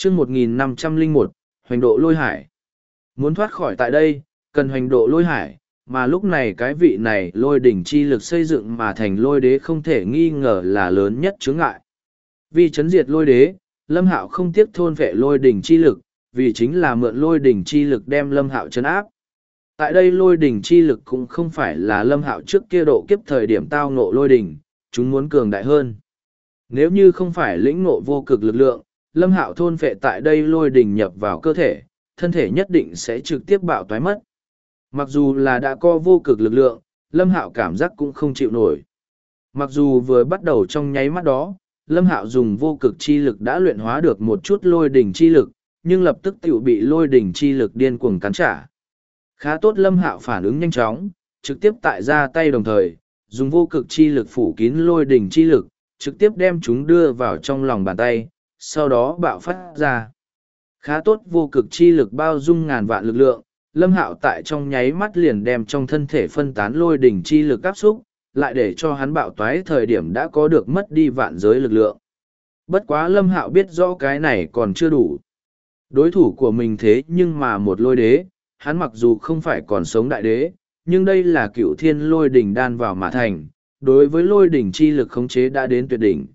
chương 1501, hoành độ lôi hải. Muốn thoát khỏi tại đây, cần hoành độ lôi hải, mà lúc này cái vị này lôi đỉnh chi lực xây dựng mà thành lôi đế không thể nghi ngờ là lớn nhất chướng ngại. Vì chấn diệt lôi đế, Lâm Hạo không tiếc thôn vệ lôi đỉnh chi lực, vì chính là mượn lôi đỉnh chi lực đem Lâm Hạo chấn áp. Tại đây lôi đỉnh chi lực cũng không phải là Lâm Hạo trước kia độ kiếp thời điểm tao ngộ lôi đỉnh, chúng muốn cường đại hơn. Nếu như không phải lĩnh ngộ vô cực lực lượng, Lâm Hạo thôn phệ tại đây lôi đỉnh nhập vào cơ thể, thân thể nhất định sẽ trực tiếp bạo toái mất. Mặc dù là đã có vô cực lực lượng, Lâm Hạo cảm giác cũng không chịu nổi. Mặc dù vừa bắt đầu trong nháy mắt đó, Lâm Hạo dùng vô cực chi lực đã luyện hóa được một chút lôi đỉnh chi lực, nhưng lập tức tiểu bị lôi đỉnh chi lực điên cuồng cắn trả. Khá tốt Lâm Hạo phản ứng nhanh chóng, trực tiếp tại ra tay đồng thời, dùng vô cực chi lực phủ kín lôi đỉnh chi lực, trực tiếp đem chúng đưa vào trong lòng bàn tay, sau đó bạo phát ra. Khá tốt vô cực chi lực bao dung ngàn vạn lực lượng, Lâm Hạo tại trong nháy mắt liền đem trong thân thể phân tán lôi đỉnh chi lực áp xúc, lại để cho hắn bạo toái thời điểm đã có được mất đi vạn giới lực lượng. Bất quá Lâm Hạo biết rõ cái này còn chưa đủ. Đối thủ của mình thế nhưng mà một lôi đế, hắn mặc dù không phải còn sống đại đế, nhưng đây là cựu thiên lôi đỉnh đan vào mà thành, đối với lôi đỉnh chi lực khống chế đã đến tuyệt đỉnh.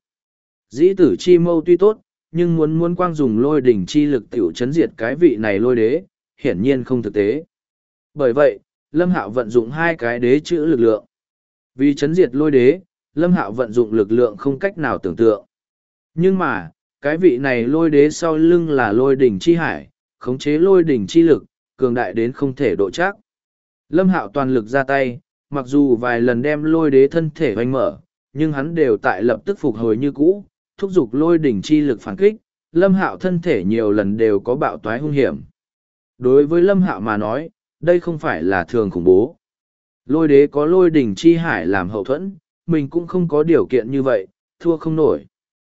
Dĩ tử chi mâu tuy tốt, nhưng muốn quang dùng lôi đỉnh chi lực tiểu chấn diệt cái vị này lôi đế, hiển nhiên không thực tế. Bởi vậy, Lâm Hạo vận dụng hai cái đế chữ lực lượng. Vì chấn diệt lôi đế, Lâm Hạo vận dụng lực lượng không cách nào tưởng tượng. Nhưng mà, cái vị này lôi đế sau lưng là lôi đỉnh chi hải, khống chế lôi đỉnh chi lực, cường đại đến không thể độ chắc. Lâm Hạo toàn lực ra tay, mặc dù vài lần đem lôi đế thân thể hoành mở, nhưng hắn đều tại lập tức phục hồi như cũ, thúc giục lôi đỉnh chi lực phản kích, Lâm Hạo thân thể nhiều lần đều có bạo toái hung hiểm. Đối với Lâm Hạo mà nói, đây không phải là thường khủng bố. Lôi đế có lôi đỉnh chi hải làm hậu thuẫn, mình cũng không có điều kiện như vậy, thua không nổi.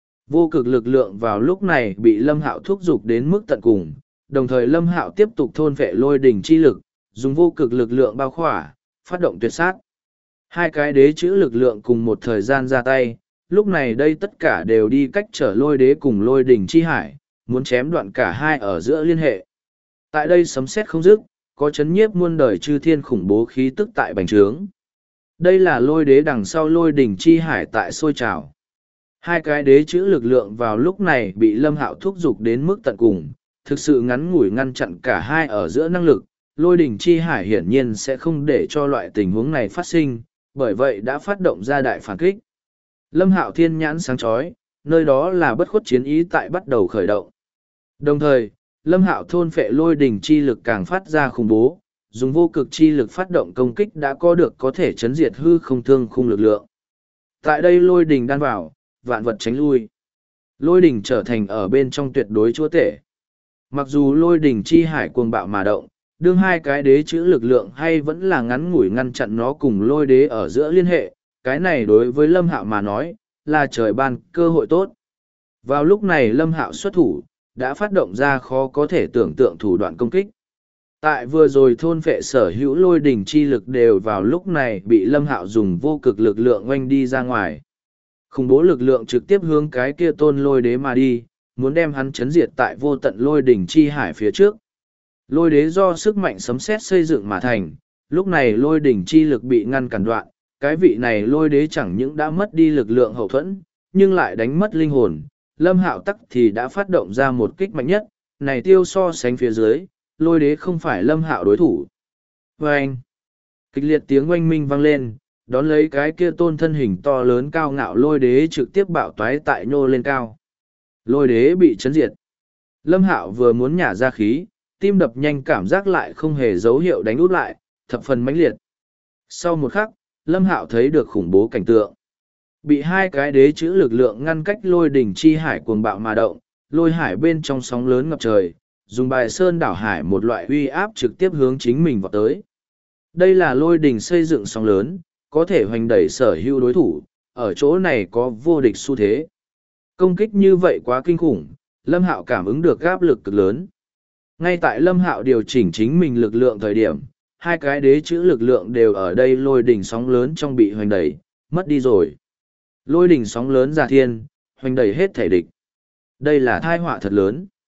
Vô cực lực lượng vào lúc này bị Lâm Hạo thúc giục đến mức tận cùng, đồng thời Lâm Hạo tiếp tục thôn phệ lôi đỉnh chi lực, dùng vô cực lực lượng bao khỏa, phát động tuyệt sát. Hai cái đế chữ lực lượng cùng một thời gian ra tay, lúc này đây tất cả đều đi cách trở lôi đế cùng lôi đỉnh chi hải, muốn chém đoạn cả hai ở giữa liên hệ. Tại đây sấm sét không dứt, có chấn nhiếp muôn đời chư thiên khủng bố khí tức tại bành trướng. Đây là lôi đế đằng sau lôi đỉnh chi hải tại sôi trào. Hai cái đế chữ lực lượng vào lúc này bị Lâm Hạo thúc giục đến mức tận cùng, thực sự ngắn ngủi ngăn chặn cả hai ở giữa năng lực, lôi đỉnh chi hải hiển nhiên sẽ không để cho loại tình huống này phát sinh, bởi vậy đã phát động ra đại phản kích. Lâm Hạo thiên nhãn sáng chói, nơi đó là bất khuất chiến ý tại bắt đầu khởi động. Đồng thời, Lâm Hạo thôn phệ lôi đỉnh chi lực càng phát ra khủng bố, dùng vô cực chi lực phát động công kích đã có thể chấn diệt hư không thương khung lực lượng. Tại đây lôi đỉnh đan vào, vạn vật tránh lui. Lôi đỉnh trở thành ở bên trong tuyệt đối chúa tể. Mặc dù lôi đỉnh chi hải cuồng bạo mà động, đương hai cái đế chữ lực lượng hay vẫn là ngắn ngủi ngăn chặn nó cùng lôi đế ở giữa liên hệ, cái này đối với Lâm Hạo mà nói, là trời ban cơ hội tốt. Vào lúc này Lâm Hạo xuất thủ, đã phát động ra khó có thể tưởng tượng thủ đoạn công kích. Tại vừa rồi thôn phệ sở hữu lôi đỉnh chi lực đều vào lúc này bị Lâm Hạo dùng vô cực lực lượng oanh đi ra ngoài. Khủng bố lực lượng trực tiếp hướng cái kia tôn lôi đế mà đi, muốn đem hắn chấn diệt tại vô tận lôi đỉnh chi hải phía trước. Lôi đế do sức mạnh sấm sét xây dựng mà thành, lúc này lôi đỉnh chi lực bị ngăn cản đoạn, cái vị này lôi đế chẳng những đã mất đi lực lượng hậu thuẫn, nhưng lại đánh mất linh hồn. Lâm Hạo tắc thì đã phát động ra một kích mạnh nhất, này tiêu so sánh phía dưới, lôi đế không phải Lâm Hạo đối thủ. Vâng! Kịch liệt tiếng oanh minh vang lên, đón lấy cái kia tôn thân hình to lớn cao ngạo lôi đế trực tiếp bạo toái tại nhô lên cao. Lôi đế bị chấn diệt. Lâm Hạo vừa muốn nhả ra khí, tim đập nhanh cảm giác lại không hề dấu hiệu đánh út lại, thập phần mãnh liệt. Sau một khắc, Lâm Hạo thấy được khủng bố cảnh tượng. Bị hai cái đế chữ lực lượng ngăn cách lôi đỉnh chi hải cuồng bạo mà động, lôi hải bên trong sóng lớn ngập trời, dùng bài sơn đảo hải một loại uy áp trực tiếp hướng chính mình vào tới. Đây là lôi đỉnh xây dựng sóng lớn, có thể hoành đẩy sở hữu đối thủ, ở chỗ này có vô địch xu thế. Công kích như vậy quá kinh khủng, Lâm Hạo cảm ứng được áp lực cực lớn. Ngay tại Lâm Hạo điều chỉnh chính mình lực lượng thời điểm, hai cái đế chữ lực lượng đều ở đây lôi đỉnh sóng lớn trong bị hoành đẩy, mất đi rồi. Lôi đỉnh sóng lớn ra thiên, hoành đẩy hết thể địch. Đây là tai họa thật lớn.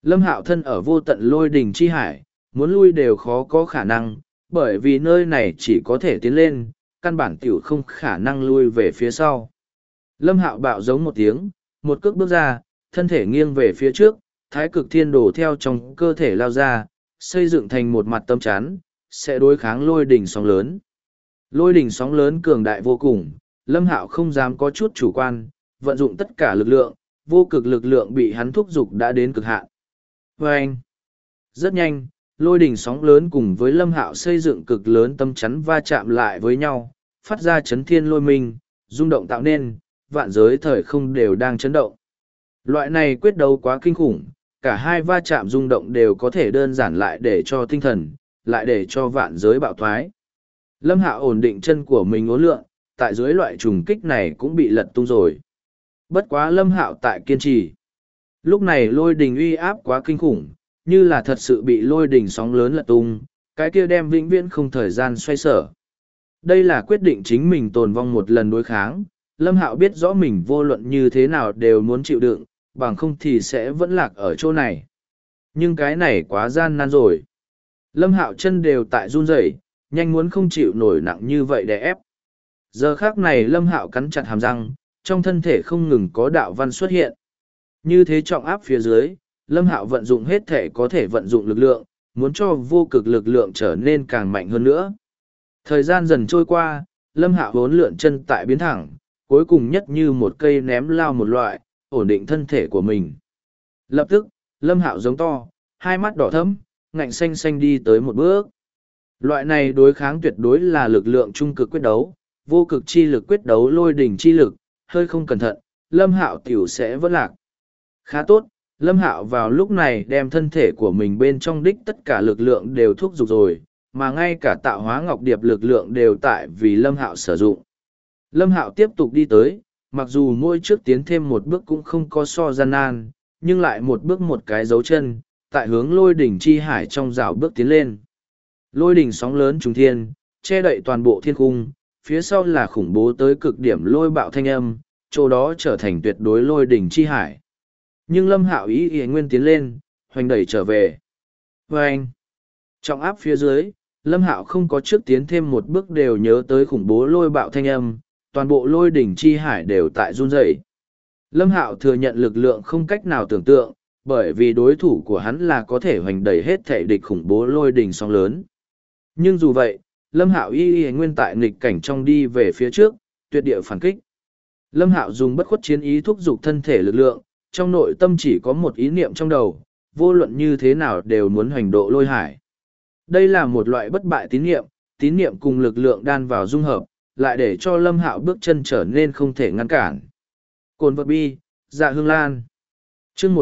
Lâm Hạo thân ở vô tận lôi đỉnh chi hải, muốn lui đều khó có khả năng, bởi vì nơi này chỉ có thể tiến lên, căn bản tiểu không khả năng lui về phía sau. Lâm Hạo bạo giống một tiếng, một cước bước ra, thân thể nghiêng về phía trước, thái cực thiên đồ theo trong cơ thể lao ra, xây dựng thành một mặt tâm chắn, sẽ đối kháng lôi đỉnh sóng lớn. Lôi đỉnh sóng lớn cường đại vô cùng, Lâm Hạo không dám có chút chủ quan, vận dụng tất cả lực lượng, vô cực lực lượng bị hắn thúc giục đã đến cực hạn. Và anh, rất nhanh, lôi đỉnh sóng lớn cùng với Lâm Hạo xây dựng cực lớn tâm chắn va chạm lại với nhau, phát ra chấn thiên lôi minh, rung động tạo nên, vạn giới thời không đều đang chấn động. Loại này quyết đấu quá kinh khủng, cả hai va chạm rung động đều có thể đơn giản lại để cho tinh thần, lại để cho vạn giới bạo thoái. Lâm Hạo ổn định chân của mình uốn lượn, tại dưới loại trùng kích này cũng bị lật tung rồi. Bất quá Lâm Hạo tại kiên trì. Lúc này lôi đình uy áp quá kinh khủng, như là thật sự bị lôi đình sóng lớn lật tung, cái kia đem vĩnh viễn không thời gian xoay sở. Đây là quyết định chính mình tồn vong một lần đối kháng, Lâm Hạo biết rõ mình vô luận như thế nào đều muốn chịu đựng, bằng không thì sẽ vẫn lạc ở chỗ này. Nhưng cái này quá gian nan rồi. Lâm Hạo chân đều tại run rẩy, nhanh muốn không chịu nổi nặng như vậy để ép. Giờ khác này Lâm Hạo cắn chặt hàm răng, trong thân thể không ngừng có đạo văn xuất hiện. Như thế trọng áp phía dưới, Lâm Hạo vận dụng hết thể có thể vận dụng lực lượng, muốn cho vô cực lực lượng trở nên càng mạnh hơn nữa. Thời gian dần trôi qua, Lâm Hạo vốn lượn chân tại biến thẳng, cuối cùng nhất như một cây ném lao một loại, ổn định thân thể của mình. Lập tức, Lâm Hạo giống to, hai mắt đỏ thẫm, ngạnh xanh xanh đi tới một bước. Loại này đối kháng tuyệt đối là lực lượng trung cực quyết đấu, vô cực chi lực quyết đấu lôi đỉnh chi lực, hơi không cẩn thận, Lâm Hạo tiểu sẽ vỡ lạc. Khá tốt, Lâm Hạo vào lúc này đem thân thể của mình bên trong đích tất cả lực lượng đều thúc giục rồi, mà ngay cả tạo hóa ngọc điệp lực lượng đều tại vì Lâm Hạo sử dụng. Lâm Hạo tiếp tục đi tới, mặc dù mỗi trước tiến thêm một bước cũng không có so gian nan, nhưng lại một bước một cái dấu chân, tại hướng lôi đỉnh chi hải trong rào bước tiến lên. Lôi đỉnh sóng lớn trùng thiên, che đậy toàn bộ thiên cung, phía sau là khủng bố tới cực điểm lôi bạo thanh âm, chỗ đó trở thành tuyệt đối lôi đỉnh chi hải. Nhưng Lâm Hạo ý nguyên tiến lên, hoành đẩy trở về. Và anh, trọng áp phía dưới, Lâm Hạo không có trước tiến thêm một bước đều nhớ tới khủng bố lôi bạo thanh âm, toàn bộ lôi đỉnh chi hải đều tại run rẩy. Lâm Hạo thừa nhận lực lượng không cách nào tưởng tượng, bởi vì đối thủ của hắn là có thể hoành đẩy hết thể địch khủng bố lôi đỉnh sóng lớn. Nhưng dù vậy, Lâm Hạo y nguyên tại nghịch cảnh trong đi về phía trước, tuyệt địa phản kích. Lâm Hạo dùng bất khuất chiến ý thúc giục thân thể lực lượng, trong nội tâm chỉ có một ý niệm trong đầu, vô luận như thế nào đều muốn hoành độ lôi hải. Đây là một loại bất bại tín niệm cùng lực lượng đan vào dung hợp, lại để cho Lâm Hạo bước chân trở nên không thể ngăn cản. Cồn vật bi, dạ hương lan. Chương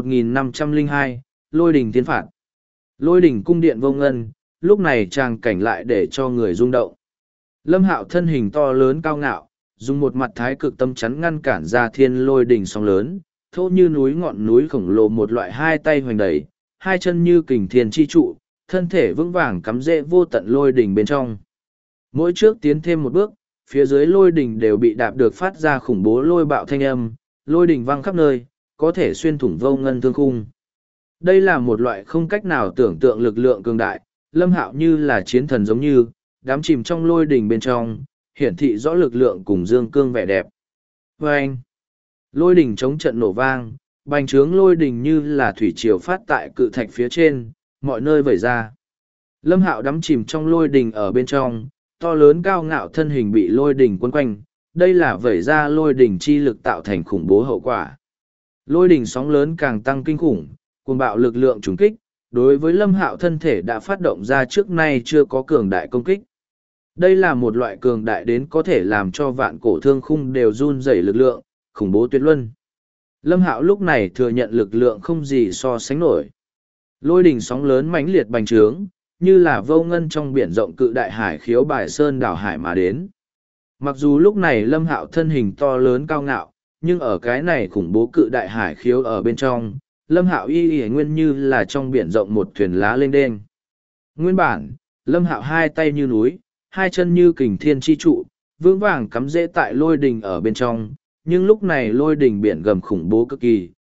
1502, lôi đỉnh tiến phạt. Lôi đỉnh cung điện vô ngân, lúc này tràng cảnh lại để cho người rung động. Lâm Hạo thân hình to lớn cao ngạo, dùng một mặt thái cực tâm chắn ngăn cản ra thiên lôi đỉnh sóng lớn, thô như núi ngọn núi khổng lồ một loại hai tay hoành đẩy, hai chân như kình thiên chi trụ, thân thể vững vàng cắm rễ vô tận lôi đỉnh bên trong. Mỗi trước tiến thêm một bước, phía dưới lôi đỉnh đều bị đạp được phát ra khủng bố lôi bạo thanh âm, lôi đỉnh văng khắp nơi, có thể xuyên thủng vô ngân thương khung. Đây là một loại không cách nào tưởng tượng lực lượng cường đại, Lâm Hạo như là chiến thần giống như, đám chìm trong lôi đỉnh bên trong, hiển thị rõ lực lượng cùng dương cương vẻ đẹp. Và anh, lôi đỉnh chống trận nổ vang, bành trướng lôi đỉnh như là thủy triều phát tại cự thạch phía trên, mọi nơi vẩy ra. Lâm Hạo đắm chìm trong lôi đỉnh ở bên trong, to lớn cao ngạo thân hình bị lôi đỉnh quấn quanh, đây là vẩy ra lôi đỉnh chi lực tạo thành khủng bố hậu quả. Lôi đỉnh sóng lớn càng tăng kinh khủng, cuồng bạo lực lượng trùng kích, đối với Lâm Hạo thân thể đã phát động ra trước nay chưa có cường đại công kích. Đây là một loại cường đại đến có thể làm cho vạn cổ thương khung đều run rẩy lực lượng, khủng bố tuyệt luân. Lâm Hạo lúc này thừa nhận lực lượng không gì so sánh nổi. Lôi đỉnh sóng lớn mãnh liệt bành trướng, như là vô ngân trong biển rộng cự đại hải khiếu bài sơn đảo hải mà đến. Mặc dù lúc này Lâm Hạo thân hình to lớn cao ngạo, nhưng ở cái này khủng bố cự đại hải khiếu ở bên trong, Lâm Hạo y nguyên như là trong biển rộng một thuyền lá lênh đênh. Nguyên bản, Lâm Hạo hai tay như núi, hai chân như kình thiên chi trụ, vững vàng cắm rễ tại lôi đỉnh ở bên trong, nhưng lúc này lôi đỉnh biển gầm khủng bố cực kỳ,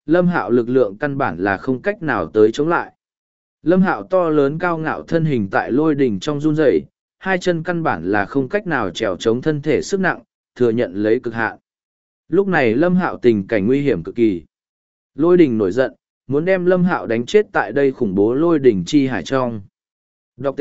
Lâm Hạo lực lượng căn bản là không cách nào tới chống lại. Lâm Hạo to lớn cao ngạo thân hình tại lôi đỉnh trong run rẩy, hai chân căn bản là không cách nào trèo chống thân thể sức nặng, thừa nhận lấy cực hạn. Lúc này Lâm Hạo tình cảnh nguy hiểm cực kỳ. Lôi đỉnh nổi giận, muốn đem Lâm Hạo đánh chết tại đây khủng bố lôi đỉnh chi hải trong. Đọc T.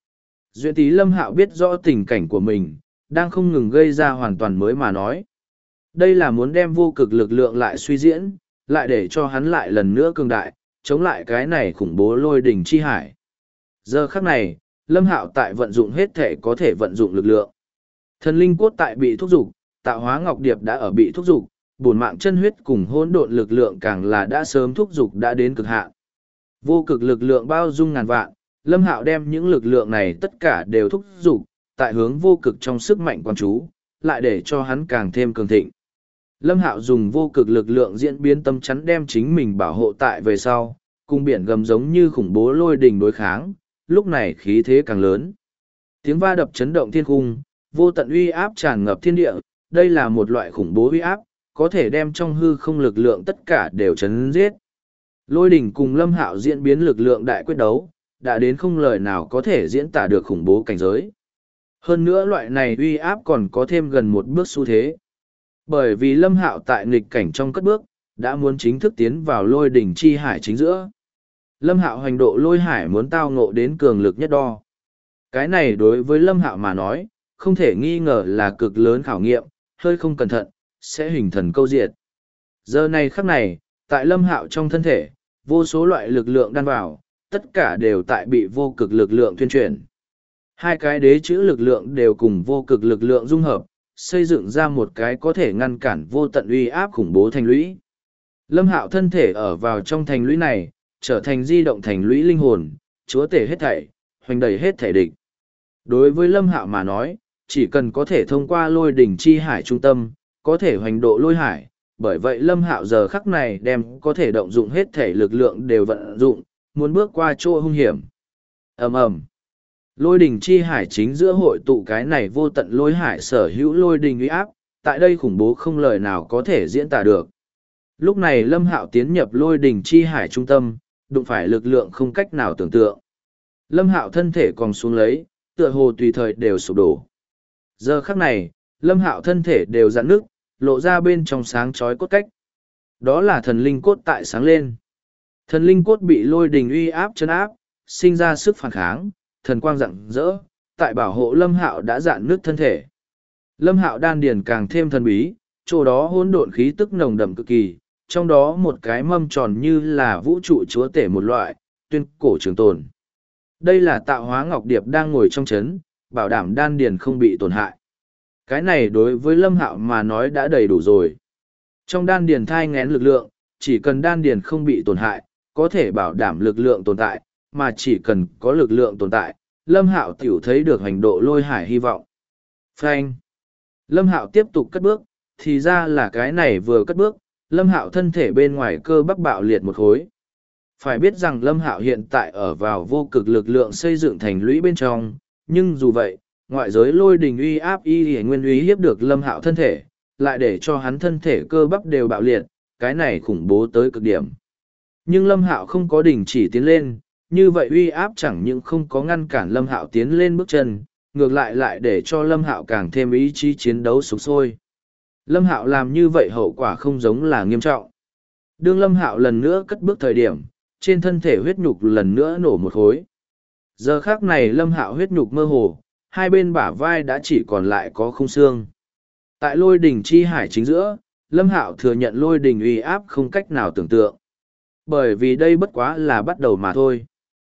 Duyện tí Lâm Hạo biết rõ tình cảnh của mình, đang không ngừng gây ra hoàn toàn mới mà nói. Đây là muốn đem vô cực lực lượng lại suy diễn, lại để cho hắn lại lần nữa cường đại, chống lại cái này khủng bố lôi đỉnh chi hải. Giờ khắc này, Lâm Hạo tại vận dụng hết thể có thể vận dụng lực lượng. Thần linh cốt tại bị thúc dục, tạo hóa ngọc điệp đã ở bị thúc dục, bổn mạng chân huyết cùng hỗn độn lực lượng càng là đã sớm thúc dục đã đến cực hạn. Vô cực lực lượng bao dung ngàn vạn, Lâm Hạo đem những lực lượng này tất cả đều thúc dục, tại hướng vô cực trong sức mạnh quan chú, lại để cho hắn càng thêm cường thịnh. Lâm Hạo dùng vô cực lực lượng diễn biến tâm chắn đem chính mình bảo hộ tại về sau, cùng biển gầm giống như khủng bố lôi đình đối kháng, lúc này khí thế càng lớn. Tiếng va đập chấn động thiên cung, vô tận uy áp tràn ngập thiên địa, đây là một loại khủng bố uy áp, có thể đem trong hư không lực lượng tất cả đều chấn giết. Lôi đỉnh cùng Lâm Hạo diễn biến lực lượng đại quyết đấu, đã đến không lời nào có thể diễn tả được khủng bố cảnh giới. Hơn nữa loại này uy áp còn có thêm gần một bước xu thế. Bởi vì Lâm Hạo tại nghịch cảnh trong cất bước, đã muốn chính thức tiến vào lôi đỉnh chi hải chính giữa. Lâm Hạo hành độ lôi hải muốn tao ngộ đến cường lực nhất đo. Cái này đối với Lâm Hạo mà nói, không thể nghi ngờ là cực lớn khảo nghiệm, hơi không cẩn thận, sẽ hình thần câu diệt. Giờ này khắc này, tại Lâm Hạo trong thân thể, vô số loại lực lượng đan vào, tất cả đều tại bị vô cực lực lượng tuyên truyền. Hai cái đế chữ lực lượng đều cùng vô cực lực lượng dung hợp, xây dựng ra một cái có thể ngăn cản vô tận uy áp khủng bố thành lũy. Lâm Hạo thân thể ở vào trong thành lũy này, trở thành di động thành lũy linh hồn, chúa tể hết thảy, hoành đầy hết thảy địch. Đối với Lâm Hạo mà nói, chỉ cần có thể thông qua lôi đỉnh chi hải trung tâm, có thể hoành độ lôi hải, bởi vậy Lâm Hạo giờ khắc này đem có thể động dụng hết thể lực lượng đều vận dụng, muốn bước qua chỗ hung hiểm. Ầm ầm. Lôi đỉnh chi hải chính giữa hội tụ cái này vô tận lôi hải sở hữu lôi đỉnh uy áp, tại đây khủng bố không lời nào có thể diễn tả được. Lúc này Lâm Hạo tiến nhập lôi đỉnh chi hải trung tâm, đụng phải lực lượng không cách nào tưởng tượng. Lâm Hạo thân thể còn xuống lấy, tựa hồ tùy thời đều sụp đổ. Giờ khắc này, Lâm Hạo thân thể đều rạn nứt, lộ ra bên trong sáng chói cốt cách. Đó là thần linh cốt tại sáng lên. Thần linh cốt bị lôi đình uy áp chấn áp, sinh ra sức phản kháng, thần quang rạng rỡ, tại bảo hộ Lâm Hạo đã rạn nứt thân thể. Lâm Hạo đan điền càng thêm thần bí, chỗ đó hỗn độn khí tức nồng đậm cực kỳ, trong đó một cái mâm tròn như là vũ trụ chúa tể một loại, tuyên cổ trường tồn. Đây là tạo hóa ngọc điệp đang ngồi trong chấn, bảo đảm đan điền không bị tổn hại. Cái này đối với Lâm Hạo mà nói đã đầy đủ rồi. Trong đan điền thai ngén lực lượng, chỉ cần đan điền không bị tổn hại, có thể bảo đảm lực lượng tồn tại, mà chỉ cần có lực lượng tồn tại, Lâm Hạo tiểu thấy được hành độ lôi hải hy vọng. Phanh. Lâm Hạo tiếp tục cất bước, thì ra là cái này vừa cất bước, Lâm Hạo thân thể bên ngoài cơ bắp bạo liệt một khối. Phải biết rằng Lâm Hạo hiện tại ở vào vô cực lực lượng xây dựng thành lũy bên trong, nhưng dù vậy, ngoại giới lôi đình uy áp y nguyên uy hiếp được Lâm Hạo thân thể, lại để cho hắn thân thể cơ bắp đều bạo liệt, cái này khủng bố tới cực điểm. Nhưng Lâm Hạo không có đình chỉ tiến lên, như vậy uy áp chẳng những không có ngăn cản Lâm Hạo tiến lên bước chân, ngược lại để cho Lâm Hạo càng thêm ý chí chiến đấu sục sôi. Lâm Hạo làm như vậy hậu quả không giống là nghiêm trọng. Đương Lâm Hạo lần nữa cất bước thời điểm, trên thân thể huyết nhục lần nữa nổ một khối. Giờ khác này Lâm Hạo huyết nhục mơ hồ, hai bên bả vai đã chỉ còn lại có khung xương. Tại lôi đỉnh chi hải chính giữa, Lâm Hạo thừa nhận lôi đỉnh uy áp không cách nào tưởng tượng. Bởi vì đây bất quá là bắt đầu mà thôi.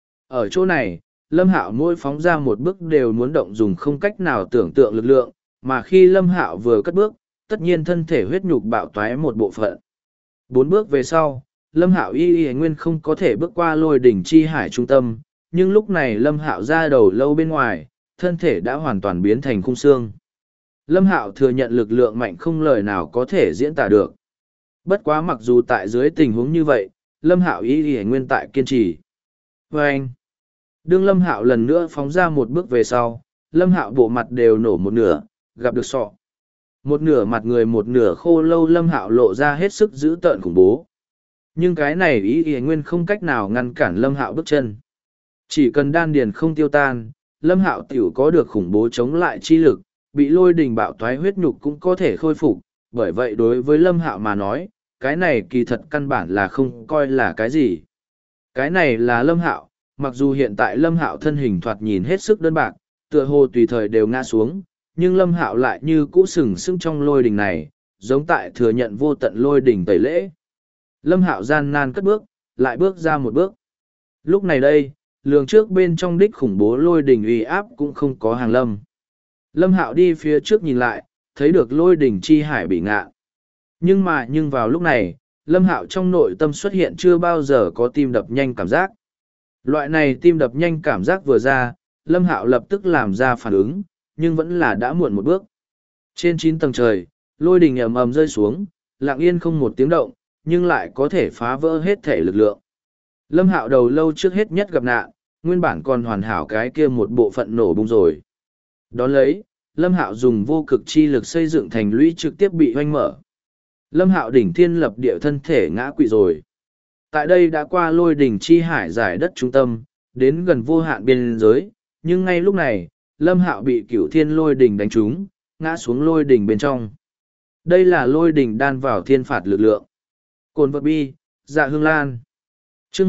Ở chỗ này, Lâm Hạo mỗi phóng ra một bước đều muốn động dùng không cách nào tưởng tượng lực lượng, mà khi Lâm Hạo vừa cất bước, tất nhiên thân thể huyết nhục bạo toái một bộ phận. 4 bước về sau, Lâm Hạo y nguyên không có thể bước qua lôi đỉnh chi hải trung tâm, nhưng lúc này Lâm Hạo ra đầu lâu bên ngoài, thân thể đã hoàn toàn biến thành khung xương. Lâm Hạo thừa nhận lực lượng mạnh không lời nào có thể diễn tả được. Bất quá mặc dù tại dưới tình huống như vậy, Lâm Hạo y nguyên tại kiên trì. Vâng! Đương Lâm Hạo lần nữa phóng ra một bước về sau, Lâm Hạo bộ mặt đều nổ một nửa, gặp được sọ. Một nửa mặt người một nửa khô lâu Lâm Hạo lộ ra hết sức dữ tợn khủng bố. Nhưng cái này ý ý nguyên không cách nào ngăn cản Lâm Hạo bước chân. Chỉ cần đan điền không tiêu tan, Lâm Hạo tiểu có được khủng bố chống lại chi lực, bị lôi đình bạo thoái huyết nhục cũng có thể khôi phục. Bởi vậy đối với Lâm Hạo mà nói, cái này kỳ thật căn bản là không coi là cái gì. Cái này là Lâm Hạo, mặc dù hiện tại Lâm Hạo thân hình thoạt nhìn hết sức đơn bạc, tựa hồ tùy thời đều ngã xuống, nhưng Lâm Hạo lại như cũ sừng sững trong lôi đình này, giống tại thừa nhận vô tận lôi đình tẩy lễ. Lâm Hạo gian nan cất bước, lại bước ra một bước. Lúc này đây, lường trước bên trong đích khủng bố lôi đình uy áp cũng không có hàng lâm. Lâm Hạo đi phía trước nhìn lại, thấy được lôi đình chi hải bị ngạ. Nhưng vào lúc này, Lâm Hạo trong nội tâm xuất hiện chưa bao giờ có tim đập nhanh cảm giác. Loại này tim đập nhanh cảm giác vừa ra, Lâm Hạo lập tức làm ra phản ứng, nhưng vẫn là đã muộn một bước. Trên 9 tầng trời, lôi đình ầm ầm rơi xuống, lặng yên không một tiếng động, nhưng lại có thể phá vỡ hết thể lực lượng. Lâm Hạo đầu lâu trước hết nhất gặp nạn, nguyên bản còn hoàn hảo cái kia một bộ phận nổ bung rồi. Đón lấy, Lâm Hạo dùng vô cực chi lực xây dựng thành lũy trực tiếp bị hoanh mở. Lâm Hạo đỉnh thiên lập địa thân thể ngã quỵ rồi. Tại đây đã qua lôi đỉnh chi hải giải đất trung tâm, đến gần vô hạn biên giới, nhưng ngay lúc này, Lâm Hạo bị cửu thiên lôi đỉnh đánh trúng, ngã xuống lôi đỉnh bên trong. Đây là lôi đỉnh đan vào thiên phạt lực lượng. Cồn vật bi, dạ hương lan. Chương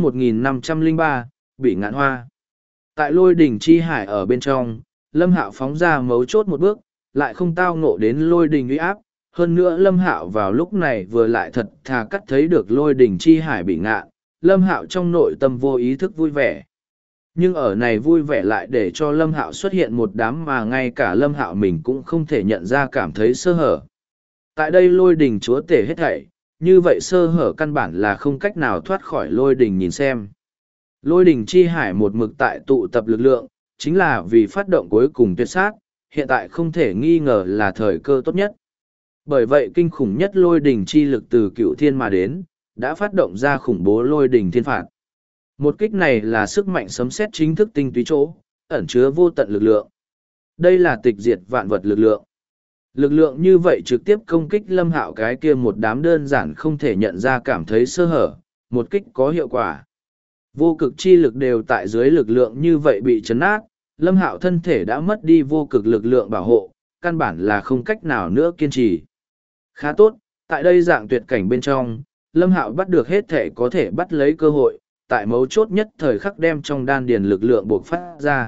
1503, bị ngạn hoa. Tại lôi đỉnh chi hải ở bên trong, Lâm Hạo phóng ra mấu chốt một bước, lại không tao ngộ đến lôi đỉnh uy áp. Hơn nữa Lâm Hạo vào lúc này vừa lại thật thà cắt thấy được lôi đỉnh chi hải bị ngạn, Lâm Hạo trong nội tâm vô ý thức vui vẻ. Nhưng ở này vui vẻ lại để cho Lâm Hạo xuất hiện một đám mà ngay cả Lâm Hạo mình cũng không thể nhận ra cảm thấy sơ hở. Tại đây lôi đỉnh chúa tể hết thảy, như vậy sơ hở căn bản là không cách nào thoát khỏi lôi đỉnh nhìn xem. Lôi đỉnh chi hải một mực tại tụ tập lực lượng, chính là vì phát động cuối cùng tuyệt sát, hiện tại không thể nghi ngờ là thời cơ tốt nhất. Bởi vậy kinh khủng nhất lôi đỉnh chi lực từ cựu thiên mà đến, đã phát động ra khủng bố lôi đỉnh thiên phạt. Một kích này là sức mạnh sấm sét chính thức tinh túy chỗ, ẩn chứa vô tận lực lượng. Đây là tịch diệt vạn vật lực lượng. Lực lượng như vậy trực tiếp công kích Lâm Hạo cái kia một đám đơn giản không thể nhận ra cảm thấy sơ hở, một kích có hiệu quả. Vô cực chi lực đều tại dưới lực lượng như vậy bị chấn át, Lâm Hạo thân thể đã mất đi vô cực lực lượng bảo hộ, căn bản là không cách nào nữa kiên trì. Khá tốt, tại đây dạng tuyệt cảnh bên trong, Lâm Hạo bắt được hết thể có thể bắt lấy cơ hội, tại mấu chốt nhất thời khắc đem trong đan điền lực lượng buộc phát ra.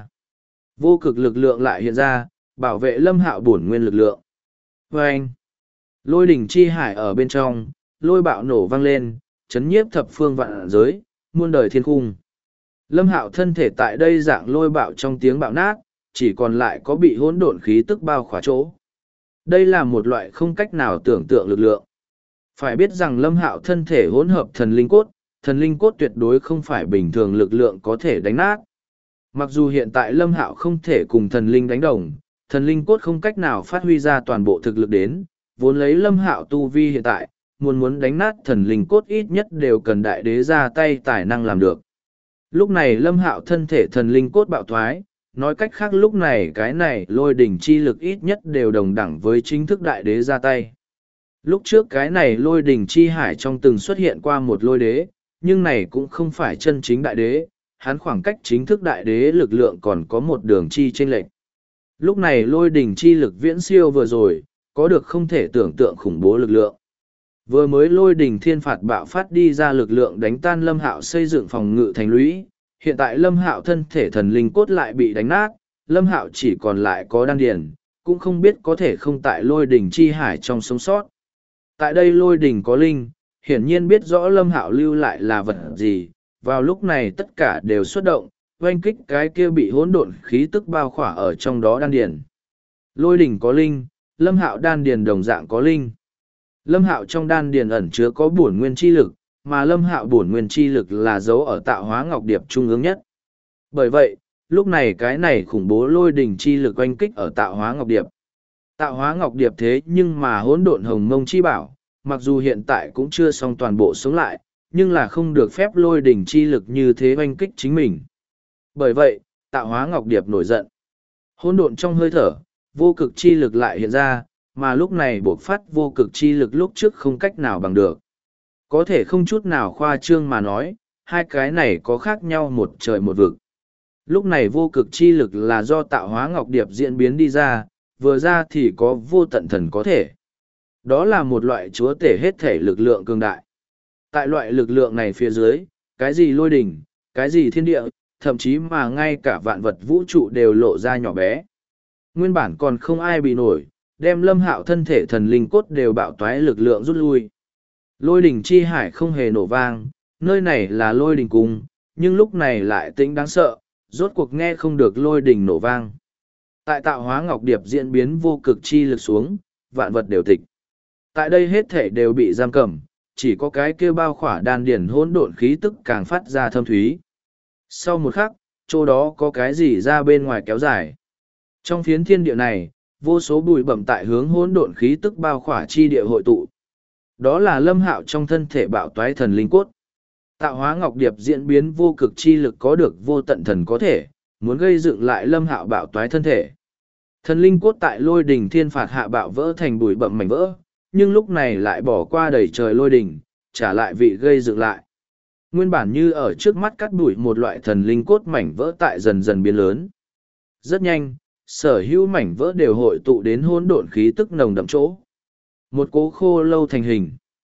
Vô cực lực lượng lại hiện ra, bảo vệ Lâm Hạo bổn nguyên lực lượng. Và anh, lôi đỉnh chi hải ở bên trong, lôi bạo nổ vang lên, chấn nhiếp thập phương vạn giới, muôn đời thiên khung. Lâm Hạo thân thể tại đây dạng lôi bạo trong tiếng bạo nát, chỉ còn lại có bị hỗn độn khí tức bao khỏa chỗ. Đây là một loại không cách nào tưởng tượng lực lượng. Phải biết rằng Lâm Hạo thân thể hỗn hợp thần linh cốt tuyệt đối không phải bình thường lực lượng có thể đánh nát. Mặc dù hiện tại Lâm Hạo không thể cùng thần linh đánh đồng, thần linh cốt không cách nào phát huy ra toàn bộ thực lực đến, vốn lấy Lâm Hạo tu vi hiện tại, muốn đánh nát thần linh cốt ít nhất đều cần đại đế ra tay tài năng làm được. Lúc này Lâm Hạo thân thể thần linh cốt bạo thoái, nói cách khác lúc này cái này lôi đỉnh chi lực ít nhất đều đồng đẳng với chính thức đại đế ra tay. Lúc trước cái này lôi đỉnh chi hải trong từng xuất hiện qua một lôi đế, nhưng này cũng không phải chân chính đại đế, hắn khoảng cách chính thức đại đế lực lượng còn có một đường chi chênh lệch. Lúc này lôi đỉnh chi lực viễn siêu vừa rồi, có được không thể tưởng tượng khủng bố lực lượng. Vừa mới lôi đỉnh thiên phạt bạo phát đi ra lực lượng đánh tan Lâm Hạo xây dựng phòng ngự thành lũy, hiện tại Lâm Hạo thân thể thần linh cốt lại bị đánh nát, Lâm Hạo chỉ còn lại có đan điền, cũng không biết có thể không tại lôi đỉnh chi hải trong sống sót. Tại đây lôi đỉnh có linh, hiển nhiên biết rõ Lâm Hạo lưu lại là vật gì, vào lúc này tất cả đều xuất động, oanh kích cái kia bị hỗn độn khí tức bao khỏa ở trong đó đan điền. Lôi đỉnh có linh, Lâm Hạo đan điền đồng dạng có linh. Lâm Hạo trong đan điền ẩn chứa có bổn nguyên chi lực, mà Lâm Hạo bổn nguyên chi lực là dấu ở tạo hóa ngọc điệp trung ương nhất. Bởi vậy, lúc này cái này khủng bố lôi đỉnh chi lực oanh kích ở tạo hóa ngọc điệp. Tạo hóa ngọc điệp thế nhưng mà hỗn độn hồng mông chi bảo, mặc dù hiện tại cũng chưa xong toàn bộ sống lại, nhưng là không được phép lôi đỉnh chi lực như thế oanh kích chính mình. Bởi vậy, tạo hóa ngọc điệp nổi giận. Hỗn độn trong hơi thở, vô cực chi lực lại hiện ra, mà lúc này bộc phát vô cực chi lực lúc trước không cách nào bằng được. Có thể không chút nào khoa trương mà nói, hai cái này có khác nhau một trời một vực. Lúc này vô cực chi lực là do tạo hóa ngọc điệp diễn biến đi ra, vừa ra thì có vô tận thần có thể. Đó là một loại chúa tể hết thể lực lượng cường đại. Tại loại lực lượng này phía dưới, cái gì lôi đỉnh, cái gì thiên địa, thậm chí mà ngay cả vạn vật vũ trụ đều lộ ra nhỏ bé. Nguyên bản còn không ai bị nổi, đem Lâm Hạo thân thể thần linh cốt đều bạo toái lực lượng rút lui. Lôi đỉnh chi hải không hề nổ vang, nơi này là lôi đỉnh cung, nhưng lúc này lại tĩnh đáng sợ, rốt cuộc nghe không được lôi đỉnh nổ vang. Tại tạo hóa ngọc điệp diễn biến vô cực chi lực xuống, vạn vật đều tịch. Tại đây hết thể đều bị giam cầm, chỉ có cái kia bao khỏa đan điển hỗn độn khí tức càng phát ra thâm thúy. Sau một khắc, chỗ đó có cái gì ra bên ngoài kéo dài. Trong phiến thiên địa này, vô số bụi bẩm tại hướng hỗn độn khí tức bao khỏa chi địa hội tụ. Đó là Lâm Hạo trong thân thể bạo toái thần linh cốt. Tạo hóa ngọc điệp diễn biến vô cực chi lực có được vô tận thần có thể, muốn gây dựng lại Lâm Hạo bạo toái thân thể. Thần linh cốt tại lôi đỉnh thiên phạt hạ bạo vỡ thành bụi bậm mảnh vỡ, nhưng lúc này lại bỏ qua đầy trời lôi đỉnh, trả lại vị gây dựng lại. Nguyên bản như ở trước mắt cắt bụi một loại thần linh cốt mảnh vỡ tại dần dần biến lớn. Rất nhanh, sở hữu mảnh vỡ đều hội tụ đến hỗn độn khí tức nồng đậm chỗ. Một cố khô lâu thành hình.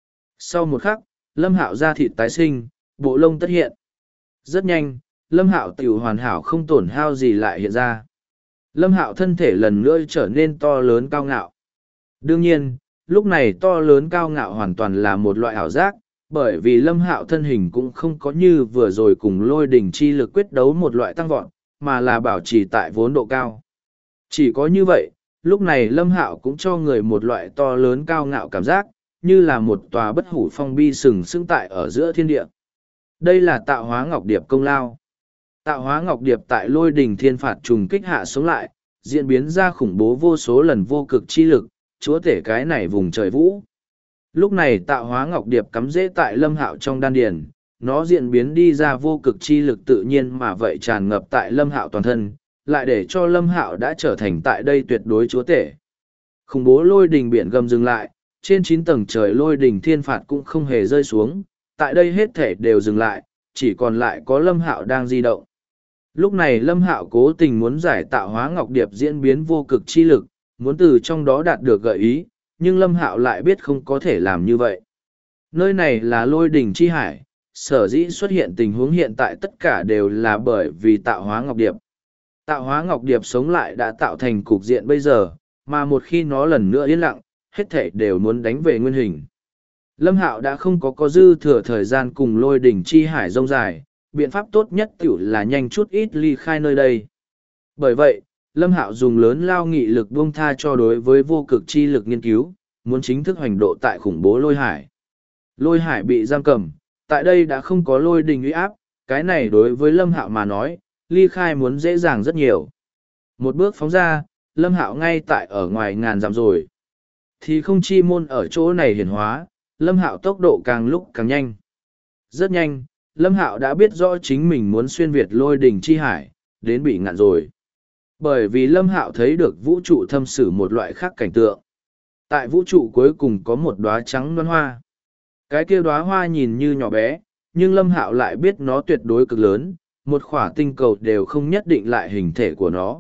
Sau một khắc, Lâm Hạo da thịt tái sinh, bộ lông tất hiện. Rất nhanh, Lâm Hạo tiểu hoàn hảo không tổn hao gì lại hiện ra. Lâm Hạo thân thể lần nữa trở nên to lớn cao ngạo. Đương nhiên, lúc này to lớn cao ngạo hoàn toàn là một loại ảo giác, bởi vì Lâm Hạo thân hình cũng không có như vừa rồi cùng lôi đỉnh chi lực quyết đấu một loại tăng vọt, mà là bảo trì tại vốn độ cao. Chỉ có như vậy, lúc này Lâm Hạo cũng cho người một loại to lớn cao ngạo cảm giác, như là một tòa bất hủ phong bi sừng sững tại ở giữa thiên địa. Đây là tạo hóa ngọc điệp công lao. Tạo hóa ngọc điệp tại lôi đỉnh thiên phạt trùng kích hạ sống lại, diễn biến ra khủng bố vô số lần vô cực chi lực, chúa tể cái này vùng trời vũ. Lúc này tạo hóa ngọc điệp cắm rễ tại Lâm Hạo trong đan điền, nó diễn biến đi ra vô cực chi lực tự nhiên mà vậy tràn ngập tại Lâm Hạo toàn thân, lại để cho Lâm Hạo đã trở thành tại đây tuyệt đối chúa tể. Khủng bố lôi đình biển gầm dừng lại, trên 9 tầng trời lôi đình thiên phạt cũng không hề rơi xuống, tại đây hết thể đều dừng lại, chỉ còn lại có Lâm Hạo đang di động. Lúc này Lâm Hạo cố tình muốn giải tạo hóa ngọc điệp diễn biến vô cực chi lực, muốn từ trong đó đạt được gợi ý, nhưng Lâm Hạo lại biết không có thể làm như vậy. Nơi này là lôi đỉnh chi hải, sở dĩ xuất hiện tình huống hiện tại tất cả đều là bởi vì tạo hóa ngọc điệp. Tạo hóa ngọc điệp sống lại đã tạo thành cục diện bây giờ, mà một khi nó lần nữa yên lặng, hết thảy đều muốn đánh về nguyên hình. Lâm Hạo đã không có dư thừa thời gian cùng lôi đỉnh chi hải rông dài, biện pháp tốt nhất tiểu là nhanh chút ít ly khai nơi đây. Bởi vậy, Lâm Hạo dùng lớn lao nghị lực buông tha cho đối với vô cực chi lực nghiên cứu, muốn chính thức hoành độ tại khủng bố lôi hải. Lôi hải bị giam cầm, tại đây đã không có lôi đình uy áp, cái này đối với Lâm Hạo mà nói, ly khai muốn dễ dàng rất nhiều. Một bước phóng ra, Lâm Hạo ngay tại ở ngoài ngàn dặm rồi. Thì không chi môn ở chỗ này hiển hóa, Lâm Hạo tốc độ càng lúc càng nhanh. Rất nhanh, Lâm Hạo đã biết rõ chính mình muốn xuyên việt lôi đỉnh chi hải, đến bị ngạn rồi. Bởi vì Lâm Hạo thấy được vũ trụ thâm sử một loại khác cảnh tượng. Tại vũ trụ cuối cùng có một đóa trắng loan hoa. Cái kia đóa hoa nhìn như nhỏ bé, nhưng Lâm Hạo lại biết nó tuyệt đối cực lớn, một khỏa tinh cầu đều không nhất định lại hình thể của nó.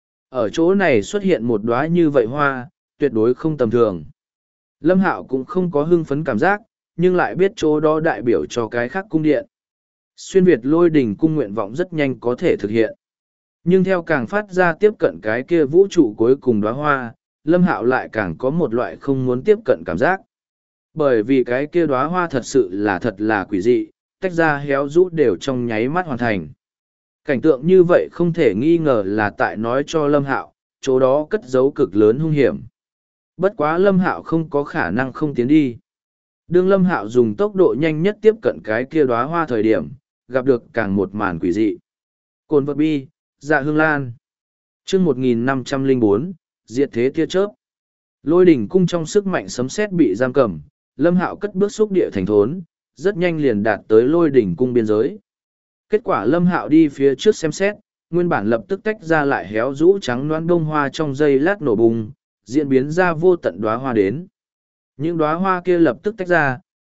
Ở chỗ này xuất hiện một đóa như vậy hoa, tuyệt đối không tầm thường. Lâm Hạo cũng không có hưng phấn cảm giác, nhưng lại biết chỗ đó đại biểu cho cái khác cung điện. Xuyên Việt lôi đỉnh cung nguyện vọng rất nhanh có thể thực hiện. Nhưng theo càng phát ra tiếp cận cái kia vũ trụ cuối cùng đóa hoa, Lâm Hạo lại càng có một loại không muốn tiếp cận cảm giác. Bởi vì cái kia đóa hoa thật là quỷ dị, tách ra héo rũ đều trong nháy mắt hoàn thành. Cảnh tượng như vậy không thể nghi ngờ là tại nói cho Lâm Hạo, chỗ đó cất giấu cực lớn hung hiểm. Bất quá Lâm Hạo không có khả năng không tiến đi. Đương Lâm Hạo dùng tốc độ nhanh nhất tiếp cận cái kia đóa hoa thời điểm, gặp được càng một màn quỷ dị. Cồn vật bi, dạ hương lan. Chương 1504, diệt thế tia chớp. Lôi đỉnh cung trong sức mạnh sấm sét bị giam cầm, Lâm Hạo cất bước xúc địa thành thốn, rất nhanh liền đạt tới lôi đỉnh cung biên giới. Kết quả Lâm Hạo đi phía trước xem xét, nguyên bản lập tức tách ra lại héo rũ trắng loãng bông hoa trong giây lát nổ bùng, diễn biến ra vô tận đóa hoa đến. Những đóa hoa kia lập tức tách ra,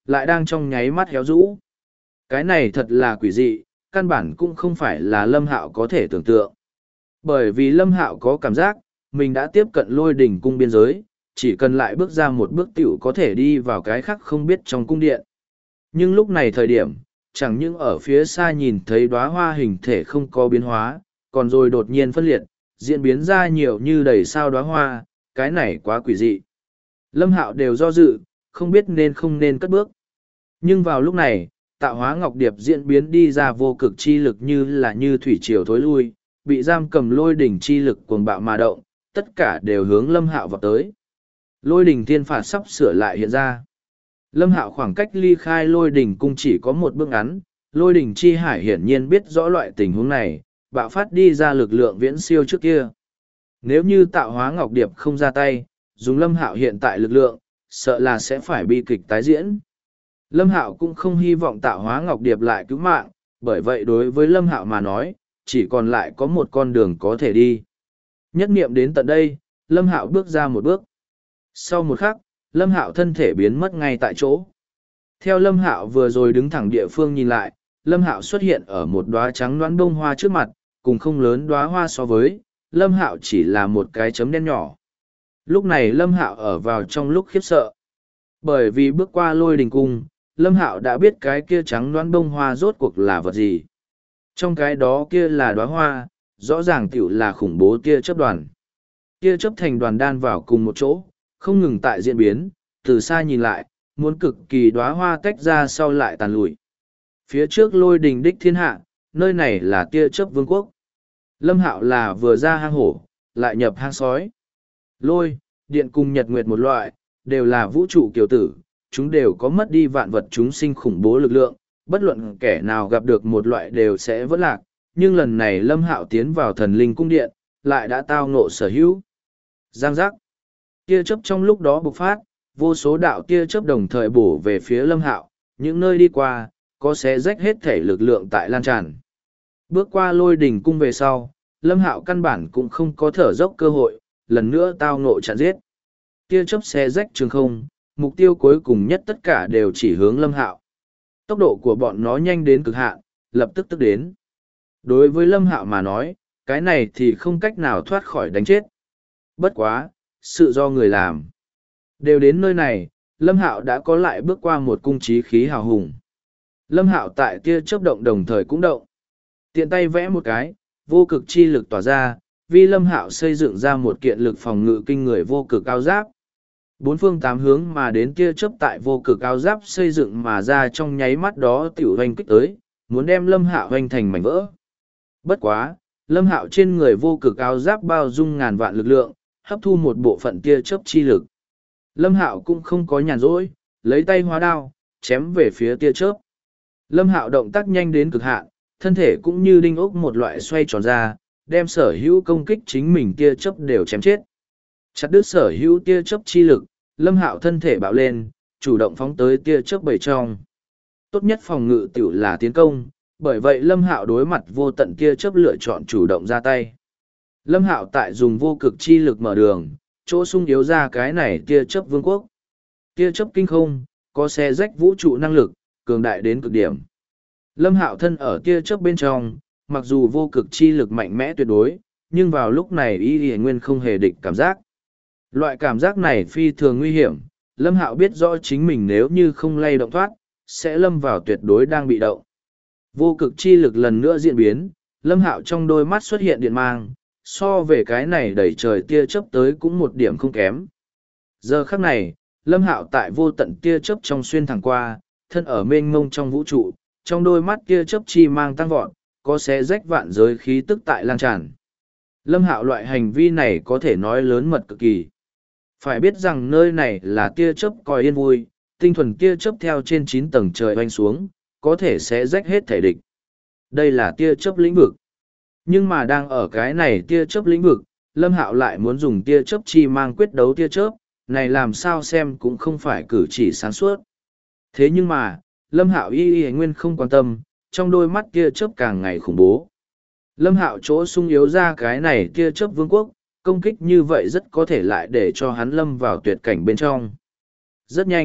lại đang trong nháy mắt héo rũ. Cái này thật là quỷ dị, căn bản cũng không phải là Lâm Hạo có thể tưởng tượng. Bởi vì Lâm Hạo có cảm giác, mình đã tiếp cận lôi đỉnh cung biên giới, chỉ cần lại bước ra một bước tiểu có thể đi vào cái khác không biết trong cung điện. Nhưng lúc này thời điểm, chẳng những ở phía xa nhìn thấy đóa hoa hình thể không có biến hóa, còn rồi đột nhiên phân liệt, diễn biến ra nhiều như đầy sao đóa hoa, cái này quá quỷ dị. Lâm Hạo đều do dự, không biết nên không nên cất bước. Nhưng vào lúc này, tạo hóa ngọc điệp diễn biến đi ra vô cực chi lực như thủy triều thối lui, bị giam cầm lôi đỉnh chi lực cuồng bạo mà động, tất cả đều hướng Lâm Hạo vào tới. Lôi đỉnh thiên phạt sắp sửa lại hiện ra. Lâm Hạo khoảng cách ly khai lôi đỉnh cung chỉ có một bước ngắn, lôi đỉnh chi hải hiển nhiên biết rõ loại tình huống này, bạo phát đi ra lực lượng viễn siêu trước kia. Nếu như tạo hóa ngọc điệp không ra tay, dùng Lâm Hạo hiện tại lực lượng, sợ là sẽ phải bi kịch tái diễn. Lâm Hạo cũng không hy vọng tạo hóa ngọc điệp lại cứu mạng, bởi vậy đối với Lâm Hạo mà nói, chỉ còn lại có một con đường có thể đi. Nhất niệm đến tận đây, Lâm Hạo bước ra một bước. Sau một khắc, Lâm Hạo thân thể biến mất ngay tại chỗ. Theo Lâm Hạo vừa rồi đứng thẳng địa phương nhìn lại, Lâm Hạo xuất hiện ở một đóa trắng loãng bông hoa trước mặt, cùng không lớn đóa hoa so với, Lâm Hạo chỉ là một cái chấm đen nhỏ. Lúc này Lâm Hạo ở vào trong lúc khiếp sợ. Bởi vì bước qua lôi đình cung, Lâm Hạo đã biết cái kia trắng loãng bông hoa rốt cuộc là vật gì. Trong cái đó kia là đóa hoa, rõ ràng tiểu là khủng bố tia chớp đoàn. Tia chớp thành đoàn đan vào cùng một chỗ, không ngừng tại diễn biến, từ xa nhìn lại, muốn cực kỳ đóa hoa tách ra sau lại tàn lụi. Phía trước lôi đình đích thiên hạ, nơi này là tia chớp vương quốc. Lâm Hạo là vừa ra hang hổ, lại nhập hang sói. Lôi, điện cùng nhật nguyệt một loại, đều là vũ trụ kiều tử, chúng đều có mất đi vạn vật chúng sinh khủng bố lực lượng, bất luận kẻ nào gặp được một loại đều sẽ vỡ lạc, nhưng lần này Lâm Hạo tiến vào thần linh cung điện, lại đã tao ngộ sở hữu. Giang giác. Tia chớp trong lúc đó bộc phát, vô số đạo tia chớp đồng thời bổ về phía Lâm Hạo, những nơi đi qua, có xé rách hết thể lực lượng tại lan tràn. Bước qua lôi đỉnh cung về sau, Lâm Hạo căn bản cũng không có thở dốc cơ hội, lần nữa tao ngộ chặn giết. Tia chớp xé rách trường không, mục tiêu cuối cùng nhất tất cả đều chỉ hướng Lâm Hạo. Tốc độ của bọn nó nhanh đến cực hạn, lập tức đến. Đối với Lâm Hạo mà nói, cái này thì không cách nào thoát khỏi đánh chết. Bất quá, sự do người làm. Đều đến nơi này, Lâm Hạo đã có lại bước qua một cung trí khí hào hùng. Lâm Hạo tại tia chớp động đồng thời cũng động. Tiện tay vẽ một cái, vô cực chi lực tỏa ra, vì Lâm Hạo xây dựng ra một kiện lực phòng ngự kinh người vô cực áo giáp. Bốn phương tám hướng mà đến tia chớp tại vô cực áo giáp xây dựng mà ra trong nháy mắt đó tiểu hoành kích tới, muốn đem Lâm Hạo hoành thành mảnh vỡ. Bất quá, Lâm Hạo trên người vô cực áo giáp bao dung ngàn vạn lực lượng, hấp thu một bộ phận tia chớp chi lực. Lâm Hạo cũng không có nhàn rỗi, lấy tay hóa đao, chém về phía tia chớp. Lâm Hạo động tác nhanh đến cực hạn, thân thể cũng như đinh ốc một loại xoay tròn ra, đem sở hữu công kích chính mình tia chớp đều chém chết. Chặt đứt sở hữu tia chớp chi lực, Lâm Hạo thân thể bạo lên, chủ động phóng tới tia chớp bầy trong. Tốt nhất phòng ngự tiểu là tiến công, bởi vậy Lâm Hạo đối mặt vô tận tia chớp lựa chọn chủ động ra tay. Lâm Hạo tại dùng vô cực chi lực mở đường, chỗ sung yếu ra cái này tia chớp vương quốc. Tia chớp kinh không, có xé rách vũ trụ năng lực, cường đại đến cực điểm. Lâm Hạo thân ở tia chớp bên trong, mặc dù vô cực chi lực mạnh mẽ tuyệt đối, nhưng vào lúc này y nguyên không hề địch cảm giác. Loại cảm giác này phi thường nguy hiểm, Lâm Hạo biết rõ chính mình nếu như không lay động thoát, sẽ lâm vào tuyệt đối đang bị động. Vô cực chi lực lần nữa diễn biến, Lâm Hạo trong đôi mắt xuất hiện điện mang, so về cái này đẩy trời tia chớp tới cũng một điểm không kém. Giờ khắc này, Lâm Hạo tại vô tận tia chớp trong xuyên thẳng qua, thân ở mênh mông trong vũ trụ, trong đôi mắt tia chớp chi mang tăng vọt, có xé rách vạn giới khí tức tại lan tràn. Lâm Hạo loại hành vi này có thể nói lớn mật cực kỳ. Phải biết rằng nơi này là tia chớp coi yên vui, tinh thuần tia chớp theo trên 9 tầng trời oanh xuống, có thể sẽ rách hết thể địch. Đây là tia chớp lĩnh vực. Nhưng mà đang ở cái này tia chớp lĩnh vực, Lâm Hạo lại muốn dùng tia chớp chi mang quyết đấu tia chớp, này làm sao xem cũng không phải cử chỉ sáng suốt. Thế nhưng mà, Lâm Hạo y nguyên không quan tâm, trong đôi mắt tia chớp càng ngày khủng bố. Lâm Hạo chỗ sung yếu ra cái này tia chớp vương quốc, công kích như vậy rất có thể lại để cho hắn lâm vào tuyệt cảnh bên trong. Rất nhanh,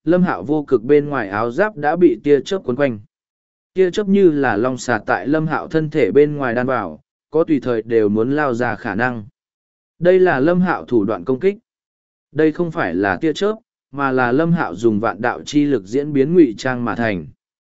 Lâm Hạo vô cực bên ngoài áo giáp đã bị tia chớp quấn quanh. Tia chớp như là long xà tại Lâm Hạo thân thể bên ngoài đan vào, có tùy thời đều muốn lao ra khả năng. Đây là Lâm Hạo thủ đoạn công kích. Đây không phải là tia chớp, mà là Lâm Hạo dùng vạn đạo chi lực diễn biến ngụy trang mà thành.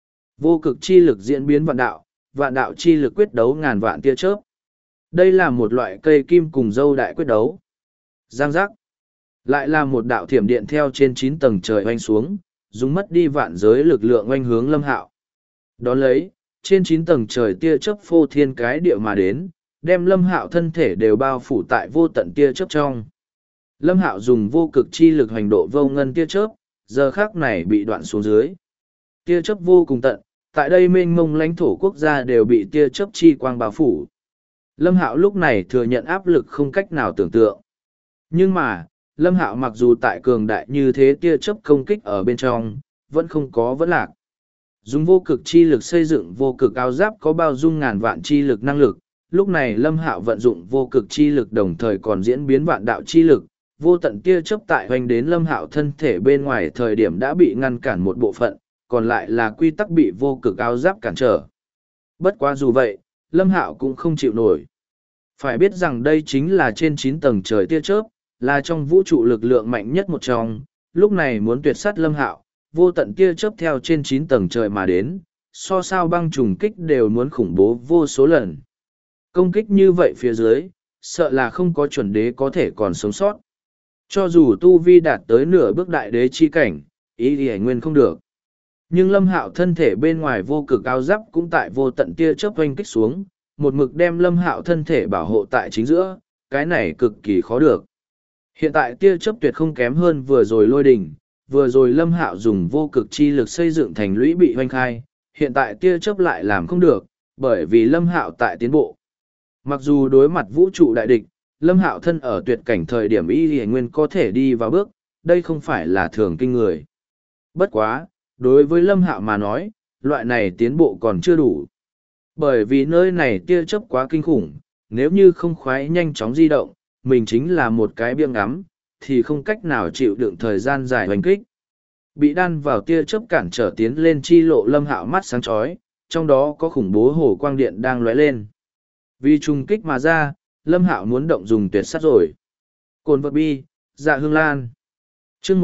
Vô cực chi lực diễn biến vạn đạo chi lực quyết đấu ngàn vạn tia chớp. Đây là một loại cây kim cùng dâu đại quyết đấu. Giang giác. Lại là một đạo thiểm điện theo trên 9 tầng trời oanh xuống, dùng mất đi vạn giới lực lượng oanh hướng Lâm Hạo. Đón lấy, trên 9 tầng trời tia chớp phô thiên cái địa mà đến, đem Lâm Hạo thân thể đều bao phủ tại vô tận tia chớp trong. Lâm Hạo dùng vô cực chi lực hành độ vô ngân tia chớp, giờ khắc này bị đoạn xuống dưới. Tia chớp vô cùng tận, tại đây mênh mông lãnh thổ quốc gia đều bị tia chớp chi quang bao phủ. Lâm Hạo lúc này thừa nhận áp lực không cách nào tưởng tượng. Nhưng mà, Lâm Hạo mặc dù tại cường đại như thế tia chớp công kích ở bên trong, vẫn không có vẫn lạc. Dùng vô cực chi lực xây dựng vô cực áo giáp có bao dung ngàn vạn chi lực năng lực. Lúc này Lâm Hạo vận dụng vô cực chi lực đồng thời còn diễn biến vạn đạo chi lực, vô tận tia chớp tại hoành đến Lâm Hạo thân thể bên ngoài thời điểm đã bị ngăn cản một bộ phận, còn lại là quy tắc bị vô cực áo giáp cản trở. Bất quá dù vậy, Lâm Hạo cũng không chịu nổi. Phải biết rằng đây chính là trên 9 tầng trời tia chớp, là trong vũ trụ lực lượng mạnh nhất một trong, lúc này muốn tuyệt sát Lâm Hạo, vô tận tia chớp theo trên 9 tầng trời mà đến, so sao băng trùng kích đều muốn khủng bố vô số lần. Công kích như vậy phía dưới, sợ là không có chuẩn đế có thể còn sống sót. Cho dù tu vi đạt tới nửa bước đại đế chi cảnh, ý thì nguyên không được. Nhưng Lâm Hạo thân thể bên ngoài vô cực áo giáp cũng tại vô tận tia chớp oanh kích xuống, một mực đem Lâm Hạo thân thể bảo hộ tại chính giữa, cái này cực kỳ khó được. Hiện tại tia chớp tuyệt không kém hơn vừa rồi lôi đỉnh, vừa rồi Lâm Hạo dùng vô cực chi lực xây dựng thành lũy bị hoanh khai, hiện tại tia chớp lại làm không được, bởi vì Lâm Hạo tại tiến bộ. Mặc dù đối mặt vũ trụ đại địch, Lâm Hạo thân ở tuyệt cảnh thời điểm y lìa nguyên có thể đi vào bước, đây không phải là thường kinh người. Bất quá, đối với Lâm Hạo mà nói, loại này tiến bộ còn chưa đủ. Bởi vì nơi này tia chớp quá kinh khủng, nếu như không khoái nhanh chóng di động, mình chính là một cái biếng ngắm, thì không cách nào chịu đựng thời gian dài hoành kích. Bị đan vào tia chớp cản trở tiến lên chi lộ Lâm Hạo mắt sáng chói, trong đó có khủng bố hồ quang điện đang lóe lên. Vì trùng kích mà ra, Lâm Hạo muốn động dùng tuyệt sát rồi. Cồn vật bi, dạ hương lan. chương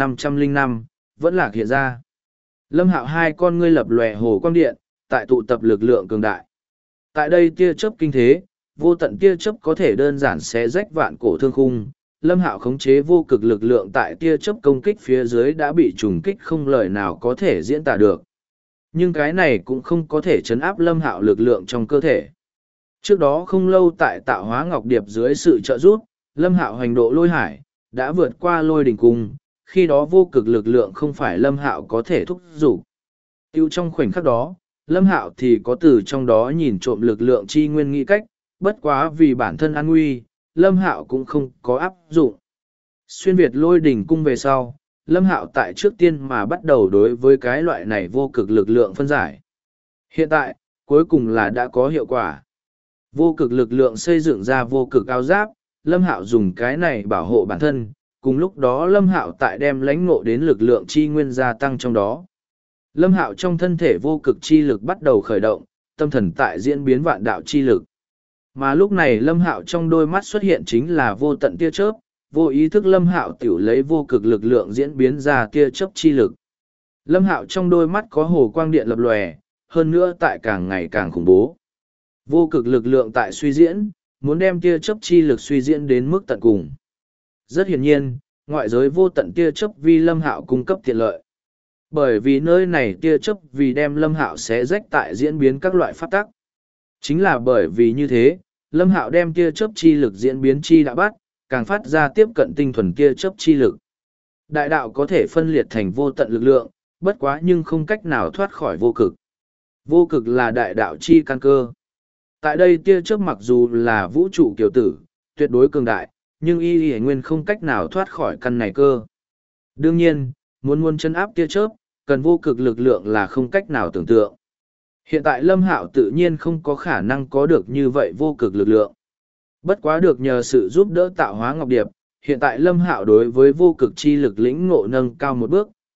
1505, vẫn lạc hiện ra. Lâm Hạo hai con ngươi lập lòe hồ quang điện, tại tụ tập lực lượng cường đại. Tại đây tia chớp kinh thế, vô tận tia chớp có thể đơn giản xé rách vạn cổ thương khung. Lâm Hạo khống chế vô cực lực lượng tại tia chớp công kích phía dưới đã bị trùng kích không lời nào có thể diễn tả được. Nhưng cái này cũng không có thể chấn áp Lâm Hạo lực lượng trong cơ thể. Trước đó không lâu tại tạo hóa ngọc điệp dưới sự trợ giúp, Lâm Hạo hành độ lôi hải, đã vượt qua lôi đỉnh cung, khi đó vô cực lực lượng không phải Lâm Hạo có thể thúc giục. Tiêu trong khoảnh khắc đó, Lâm Hạo thì có từ trong đó nhìn trộm lực lượng chi nguyên nghĩ cách, bất quá vì bản thân an nguy, Lâm Hạo cũng không có áp dụng. Xuyên Việt lôi đỉnh cung về sau, Lâm Hạo tại trước tiên mà bắt đầu đối với cái loại này vô cực lực lượng phân giải. Hiện tại, cuối cùng là đã có hiệu quả. Vô cực lực lượng xây dựng ra vô cực áo giáp, Lâm Hạo dùng cái này bảo hộ bản thân, cùng lúc đó Lâm Hạo tại đem lãnh ngộ đến lực lượng chi nguyên gia tăng trong đó. Lâm Hạo trong thân thể vô cực chi lực bắt đầu khởi động, tâm thần tại diễn biến vạn đạo chi lực. Mà lúc này Lâm Hạo trong đôi mắt xuất hiện chính là vô tận tia chớp, vô ý thức Lâm Hạo tiểu lấy vô cực lực lượng diễn biến ra tia chớp chi lực. Lâm Hạo trong đôi mắt có hồ quang điện lập lòe, hơn nữa tại càng ngày càng khủng bố. Vô cực lực lượng tại suy diễn, muốn đem tia chớp chi lực suy diễn đến mức tận cùng. Rất hiển nhiên, ngoại giới vô tận tia chớp vì Lâm Hạo cung cấp tiện lợi. Bởi vì nơi này tia chớp vì đem Lâm Hạo xé rách tại diễn biến các loại pháp tắc. Chính là bởi vì như thế, Lâm Hạo đem tia chớp chi lực diễn biến chi đã bắt, càng phát ra tiếp cận tinh thuần tia chớp chi lực. Đại đạo có thể phân liệt thành vô tận lực lượng, bất quá nhưng không cách nào thoát khỏi vô cực. Vô cực là đại đạo chi căn cơ. Tại đây tia chớp mặc dù là vũ trụ kiều tử, tuyệt đối cường đại, nhưng y nguyên không cách nào thoát khỏi căn này cơ. Đương nhiên, muốn chấn áp tia chớp, cần vô cực lực lượng là không cách nào tưởng tượng. Hiện tại Lâm Hạo tự nhiên không có khả năng có được như vậy vô cực lực lượng. Bất quá được nhờ sự giúp đỡ tạo hóa ngọc điệp, hiện tại Lâm Hạo đối với vô cực chi lực lĩnh ngộ nâng cao một bước,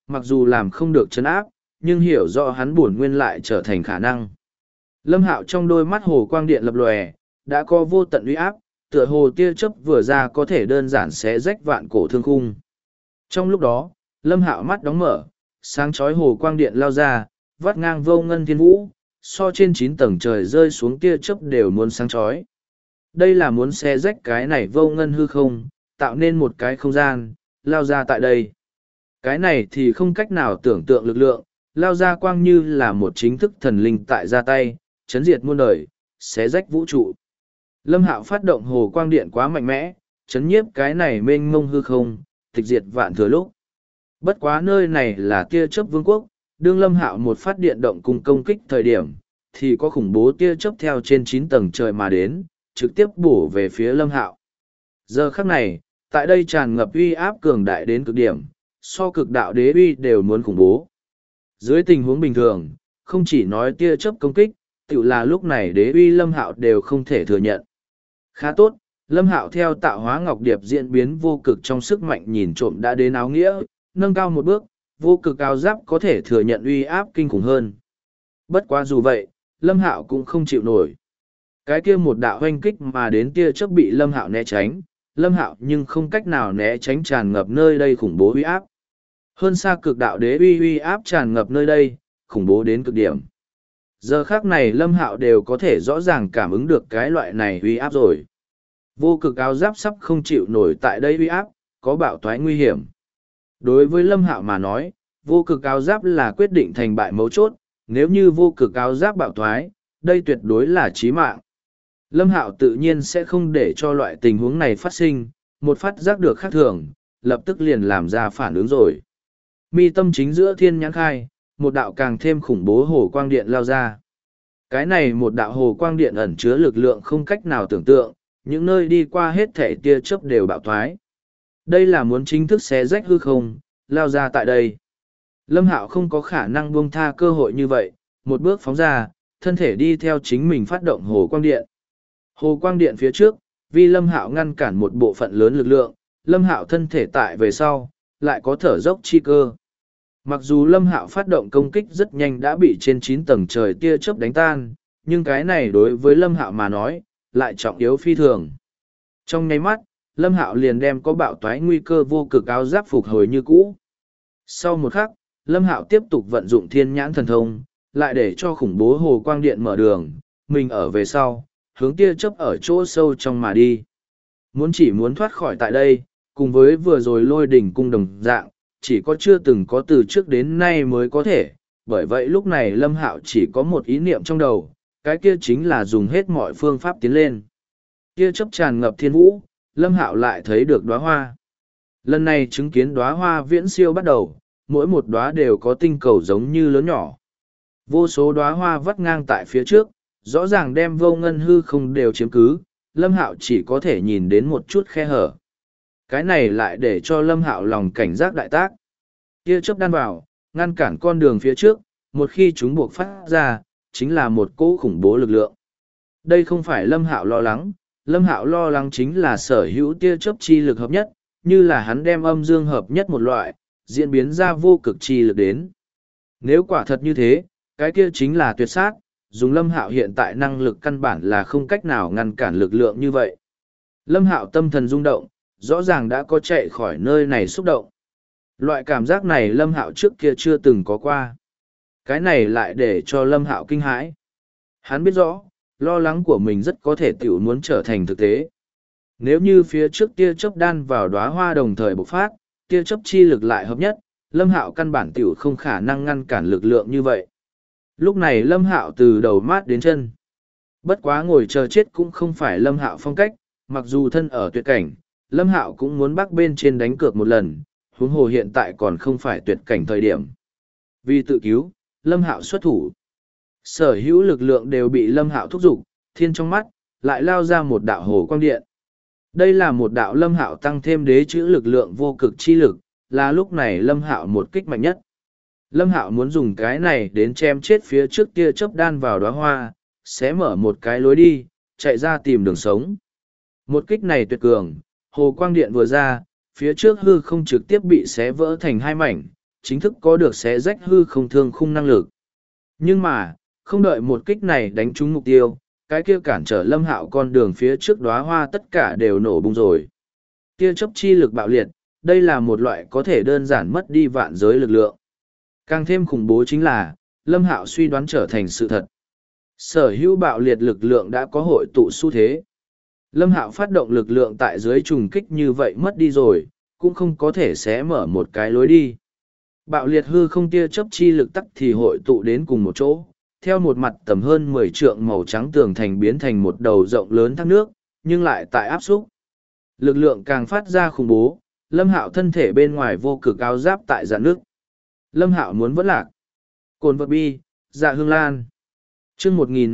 mặc dù làm không được trấn áp, nhưng hiểu rõ hắn bổn nguyên lại trở thành khả năng. Lâm Hạo trong đôi mắt hồ quang điện lập lòe, đã có vô tận uy áp, tựa hồ tia chớp vừa ra có thể đơn giản xé rách vạn cổ thương khung. Trong lúc đó, Lâm Hạo mắt đóng mở, sáng chói hồ quang điện lao ra, vắt ngang vô ngân thiên vũ, so trên 9 tầng trời rơi xuống tia chớp đều muốn sáng chói. Đây là muốn xé rách cái này vô ngân hư không, tạo nên một cái không gian, lao ra tại đây. Cái này thì không cách nào tưởng tượng lực lượng, lao ra quang như là một chính thức thần linh tại ra tay, chấn diệt muôn đời, xé rách vũ trụ. Lâm Hạo phát động hồ quang điện quá mạnh mẽ, chấn nhiếp cái này mênh mông hư không, tịch diệt vạn thừa lúc. Bất quá nơi này là tia chớp vương quốc, đương Lâm Hạo một phát điện động cùng công kích thời điểm, thì có khủng bố tia chớp theo trên 9 tầng trời mà đến, trực tiếp bổ về phía Lâm Hạo. Giờ khắc này, tại đây tràn ngập uy áp cường đại đến cực điểm, so cực đạo đế uy đều muốn khủng bố. Dưới tình huống bình thường, không chỉ nói tia chớp công kích, tự là lúc này đế uy Lâm Hạo đều không thể thừa nhận. Khá tốt, Lâm Hạo theo tạo hóa ngọc điệp diễn biến vô cực trong sức mạnh nhìn trộm đã đến áo nghĩa, nâng cao một bước, vô cực áo giáp có thể thừa nhận uy áp kinh khủng hơn. Bất quá dù vậy, Lâm Hạo cũng không chịu nổi. Cái kia một đạo hoanh kích mà đến tia chớp bị Lâm Hạo né tránh, Lâm Hạo nhưng không cách nào né tránh tràn ngập nơi đây khủng bố uy áp. Hơn xa cực đạo đế uy áp tràn ngập nơi đây, khủng bố đến cực điểm. Giờ khác này Lâm Hạo đều có thể rõ ràng cảm ứng được cái loại này uy áp rồi. Vô cực áo giáp sắp không chịu nổi tại đây uy áp, có bạo toái nguy hiểm. Đối với Lâm Hạo mà nói, vô cực áo giáp là quyết định thành bại mấu chốt, nếu như vô cực áo giáp bạo toái, đây tuyệt đối là chí mạng. Lâm Hạo tự nhiên sẽ không để cho loại tình huống này phát sinh, một phát giác được khác thường, lập tức liền làm ra phản ứng rồi. Mi tâm chính giữa thiên nhãn khai, một đạo càng thêm khủng bố hồ quang điện lao ra. Cái này một đạo hồ quang điện ẩn chứa lực lượng không cách nào tưởng tượng, những nơi đi qua hết thể tia chớp đều bạo thoái. Đây là muốn chính thức xé rách hư không, lao ra tại đây. Lâm Hạo không có khả năng buông tha cơ hội như vậy, một bước phóng ra, thân thể đi theo chính mình phát động hồ quang điện. Hồ quang điện phía trước, vì Lâm Hạo ngăn cản một bộ phận lớn lực lượng, Lâm Hạo thân thể tại về sau, lại có thở dốc chi cơ. Mặc dù Lâm Hạo phát động công kích rất nhanh đã bị trên 9 tầng trời tia chớp đánh tan, nhưng cái này đối với Lâm Hạo mà nói, lại trọng yếu phi thường. Trong nháy mắt, Lâm Hạo liền đem có bạo toái nguy cơ vô cực áo giáp phục hồi như cũ. Sau một khắc, Lâm Hạo tiếp tục vận dụng thiên nhãn thần thông, lại để cho khủng bố hồ quang điện mở đường, mình ở về sau, hướng tia chớp ở chỗ sâu trong mà đi. Muốn thoát khỏi tại đây, cùng với vừa rồi lôi đỉnh cung đồng dạng, chỉ có chưa từng có từ trước đến nay mới có thể, bởi vậy lúc này Lâm Hạo chỉ có một ý niệm trong đầu, cái kia chính là dùng hết mọi phương pháp tiến lên. Tia chớp tràn ngập thiên vũ, Lâm Hạo lại thấy được đóa hoa. Lần này chứng kiến đóa hoa viễn siêu bắt đầu, mỗi một đóa đều có tinh cầu giống như lớn nhỏ. Vô số đóa hoa vắt ngang tại phía trước, rõ ràng đem vô ngân hư không đều chiếm cứ, Lâm Hạo chỉ có thể nhìn đến một chút khe hở. Cái này lại để cho Lâm Hạo lòng cảnh giác đại tác. Tia chớp đan vào, ngăn cản con đường phía trước, một khi chúng buộc phát ra, chính là một cỗ khủng bố lực lượng. Đây không phải Lâm Hạo lo lắng, Lâm Hạo lo lắng chính là sở hữu tia chớp chi lực hợp nhất, như là hắn đem âm dương hợp nhất một loại, diễn biến ra vô cực chi lực đến. Nếu quả thật như thế, cái kia chính là tuyệt sát, dùng Lâm Hạo hiện tại năng lực căn bản là không cách nào ngăn cản lực lượng như vậy. Lâm Hạo tâm thần rung động, rõ ràng đã có chạy khỏi nơi này xúc động. Loại cảm giác này Lâm Hạo trước kia chưa từng có qua. Cái này lại để cho Lâm Hạo kinh hãi. Hắn biết rõ, lo lắng của mình rất có thể tiểu muốn trở thành thực tế. Nếu như phía trước tia chớp đan vào đóa hoa đồng thời bộc phát, tia chớp chi lực lại hợp nhất, Lâm Hạo căn bản tiểu không khả năng ngăn cản lực lượng như vậy. Lúc này Lâm Hạo từ đầu mát đến chân. Bất quá ngồi chờ chết cũng không phải Lâm Hạo phong cách, mặc dù thân ở tuyệt cảnh, Lâm Hạo cũng muốn bắc bên trên đánh cược một lần, huống hồ hiện tại còn không phải tuyệt cảnh thời điểm. Vì tự cứu, Lâm Hạo xuất thủ. Sở hữu lực lượng đều bị Lâm Hạo thúc giục, thiên trong mắt, lại lao ra một đạo hồ quang điện. Đây là một đạo Lâm Hạo tăng thêm đế chữ lực lượng vô cực chi lực, là lúc này Lâm Hạo một kích mạnh nhất. Lâm Hạo muốn dùng cái này đến chém chết phía trước tia chớp đan vào đóa hoa, sẽ mở một cái lối đi, chạy ra tìm đường sống. Một kích này tuyệt cường, hồ quang điện vừa ra, phía trước hư không trực tiếp bị xé vỡ thành hai mảnh, chính thức có được xé rách hư không thương khung năng lực. Nhưng mà, không đợi một kích này đánh trúng mục tiêu, cái kia cản trở Lâm Hạo con đường phía trước đóa hoa tất cả đều nổ bung rồi. Tia chớp chi lực bạo liệt, đây là một loại có thể đơn giản mất đi vạn giới lực lượng. Càng thêm khủng bố chính là, Lâm Hạo suy đoán trở thành sự thật. Sở hữu bạo liệt lực lượng đã có hội tụ xu thế. Lâm Hạo phát động lực lượng tại dưới trùng kích như vậy mất đi rồi, cũng không có thể xé mở một cái lối đi. Bạo liệt hư không tia chớp chi lực tắc thì hội tụ đến cùng một chỗ, theo một mặt tầm hơn 10 trượng màu trắng tường thành biến thành một đầu rộng lớn thác nước, nhưng lại tại áp xúc. Lực lượng càng phát ra khủng bố, Lâm Hạo thân thể bên ngoài vô cực áo giáp tại dạn nước. Lâm Hạo muốn vẫn lạc. Cồn vật bi, dạ hương lan. Chương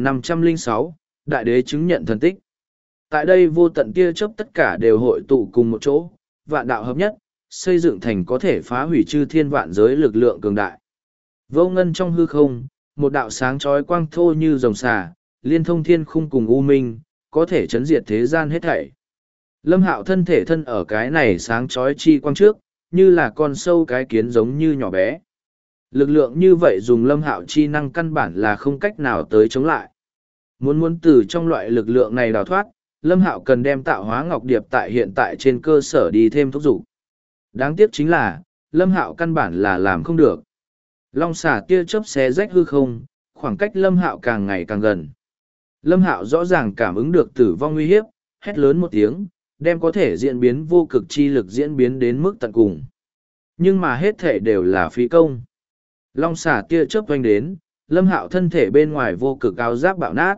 1506, Đại đế chứng nhận thần tích. Tại đây vô tận tia chớp tất cả đều hội tụ cùng một chỗ, vạn đạo hợp nhất, xây dựng thành có thể phá hủy chư thiên vạn giới lực lượng cường đại. Vô ngân trong hư không, một đạo sáng chói quang thô như rồng xà, liên thông thiên khung cùng u minh, có thể chấn diệt thế gian hết thảy. Lâm Hạo thân thể thân ở cái này sáng chói chi quang trước, như là con sâu cái kiến giống như nhỏ bé. Lực lượng như vậy dùng Lâm Hạo chi năng căn bản là không cách nào tới chống lại. Muốn từ trong loại lực lượng này đào thoát, Lâm Hạo cần đem tạo hóa ngọc điệp tại hiện tại trên cơ sở đi thêm thúc giục. Đáng tiếc chính là, Lâm Hạo căn bản là làm không được. Long xả tia chớp xé rách hư không, khoảng cách Lâm Hạo càng ngày càng gần. Lâm Hạo rõ ràng cảm ứng được tử vong nguy hiếp, hét lớn một tiếng, đem có thể diễn biến vô cực chi lực diễn biến đến mức tận cùng. Nhưng mà hết thể đều là phí công. Long xả tia chớp quanh đến, Lâm Hạo thân thể bên ngoài vô cực áo giáp bạo nát.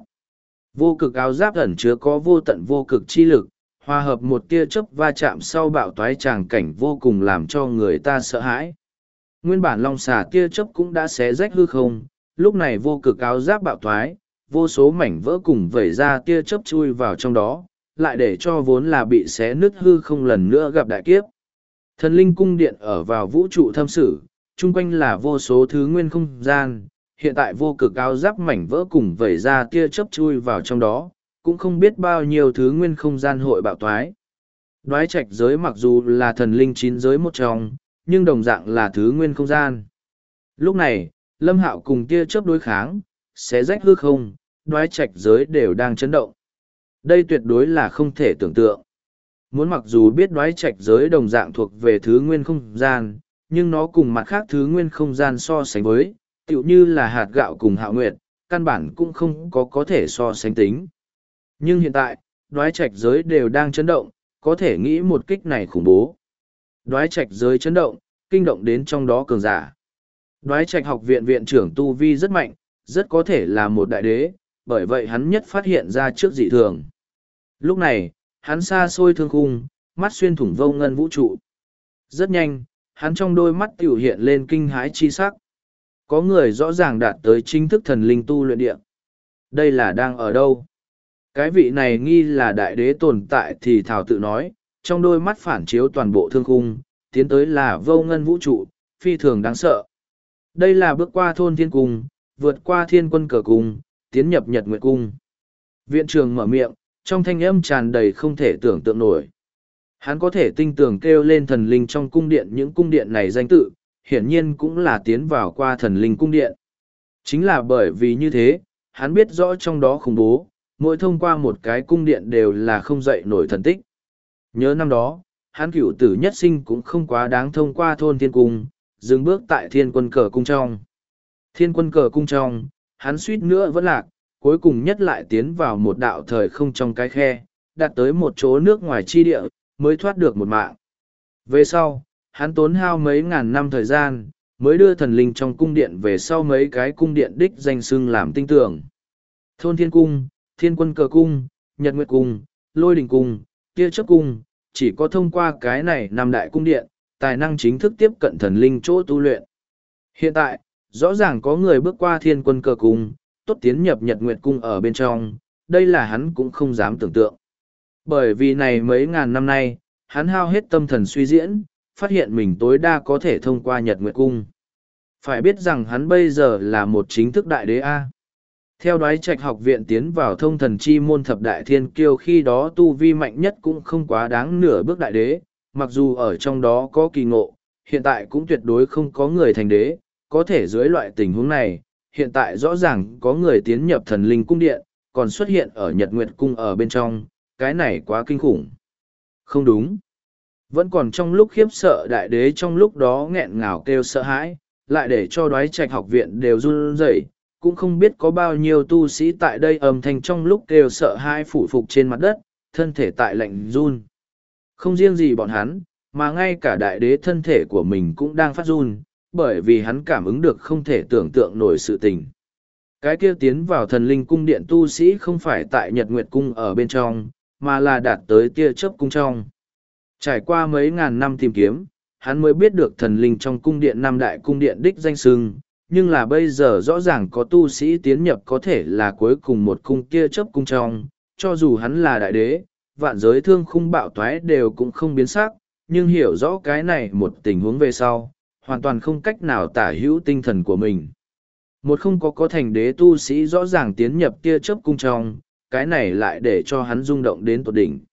Vô cực áo giáp ẩn chứa có vô tận vô cực chi lực, hòa hợp một tia chớp va chạm sau bạo toái tràng cảnh vô cùng làm cho người ta sợ hãi. Nguyên bản long xà tia chớp cũng đã xé rách hư không, lúc này vô cực áo giáp bạo toái, vô số mảnh vỡ cùng vẩy ra tia chớp chui vào trong đó, lại để cho vốn là bị xé nứt hư không lần nữa gặp đại kiếp. Thần linh cung điện ở vào vũ trụ thâm sử, chung quanh là vô số thứ nguyên không gian, hiện tại vô cực áo giáp mảnh vỡ cùng vẩy ra tia chớp chui vào trong đó, cũng không biết bao nhiêu thứ nguyên không gian hội bạo toái. Đoái trạch giới mặc dù là thần linh 9 giới một trong, nhưng đồng dạng là thứ nguyên không gian. Lúc này, Lâm Hạo cùng tia chớp đối kháng, xé rách hư không, đoái trạch giới đều đang chấn động. Đây tuyệt đối là không thể tưởng tượng. Muốn mặc dù biết đoái trạch giới đồng dạng thuộc về thứ nguyên không gian, nhưng nó cùng mặt khác thứ nguyên không gian so sánh với, tựu như là hạt gạo cùng Hạo Nguyệt, căn bản cũng không có thể so sánh tính. Nhưng hiện tại, đoái trạch giới đều đang chấn động, có thể nghĩ một kích này khủng bố. Đoái trạch giới chấn động, kinh động đến trong đó cường giả. Đoái trạch học viện viện trưởng Tu Vi rất mạnh, rất có thể là một đại đế, bởi vậy hắn nhất phát hiện ra trước dị thường. Lúc này, hắn xa xôi thương khung, mắt xuyên thủng vô ngân vũ trụ. Rất nhanh, hắn trong đôi mắt tiểu hiện lên kinh hãi chi sắc. Có người rõ ràng đạt tới chính thức thần linh tu luyện địa. Đây là đang ở đâu? Cái vị này nghi là đại đế tồn tại thì thảo tự nói, trong đôi mắt phản chiếu toàn bộ thương khung, tiến tới là vô ngân vũ trụ, phi thường đáng sợ. Đây là bước qua thôn thiên cung, vượt qua thiên quân cờ cung, tiến nhập nhật nguyệt cung. Viện trưởng mở miệng, trong thanh âm tràn đầy không thể tưởng tượng nổi. Hắn có thể tinh tường kêu lên thần linh trong cung điện, những cung điện này danh tự, hiển nhiên cũng là tiến vào qua thần linh cung điện. Chính là bởi vì như thế, hắn biết rõ trong đó khủng bố, mỗi thông qua một cái cung điện đều là không dậy nổi thần tích. Nhớ năm đó, hắn cửu tử nhất sinh cũng không quá đáng thông qua thôn thiên cung, dừng bước tại thiên quân cờ cung trong. Thiên quân cờ cung trong, hắn suýt nữa vẫn lạc, cuối cùng nhất lại tiến vào một đạo thời không trong cái khe, đạt tới một chỗ nước ngoài chi địa, mới thoát được một mạng. Về sau, hắn tốn hao mấy ngàn năm thời gian, mới đưa thần linh trong cung điện về sau mấy cái cung điện đích danh xưng làm tinh tưởng. Thôn thiên cung, thiên quân cờ cung, nhật nguyệt cung, lôi đình cung, tia chớp cung, chỉ có thông qua cái này năm đại cung điện, tài năng chính thức tiếp cận thần linh chỗ tu luyện. Hiện tại, rõ ràng có người bước qua thiên quân cờ cung, tốt tiến nhập nhật nguyệt cung ở bên trong, đây là hắn cũng không dám tưởng tượng. Bởi vì này mấy ngàn năm nay, hắn hao hết tâm thần suy diễn, phát hiện mình tối đa có thể thông qua nhật nguyệt cung. Phải biết rằng hắn bây giờ là một chính thức đại đế A. Theo đoái trạch học viện tiến vào thông thần chi môn thập đại thiên kiêu khi đó tu vi mạnh nhất cũng không quá đáng nửa bước đại đế, mặc dù ở trong đó có kỳ ngộ, hiện tại cũng tuyệt đối không có người thành đế, có thể dưới loại tình huống này, hiện tại rõ ràng có người tiến nhập thần linh cung điện, còn xuất hiện ở Nhật Nguyệt cung ở bên trong, cái này quá kinh khủng. Không đúng. Vẫn còn trong lúc khiếp sợ đại đế trong lúc đó nghẹn ngào kêu sợ hãi, lại để cho Đoái Trạch học viện đều run rẩy, cũng không biết có bao nhiêu tu sĩ tại đây âm thanh trong lúc kêu sợ hãi phủ phục trên mặt đất, thân thể tại lạnh run. Không riêng gì bọn hắn, mà ngay cả đại đế thân thể của mình cũng đang phát run, bởi vì hắn cảm ứng được không thể tưởng tượng nổi sự tình. Cái kia tiến vào thần linh cung điện tu sĩ không phải tại Nhật Nguyệt cung ở bên trong, mà là đạt tới tia chớp cung trong. Trải qua mấy ngàn năm tìm kiếm, hắn mới biết được thần linh trong cung điện năm đại cung điện đích danh sưng, nhưng là bây giờ rõ ràng có tu sĩ tiến nhập có thể là cuối cùng một cung tia chớp cung trong, cho dù hắn là đại đế, vạn giới thương khung bạo toái đều cũng không biến sắc, nhưng hiểu rõ cái này một tình huống về sau, hoàn toàn không cách nào tả hữu tinh thần của mình. Một không có thành đế tu sĩ rõ ràng tiến nhập tia chớp cung trong, cái này lại để cho hắn rung động đến tột đỉnh.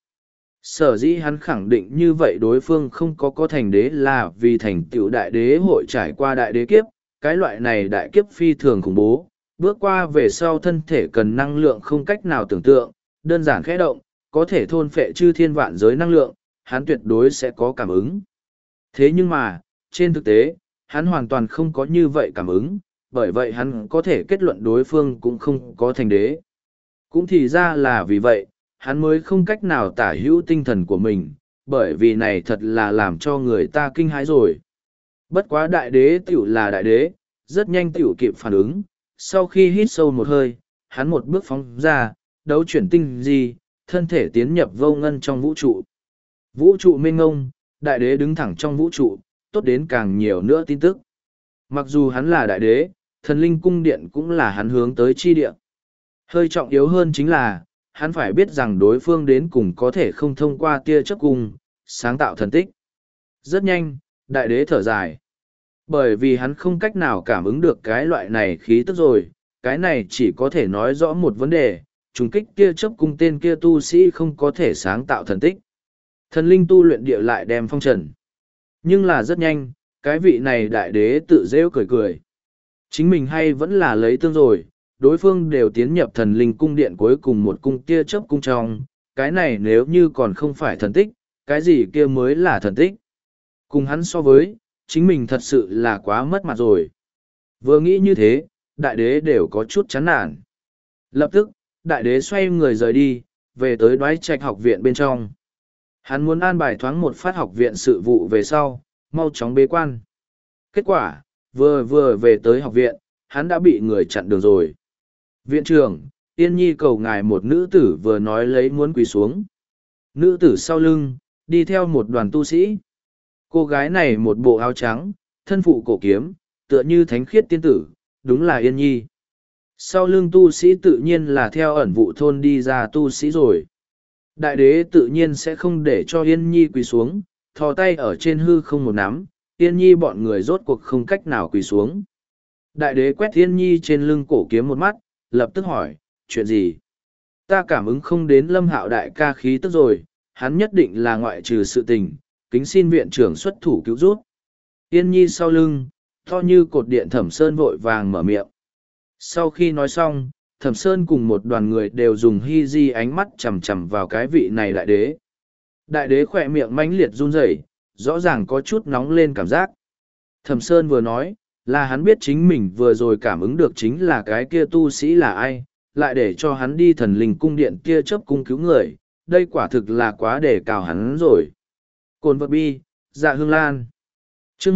Sở dĩ hắn khẳng định như vậy đối phương không có thành đế là vì thành tựu đại đế hội trải qua đại đế kiếp, cái loại này đại kiếp phi thường khủng bố, bước qua về sau thân thể cần năng lượng không cách nào tưởng tượng, đơn giản khẽ động, có thể thôn phệ chư thiên vạn giới năng lượng, hắn tuyệt đối sẽ có cảm ứng. Thế nhưng mà, trên thực tế, hắn hoàn toàn không có như vậy cảm ứng, bởi vậy hắn có thể kết luận đối phương cũng không có thành đế. Cũng thì ra là vì vậy, hắn mới không cách nào tả hữu tinh thần của mình, bởi vì này thật là làm cho người ta kinh hãi rồi. Bất quá đại đế tiểu là đại đế, rất nhanh tiểu kịp phản ứng, sau khi hít sâu một hơi, hắn một bước phóng ra, đấu chuyển tinh di, thân thể tiến nhập vô ngân trong vũ trụ. Vũ trụ mênh ngông, đại đế đứng thẳng trong vũ trụ, tốt đến càng nhiều nữa tin tức. Mặc dù hắn là đại đế, thần linh cung điện cũng là hắn hướng tới chi điện. Hơi trọng yếu hơn chính là, hắn phải biết rằng đối phương đến cùng có thể không thông qua tia chớp cung, sáng tạo thần tích. Rất nhanh, đại đế thở dài. Bởi vì hắn không cách nào cảm ứng được cái loại này khí tức rồi, cái này chỉ có thể nói rõ một vấn đề, trùng kích tia chớp cung tên kia tu sĩ không có thể sáng tạo thần tích. Thần linh tu luyện địa lại đem phong trần. Nhưng là rất nhanh, cái vị này đại đế tự rêu cười cười. Chính mình hay vẫn là lấy tương rồi, đối phương đều tiến nhập thần linh cung điện cuối cùng một cung tia chớp cung trong, cái này nếu như còn không phải thần tích, cái gì kia mới là thần tích. Cùng hắn so với, chính mình thật sự là quá mất mặt rồi. Vừa nghĩ như thế, đại đế đều có chút chán nản. Lập tức, đại đế xoay người rời đi, về tới Đoái Trạch học viện bên trong. Hắn muốn an bài thoáng một phát học viện sự vụ về sau, mau chóng bế quan. Kết quả, vừa về tới học viện, hắn đã bị người chặn đường rồi. Viện trưởng, Yên Nhi cầu ngài một nữ tử vừa nói lấy muốn quỳ xuống. Nữ tử sau lưng, đi theo một đoàn tu sĩ. Cô gái này một bộ áo trắng, thân phụ cổ kiếm, tựa như thánh khiết tiên tử, đúng là Yên Nhi. Sau lưng tu sĩ tự nhiên là theo ẩn vụ thôn đi ra tu sĩ rồi. Đại đế tự nhiên sẽ không để cho Yên Nhi quỳ xuống, thò tay ở trên hư không một nắm, Yên Nhi bọn người rốt cuộc không cách nào quỳ xuống. Đại đế quét Yên Nhi trên lưng cổ kiếm một mắt, lập tức hỏi, chuyện gì? Ta cảm ứng không đến Lâm Hạo đại ca khí tức rồi, hắn nhất định là ngoại trừ sự tình, kính xin viện trưởng xuất thủ cứu giúp. Yên Nhi sau lưng, to như cột điện Thẩm Sơn vội vàng mở miệng. Sau khi nói xong, Thẩm Sơn cùng một đoàn người đều dùng hy di ánh mắt chằm chằm vào cái vị này đại đế. Đại đế khỏe miệng mãnh liệt run rẩy, rõ ràng có chút nóng lên cảm giác. Thẩm Sơn vừa nói, là hắn biết chính mình vừa rồi cảm ứng được chính là cái kia tu sĩ là ai, lại để cho hắn đi thần linh cung điện kia chớp cung cứu người, đây quả thực là quá để cào hắn rồi. Cồn vật bi, dạ hương lan. chương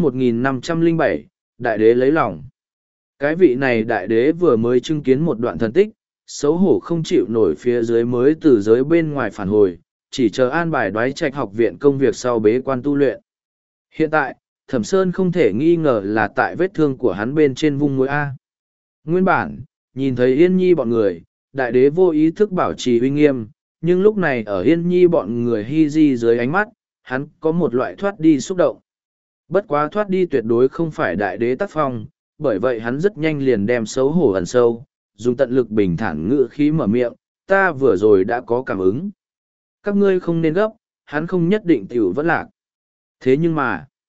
1507, đại đế lấy lòng. Cái vị này đại đế vừa mới chứng kiến một đoạn thần tích, xấu hổ không chịu nổi phía dưới mới từ giới bên ngoài phản hồi, chỉ chờ an bài Đoái Trạch học viện công việc sau bế quan tu luyện. Hiện tại, Thẩm Sơn không thể nghi ngờ là tại vết thương của hắn bên trên vung mũi A. Nguyên bản, nhìn thấy Yên Nhi bọn người, đại đế vô ý thức bảo trì uy nghiêm, nhưng lúc này ở Yên Nhi bọn người hy di dưới ánh mắt, hắn có một loại thoát đi xúc động. Bất quá thoát đi tuyệt đối không phải đại đế tác phong, bởi vậy hắn rất nhanh liền đem xấu hổ ẩn sâu, dùng tận lực bình thản ngữ khí mở miệng, ta vừa rồi đã có cảm ứng. Các ngươi không nên gấp, hắn không nhất định tiểu vẫn lạc. Thế nhưng mà,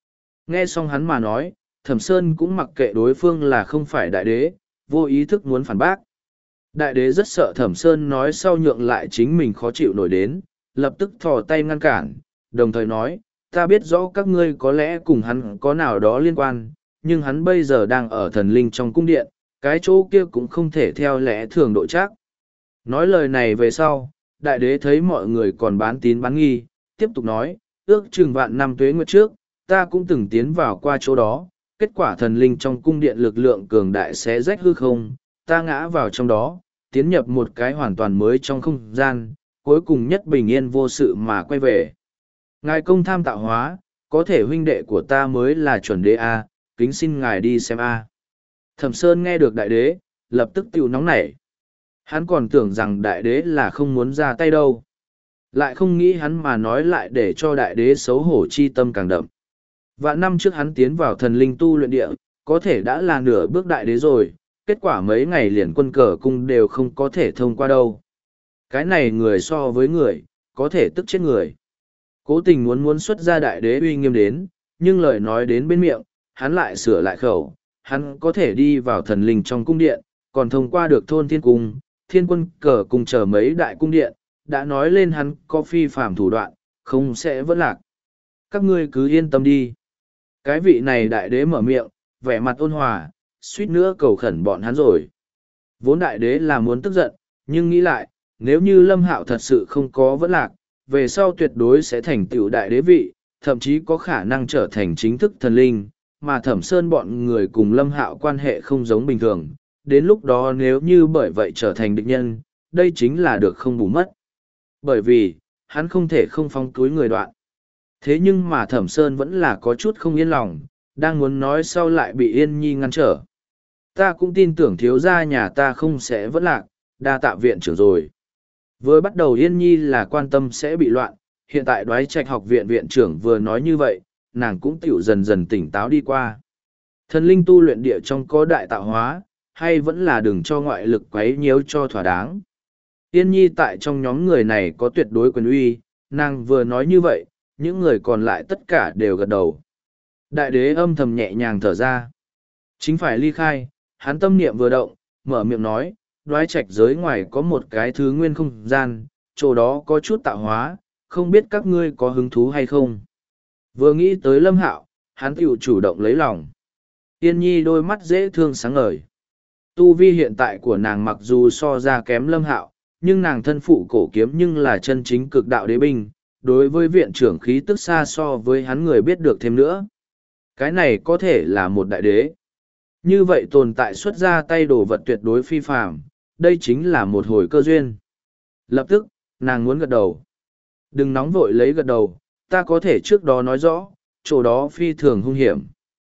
Nghe xong hắn mà nói, Thẩm Sơn cũng mặc kệ đối phương là không phải đại đế, vô ý thức muốn phản bác. Đại đế rất sợ Thẩm Sơn nói sau nhượng lại chính mình khó chịu nổi đến, lập tức thò tay ngăn cản, đồng thời nói, ta biết rõ các ngươi có lẽ cùng hắn có nào đó liên quan, nhưng hắn bây giờ đang ở thần linh trong cung điện, cái chỗ kia cũng không thể theo lẽ thường độ chắc. Nói lời này về sau, đại đế thấy mọi người còn bán tín bán nghi, tiếp tục nói, ước chừng vạn năm tuế nguyệt trước, ta cũng từng tiến vào qua chỗ đó, kết quả thần linh trong cung điện lực lượng cường đại xé rách hư không, ta ngã vào trong đó, tiến nhập một cái hoàn toàn mới trong không gian, cuối cùng nhất bình yên vô sự mà quay về. Ngài công tham tạo hóa, có thể huynh đệ của ta mới là chuẩn đế A, kính xin ngài đi xem A. Thẩm Sơn nghe được đại đế, lập tức tiêu nóng nảy. Hắn còn tưởng rằng đại đế là không muốn ra tay đâu. Lại không nghĩ hắn mà nói lại để cho đại đế xấu hổ chi tâm càng đậm. Vạn năm trước hắn tiến vào thần linh tu luyện địa, có thể đã là nửa bước đại đế rồi, kết quả mấy ngày liền quân cờ cung đều không có thể thông qua đâu. Cái này người so với người, có thể tức chết người. Cố tình muốn xuất ra đại đế uy nghiêm đến, nhưng lời nói đến bên miệng, hắn lại sửa lại khẩu, hắn có thể đi vào thần linh trong cung điện, còn thông qua được thôn thiên cung, thiên quân cờ cùng chờ mấy đại cung điện, đã nói lên hắn có phi phạm thủ đoạn, không sẽ vẫn lạc. Các ngươi cứ yên tâm đi. Cái vị này đại đế mở miệng, vẻ mặt ôn hòa, suýt nữa cầu khẩn bọn hắn rồi. Vốn đại đế là muốn tức giận, nhưng nghĩ lại, nếu như Lâm Hạo thật sự không có vẫn lạc, về sau tuyệt đối sẽ thành tựu đại đế vị, thậm chí có khả năng trở thành chính thức thần linh, mà Thẩm Sơn bọn người cùng Lâm Hạo quan hệ không giống bình thường, đến lúc đó nếu như bởi vậy trở thành địch nhân, đây chính là được không bù mất. Bởi vì, hắn không thể không phóng túi người đoạn. Thế nhưng mà Thẩm Sơn vẫn là có chút không yên lòng, đang muốn nói sau lại bị Yên Nhi ngăn trở. Ta cũng tin tưởng thiếu gia nhà ta không sẽ vẫn lạc, đa tạ viện trưởng rồi. Vừa bắt đầu Yên Nhi là quan tâm sẽ bị loạn, hiện tại Đoái Trạch học viện viện trưởng vừa nói như vậy, nàng cũng tiểu dần dần tỉnh táo đi qua. Thần linh tu luyện địa trong có đại tạo hóa, hay vẫn là đừng cho ngoại lực quấy nhiễu cho thỏa đáng. Yên Nhi tại trong nhóm người này có tuyệt đối quyền uy, nàng vừa nói như vậy, những người còn lại tất cả đều gật đầu. Đại đế âm thầm nhẹ nhàng thở ra. Chính phải ly khai, hắn tâm niệm vừa động, mở miệng nói, Đoái Trạch giới ngoài có một cái thứ nguyên không gian, chỗ đó có chút tạo hóa, không biết các ngươi có hứng thú hay không. Vừa nghĩ tới Lâm Hạo, hắn tiểu chủ động lấy lòng. Yên Nhi đôi mắt dễ thương sáng ngời. Tu vi hiện tại của nàng mặc dù so ra kém Lâm Hạo, nhưng nàng thân phụ cổ kiếm nhưng là chân chính cực đạo đế binh, đối với viện trưởng khí tức xa so với hắn người biết được thêm nữa. Cái này có thể là một đại đế. Như vậy tồn tại xuất ra tay đồ vật tuyệt đối phi phàm, đây chính là một hồi cơ duyên. Lập tức, nàng muốn gật đầu. Đừng nóng vội lấy gật đầu, ta có thể trước đó nói rõ, chỗ đó phi thường hung hiểm.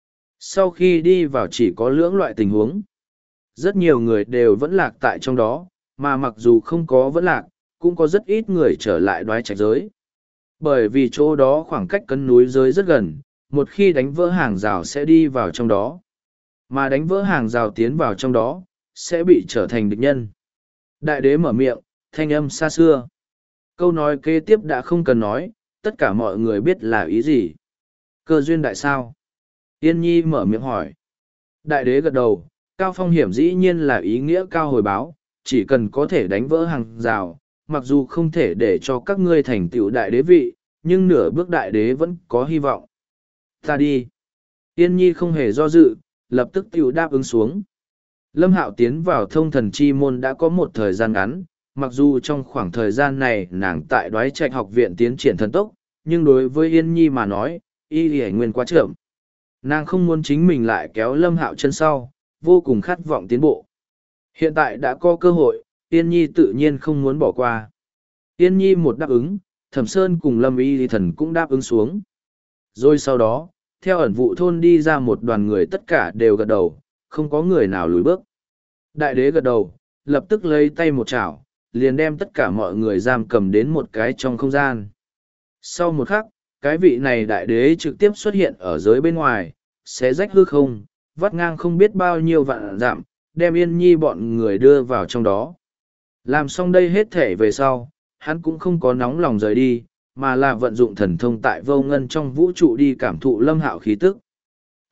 Sau khi đi vào chỉ có lưỡng loại tình huống. Rất nhiều người đều vẫn lạc tại trong đó, mà mặc dù không có vẫn lạc, cũng có rất ít người trở lại Đoái Trạch giới. Bởi vì chỗ đó khoảng cách cân núi giới rất gần, một khi đánh vỡ hàng rào sẽ đi vào trong đó. Mà đánh vỡ hàng rào tiến vào trong đó, sẽ bị trở thành địch nhân. Đại đế mở miệng, thanh âm xa xưa. Câu nói kế tiếp đã không cần nói, tất cả mọi người biết là ý gì. Cơ duyên đại sao? Yên Nhi mở miệng hỏi. Đại đế gật đầu, cao phong hiểm dĩ nhiên là ý nghĩa cao hồi báo, chỉ cần có thể đánh vỡ hàng rào, mặc dù không thể để cho các ngươi thành tựu đại đế vị, nhưng nửa bước đại đế vẫn có hy vọng. Ta đi. Yên Nhi không hề do dự, lập tức tiểu đáp ứng xuống. Lâm Hạo tiến vào thông thần chi môn đã có một thời gian ngắn, mặc dù trong khoảng thời gian này nàng tại Đoái Trạch học viện tiến triển thần tốc, nhưng đối với Yên Nhi mà nói, y lì nguyên quá chậm. Nàng không muốn chính mình lại kéo Lâm Hạo chân sau, vô cùng khát vọng tiến bộ. Hiện tại đã có cơ hội, Yên Nhi tự nhiên không muốn bỏ qua. Yên Nhi một đáp ứng, Thẩm Sơn cùng Lâm Y Thần cũng đáp ứng xuống. Rồi sau đó, theo ẩn vụ thôn đi ra một đoàn người tất cả đều gật đầu, không có người nào lùi bước. Đại đế gật đầu, lập tức lấy tay một chảo, liền đem tất cả mọi người giam cầm đến một cái trong không gian. Sau một khắc, cái vị này đại đế trực tiếp xuất hiện ở giới bên ngoài, xé rách hư không, vắt ngang không biết bao nhiêu vạn dặm, đem Yên Nhi bọn người đưa vào trong đó. Làm xong đây hết thể về sau, hắn cũng không có nóng lòng rời đi, mà là vận dụng thần thông tại vô ngân trong vũ trụ đi cảm thụ Lâm Hạo khí tức.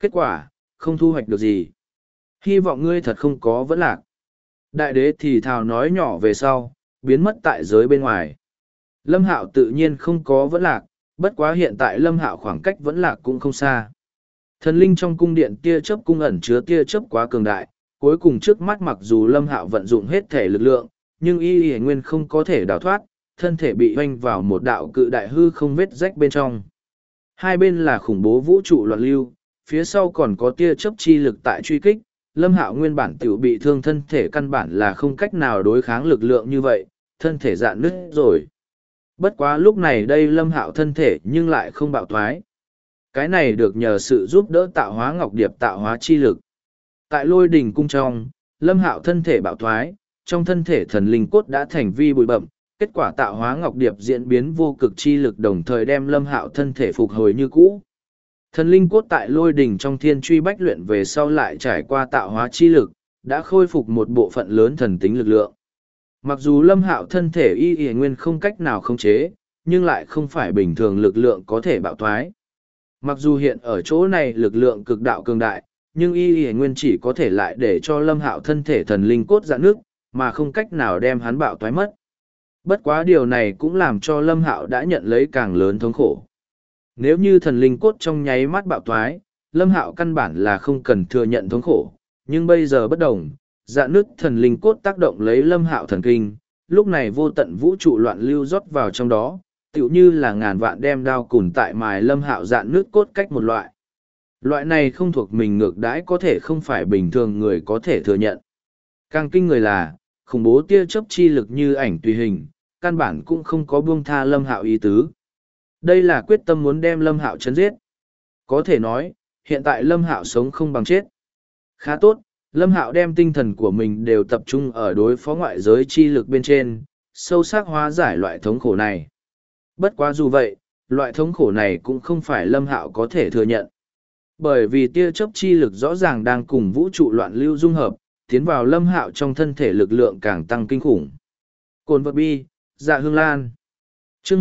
Kết quả, không thu hoạch được gì. Hy vọng ngươi thật không có vẫn lạc. Đại đế thì thào nói nhỏ về sau, biến mất tại giới bên ngoài. Lâm Hạo tự nhiên không có vẫn lạc, bất quá hiện tại Lâm Hạo khoảng cách vẫn lạc cũng không xa. Thần linh trong cung điện tia chớp cung ẩn chứa tia chớp quá cường đại, cuối cùng trước mắt mặc dù Lâm Hạo vận dụng hết thể lực lượng, nhưng y nguyên không có thể đào thoát, thân thể bị hoanh vào một đạo cự đại hư không vết rách bên trong. Hai bên là khủng bố vũ trụ loạn lưu, phía sau còn có tia chớp chi lực tại truy kích, Lâm Hạo nguyên bản tiểu bị thương thân thể căn bản là không cách nào đối kháng lực lượng như vậy, thân thể dạn nứt rồi. Bất quá lúc này đây Lâm Hạo thân thể nhưng lại không bạo thoái. Cái này được nhờ sự giúp đỡ tạo hóa ngọc điệp tạo hóa chi lực. Tại lôi đỉnh cung trong, Lâm Hạo thân thể bạo thoái, trong thân thể thần linh cốt đã thành vi bụi bậm, kết quả tạo hóa ngọc điệp diễn biến vô cực chi lực đồng thời đem Lâm Hạo thân thể phục hồi như cũ. Thần linh cốt tại lôi đỉnh trong thiên truy bách luyện về sau lại trải qua tạo hóa chi lực, đã khôi phục một bộ phận lớn thần tính lực lượng. Mặc dù Lâm Hạo thân thể y nguyên không cách nào khống chế, nhưng lại không phải bình thường lực lượng có thể bạo thoái. Mặc dù hiện ở chỗ này lực lượng cực đạo cường đại, nhưng y nguyên chỉ có thể lại để cho Lâm Hạo thân thể thần linh cốt dạn nước, mà không cách nào đem hắn bạo thoái mất. Bất quá điều này cũng làm cho Lâm Hạo đã nhận lấy càng lớn thống khổ. Nếu như thần linh cốt trong nháy mắt bạo thoái, Lâm Hạo căn bản là không cần thừa nhận thống khổ, nhưng bây giờ bất đồng, dạn nứt thần linh cốt tác động lấy Lâm Hạo thần kinh, lúc này vô tận vũ trụ loạn lưu rót vào trong đó, tựu như là ngàn vạn đem đao cùn tại mài Lâm Hạo dạn nứt cốt cách một loại. Loại này không thuộc mình ngược đãi có thể không phải bình thường người có thể thừa nhận. Càng kinh người là, khủng bố tia chớp chi lực như ảnh tùy hình, căn bản cũng không có buông tha Lâm Hạo ý tứ. Đây là quyết tâm muốn đem Lâm Hạo chấn giết. Có thể nói, hiện tại Lâm Hạo sống không bằng chết. Khá tốt, Lâm Hạo đem tinh thần của mình đều tập trung ở đối phó ngoại giới chi lực bên trên, sâu sắc hóa giải loại thống khổ này. Bất quá dù vậy, loại thống khổ này cũng không phải Lâm Hạo có thể thừa nhận. Bởi vì tia chớp chi lực rõ ràng đang cùng vũ trụ loạn lưu dung hợp, tiến vào Lâm Hạo trong thân thể lực lượng càng tăng kinh khủng. Cồn vật bi, dạ hương lan. Chương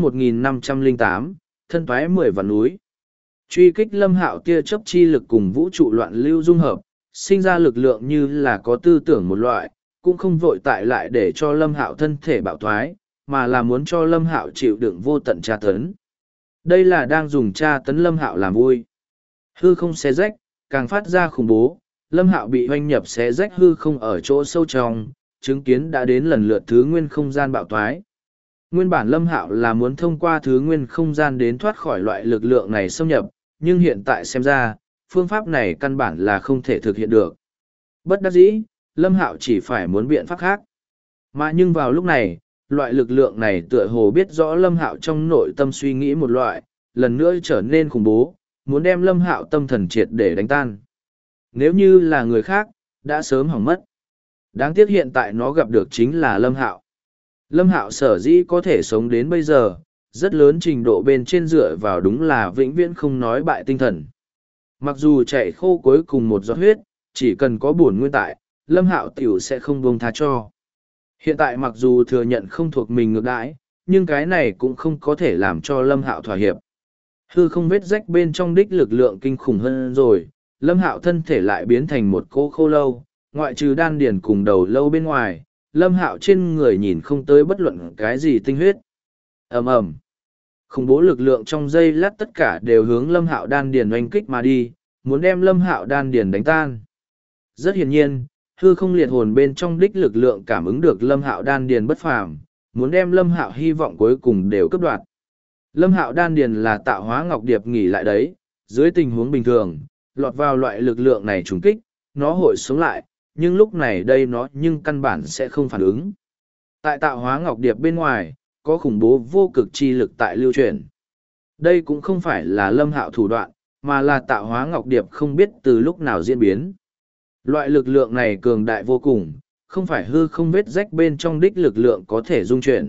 1508, thân toái 10 vạn núi. Truy kích Lâm Hạo tia chớp chi lực cùng vũ trụ loạn lưu dung hợp, sinh ra lực lượng như là có tư tưởng một loại, cũng không vội tại lại để cho Lâm Hạo thân thể bạo thoái, mà là muốn cho Lâm Hạo chịu đựng vô tận tra tấn. Đây là đang dùng tra tấn Lâm Hạo làm vui. Hư không xé rách, càng phát ra khủng bố, Lâm Hạo bị hoanh nhập xé rách hư không ở chỗ sâu trong, chứng kiến đã đến lần lượt thứ nguyên không gian bạo thoái. Nguyên bản Lâm Hạo là muốn thông qua thứ nguyên không gian đến thoát khỏi loại lực lượng này xâm nhập, nhưng hiện tại xem ra, phương pháp này căn bản là không thể thực hiện được. Bất đắc dĩ, Lâm Hạo chỉ phải muốn biện pháp khác. Mà nhưng vào lúc này, loại lực lượng này tựa hồ biết rõ Lâm Hạo trong nội tâm suy nghĩ một loại, lần nữa trở nên khủng bố, muốn đem Lâm Hạo tâm thần triệt để đánh tan. Nếu như là người khác, đã sớm hỏng mất. Đáng tiếc hiện tại nó gặp được chính là Lâm Hạo. Lâm Hạo sở dĩ có thể sống đến bây giờ, rất lớn trình độ bên trên dựa vào đúng là vĩnh viễn không nói bại tinh thần. Mặc dù chạy khô cuối cùng một giọt huyết, chỉ cần có bổn nguyên tại, Lâm Hạo tiểu sẽ không buông tha cho. Hiện tại mặc dù thừa nhận không thuộc mình ngược đãi, nhưng cái này cũng không có thể làm cho Lâm Hạo thỏa hiệp. Hư không vết rách bên trong đích lực lượng kinh khủng hơn rồi, Lâm Hạo thân thể lại biến thành một cô khô lâu, ngoại trừ đan điền cùng đầu lâu bên ngoài, Lâm Hạo trên người nhìn không tới bất luận cái gì tinh huyết. Ầm ầm. Khủng bố lực lượng trong giây lát tất cả đều hướng Lâm Hạo đan điền oanh kích mà đi, muốn đem Lâm Hạo đan điền đánh tan. Rất hiển nhiên, hư không liệt hồn bên trong đích lực lượng cảm ứng được Lâm Hạo đan điền bất phàm, muốn đem Lâm Hạo hy vọng cuối cùng đều cướp đoạt. Lâm Hạo đan điền là tạo hóa ngọc điệp nghỉ lại đấy, dưới tình huống bình thường, lọt vào loại lực lượng này trùng kích, nó hội sống lại, nhưng lúc này đây nó nhưng căn bản sẽ không phản ứng. Tại tạo hóa ngọc điệp bên ngoài, có khủng bố vô cực chi lực tại lưu truyền. Đây cũng không phải là Lâm Hạo thủ đoạn, mà là tạo hóa ngọc điệp không biết từ lúc nào diễn biến. Loại lực lượng này cường đại vô cùng, không phải hư không vết rách bên trong đích lực lượng có thể dung chuyển.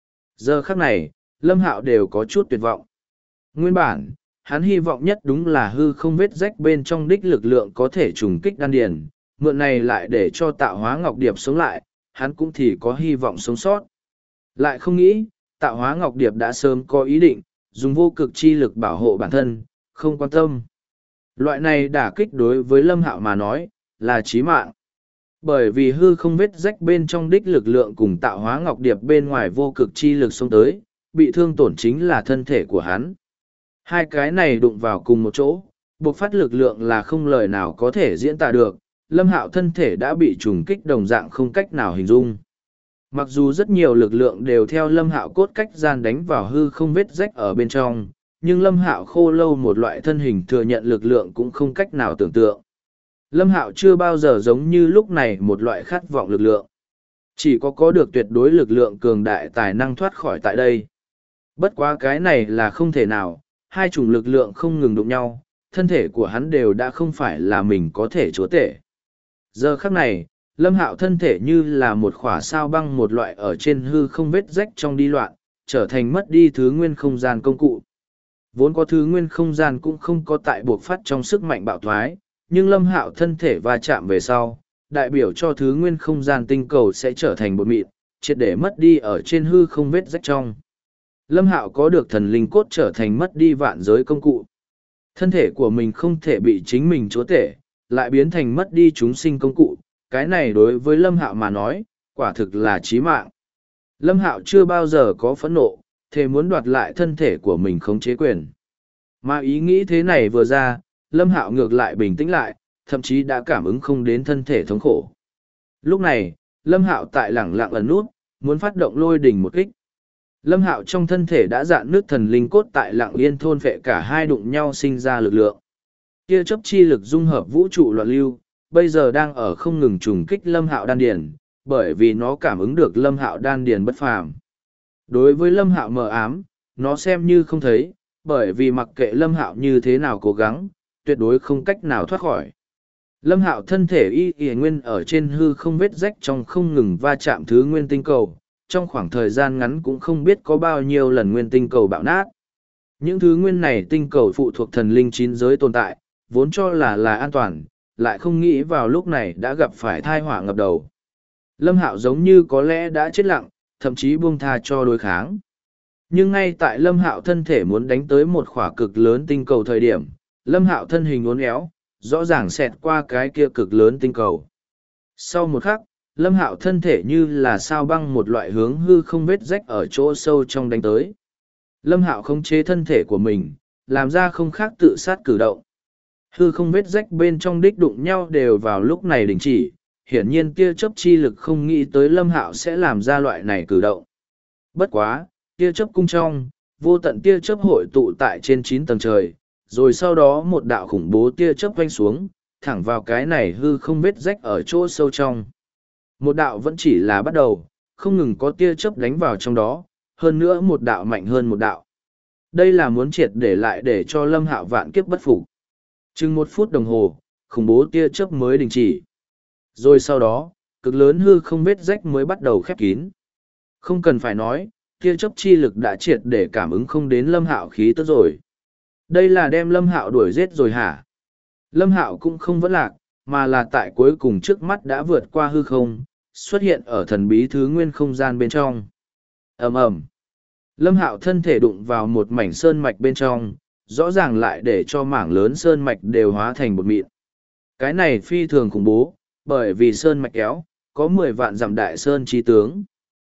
Giờ khắc này, Lâm Hạo đều có chút tuyệt vọng. Nguyên bản, hắn hy vọng nhất đúng là hư không vết rách bên trong đích lực lượng có thể trùng kích đan điền, mượn này lại để cho tạo hóa ngọc điệp sống lại, hắn cũng thì có hy vọng sống sót. Lại không nghĩ, tạo hóa ngọc điệp đã sớm có ý định, dùng vô cực chi lực bảo hộ bản thân, không quan tâm. Loại này đả kích đối với Lâm Hạo mà nói, là chí mạng. Bởi vì hư không vết rách bên trong đích lực lượng cùng tạo hóa ngọc điệp bên ngoài vô cực chi lực xông tới, bị thương tổn chính là thân thể của hắn. Hai cái này đụng vào cùng một chỗ, buộc phát lực lượng là không lời nào có thể diễn tả được, Lâm Hạo thân thể đã bị trùng kích đồng dạng không cách nào hình dung. Mặc dù rất nhiều lực lượng đều theo Lâm Hạo cốt cách gian đánh vào hư không vết rách ở bên trong, nhưng Lâm Hạo khô lâu một loại thân hình thừa nhận lực lượng cũng không cách nào tưởng tượng. Lâm Hạo chưa bao giờ giống như lúc này một loại khát vọng lực lượng. Chỉ có được tuyệt đối lực lượng cường đại tài năng thoát khỏi tại đây. Bất quá cái này là không thể nào, hai chủng lực lượng không ngừng đụng nhau, thân thể của hắn đều đã không phải là mình có thể chúa tể. Giờ khắc này, Lâm Hạo thân thể như là một khỏa sao băng một loại ở trên hư không vết rách trong đi loạn, trở thành mất đi thứ nguyên không gian công cụ. Vốn có thứ nguyên không gian cũng không có tại buộc phát trong sức mạnh bạo thoái, nhưng Lâm Hạo thân thể va chạm về sau, đại biểu cho thứ nguyên không gian tinh cầu sẽ trở thành bột mịn, triệt để mất đi ở trên hư không vết rách trong. Lâm Hạo có được thần linh cốt trở thành mất đi vạn giới công cụ. Thân thể của mình không thể bị chính mình chúa tể, lại biến thành mất đi chúng sinh công cụ, cái này đối với Lâm Hạo mà nói, quả thực là chí mạng. Lâm Hạo chưa bao giờ có phẫn nộ, thề muốn đoạt lại thân thể của mình khống chế quyền. Mà ý nghĩ thế này vừa ra, Lâm Hạo ngược lại bình tĩnh lại, thậm chí đã cảm ứng không đến thân thể thống khổ. Lúc này, Lâm Hạo tại lẳng lặng ẩn nút, muốn phát động lôi đỉnh một kích. Lâm Hạo trong thân thể đã dạn nước thần linh cốt tại lặng yên thôn phệ cả hai đụng nhau sinh ra lực lượng. Tia chớp chi lực dung hợp vũ trụ loạn lưu, bây giờ đang ở không ngừng trùng kích Lâm Hạo đan điền, bởi vì nó cảm ứng được Lâm Hạo đan điền bất phàm. Đối với Lâm Hạo mờ ám, nó xem như không thấy, bởi vì mặc kệ Lâm Hạo như thế nào cố gắng, tuyệt đối không cách nào thoát khỏi. Lâm Hạo thân thể y nguyên ở trên hư không vết rách trong không ngừng va chạm thứ nguyên tinh cầu, trong khoảng thời gian ngắn cũng không biết có bao nhiêu lần nguyên tinh cầu bạo nát. Những thứ nguyên này tinh cầu phụ thuộc thần linh chín giới tồn tại, vốn cho là an toàn, lại không nghĩ vào lúc này đã gặp phải thai họa ngập đầu. Lâm Hạo giống như có lẽ đã chết lặng, thậm chí buông tha cho đối kháng. Nhưng ngay tại Lâm Hạo thân thể muốn đánh tới một khỏa cực lớn tinh cầu thời điểm, Lâm Hạo thân hình uốn éo, rõ ràng xẹt qua cái kia cực lớn tinh cầu. Sau một khắc, Lâm Hạo thân thể như là sao băng một loại hướng hư không vết rách ở chỗ sâu trong đánh tới. Lâm Hạo khống chế thân thể của mình, làm ra không khác tự sát cử động. Hư không vết rách bên trong đích đụng nhau đều vào lúc này đình chỉ, hiển nhiên tia chớp chi lực không nghĩ tới Lâm Hạo sẽ làm ra loại này cử động. Bất quá, tia chớp cung trong, vô tận tia chớp hội tụ tại trên 9 tầng trời, rồi sau đó một đạo khủng bố tia chớp quanh xuống, thẳng vào cái này hư không vết rách ở chỗ sâu trong. Một đạo vẫn chỉ là bắt đầu, không ngừng có tia chớp đánh vào trong đó, hơn nữa một đạo mạnh hơn một đạo. Đây là muốn triệt để lại để cho Lâm Hạo vạn kiếp bất phục. Chừng 1 phút đồng hồ, khủng bố tia chớp mới đình chỉ. Rồi sau đó, cực lớn hư không vết rách mới bắt đầu khép kín. Không cần phải nói, tia chớp chi lực đã triệt để cảm ứng không đến Lâm Hạo khí tức rồi. Đây là đem Lâm Hạo đuổi giết rồi hả? Lâm Hạo cũng không vẫn lạc, mà là tại cuối cùng trước mắt đã vượt qua hư không, xuất hiện ở thần bí thứ nguyên không gian bên trong. Ầm ầm. Lâm Hạo thân thể đụng vào một mảnh sơn mạch bên trong, rõ ràng lại để cho mảng lớn sơn mạch đều hóa thành bột mịn. Cái này phi thường khủng bố, bởi vì sơn mạch kéo, có 10 vạn dặm đại sơn chi tướng.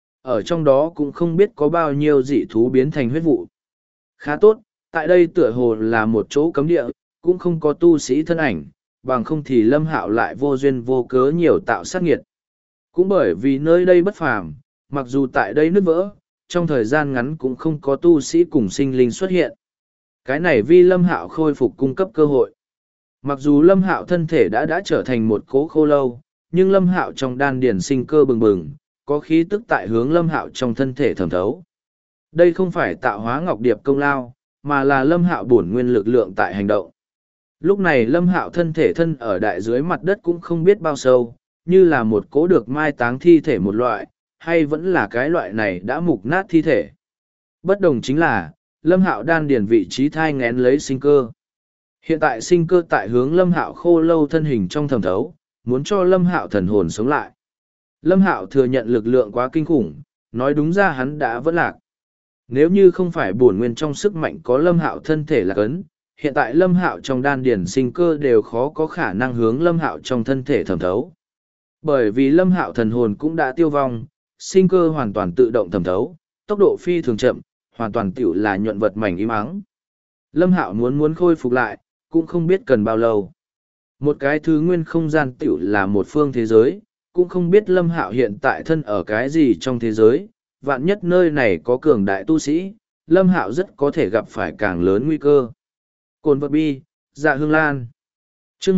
Ở trong đó cũng không biết có bao nhiêu dị thú biến thành huyết vụ. Khá tốt, tại đây tựa hồ là một chỗ cấm địa, cũng không có tu sĩ thân ảnh, bằng không thì Lâm Hạo lại vô duyên vô cớ nhiều tạo sát nghiệt. Cũng bởi vì nơi đây bất phàm, mặc dù tại đây nứt vỡ, trong thời gian ngắn cũng không có tu sĩ cùng sinh linh xuất hiện. Cái này vì Lâm Hạo khôi phục cung cấp cơ hội. Mặc dù Lâm Hạo thân thể đã trở thành một cố khô lâu, nhưng Lâm Hạo trong đan điền sinh cơ bừng bừng, có khí tức tại hướng Lâm Hạo trong thân thể thẩm thấu. Đây không phải tạo hóa ngọc điệp công lao, mà là Lâm Hạo bổn nguyên lực lượng tại hành động. Lúc này Lâm Hạo thân thể thân ở đại dưới mặt đất cũng không biết bao sâu, như là một cố được mai táng thi thể một loại, hay vẫn là cái loại này đã mục nát thi thể. Bất đồng chính là, Lâm Hạo đan điền vị trí thai nghén lấy sinh cơ. Hiện tại sinh cơ tại hướng Lâm Hạo khô lâu thân hình trong thẩm thấu, muốn cho Lâm Hạo thần hồn sống lại. Lâm Hạo thừa nhận lực lượng quá kinh khủng, nói đúng ra hắn đã vẫn lạc. Nếu như không phải bổn nguyên trong sức mạnh có Lâm Hạo thân thể là cấn, hiện tại Lâm Hạo trong đan điển sinh cơ đều khó có khả năng hướng Lâm Hạo trong thân thể thẩm thấu. Bởi vì Lâm Hạo thần hồn cũng đã tiêu vong, sinh cơ hoàn toàn tự động thẩm thấu, tốc độ phi thường chậm, hoàn toàn tiểu là nhuận vật mảnh im ắng. Lâm Hạo muốn khôi phục lại, cũng không biết cần bao lâu. Một cái thứ nguyên không gian tiểu là một phương thế giới, cũng không biết Lâm Hạo hiện tại thân ở cái gì trong thế giới, vạn nhất nơi này có cường đại tu sĩ, Lâm Hạo rất có thể gặp phải càng lớn nguy cơ. Cồn vật bi, dạ hương lan. Chương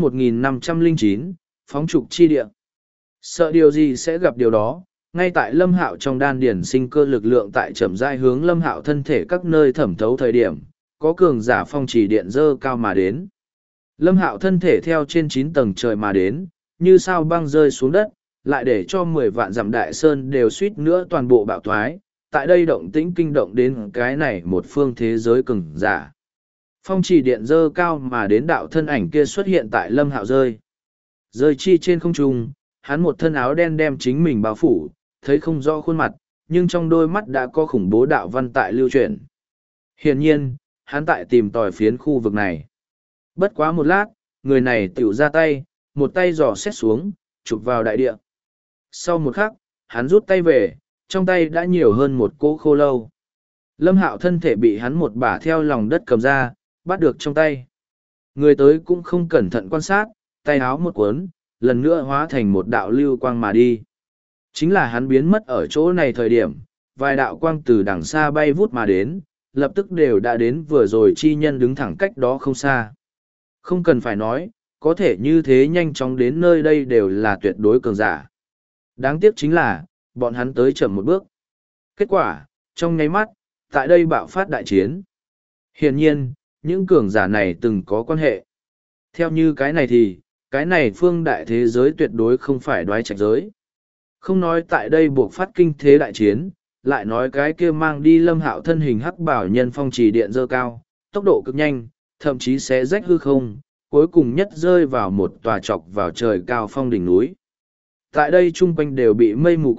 1509, phóng trục chi địa. Sợ điều gì sẽ gặp điều đó, ngay tại Lâm Hạo trong đan điển sinh cơ lực lượng tại chậm rãi hướng Lâm Hạo thân thể các nơi thẩm thấu thời điểm, có cường giả phong chỉ điện dơ cao mà đến. Lâm Hạo thân thể theo trên 9 tầng trời mà đến, như sao băng rơi xuống đất, lại để cho 10 vạn dặm đại sơn đều suýt nữa toàn bộ bạo thoái. Tại đây động tĩnh kinh động đến cái này một phương thế giới cường giả. Phong chỉ điện dơ cao mà đến đạo thân ảnh kia xuất hiện tại Lâm Hạo rơi. Rơi chi trên không trung, hắn một thân áo đen đem chính mình bao phủ, thấy không rõ khuôn mặt, nhưng trong đôi mắt đã có khủng bố đạo văn tại lưu chuyển. Hiển nhiên, hắn tại tìm tòi phiến khu vực này. Bất quá một lát, người này tiểu ra tay, một tay giò xét xuống, chụp vào đại địa. Sau một khắc, hắn rút tay về, trong tay đã nhiều hơn một cỗ khô lâu. Lâm Hạo thân thể bị hắn một bả theo lòng đất cầm ra, bắt được trong tay. Người tới cũng không cẩn thận quan sát, tay áo một cuốn, lần nữa hóa thành một đạo lưu quang mà đi. Chính là hắn biến mất ở chỗ này thời điểm, vài đạo quang từ đằng xa bay vút mà đến, lập tức đều đã đến vừa rồi chi nhân đứng thẳng cách đó không xa. Không cần phải nói, có thể như thế nhanh chóng đến nơi đây đều là tuyệt đối cường giả. Đáng tiếc chính là, bọn hắn tới chậm một bước. Kết quả, trong nháy mắt, tại đây bạo phát đại chiến. Hiển nhiên, những cường giả này từng có quan hệ. Theo như cái này thì, cái này phương đại thế giới tuyệt đối không phải đoái trạch giới. Không nói tại đây buộc phát kinh thế đại chiến, lại nói cái kia mang đi Lâm Hạo thân hình hắc bảo nhân phong trì điện dơ cao, tốc độ cực nhanh, thậm chí sẽ rách hư không, cuối cùng nhất rơi vào một tòa trọc vào trời cao phong đỉnh núi. Tại đây chung quanh đều bị mây mù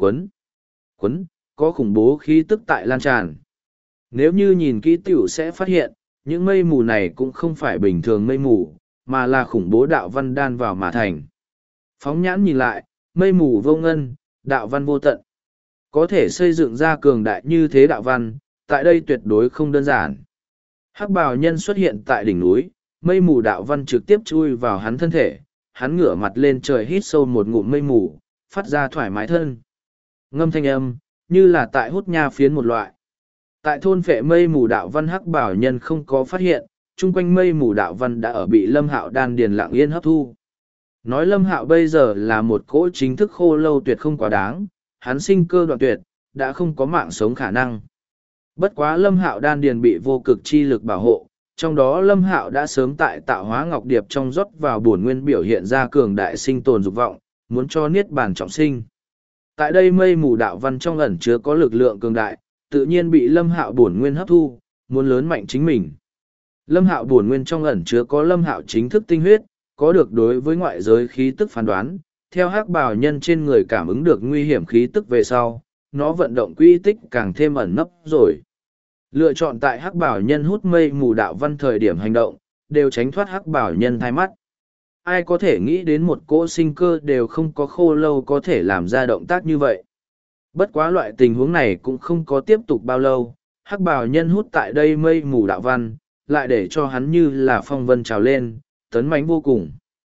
quấn, có khủng bố khí tức tại lan tràn. Nếu như nhìn kỹ tiểu sẽ phát hiện, những mây mù này cũng không phải bình thường mây mù, mà là khủng bố đạo văn đan vào mà thành. Phóng nhãn nhìn lại, mây mù vô ngân, đạo văn vô tận. Có thể xây dựng ra cường đại như thế đạo văn, tại đây tuyệt đối không đơn giản. Hắc bào nhân xuất hiện tại đỉnh núi, mây mù đạo văn trực tiếp chui vào hắn thân thể, hắn ngửa mặt lên trời hít sâu một ngụm mây mù, phát ra thoải mái thân. Ngâm thanh âm, như là tại hút nha phiến một loại. Tại thôn phệ mây mù đạo văn hắc bảo nhân không có phát hiện, chung quanh mây mù đạo văn đã ở bị Lâm Hạo đan điền lặng yên hấp thu. Nói Lâm Hạo bây giờ là một cỗ chính thức khô lâu tuyệt không quá đáng, hắn sinh cơ đoạn tuyệt, đã không có mạng sống khả năng. Bất quá Lâm Hạo đan điền bị vô cực chi lực bảo hộ, trong đó Lâm Hạo đã sớm tại tạo hóa ngọc điệp trong rót vào bổn nguyên biểu hiện ra cường đại sinh tồn dục vọng, muốn cho niết bàn trọng sinh. Tại đây mây mù đạo văn trong ẩn chứa có lực lượng cường đại, tự nhiên bị Lâm Hạo bổn nguyên hấp thu, muốn lớn mạnh chính mình. Lâm Hạo bổn nguyên trong ẩn chứa có Lâm Hạo chính thức tinh huyết, có được đối với ngoại giới khí tức phán đoán, theo hắc bào nhân trên người cảm ứng được nguy hiểm khí tức về sau, nó vận động quy tích càng thêm ẩn nấp rồi. Lựa chọn tại hắc bảo nhân hút mây mù đạo văn thời điểm hành động, đều tránh thoát hắc bảo nhân thai mắt. Ai có thể nghĩ đến một cỗ sinh cơ đều không có khô lâu có thể làm ra động tác như vậy. Bất quá loại tình huống này cũng không có tiếp tục bao lâu, hắc bảo nhân hút tại đây mây mù đạo văn, lại để cho hắn như là phong vân trào lên, tấn mãnh vô cùng.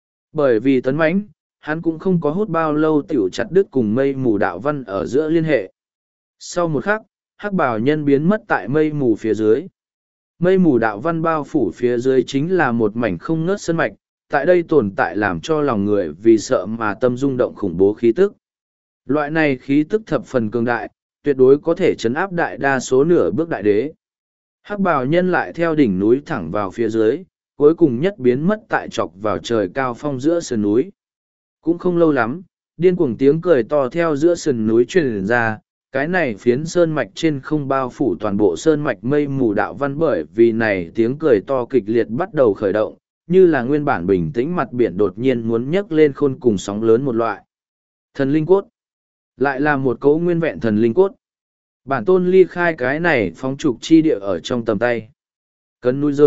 Bởi vì tấn mãnh, hắn cũng không có hút bao lâu tiểu chặt đứt cùng mây mù đạo văn ở giữa liên hệ. Sau một khắc, hắc bào nhân biến mất tại mây mù phía dưới. Mây mù đạo văn bao phủ phía dưới chính là một mảnh không ngớt sơn mạch, tại đây tồn tại làm cho lòng người vì sợ mà tâm rung động khủng bố khí tức. Loại này khí tức thập phần cường đại, tuyệt đối có thể chấn áp đại đa số nửa bước đại đế. Hắc bào nhân lại theo đỉnh núi thẳng vào phía dưới, cuối cùng nhất biến mất tại chọc vào trời cao phong giữa sườn núi. Cũng không lâu lắm, điên cuồng tiếng cười to theo giữa sườn núi truyền ra, cái này phiến sơn mạch trên không bao phủ toàn bộ sơn mạch mây mù đạo văn, bởi vì này tiếng cười to kịch liệt bắt đầu khởi động, như là nguyên bản bình tĩnh mặt biển đột nhiên muốn nhấc lên khôn cùng sóng lớn một loại. Thần linh cốt. Lại là một cấu nguyên vẹn thần linh cốt. Bản tôn ly khai cái này phóng trục chi địa ở trong tầm tay. Cấn núi giới,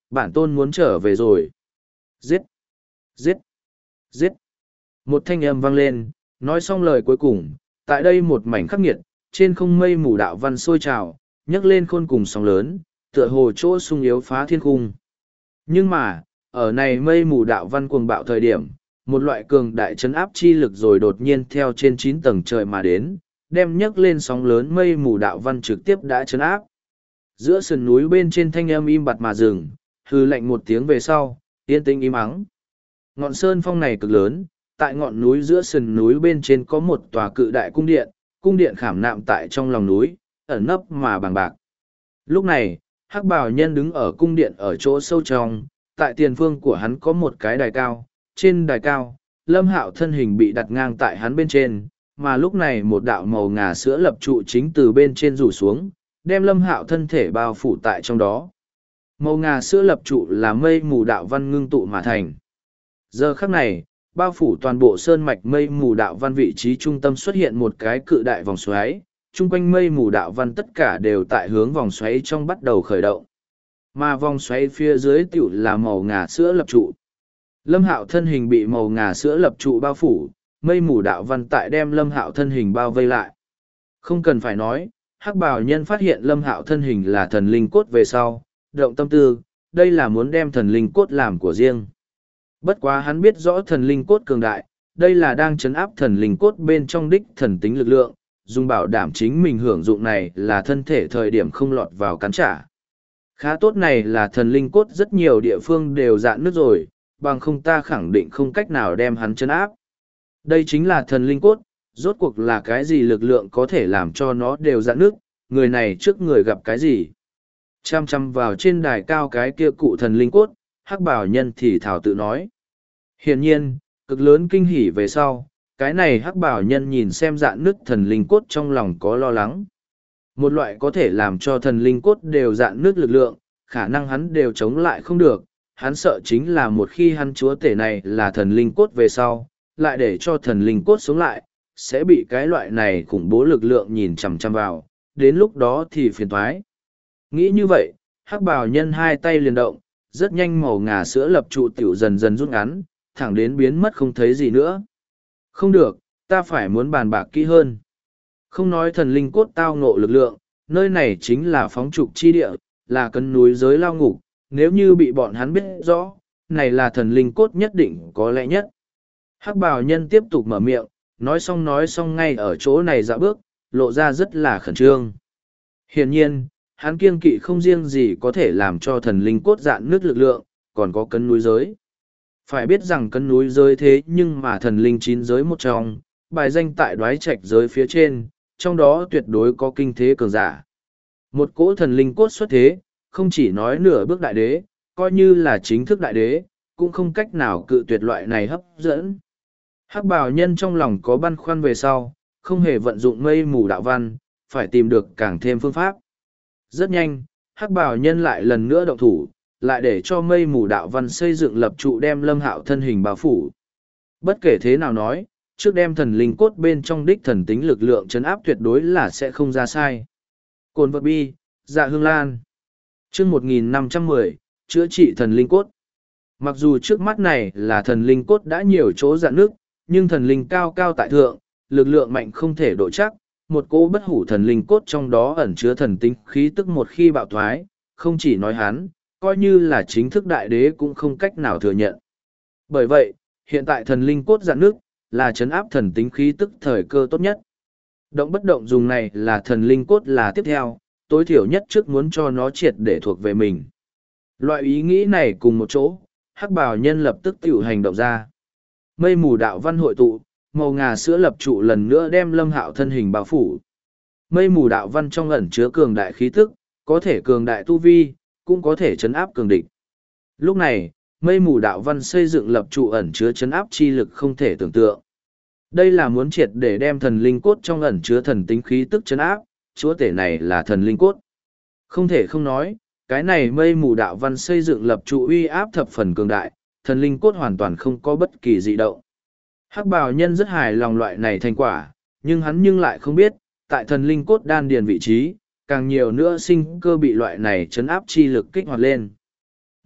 bản tôn muốn trở về rồi. Giết! Giết! Giết! Một thanh âm vang lên, nói xong lời cuối cùng, tại đây một mảnh khắc nghiệt, trên không mây mù đạo văn sôi trào, nhấc lên khôn cùng sóng lớn, tựa hồ chỗ sung yếu phá thiên khung. Nhưng mà, ở này mây mù đạo văn cuồng bạo thời điểm, một loại cường đại chấn áp chi lực rồi đột nhiên theo trên 9 tầng trời mà đến, đem nhấc lên sóng lớn mây mù đạo văn trực tiếp đã chấn áp. Giữa sườn núi bên trên thanh âm im bặt mà dừng, hư lạnh một tiếng về sau, yên tĩnh im ắng. Ngọn sơn phong này cực lớn, tại ngọn núi giữa sườn núi bên trên có một tòa cự đại cung điện khảm nạm tại trong lòng núi, ẩn nấp mà bằng bạc. Lúc này, hắc bào nhân đứng ở cung điện ở chỗ sâu trong, tại tiền phương của hắn có một cái đài cao, trên đài cao, Lâm Hạo thân hình bị đặt ngang tại hắn bên trên, mà lúc này một đạo màu ngà sữa lập trụ chính từ bên trên rủ xuống, đem Lâm Hạo thân thể bao phủ tại trong đó. Màu ngà sữa lập trụ là mây mù đạo văn ngưng tụ mà thành. Giờ khắc này, bao phủ toàn bộ sơn mạch mây mù đạo văn vị trí trung tâm xuất hiện một cái cự đại vòng xoáy, chung quanh mây mù đạo văn tất cả đều tại hướng vòng xoáy trong bắt đầu khởi động. Mà vòng xoáy phía dưới tiểu là màu ngà sữa lập trụ. Lâm Hạo thân hình bị màu ngà sữa lập trụ bao phủ, mây mù đạo văn tại đem Lâm Hạo thân hình bao vây lại. Không cần phải nói, hắc bào nhân phát hiện Lâm Hạo thân hình là thần linh cốt về sau, động tâm tư, đây là muốn đem thần linh cốt làm của riêng. Bất quá hắn biết rõ thần linh cốt cường đại, đây là đang chấn áp thần linh cốt bên trong đích thần tính lực lượng, dùng bảo đảm chính mình hưởng dụng này là thân thể thời điểm không lọt vào cắn trả. Khá tốt này là thần linh cốt rất nhiều địa phương đều dạn nước rồi, bằng không ta khẳng định không cách nào đem hắn chấn áp. Đây chính là thần linh cốt, rốt cuộc là cái gì lực lượng có thể làm cho nó đều dạn nước, người này trước người gặp cái gì. Chăm chăm vào trên đài cao cái kia cụ thần linh cốt, hắc bảo nhân thì thảo tự nói. Hiển nhiên, cực lớn kinh hỉ về sau, cái này hắc bảo nhân nhìn xem dạn nứt thần linh cốt trong lòng có lo lắng. Một loại có thể làm cho thần linh cốt đều dạn nứt lực lượng, khả năng hắn đều chống lại không được, hắn sợ chính là một khi hắn chúa tể này là thần linh cốt về sau, lại để cho thần linh cốt sống lại, sẽ bị cái loại này khủng bố lực lượng nhìn chằm chằm vào, đến lúc đó thì phiền thoái. Nghĩ như vậy, hắc bào nhân hai tay liền động, rất nhanh màu ngà sữa lập trụ tiểu dần dần rút ngắn, thẳng đến biến mất không thấy gì nữa. Không được, ta phải muốn bàn bạc kỹ hơn. Không nói thần linh cốt tao ngộ lực lượng, nơi này chính là phóng trục chi địa, là cấn núi giới lao ngục, nếu như bị bọn hắn biết rõ, này là thần linh cốt nhất định có lẽ nhất. Hắc bào nhân tiếp tục mở miệng, nói xong ngay ở chỗ này dạo bước, lộ ra rất là khẩn trương. Hiển nhiên, hắn kiêng kỵ không riêng gì có thể làm cho thần linh cốt dạn nước lực lượng, còn có cấn núi giới. Phải biết rằng cấn núi giới thế nhưng mà thần linh 9 giới một trong, bài danh tại đoái trạch giới phía trên, trong đó tuyệt đối có kinh thế cường giả. Một cỗ thần linh cốt xuất thế, không chỉ nói nửa bước đại đế, coi như là chính thức đại đế, cũng không cách nào cự tuyệt loại này hấp dẫn. Hắc bào nhân trong lòng có băn khoăn về sau, không hề vận dụng mây mù đạo văn, phải tìm được càng thêm phương pháp. Rất nhanh, hắc bào nhân lại lần nữa động thủ, lại để cho mây mù đạo văn xây dựng lập trụ đem Lâm Hạo thân hình bao phủ. Bất kể thế nào nói, trước đem thần linh cốt bên trong đích thần tính lực lượng chấn áp tuyệt đối là sẽ không ra sai. Cồn vật bi, dạ hương lan. Chương 1510, chữa trị thần linh cốt. Mặc dù trước mắt này là thần linh cốt đã nhiều chỗ dạn nước, nhưng thần linh cao cao tại thượng, lực lượng mạnh không thể độ chắc, một cỗ bất hủ thần linh cốt trong đó ẩn chứa thần tính khí tức một khi bạo thoái, không chỉ nói hắn, coi như là chính thức đại đế cũng không cách nào thừa nhận. Bởi vậy, hiện tại thần linh cốt dạn nước, là chấn áp thần tính khí tức thời cơ tốt nhất. Động bất động dùng này là thần linh cốt là tiếp theo, tối thiểu nhất trước muốn cho nó triệt để thuộc về mình. Loại ý nghĩ này cùng một chỗ, hắc bào nhân lập tức tiểu hành động ra. Mây mù đạo văn hội tụ, màu ngà sữa lập trụ lần nữa đem Lâm Hạo thân hình bao phủ. Mây mù đạo văn trong ẩn chứa cường đại khí tức, có thể cường đại tu vi, cũng có thể chấn áp cường địch. Lúc này, mây mù đạo văn xây dựng lập trụ ẩn chứa chấn áp chi lực không thể tưởng tượng. Đây là muốn triệt để đem thần linh cốt trong ẩn chứa thần tính khí tức chấn áp, chúa tể này là thần linh cốt. Không thể không nói, cái này mây mù đạo văn xây dựng lập trụ uy áp thập phần cường đại, thần linh cốt hoàn toàn không có bất kỳ dị động. Hắc bào nhân rất hài lòng loại này thành quả, nhưng hắn lại không biết, tại thần linh cốt đan điền vị trí, càng nhiều nữa sinh cơ bị loại này chấn áp chi lực kích hoạt lên.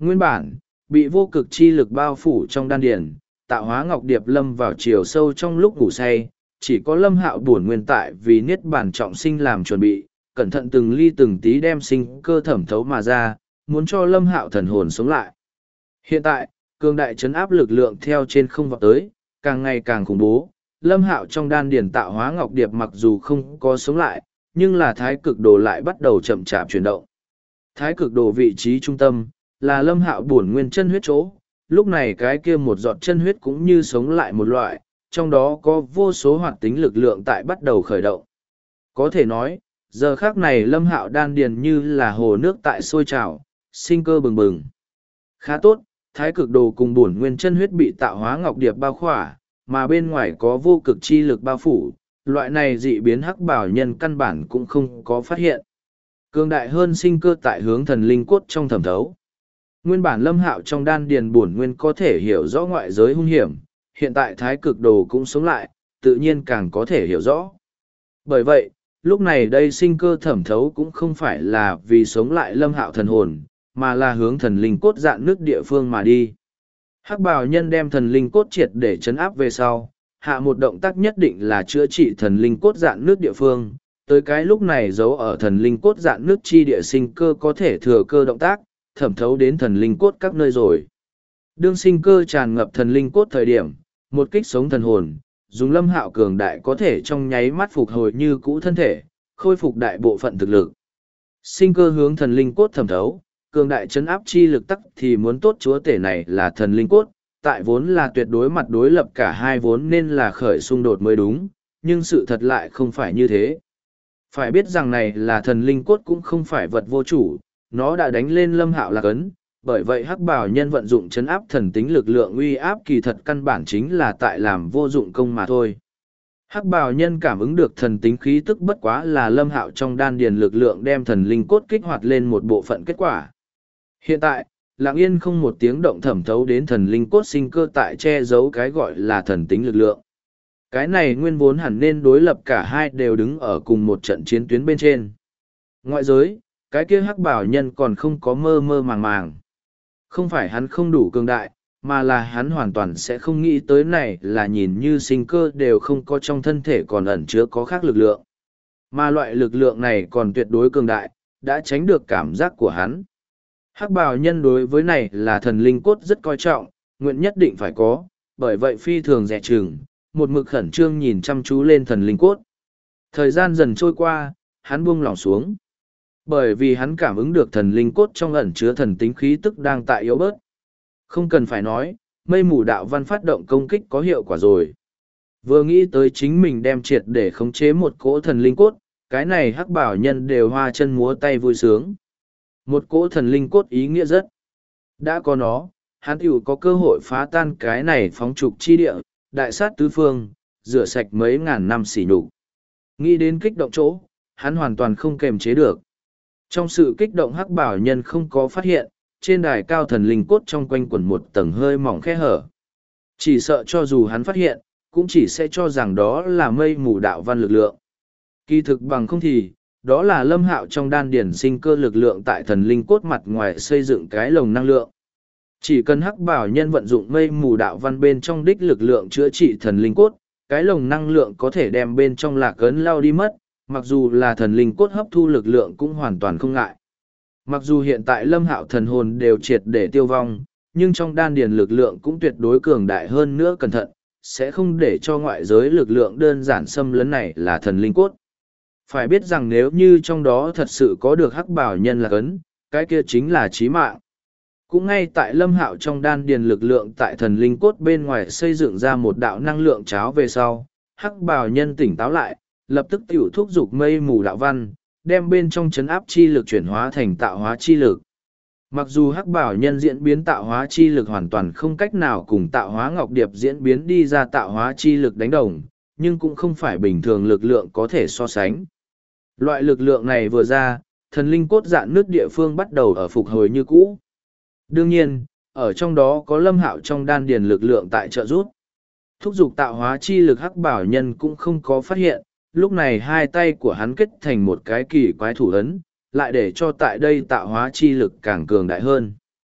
Nguyên bản, bị vô cực chi lực bao phủ trong đan điền, Tạo Hóa Ngọc Điệp lâm vào chiều sâu trong lúc ngủ say, chỉ có Lâm Hạo bổn nguyên tại vì niết bàn trọng sinh làm chuẩn bị, cẩn thận từng ly từng tí đem sinh cơ thẩm thấu mà ra, muốn cho Lâm Hạo thần hồn sống lại. Hiện tại, cường đại chấn áp lực lượng theo trên không vọt tới, càng ngày càng khủng bố. Lâm Hạo trong đan điền Tạo Hóa Ngọc Điệp mặc dù không có sống lại, nhưng là thái cực đồ lại bắt đầu chậm chạp chuyển động. Thái cực đồ vị trí trung tâm, là Lâm Hạo bổn nguyên chân huyết chỗ, lúc này cái kia một giọt chân huyết cũng như sống lại một loại, trong đó có vô số hoạt tính lực lượng tại bắt đầu khởi động. Có thể nói, giờ khác này Lâm Hạo đan điền như là hồ nước tại sôi trào, sinh cơ bừng bừng. Khá tốt, thái cực đồ cùng bổn nguyên chân huyết bị Tạo Hóa Ngọc Điệp bao khỏa, mà bên ngoài có vô cực chi lực bao phủ, loại này dị biến hắc bảo nhân căn bản cũng không có phát hiện. Cường đại hơn sinh cơ tại hướng thần linh cốt trong thẩm thấu. Nguyên bản Lâm Hạo trong đan điền bổn nguyên có thể hiểu rõ ngoại giới hung hiểm, hiện tại thái cực đồ cũng sống lại, tự nhiên càng có thể hiểu rõ. Bởi vậy, lúc này đây sinh cơ thẩm thấu cũng không phải là vì sống lại Lâm Hạo thần hồn, mà là hướng thần linh cốt dạn nước địa phương mà đi. Hắc bào nhân đem thần linh cốt triệt để chấn áp về sau, hạ một động tác nhất định là chữa trị thần linh cốt dạn nước địa phương, tới cái lúc này giấu ở thần linh cốt dạn nước chi địa sinh cơ có thể thừa cơ động tác, thẩm thấu đến thần linh cốt các nơi rồi. Đương sinh cơ tràn ngập thần linh cốt thời điểm, một kích sống thần hồn, dùng Lâm Hạo cường đại có thể trong nháy mắt phục hồi như cũ thân thể, khôi phục đại bộ phận thực lực. Sinh cơ hướng thần linh cốt thẩm thấu, cường đại chấn áp chi lực tắc thì muốn tốt chúa tể này là thần linh cốt, tại vốn là tuyệt đối mặt đối lập cả hai vốn nên là khởi xung đột mới đúng, nhưng sự thật lại không phải như thế. Phải biết rằng này là thần linh cốt cũng không phải vật vô chủ, nó đã đánh lên Lâm Hạo lạc ấn, bởi vậy hắc bảo nhân vận dụng chấn áp thần tính lực lượng uy áp kỳ thật căn bản chính là tại làm vô dụng công mà thôi. Hắc bào nhân cảm ứng được thần tính khí tức bất quá là Lâm Hạo trong đan điền lực lượng đem thần linh cốt kích hoạt lên một bộ phận kết quả. Hiện tại, lặng yên không một tiếng động thẩm thấu đến thần linh cốt sinh cơ tại che giấu cái gọi là thần tính lực lượng. Cái này nguyên vốn hẳn nên đối lập cả hai đều đứng ở cùng một trận chiến tuyến bên trên. Ngoại giới, cái kia hắc bảo nhân còn không có mơ mơ màng màng. Không phải hắn không đủ cường đại, mà là hắn hoàn toàn sẽ không nghĩ tới này là nhìn như sinh cơ đều không có trong thân thể còn ẩn chứa có khác lực lượng. Mà loại lực lượng này còn tuyệt đối cường đại, đã tránh được cảm giác của hắn. Hắc bào nhân đối với này là thần linh cốt rất coi trọng, nguyện nhất định phải có, bởi vậy phi thường dè chừng, một mực khẩn trương nhìn chăm chú lên thần linh cốt. Thời gian dần trôi qua, hắn buông lỏng xuống. Bởi vì hắn cảm ứng được thần linh cốt trong ẩn chứa thần tính khí tức đang tại yếu bớt. Không cần phải nói, mây mù đạo văn phát động công kích có hiệu quả rồi. Vừa nghĩ tới chính mình đem triệt để khống chế một cỗ thần linh cốt, cái này hắc bảo nhân đều hoa chân múa tay vui sướng. Một cỗ thần linh cốt ý nghĩa rất. Đã có nó, hắn tiểu có cơ hội phá tan cái này phóng trục chi địa, đại sát tứ phương, rửa sạch mấy ngàn năm sỉ nhục. Nghĩ đến kích động chỗ, hắn hoàn toàn không kềm chế được. Trong sự kích động hắc bảo nhân không có phát hiện, trên đài cao thần linh cốt trong quanh quẩn một tầng hơi mỏng khe hở. Chỉ sợ cho dù hắn phát hiện, cũng chỉ sẽ cho rằng đó là mây mù đạo văn lực lượng. Kỳ thực bằng không thì, đó là Lâm Hạo trong đan điển sinh cơ lực lượng tại thần linh cốt mặt ngoài xây dựng cái lồng năng lượng. Chỉ cần hắc bảo nhân vận dụng mây mù đạo văn bên trong đích lực lượng chữa trị thần linh cốt, cái lồng năng lượng có thể đem bên trong lạc ấn lao đi mất, mặc dù là thần linh cốt hấp thu lực lượng cũng hoàn toàn không ngại. Mặc dù hiện tại Lâm Hạo thần hồn đều triệt để tiêu vong, nhưng trong đan điền lực lượng cũng tuyệt đối cường đại hơn nữa cẩn thận, sẽ không để cho ngoại giới lực lượng đơn giản xâm lấn này là thần linh cốt. Phải biết rằng nếu như trong đó thật sự có được hắc bảo nhân là cấn, cái kia chính là chí mạng. Cũng ngay tại Lâm Hạo trong đan điền lực lượng tại thần linh cốt bên ngoài xây dựng ra một đạo năng lượng cháo về sau, hắc bảo nhân tỉnh táo lại, lập tức tiểu thúc giục mây mù đạo văn, đem bên trong chấn áp chi lực chuyển hóa thành tạo hóa chi lực. Mặc dù hắc bảo nhân diễn biến tạo hóa chi lực hoàn toàn không cách nào cùng tạo hóa ngọc điệp diễn biến đi ra tạo hóa chi lực đánh đồng, nhưng cũng không phải bình thường lực lượng có thể so sánh. Loại lực lượng này vừa ra, thần linh cốt dạn nước địa phương bắt đầu ở phục hồi như cũ. Đương nhiên, ở trong đó có Lâm Hạo trong đan điền lực lượng tại trợ giúp. Thúc giục tạo hóa chi lực hắc bảo nhân cũng không có phát hiện, lúc này hai tay của hắn kết thành một cái kỳ quái thủ ấn, lại để cho tại đây tạo hóa chi lực càng cường đại hơn.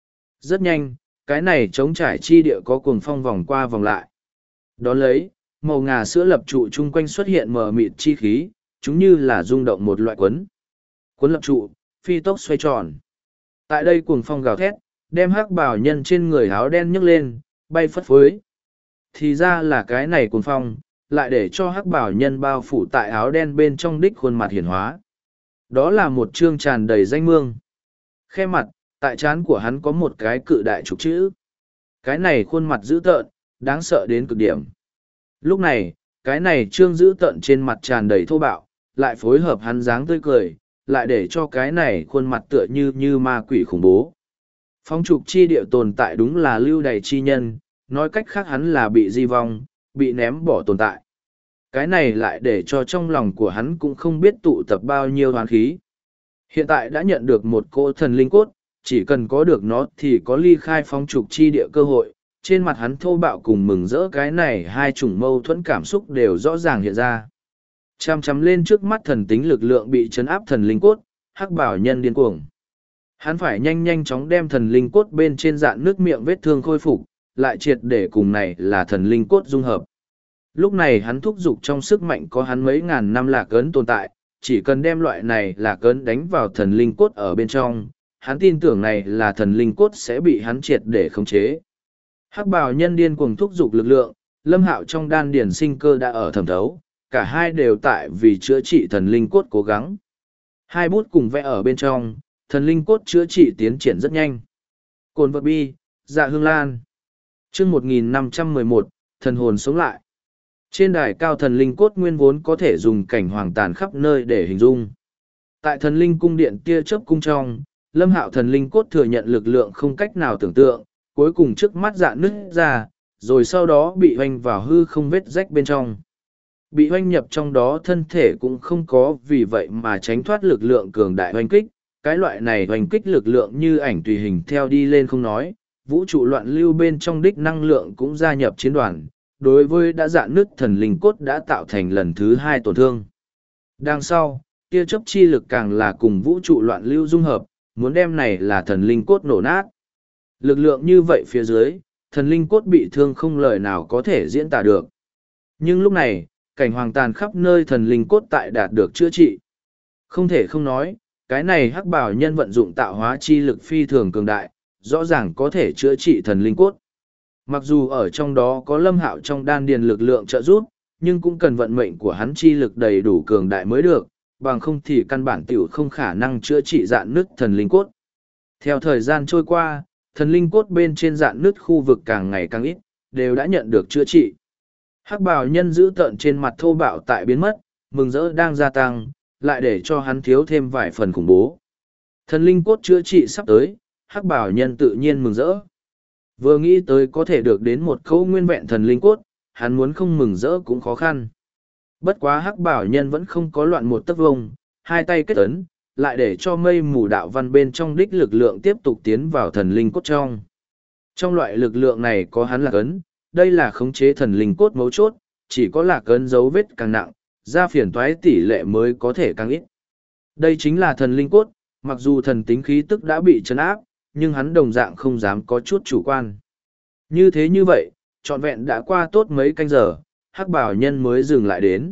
Rất nhanh, cái này trống trải chi địa có cuồng phong vòng qua vòng lại. Đón lấy, màu ngà sữa lập trụ chung quanh xuất hiện mờ mịt chi khí, chúng như là rung động một loại quấn. Quấn lập trụ, phi tốc xoay tròn. Tại đây cuồng phong gào thét, đem hắc bào nhân trên người áo đen nhấc lên, bay phất phới. Thì ra là cái này cuồng phong, lại để cho hắc bào nhân bao phủ tại áo đen bên trong đích khuôn mặt hiển hóa. Đó là một chương tràn đầy danh mương. Khe mặt, tại trán của hắn có một cái cự đại trục chữ. Cái này khuôn mặt dữ tợn, đáng sợ đến cực điểm. Lúc này, cái này trương dữ tợn trên mặt tràn đầy thô bạo, lại phối hợp hắn dáng tươi cười, lại để cho cái này khuôn mặt tựa như ma quỷ khủng bố. Phong trục chi địa tồn tại đúng là lưu đày chi nhân, nói cách khác hắn là bị di vong, bị ném bỏ tồn tại. Cái này lại để cho trong lòng của hắn cũng không biết tụ tập bao nhiêu hoán khí. Hiện tại đã nhận được một cỗ thần linh cốt, chỉ cần có được nó thì có ly khai phong trục chi địa cơ hội. Trên mặt hắn thô bạo cùng mừng rỡ cái này hai chủng mâu thuẫn cảm xúc đều rõ ràng hiện ra. Chăm chăm lên trước mắt thần tính lực lượng bị chấn áp thần linh cốt, hắc bảo nhân điên cuồng. Hắn phải nhanh chóng đem thần linh cốt bên trên dạn nước miệng vết thương khôi phục, lại triệt để cùng này là thần linh cốt dung hợp. Lúc này hắn thúc giục trong sức mạnh có hắn mấy ngàn năm lạc ấn tồn tại, chỉ cần đem loại này lạc ấn đánh vào thần linh cốt ở bên trong, hắn tin tưởng này là thần linh cốt sẽ bị hắn triệt để khống chế. Hắc bào nhân điên cuồng thúc giục lực lượng, Lâm Hạo trong đan điển sinh cơ đã ở thẩm thấu, cả hai đều tại vì chữa trị thần linh cốt cố gắng. Hai bút cùng vẽ ở bên trong, thần linh cốt chữa trị tiến triển rất nhanh. Cồn vật bi, dạ hương lan. Chương 1511, thần hồn sống lại. Trên đài cao thần linh cốt nguyên vốn có thể dùng cảnh hoàng tàn khắp nơi để hình dung. Tại thần linh cung điện tia chớp cung trong, Lâm Hạo thần linh cốt thừa nhận lực lượng không cách nào tưởng tượng, cuối cùng trước mắt dạn nứt ra, rồi sau đó bị hoanh vào hư không vết rách bên trong. Bị hoanh nhập trong đó thân thể cũng không có vì vậy mà tránh thoát lực lượng cường đại hoanh kích. Cái loại này hoanh kích lực lượng như ảnh tùy hình theo đi lên không nói, vũ trụ loạn lưu bên trong đích năng lượng cũng gia nhập chiến đoàn, đối với đã dạn nứt thần linh cốt đã tạo thành lần thứ hai tổn thương. Đằng sau, tia chớp chi lực càng là cùng vũ trụ loạn lưu dung hợp, muốn đem này là thần linh cốt nổ nát. Lực lượng như vậy phía dưới, thần linh cốt bị thương không lời nào có thể diễn tả được. Nhưng lúc này, cảnh hoàng tàn khắp nơi thần linh cốt tại đạt được chữa trị. Không thể không nói, cái này hắc bảo nhân vận dụng tạo hóa chi lực phi thường cường đại, rõ ràng có thể chữa trị thần linh cốt. Mặc dù ở trong đó có Lâm Hạo trong đan điền lực lượng trợ giúp, nhưng cũng cần vận mệnh của hắn chi lực đầy đủ cường đại mới được, bằng không thì căn bản tiểu không khả năng chữa trị dạn nứt thần linh cốt. Theo thời gian trôi qua, thần linh cốt bên trên dạn nứt khu vực càng ngày càng ít, đều đã nhận được chữa trị. Hắc bào nhân giữ tợn trên mặt thô bạo tại biến mất, mừng rỡ đang gia tăng, lại để cho hắn thiếu thêm vài phần khủng bố. Thần linh cốt chữa trị sắp tới, hắc bào nhân tự nhiên mừng rỡ. Vừa nghĩ tới có thể được đến một khâu nguyên vẹn thần linh cốt, hắn muốn không mừng rỡ cũng khó khăn. Bất quá hắc bảo nhân vẫn không có loạn một tấc vông, hai tay kết ấn, lại để cho mây mù đạo văn bên trong đích lực lượng tiếp tục tiến vào thần linh cốt trong. Trong loại lực lượng này có hắn lạc ấn, đây là khống chế thần linh cốt mấu chốt, chỉ có lạc ấn dấu vết càng nặng, ra phiền toái tỷ lệ mới có thể càng ít. Đây chính là thần linh cốt, mặc dù thần tính khí tức đã bị trấn áp, nhưng hắn đồng dạng không dám có chút chủ quan. Như thế như vậy, trọn vẹn đã qua tốt mấy canh giờ, hắc bảo nhân mới dừng lại đến.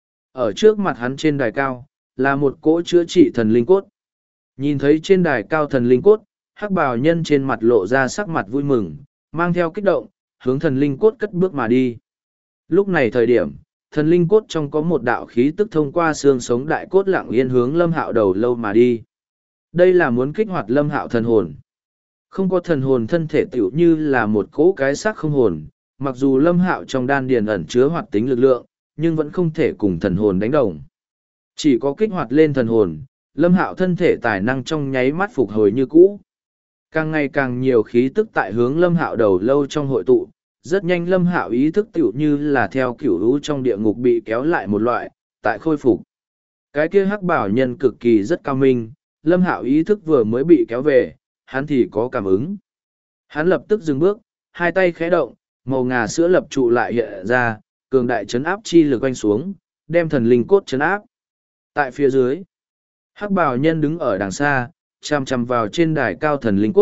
Ở trước mặt hắn trên đài cao, là một cỗ chữa trị thần linh cốt. Nhìn thấy trên đài cao thần linh cốt, hắc bào nhân trên mặt lộ ra sắc mặt vui mừng, mang theo kích động, hướng thần linh cốt cất bước mà đi. Lúc này thời điểm, thần linh cốt trong có một đạo khí tức thông qua xương sống đại cốt lặng yên hướng Lâm Hạo đầu lâu mà đi. Đây là muốn kích hoạt Lâm Hạo thần hồn. Không có thần hồn thân thể tiểu như là một cỗ cái xác không hồn, mặc dù Lâm Hạo trong đan điền ẩn chứa hoạt tính lực lượng, nhưng vẫn không thể cùng thần hồn đánh đồng. Chỉ có kích hoạt lên thần hồn, Lâm Hạo thân thể tài năng trong nháy mắt phục hồi như cũ. Càng ngày càng nhiều khí tức tại hướng Lâm Hạo đầu lâu trong hội tụ, rất nhanh Lâm Hạo ý thức tiểu như là theo kiểu lũ trong địa ngục bị kéo lại một loại, tại khôi phục. Cái kia hắc bảo nhân cực kỳ rất cao minh, Lâm Hạo ý thức vừa mới bị kéo về, hắn thì có cảm ứng. Hắn lập tức dừng bước, hai tay khẽ động, màu ngà sữa lập trụ lại hiện ra, cường đại chấn áp chi lực quanh xuống, đem thần linh cốt chấn áp. Tại phía dưới, hắc bào nhân đứng ở đằng xa, chằm chằm vào trên đài cao thần linh cốt,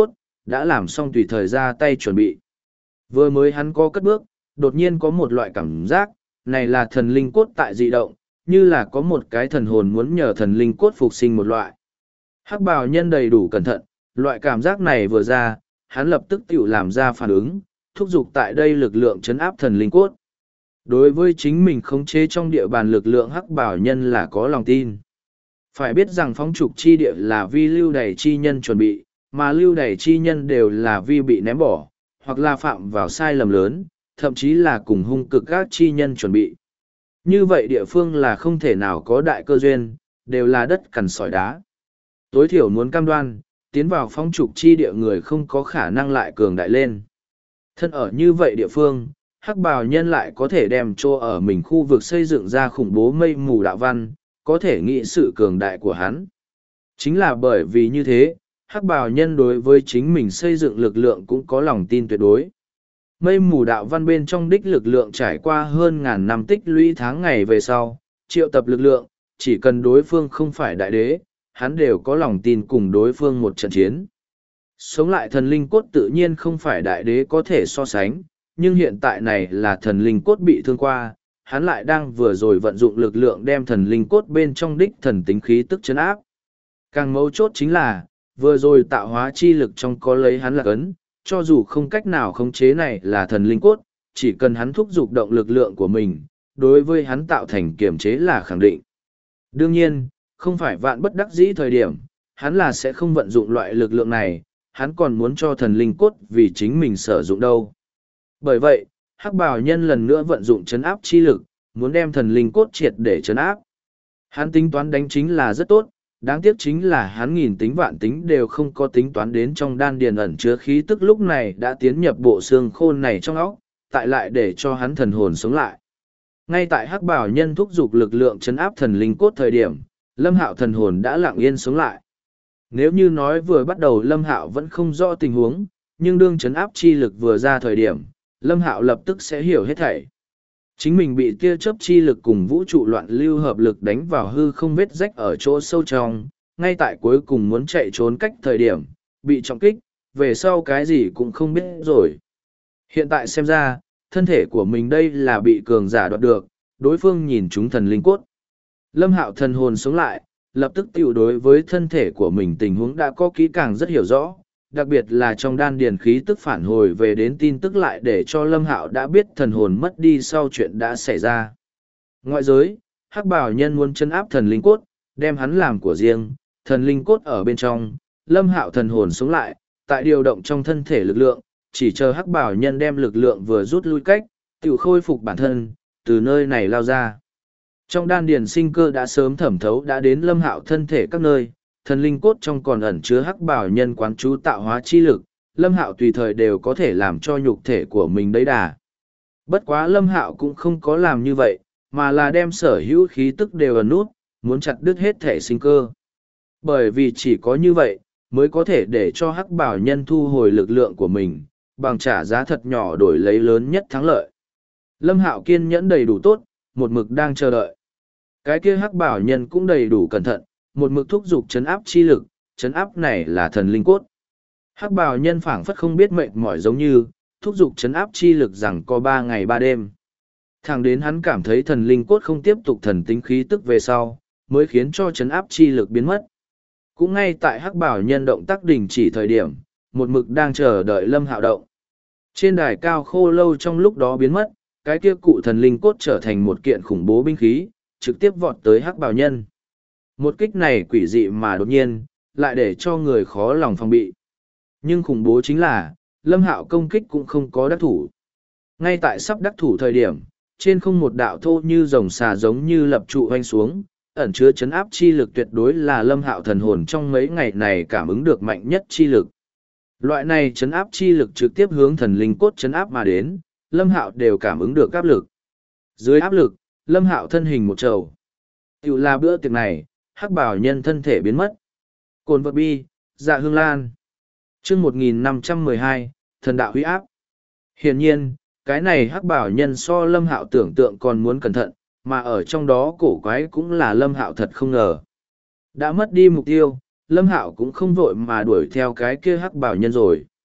đã làm xong tùy thời ra tay chuẩn bị. Vừa mới hắn có cất bước, đột nhiên có một loại cảm giác, này là thần linh cốt tại dị động, như là có một cái thần hồn muốn nhờ thần linh cốt phục sinh một loại. Hắc bào nhân đầy đủ cẩn thận, loại cảm giác này vừa ra, hắn lập tức tự làm ra phản ứng, thúc giục tại đây lực lượng chấn áp thần linh cốt. Đối với chính mình khống chế trong địa bàn lực lượng hắc bào nhân là có lòng tin. Phải biết rằng phóng trục chi địa là vi lưu đày chi nhân chuẩn bị, mà lưu đày chi nhân đều là vi bị ném bỏ, hoặc là phạm vào sai lầm lớn, thậm chí là cùng hung cực các chi nhân chuẩn bị. Như vậy địa phương là không thể nào có đại cơ duyên, đều là đất cằn sỏi đá. Tối thiểu muốn cam đoan, tiến vào phóng trục chi địa người không có khả năng lại cường đại lên. Thân ở như vậy địa phương, hắc bào nhân lại có thể đem cho ở mình khu vực xây dựng ra khủng bố mây mù đạo văn, có thể nghĩ sự cường đại của hắn. Chính là bởi vì như thế, hắc bào nhân đối với chính mình xây dựng lực lượng cũng có lòng tin tuyệt đối. Mây mù đạo văn bên trong đích lực lượng trải qua hơn ngàn năm tích lũy tháng ngày về sau, triệu tập lực lượng, chỉ cần đối phương không phải đại đế, hắn đều có lòng tin cùng đối phương một trận chiến. Sống lại thần linh cốt tự nhiên không phải đại đế có thể so sánh, nhưng hiện tại này là thần linh cốt bị thương qua, hắn lại đang vừa rồi vận dụng lực lượng đem thần linh cốt bên trong đích thần tính khí tức chấn áp. Càng mấu chốt chính là, vừa rồi tạo hóa chi lực trong có lấy hắn là ấn, cho dù không cách nào khống chế này là thần linh cốt, chỉ cần hắn thúc giục động lực lượng của mình, đối với hắn tạo thành kiểm chế là khẳng định. Đương nhiên, không phải vạn bất đắc dĩ thời điểm, hắn là sẽ không vận dụng loại lực lượng này, hắn còn muốn cho thần linh cốt vì chính mình sử dụng đâu. Bởi vậy, hắc bào nhân lần nữa vận dụng chấn áp chi lực, muốn đem thần linh cốt triệt để chấn áp. Hắn tính toán đánh chính là rất tốt, đáng tiếc chính là hắn nghìn tính vạn tính đều không có tính toán đến trong đan điền ẩn chứa khí tức lúc này đã tiến nhập bộ xương khôn này trong óc, tại lại để cho hắn thần hồn sống lại. Ngay tại hắc bào nhân thúc giục lực lượng chấn áp thần linh cốt thời điểm, Lâm Hạo thần hồn đã lặng yên sống lại. Nếu như nói vừa bắt đầu Lâm Hạo vẫn không rõ tình huống, nhưng đương chấn áp chi lực vừa ra thời điểm, Lâm Hạo lập tức sẽ hiểu hết thảy. Chính mình bị tia chớp chi lực cùng vũ trụ loạn lưu hợp lực đánh vào hư không vết rách ở chỗ sâu trong, ngay tại cuối cùng muốn chạy trốn cách thời điểm, bị trọng kích, về sau cái gì cũng không biết rồi. Hiện tại xem ra, thân thể của mình đây là bị cường giả đoạt được, đối phương nhìn chúng thần linh cốt. Lâm Hạo thần hồn sống lại, lập tức tiểu đối với thân thể của mình tình huống đã có kỹ càng rất hiểu rõ, đặc biệt là trong đan điền khí tức phản hồi về đến tin tức lại để cho Lâm Hạo đã biết thần hồn mất đi sau chuyện đã xảy ra. Ngoại giới, hắc bào nhân muốn chân áp thần linh cốt, đem hắn làm của riêng, thần linh cốt ở bên trong, Lâm Hạo thần hồn sống lại, tại điều động trong thân thể lực lượng, chỉ chờ hắc bào nhân đem lực lượng vừa rút lui cách, tự khôi phục bản thân, từ nơi này lao ra. Trong đan điền sinh cơ đã sớm thẩm thấu đã đến Lâm Hạo thân thể các nơi, thần linh cốt trong còn ẩn chứa hắc bảo nhân quán chú tạo hóa chi lực, Lâm Hạo tùy thời đều có thể làm cho nhục thể của mình đấy đà. Bất quá Lâm Hạo cũng không có làm như vậy, mà là đem sở hữu khí tức đều ẩn nút, muốn chặt đứt hết thể sinh cơ. Bởi vì chỉ có như vậy, mới có thể để cho hắc bảo nhân thu hồi lực lượng của mình, bằng trả giá thật nhỏ đổi lấy lớn nhất thắng lợi. Lâm Hạo kiên nhẫn đầy đủ tốt, một mực đang chờ đợi. Cái kia hắc bảo nhân cũng đầy đủ cẩn thận, một mực thúc giục chấn áp chi lực, chấn áp này là thần linh cốt. Hắc bào nhân phảng phất không biết mệt mỏi giống như, thúc giục chấn áp chi lực rằng có 3 ngày 3 đêm. Thẳng đến hắn cảm thấy thần linh cốt không tiếp tục thần tính khí tức về sau, mới khiến cho chấn áp chi lực biến mất. Cũng ngay tại hắc bào nhân động tác đình chỉ thời điểm, một mực đang chờ đợi Lâm Hạo động. Trên đài cao khô lâu trong lúc đó biến mất, cái kia cụ thần linh cốt trở thành một kiện khủng bố binh khí, trực tiếp vọt tới hắc bào nhân. Một kích này quỷ dị mà đột nhiên, lại để cho người khó lòng phòng bị. Nhưng khủng bố chính là, Lâm Hạo công kích cũng không có đắc thủ. Ngay tại sắp đắc thủ thời điểm, trên không một đạo thô như rồng xà giống như lập trụ hoanh xuống, ẩn chứa chấn áp chi lực tuyệt đối là Lâm Hạo thần hồn trong mấy ngày này cảm ứng được mạnh nhất chi lực. Loại này chấn áp chi lực trực tiếp hướng thần linh cốt chấn áp mà đến, Lâm Hạo đều cảm ứng được áp lực. Dưới áp lực, Lâm Hạo thân hình một trầu. Tiểu là bữa tiệc này, hắc bảo nhân thân thể biến mất. Cồn vật bi, dạ hương lan. Chương 1512, thần đạo huy áp. Hiển nhiên, cái này hắc bảo nhân so Lâm Hạo tưởng tượng còn muốn cẩn thận, mà ở trong đó cổ quái cũng là Lâm Hạo thật không ngờ. Đã mất đi mục tiêu, Lâm Hạo cũng không vội mà đuổi theo cái kia hắc bảo nhân rồi.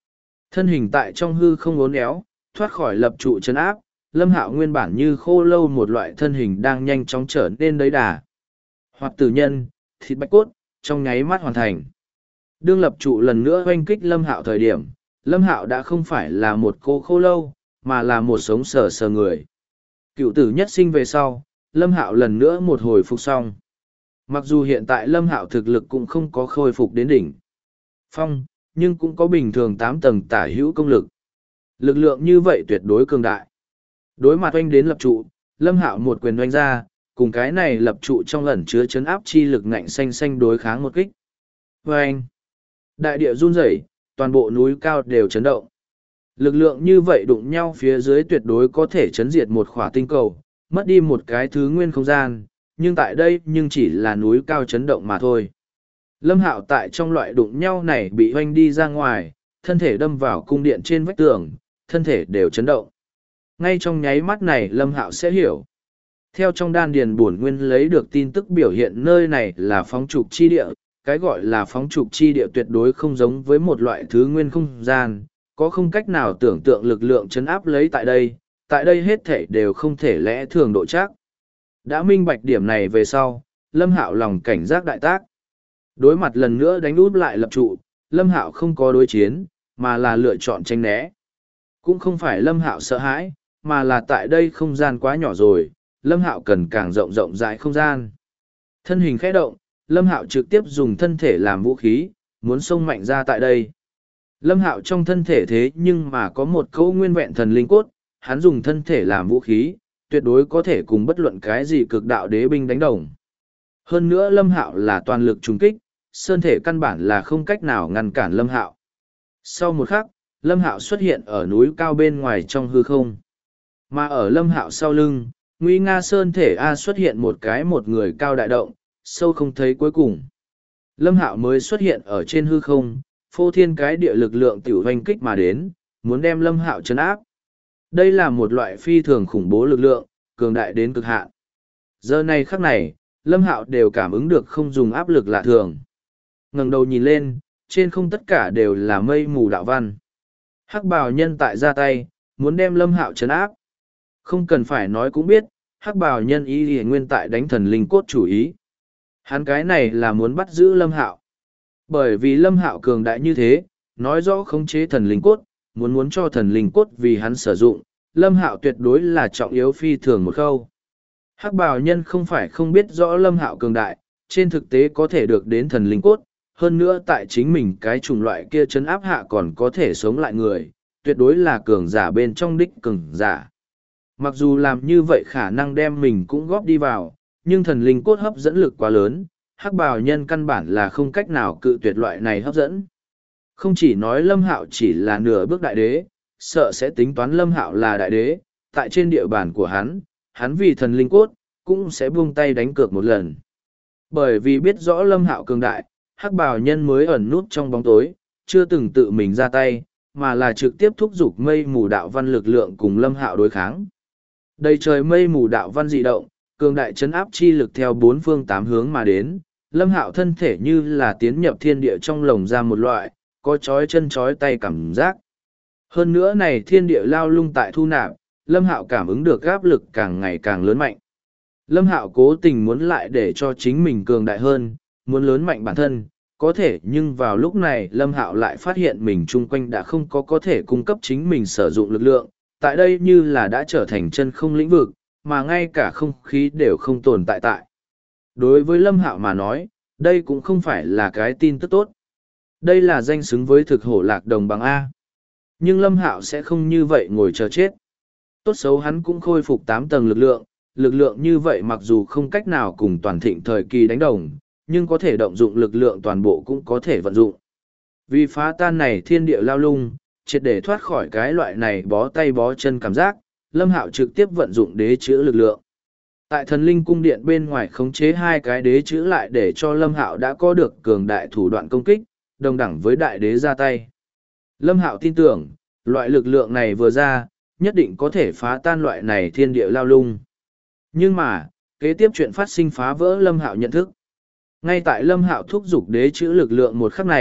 Thân hình tại trong hư không uốn éo, thoát khỏi lập trụ chấn áp, Lâm Hạo nguyên bản như khô lâu một loại thân hình đang nhanh chóng trở nên đấy đà. Hoặc tử nhân, thịt bạch cốt, trong nháy mắt hoàn thành. Đương lập trụ lần nữa oanh kích Lâm Hạo thời điểm, Lâm Hạo đã không phải là một cô khô lâu, mà là một sống sờ sờ người. Cựu tử nhất sinh về sau, Lâm Hạo lần nữa một hồi phục xong. Mặc dù hiện tại Lâm Hạo thực lực cũng không có khôi phục đến đỉnh phong, nhưng cũng có bình thường 8 tầng tả hữu công lực. Lực lượng như vậy tuyệt đối cường đại. Đối mặt oanh đến lập trụ, Lâm Hạo một quyền oanh ra, cùng cái này lập trụ trong ẩn chứa chấn áp chi lực ngạnh xanh xanh đối kháng một kích. Oanh! Đại địa run rẩy, toàn bộ núi cao đều chấn động. Lực lượng như vậy đụng nhau phía dưới tuyệt đối có thể chấn diệt một khỏa tinh cầu, mất đi một cái thứ nguyên không gian, nhưng tại đây nhưng chỉ là núi cao chấn động mà thôi. Lâm Hạo tại trong loại đụng nhau này bị hoanh đi ra ngoài, thân thể đâm vào cung điện trên vách tường, thân thể đều chấn động. Ngay trong nháy mắt này Lâm Hạo sẽ hiểu. Theo trong đan điền bổn nguyên lấy được tin tức biểu hiện nơi này là phóng trục chi địa, cái gọi là phóng trục chi địa tuyệt đối không giống với một loại thứ nguyên không gian, có không cách nào tưởng tượng lực lượng chấn áp lấy tại đây hết thể đều không thể lẽ thường độ chắc. Đã minh bạch điểm này về sau, Lâm Hạo lòng cảnh giác đại tác. Đối mặt lần nữa đánh úp lại lập trụ, Lâm Hạo không có đối chiến, mà là lựa chọn tránh né. Cũng không phải Lâm Hạo sợ hãi, mà là tại đây không gian quá nhỏ rồi, Lâm Hạo cần càng rộng rộng rãi không gian. Thân hình khẽ động, Lâm Hạo trực tiếp dùng thân thể làm vũ khí, muốn xông mạnh ra tại đây. Lâm Hạo trong thân thể thế nhưng mà có một câu nguyên vẹn thần linh cốt, hắn dùng thân thể làm vũ khí, tuyệt đối có thể cùng bất luận cái gì cực đạo đế binh đánh đồng. Hơn nữa Lâm Hạo là toàn lực trùng kích, sơn thể căn bản là không cách nào ngăn cản Lâm Hạo. Sau một khắc, Lâm Hạo xuất hiện ở núi cao bên ngoài trong hư không. Mà ở Lâm Hạo sau lưng, nguy nga sơn thể A xuất hiện một người cao đại động, sâu không thấy cuối cùng. Lâm Hạo mới xuất hiện ở trên hư không, phô thiên cái địa lực lượng tiểu hoành kích mà đến, muốn đem Lâm Hạo trấn áp. Đây là một loại phi thường khủng bố lực lượng, cường đại đến cực hạn. Giờ này khắc này, Lâm Hạo đều cảm ứng được không dùng áp lực lạ thường. Ngẩng đầu nhìn lên, trên không tất cả đều là mây mù đạo văn. Hắc bào nhân tại ra tay, muốn đem Lâm Hạo trấn áp. Không cần phải nói cũng biết, Hắc bào nhân ý thì nguyên tại đánh thần linh cốt chủ ý. Hắn cái này là muốn bắt giữ Lâm Hạo. Bởi vì Lâm Hạo cường đại như thế, nói rõ khống chế thần linh cốt, muốn cho thần linh cốt vì hắn sử dụng, Lâm Hạo tuyệt đối là trọng yếu phi thường một khâu. Hắc bào nhân không phải không biết rõ Lâm Hạo cường đại, trên thực tế có thể được đến thần linh cốt, hơn nữa tại chính mình cái chủng loại kia trấn áp hạ còn có thể sống lại người, tuyệt đối là cường giả bên trong đích cường giả. Mặc dù làm như vậy khả năng đem mình cũng góp đi vào, nhưng thần linh cốt hấp dẫn lực quá lớn, hắc bào nhân căn bản là không cách nào cự tuyệt loại này hấp dẫn. Không chỉ nói Lâm Hạo chỉ là nửa bước đại đế, sợ sẽ tính toán Lâm Hạo là đại đế, tại trên địa bàn của hắn vì thần linh cốt, cũng sẽ buông tay đánh cược một lần. Bởi vì biết rõ Lâm Hạo cường đại, hắc bào nhân mới ẩn nút trong bóng tối, chưa từng tự mình ra tay, mà là trực tiếp thúc giục mây mù đạo văn lực lượng cùng Lâm Hạo đối kháng. Đầy trời mây mù đạo văn dị động, cường đại chấn áp chi lực theo bốn phương tám hướng mà đến, Lâm Hạo thân thể như là tiến nhập thiên địa trong lồng ra một loại, có chói chân chói tay cảm giác. Hơn nữa này thiên địa lao lung tại thu nạp, Lâm Hạo cảm ứng được áp lực càng ngày càng lớn mạnh. Lâm Hạo cố tình muốn lại để cho chính mình cường đại hơn, muốn lớn mạnh bản thân, có thể nhưng vào lúc này Lâm Hạo lại phát hiện mình chung quanh đã không có thể cung cấp chính mình sử dụng lực lượng, tại đây như là đã trở thành chân không lĩnh vực, mà ngay cả không khí đều không tồn tại. Đối với Lâm Hạo mà nói, đây cũng không phải là cái tin tức tốt. Đây là danh xứng với thực hổ lạc đồng bằng A. Nhưng Lâm Hạo sẽ không như vậy ngồi chờ chết. Tốt xấu hắn cũng khôi phục 8 tầng lực lượng như vậy mặc dù không cách nào cùng toàn thịnh thời kỳ đánh đồng, nhưng có thể động dụng lực lượng toàn bộ cũng có thể vận dụng. Vì phá tan này thiên địa lao lung, triệt để thoát khỏi cái loại này bó tay bó chân cảm giác, Lâm Hạo trực tiếp vận dụng đế chữ lực lượng. Tại thần linh cung điện bên ngoài khống chế hai cái đế chữ lại để cho Lâm Hạo đã có được cường đại thủ đoạn công kích, đồng đẳng với đại đế ra tay. Lâm Hạo tin tưởng, loại lực lượng này vừa ra, nhất định có thể phá tan loại này thiên địa lao lung. Nhưng mà, kế tiếp chuyện phát sinh phá vỡ Lâm Hạo nhận thức. Ngay tại Lâm Hạo thúc giục đế chữ lực lượng một khắc này,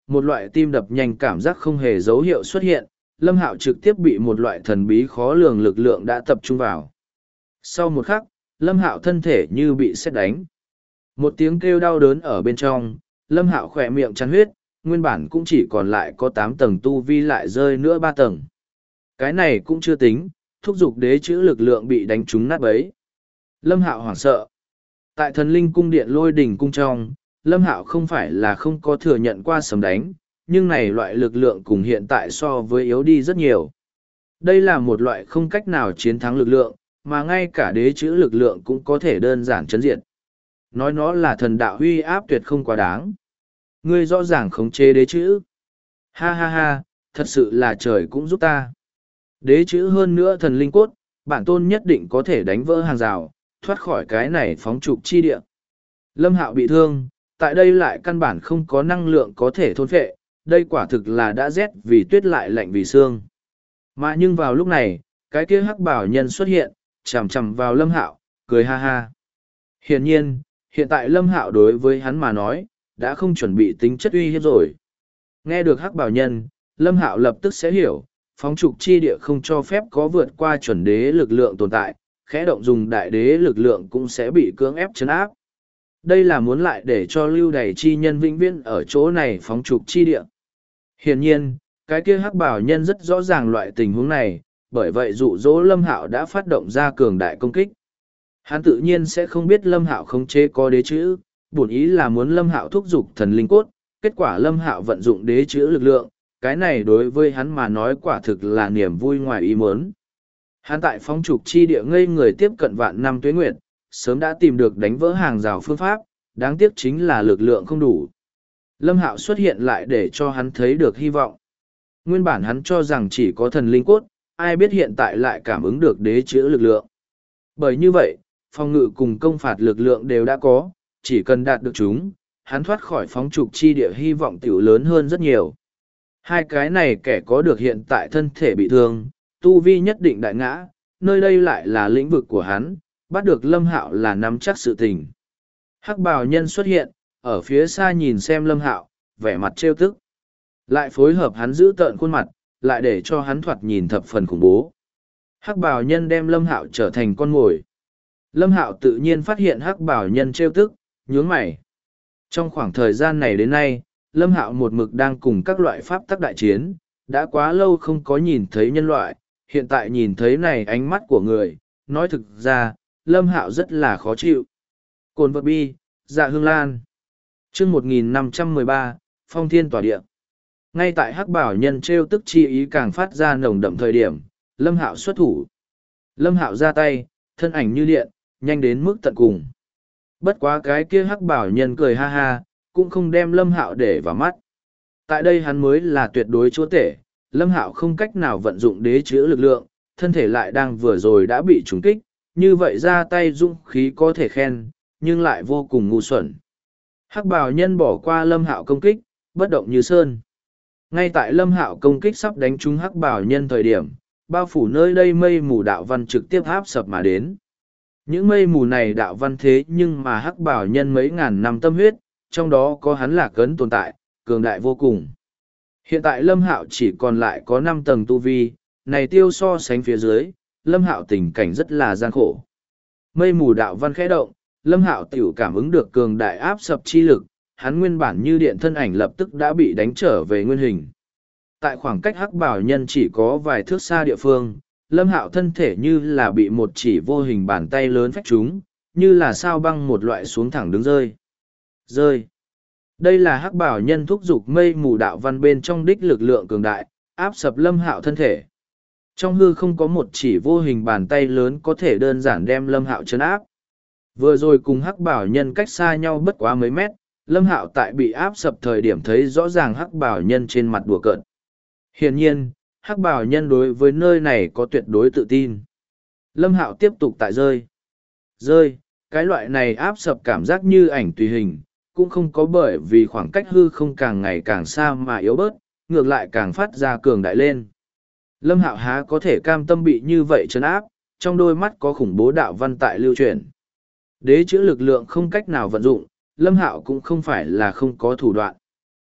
một loại tim đập nhanh cảm giác không hề dấu hiệu xuất hiện, Lâm Hạo trực tiếp bị một loại thần bí khó lường lực lượng đã tập trung vào. Sau một khắc, Lâm Hạo thân thể như bị sét đánh. Một tiếng kêu đau đớn ở bên trong, Lâm Hạo khỏe miệng chắn huyết, nguyên bản cũng chỉ còn lại có 8 tầng tu vi lại rơi nữa 3 tầng. Cái này cũng chưa tính, thúc giục đế chữ lực lượng bị đánh trúng nát bấy. Lâm Hạo hoảng sợ. Tại thần linh cung điện lôi đỉnh cung trong, Lâm Hạo không phải là không có thừa nhận qua sấm đánh, nhưng này loại lực lượng cùng hiện tại so với yếu đi rất nhiều. Đây là một loại không cách nào chiến thắng lực lượng, mà ngay cả đế chữ lực lượng cũng có thể đơn giản chấn diệt. Nói nó là thần đạo huy áp tuyệt không quá đáng. Ngươi rõ ràng khống chế đế chữ. Ha ha ha, thật sự là trời cũng giúp ta. Đế chữ hơn nữa thần linh cốt, bản tôn nhất định có thể đánh vỡ hàng rào, thoát khỏi cái này phóng trục chi địa. Lâm Hạo bị thương, tại đây lại căn bản không có năng lượng có thể thôn phệ, đây quả thực là đã rét vì tuyết lại lạnh vì xương. Mà nhưng vào lúc này, cái kia hắc bảo nhân xuất hiện, chằm chằm vào Lâm Hạo, cười ha ha. Hiển nhiên, hiện tại Lâm Hạo đối với hắn mà nói, đã không chuẩn bị tính chất uy hiếp rồi. Nghe được hắc bảo nhân, Lâm Hạo lập tức sẽ hiểu, phóng trục chi địa không cho phép có vượt qua chuẩn đế lực lượng tồn tại, khẽ động dùng đại đế lực lượng cũng sẽ bị cưỡng ép chấn áp. Đây là muốn lại để cho lưu đày chi nhân vĩnh viễn ở chỗ này phóng trục chi địa. Hiển nhiên, cái kia hắc bảo nhân rất rõ ràng loại tình huống này, bởi vậy dụ dỗ Lâm Hạo đã phát động ra cường đại công kích. Hắn tự nhiên sẽ không biết Lâm Hạo khống chế có đế chữ, bổn ý là muốn Lâm Hạo thúc giục thần linh cốt, kết quả Lâm Hạo vận dụng đế chữ lực lượng, cái này đối với hắn mà nói quả thực là niềm vui ngoài ý muốn. Hắn tại phóng trục chi địa ngây người tiếp cận vạn năm tuế nguyệt, sớm đã tìm được đánh vỡ hàng rào phương pháp, đáng tiếc chính là lực lượng không đủ. Lâm Hạo xuất hiện lại để cho hắn thấy được hy vọng. Nguyên bản hắn cho rằng chỉ có thần linh cốt, ai biết hiện tại lại cảm ứng được đế chữ lực lượng. Bởi như vậy, phòng ngự cùng công phạt lực lượng đều đã có, chỉ cần đạt được chúng, hắn thoát khỏi phóng trục chi địa hy vọng tiểu lớn hơn rất nhiều. Hai cái này kẻ có được hiện tại thân thể bị thương, tu vi nhất định đại ngã, nơi đây lại là lĩnh vực của hắn, bắt được Lâm Hạo là nắm chắc sự tình. Hắc bào nhân xuất hiện, ở phía xa nhìn xem Lâm Hạo, vẻ mặt trêu tức. Lại phối hợp hắn giữ tợn khuôn mặt, lại để cho hắn thoạt nhìn thập phần khủng bố. Hắc bào nhân đem Lâm Hạo trở thành con mồi. Lâm Hạo tự nhiên phát hiện hắc bào nhân trêu tức, nhướng mày. Trong khoảng thời gian này đến nay, Lâm Hạo một mực đang cùng các loại pháp tắc đại chiến, đã quá lâu không có nhìn thấy nhân loại, hiện tại nhìn thấy này ánh mắt của người, nói thực ra, Lâm Hạo rất là khó chịu. Cồn vật bi, dạ hương lan. Chương 1513, Phong Thiên Tỏa Địa. Ngay tại hắc bảo nhân trêu tức chi ý càng phát ra nồng đậm thời điểm, Lâm Hạo xuất thủ. Lâm Hạo ra tay, thân ảnh như điện, nhanh đến mức tận cùng. Bất quá cái kia hắc bảo nhân cười ha ha, cũng không đem Lâm Hạo để vào mắt. Tại đây hắn mới là tuyệt đối chúa tể, Lâm Hạo không cách nào vận dụng đế chữ lực lượng, thân thể lại đang vừa rồi đã bị trúng kích, như vậy ra tay dũng khí có thể khen, nhưng lại vô cùng ngu xuẩn. Hắc bào nhân bỏ qua Lâm Hạo công kích, bất động như sơn. Ngay tại Lâm Hạo công kích sắp đánh trúng hắc bào nhân thời điểm, bao phủ nơi đây mây mù đạo văn trực tiếp áp sập mà đến. Những mây mù này đạo văn thế nhưng mà hắc bào nhân mấy ngàn năm tâm huyết, trong đó có hắn lạc ấn tồn tại, cường đại vô cùng. Hiện tại Lâm Hạo chỉ còn lại có 5 tầng tu vi, này tiêu so sánh phía dưới, Lâm Hạo tình cảnh rất là gian khổ. Mây mù đạo văn khẽ động, Lâm Hạo tiểu cảm ứng được cường đại áp sập chi lực, hắn nguyên bản như điện thân ảnh lập tức đã bị đánh trở về nguyên hình. Tại khoảng cách hắc bảo nhân chỉ có vài thước xa địa phương, Lâm Hạo thân thể như là bị một chỉ vô hình bàn tay lớn phách trúng, như là sao băng một loại xuống thẳng đứng rơi. Rơi. Đây là hắc bảo nhân thúc giục mây mù đạo văn bên trong đích lực lượng cường đại, áp sập Lâm Hạo thân thể. Trong hư không có một chỉ vô hình bàn tay lớn có thể đơn giản đem Lâm Hạo trấn áp. Vừa rồi cùng hắc bảo nhân cách xa nhau bất quá mấy mét, Lâm Hạo tại bị áp sập thời điểm thấy rõ ràng hắc bảo nhân trên mặt đùa cợt. Hiển nhiên, hắc bảo nhân đối với nơi này có tuyệt đối tự tin. Lâm Hạo tiếp tục tại rơi. Rơi, cái loại này áp sập cảm giác như ảnh tùy hình, cũng không có bởi vì khoảng cách hư không càng ngày càng xa mà yếu bớt, ngược lại càng phát ra cường đại lên. Lâm Hạo há có thể cam tâm bị như vậy trấn áp, trong đôi mắt có khủng bố đạo văn tại lưu truyền. Đế chữ lực lượng không cách nào vận dụng, Lâm Hạo cũng không phải là không có thủ đoạn.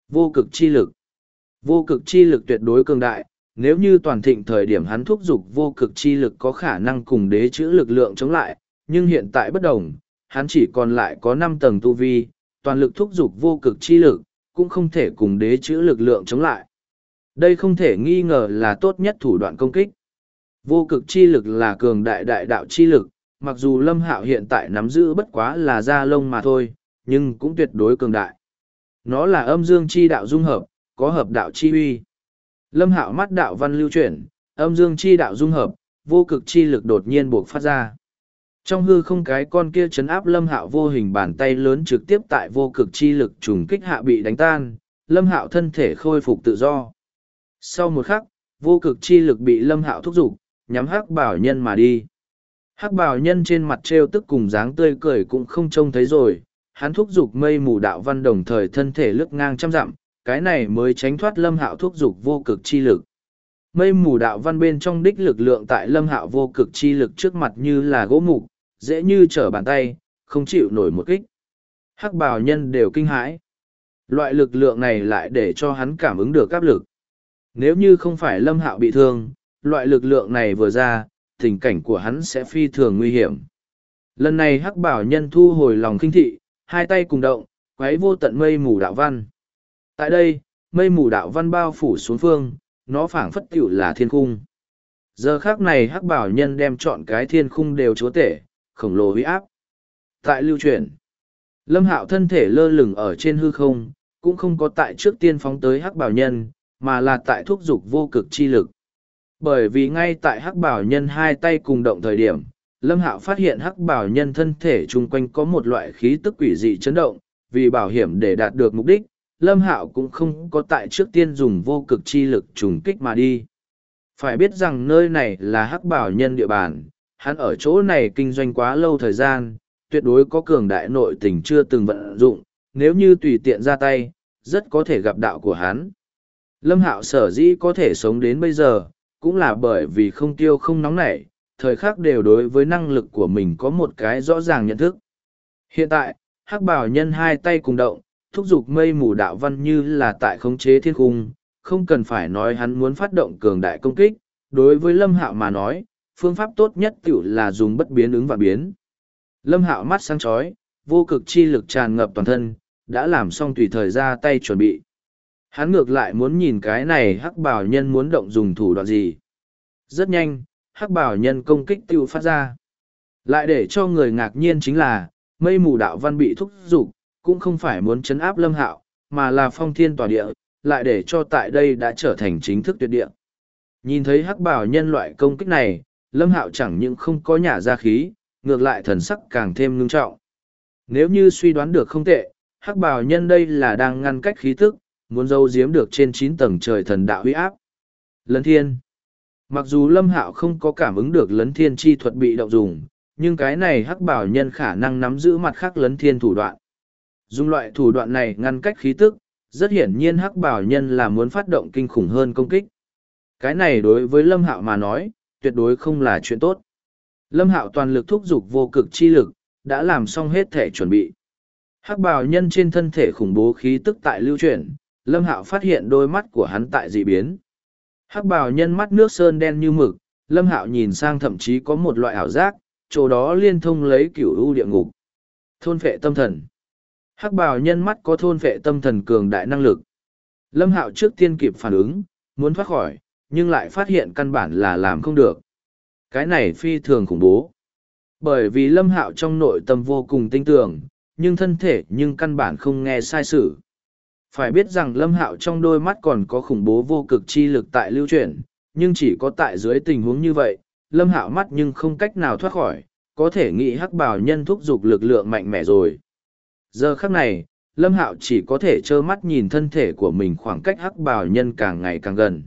Vô cực chi lực. Vô cực chi lực tuyệt đối cường đại, nếu như toàn thịnh thời điểm hắn thúc giục vô cực chi lực có khả năng cùng đế chữ lực lượng chống lại, nhưng hiện tại bất đồng, hắn chỉ còn lại có 5 tầng tu vi, toàn lực thúc giục vô cực chi lực, cũng không thể cùng đế chữ lực lượng chống lại. Đây không thể nghi ngờ là tốt nhất thủ đoạn công kích. Vô cực chi lực là cường đại đại đạo chi lực, mặc dù Lâm Hạo hiện tại nắm giữ bất quá là da lông mà thôi, nhưng cũng tuyệt đối cường đại. Nó là âm dương chi đạo dung hợp, có hợp đạo chi uy. Lâm Hạo mắt đạo văn lưu chuyển, âm dương chi đạo dung hợp, vô cực chi lực đột nhiên buộc phát ra. Trong hư không cái con kia chấn áp Lâm Hạo vô hình bàn tay lớn trực tiếp tại vô cực chi lực trùng kích hạ bị đánh tan, Lâm Hạo thân thể khôi phục tự do. Sau một khắc, vô cực chi lực bị Lâm Hạo thúc giục, nhắm Hắc Bảo Nhân mà đi. Hắc Bảo Nhân trên mặt trêu tức cùng dáng tươi cười cũng không trông thấy rồi, hắn thúc giục mây mù đạo văn đồng thời thân thể lướt ngang trăm dặm, cái này mới tránh thoát Lâm Hạo thúc giục vô cực chi lực. Mây mù đạo văn bên trong đích lực lượng tại Lâm Hạo vô cực chi lực trước mặt như là gỗ mục, dễ như trở bàn tay, không chịu nổi một kích. Hắc Bảo Nhân đều kinh hãi. Loại lực lượng này lại để cho hắn cảm ứng được áp lực. Nếu như không phải Lâm Hạo bị thương, loại lực lượng này vừa ra, tình cảnh của hắn sẽ phi thường nguy hiểm. Lần này Hắc Bảo Nhân thu hồi lòng khinh thị, hai tay cùng động, quấy vô tận mây mù đạo văn. Tại đây, mây mù đạo văn bao phủ xuống phương, nó phảng phất tiểu là thiên khung. Giờ khác này Hắc Bảo Nhân đem chọn cái thiên khung đều chúa tể, khổng lồ uy áp. Tại lưu chuyển, Lâm Hạo thân thể lơ lửng ở trên hư không, cũng không có tại trước tiên phóng tới Hắc Bảo Nhân, mà là tại thúc giục vô cực chi lực. Bởi vì ngay tại Hắc Bảo Nhân hai tay cùng động thời điểm, Lâm Hạo phát hiện Hắc Bảo Nhân thân thể chung quanh có một loại khí tức quỷ dị chấn động, vì bảo hiểm để đạt được mục đích, Lâm Hạo cũng không có tại trước tiên dùng vô cực chi lực trùng kích mà đi. Phải biết rằng nơi này là Hắc Bảo Nhân địa bàn, hắn ở chỗ này kinh doanh quá lâu thời gian, tuyệt đối có cường đại nội tình chưa từng vận dụng, nếu như tùy tiện ra tay, rất có thể gặp đạo của hắn. Lâm Hạo sở dĩ có thể sống đến bây giờ, cũng là bởi vì không tiêu không nóng nảy, thời khắc đều đối với năng lực của mình có một cái rõ ràng nhận thức. Hiện tại, Hắc Bảo Nhân hai tay cùng động, thúc giục mây mù đạo văn như là tại khống chế thiên cung, không cần phải nói hắn muốn phát động cường đại công kích, đối với Lâm Hạo mà nói, phương pháp tốt nhất tiểu là dùng bất biến ứng và biến. Lâm Hạo mắt sáng chói, vô cực chi lực tràn ngập toàn thân, đã làm xong tùy thời ra tay chuẩn bị. Hắn ngược lại muốn nhìn cái này Hắc Bảo Nhân muốn động dùng thủ đoạn gì. Rất nhanh, Hắc Bảo Nhân công kích tiêu phát ra. Lại để cho người ngạc nhiên chính là, mây mù đạo văn bị thúc giục, cũng không phải muốn chấn áp Lâm Hạo, mà là phong thiên tỏa địa, lại để cho tại đây đã trở thành chính thức tuyệt địa. Nhìn thấy Hắc Bảo Nhân loại công kích này, Lâm Hạo chẳng những không có nhả ra khí, ngược lại thần sắc càng thêm ngưng trọng. Nếu như suy đoán được không tệ, Hắc Bảo Nhân đây là đang ngăn cách khí tức, muốn giấu giếm được trên 9 tầng trời thần đạo uy áp. Lấn thiên. Mặc dù Lâm Hạo không có cảm ứng được lấn thiên chi thuật bị động dùng, nhưng cái này Hắc Bảo Nhân khả năng nắm giữ mặt khác lấn thiên thủ đoạn. Dùng loại thủ đoạn này ngăn cách khí tức, rất hiển nhiên Hắc Bảo Nhân là muốn phát động kinh khủng hơn công kích. Cái này đối với Lâm Hạo mà nói, tuyệt đối không là chuyện tốt. Lâm Hạo toàn lực thúc giục vô cực chi lực, đã làm xong hết thể chuẩn bị. Hắc Bảo Nhân trên thân thể khủng bố khí tức tại lưu chuyển, Lâm Hạo phát hiện đôi mắt của hắn tại dị biến. Hắc Bảo Nhân mắt nước sơn đen như mực, Lâm Hạo nhìn sang thậm chí có một loại ảo giác, chỗ đó liên thông lấy cửu u địa ngục. Thôn phệ tâm thần. Hắc Bảo Nhân mắt có thôn phệ tâm thần cường đại năng lực. Lâm Hạo trước tiên kịp phản ứng, muốn thoát khỏi, nhưng lại phát hiện căn bản là làm không được. Cái này phi thường khủng bố. Bởi vì Lâm Hạo trong nội tâm vô cùng tinh tường, nhưng thân thể nhưng căn bản không nghe sai sự. Phải biết rằng Lâm Hạo trong đôi mắt còn có khủng bố vô cực chi lực tại lưu chuyển, nhưng chỉ có tại dưới tình huống như vậy, Lâm Hạo mắt nhưng không cách nào thoát khỏi, có thể nghĩ Hắc Bảo Nhân thúc giục lực lượng mạnh mẽ rồi. Giờ khắc này, Lâm Hạo chỉ có thể trơ mắt nhìn thân thể của mình khoảng cách Hắc Bảo Nhân càng ngày càng gần.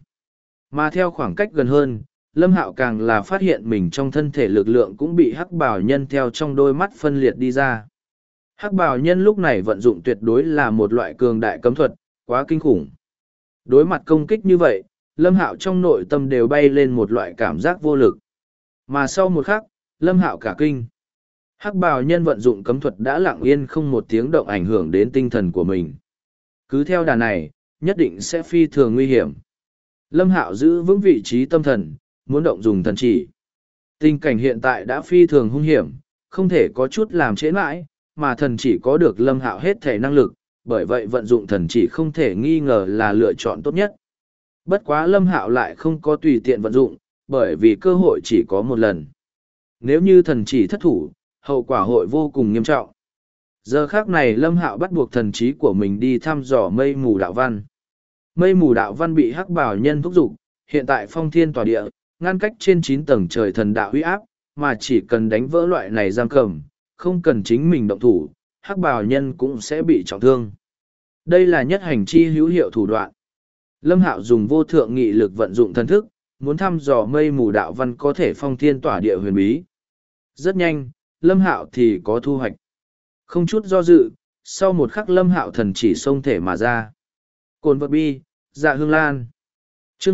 Mà theo khoảng cách gần hơn, Lâm Hạo càng là phát hiện mình trong thân thể lực lượng cũng bị Hắc Bảo Nhân theo trong đôi mắt phân liệt đi ra. Hắc Bảo Nhân lúc này vận dụng tuyệt đối là một loại cường đại cấm thuật, quá kinh khủng. Đối mặt công kích như vậy, Lâm Hạo trong nội tâm đều bay lên một loại cảm giác vô lực. Mà sau một khắc, Lâm Hạo cả kinh. Hắc Bảo Nhân vận dụng cấm thuật đã lặng yên không một tiếng động ảnh hưởng đến tinh thần của mình. Cứ theo đà này, nhất định sẽ phi thường nguy hiểm. Lâm Hạo giữ vững vị trí tâm thần, muốn động dùng thần chỉ. Tình cảnh hiện tại đã phi thường hung hiểm, không thể có chút làm trễ mãi, mà thần chỉ có được Lâm Hạo hết thể năng lực, bởi vậy vận dụng thần chỉ không thể nghi ngờ là lựa chọn tốt nhất. Bất quá Lâm Hạo lại không có tùy tiện vận dụng, bởi vì cơ hội chỉ có một lần. Nếu như thần chỉ thất thủ, hậu quả hội vô cùng nghiêm trọng. Giờ khác này Lâm Hạo bắt buộc thần trí của mình đi thăm dò mây mù đạo văn. Mây mù đạo văn bị hắc bảo nhân thúc giục, hiện tại phong thiên tỏa địa, ngăn cách trên 9 tầng trời thần đạo uy áp, mà chỉ cần đánh vỡ loại này giam cầm, không cần chính mình động thủ, hắc bảo nhân cũng sẽ bị trọng thương. Đây là nhất hành chi hữu hiệu thủ đoạn. Lâm Hạo dùng vô thượng nghị lực vận dụng thần thức, muốn thăm dò mây mù đạo văn có thể phong thiên tỏa địa huyền bí. Rất nhanh, Lâm Hạo thì có thu hoạch. Không chút do dự, sau một khắc Lâm Hạo thần chỉ xông thể mà ra. Cồn vật bi, dạ hương lan. Chương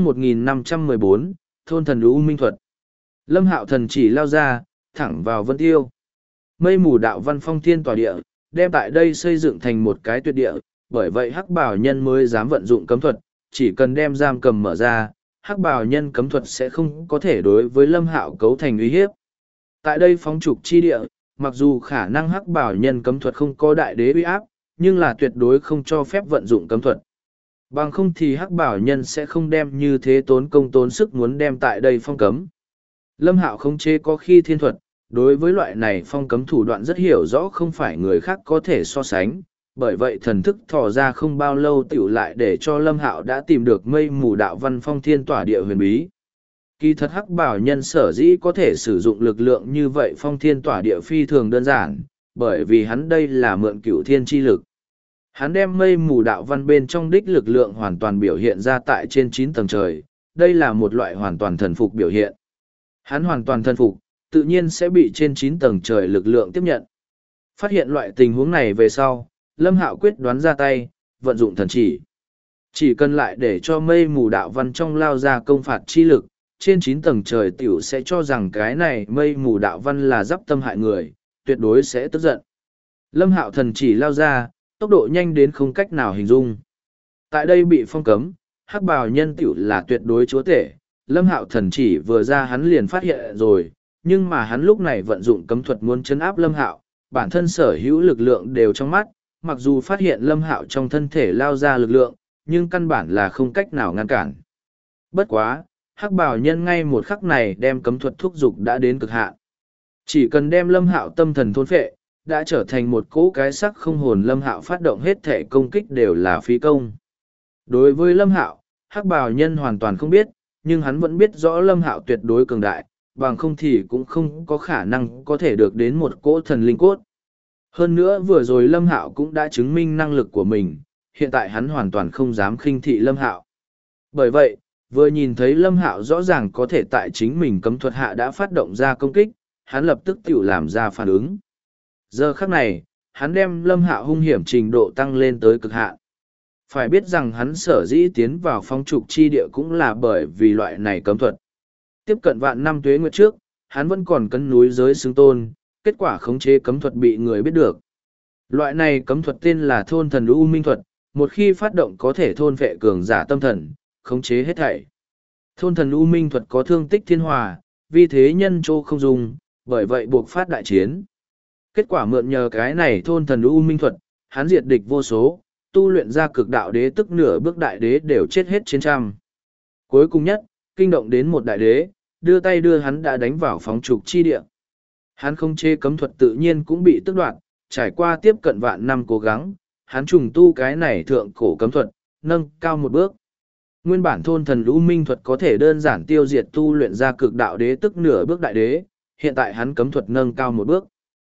1514, thôn thần U Minh Thuật. Lâm Hạo thần chỉ lao ra, thẳng vào Vân Tiêu. Mây mù đạo văn phong thiên tỏa địa, đem tại đây xây dựng thành một cái tuyệt địa, bởi vậy hắc bảo nhân mới dám vận dụng cấm thuật, chỉ cần đem giam cầm mở ra, hắc bảo nhân cấm thuật sẽ không có thể đối với Lâm Hạo cấu thành uy hiếp. Tại đây phóng trục chi địa, mặc dù khả năng hắc bảo nhân cấm thuật không có đại đế uy áp, nhưng là tuyệt đối không cho phép vận dụng cấm thuật. Bằng không thì hắc bảo nhân sẽ không đem như thế tốn công tốn sức muốn đem tại đây phong cấm. Lâm Hạo khống chế có khi thiên thuật, đối với loại này phong cấm thủ đoạn rất hiểu rõ không phải người khác có thể so sánh, bởi vậy thần thức thò ra không bao lâu tiểu lại để cho Lâm Hạo đã tìm được mây mù đạo văn phong thiên tỏa địa huyền bí. Kỳ thật hắc bảo nhân sở dĩ có thể sử dụng lực lượng như vậy phong thiên tỏa địa phi thường đơn giản, bởi vì hắn đây là mượn cửu thiên chi lực. Hắn đem mây mù đạo văn bên trong đích lực lượng hoàn toàn biểu hiện ra tại trên 9 tầng trời, đây là một loại hoàn toàn thần phục biểu hiện. Hắn hoàn toàn thần phục, tự nhiên sẽ bị trên 9 tầng trời lực lượng tiếp nhận. Phát hiện loại tình huống này về sau, Lâm Hạo quyết đoán ra tay, vận dụng thần chỉ. Chỉ cần lại để cho mây mù đạo văn trong lao ra công phạt chi lực, trên 9 tầng trời tiểu sẽ cho rằng cái này mây mù đạo văn là giáp tâm hại người, tuyệt đối sẽ tức giận. Lâm Hạo thần chỉ lao ra, tốc độ nhanh đến không cách nào hình dung. Tại đây bị phong cấm, hắc bào nhân tiểu là tuyệt đối chúa tể, Lâm Hạo thần chỉ vừa ra hắn liền phát hiện rồi, nhưng mà hắn lúc này vận dụng cấm thuật muốn chấn áp Lâm Hạo, bản thân sở hữu lực lượng đều trong mắt, mặc dù phát hiện Lâm Hạo trong thân thể lao ra lực lượng, nhưng căn bản là không cách nào ngăn cản. Bất quá, hắc bào nhân ngay một khắc này đem cấm thuật thúc dục đã đến cực hạn. Chỉ cần đem Lâm Hạo tâm thần thôn phệ, đã trở thành một cỗ cái sắc không hồn. Lâm Hạo phát động hết thể công kích đều là phí công. Đối với Lâm Hạo, hắc bào nhân hoàn toàn không biết, nhưng hắn vẫn biết rõ Lâm Hạo tuyệt đối cường đại, bằng không thì cũng không có khả năng có thể được đến một cỗ thần linh cốt. Hơn nữa vừa rồi Lâm Hạo cũng đã chứng minh năng lực của mình, hiện tại hắn hoàn toàn không dám khinh thị Lâm Hạo. Bởi vậy, vừa nhìn thấy Lâm Hạo rõ ràng có thể tại chính mình cấm thuật hạ đã phát động ra công kích, hắn lập tức tự làm ra phản ứng. Giờ khắc này, hắn đem Lâm Hạo hung hiểm trình độ tăng lên tới cực hạn. Phải biết rằng hắn sở dĩ tiến vào phong trục chi địa cũng là bởi vì loại này cấm thuật. Tiếp cận vạn năm tuế nguyệt trước, hắn vẫn còn cấn núi giới xưng tôn, kết quả khống chế cấm thuật bị người biết được. Loại này cấm thuật tên là thôn thần U Minh Thuật, một khi phát động có thể thôn vệ cường giả tâm thần, khống chế hết thảy. Thôn thần U Minh Thuật có thương tích thiên hòa, vì thế nhân châu không dùng, bởi vậy buộc phát đại chiến. Kết quả mượn nhờ cái này thôn thần U Minh Thuật, hắn diệt địch vô số, tu luyện ra cực đạo đế tức nửa bước đại đế đều chết hết trên trăm. Cuối cùng nhất, kinh động đến một đại đế, đưa tay đưa hắn đã đánh vào phóng trục chi địa. Hắn không chê cấm thuật tự nhiên cũng bị tước đoạt, trải qua tiếp cận vạn năm cố gắng, hắn trùng tu cái này thượng cổ cấm thuật, nâng cao một bước. Nguyên bản thôn thần U Minh Thuật có thể đơn giản tiêu diệt tu luyện ra cực đạo đế tức nửa bước đại đế, hiện tại hắn cấm thuật nâng cao một bước.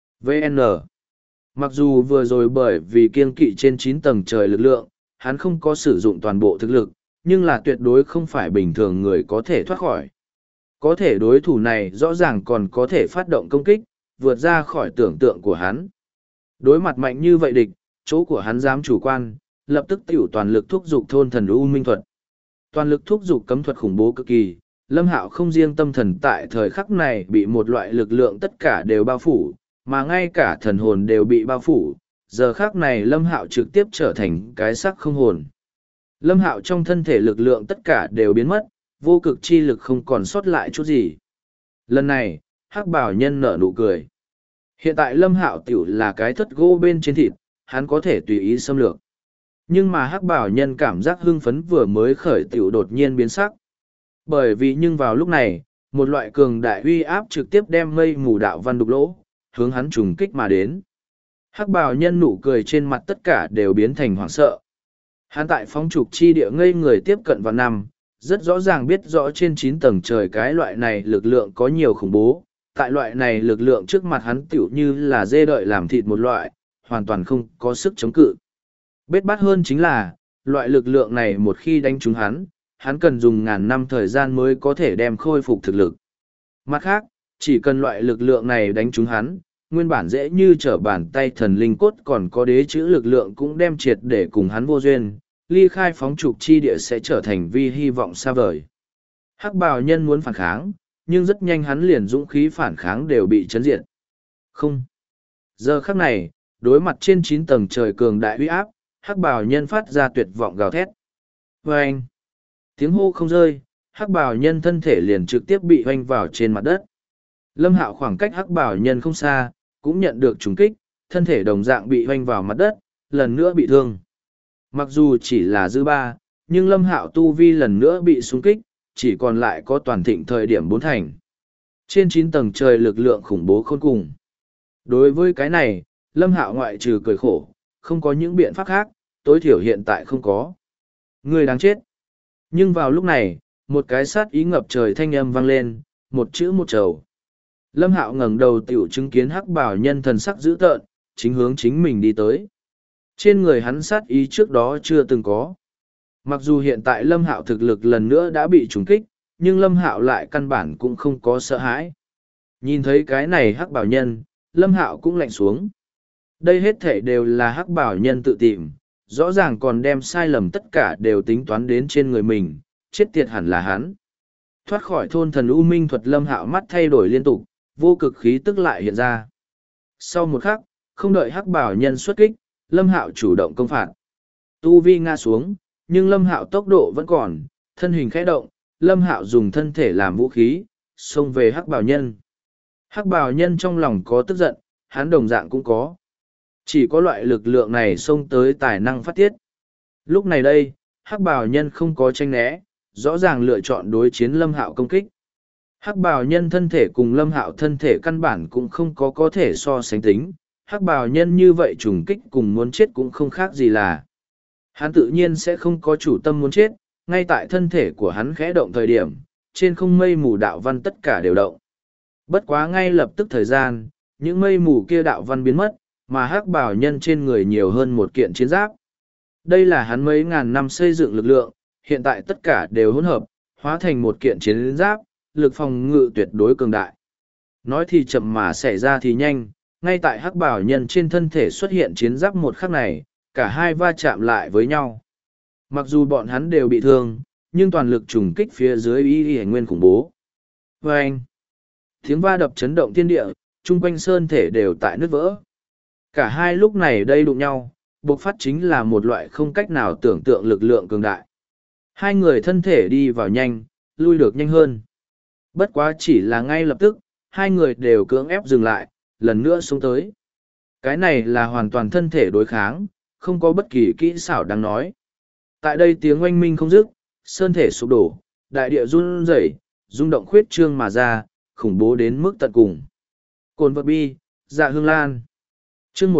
VN. Mặc dù vừa rồi bởi vì kiêng kỵ trên 9 tầng trời lực lượng, hắn không có sử dụng toàn bộ thực lực, nhưng là tuyệt đối không phải bình thường người có thể thoát khỏi. Có thể đối thủ này rõ ràng còn có thể phát động công kích, vượt ra khỏi tưởng tượng của hắn. Đối mặt mạnh như vậy địch, chỗ của hắn dám chủ quan, lập tức tiểu toàn lực thúc giục thôn thần U Minh Thuật. Toàn lực thúc giục cấm thuật khủng bố cực kỳ, Lâm Hạo không riêng tâm thần tại thời khắc này bị một loại lực lượng tất cả đều bao phủ, mà ngay cả thần hồn đều bị bao phủ, giờ khác này Lâm Hạo trực tiếp trở thành cái xác không hồn. Lâm Hạo trong thân thể lực lượng tất cả đều biến mất, vô cực chi lực không còn sót lại chút gì. Lần này, Hắc Bảo Nhân nở nụ cười. Hiện tại Lâm Hạo tiểu là cái thất gỗ bên trên thịt, hắn có thể tùy ý xâm lược. Nhưng mà Hắc Bảo Nhân cảm giác hưng phấn vừa mới khởi tiểu đột nhiên biến sắc. Bởi vì nhưng vào lúc này, một loại cường đại uy áp trực tiếp đem mây mù đạo văn đục lỗ, hướng hắn trùng kích mà đến. Hắc Bảo Nhân nụ cười trên mặt tất cả đều biến thành hoảng sợ. Hắn tại phóng trục chi địa ngây người tiếp cận vào năm, rất rõ ràng biết rõ trên 9 tầng trời cái loại này lực lượng có nhiều khủng bố. Tại loại này lực lượng trước mặt hắn tiểu như là dê đợi làm thịt một loại, hoàn toàn không có sức chống cự. Bết bát hơn chính là, loại lực lượng này một khi đánh trúng hắn cần dùng ngàn năm thời gian mới có thể đem khôi phục thực lực. Mặt khác, chỉ cần loại lực lượng này đánh trúng hắn, nguyên bản dễ như trở bàn tay thần linh cốt còn có đế chữ lực lượng cũng đem triệt để cùng hắn vô duyên, ly khai phóng trục chi địa sẽ trở thành vi hy vọng xa vời. Hắc Bào Nhân muốn phản kháng, nhưng rất nhanh hắn liền dũng khí phản kháng đều bị chấn diệt. Không. Giờ khắc này, đối mặt trên 9 tầng trời cường đại uy áp, Hắc Bào Nhân phát ra tuyệt vọng gào thét. Vâng! Tiếng hô không rơi, Hắc Bào Nhân thân thể liền trực tiếp bị hoanh vào trên mặt đất. Lâm Hạo khoảng cách Hắc Bào Nhân không xa, cũng nhận được trùng kích, thân thể đồng dạng bị hoanh vào mặt đất, lần nữa bị thương. Mặc dù chỉ là dư ba, nhưng Lâm Hạo tu vi lần nữa bị xung kích, chỉ còn lại có toàn thịnh thời điểm 4 thành. Trên 9 tầng trời lực lượng khủng bố khôn cùng. Đối với cái này, Lâm Hạo ngoại trừ cười khổ, không có những biện pháp khác, tối thiểu hiện tại không có. Người đáng chết. Nhưng vào lúc này, một cái sát ý ngập trời thanh âm vang lên, một chữ một trầu. Lâm Hạo ngẩng đầu tiểu chứng kiến Hắc Bảo Nhân thần sắc dữ tợn, chính hướng chính mình đi tới. Trên người hắn sát ý trước đó chưa từng có. Mặc dù hiện tại Lâm Hạo thực lực lần nữa đã bị trùng kích, nhưng Lâm Hạo lại căn bản cũng không có sợ hãi. Nhìn thấy cái này Hắc Bảo Nhân, Lâm Hạo cũng lạnh xuống. Đây hết thể đều là Hắc Bảo Nhân tự tìm, rõ ràng còn đem sai lầm tất cả đều tính toán đến trên người mình, chết tiệt hẳn là hắn. Thoát khỏi thôn thần U Minh thuật, Lâm Hạo mắt thay đổi liên tục, vô cực khí tức lại hiện ra. Sau một khắc, không đợi Hắc Bảo Nhân xuất kích, Lâm Hạo chủ động công phạt. Tu vi ngã xuống, nhưng Lâm Hạo tốc độ vẫn còn, thân hình khẽ động, Lâm Hạo dùng thân thể làm vũ khí, xông về Hắc Bảo Nhân. Hắc Bảo Nhân trong lòng có tức giận, hắn đồng dạng cũng có. Chỉ có loại lực lượng này xông tới tài năng phát tiết. Lúc này đây, Hắc Bảo Nhân không có tranh né, rõ ràng lựa chọn đối chiến Lâm Hạo công kích. Hắc Bảo Nhân thân thể cùng Lâm Hạo thân thể căn bản cũng không có thể so sánh tính. Hắc Bảo Nhân như vậy trùng kích cùng muốn chết cũng không khác gì là. Hắn tự nhiên sẽ không có chủ tâm muốn chết, ngay tại thân thể của hắn khẽ động thời điểm, trên không mây mù đạo văn tất cả đều động. Bất quá ngay lập tức thời gian, những mây mù kia đạo văn biến mất, mà Hắc Bảo Nhân trên người nhiều hơn một kiện chiến giáp. Đây là hắn mấy ngàn năm xây dựng lực lượng, hiện tại tất cả đều hỗn hợp, hóa thành một kiện chiến giáp, lực phòng ngự tuyệt đối cường đại. Nói thì chậm mà xảy ra thì nhanh, ngay tại Hắc Bảo Nhân trên thân thể xuất hiện chiến giáp một khắc này, cả hai va chạm lại với nhau. Mặc dù bọn hắn đều bị thương, nhưng toàn lực trùng kích phía dưới y nguyên khủng bố. Và anh, tiếng va đập chấn động thiên địa, chung quanh sơn thể đều tại nứt vỡ. Cả hai lúc này đây đụng nhau, bộc phát chính là một loại không cách nào tưởng tượng lực lượng cường đại. Hai người thân thể đi vào nhanh, lui được nhanh hơn. Bất quá chỉ là ngay lập tức, hai người đều cưỡng ép dừng lại, lần nữa xuống tới. Cái này là hoàn toàn thân thể đối kháng, không có bất kỳ kỹ xảo đáng nói. Tại đây tiếng oanh minh không dứt, sơn thể sụp đổ, đại địa run rẩy, rung động khuyết trương mà ra, khủng bố đến mức tận cùng. Cồn vật bi, dạ hương lan. Chương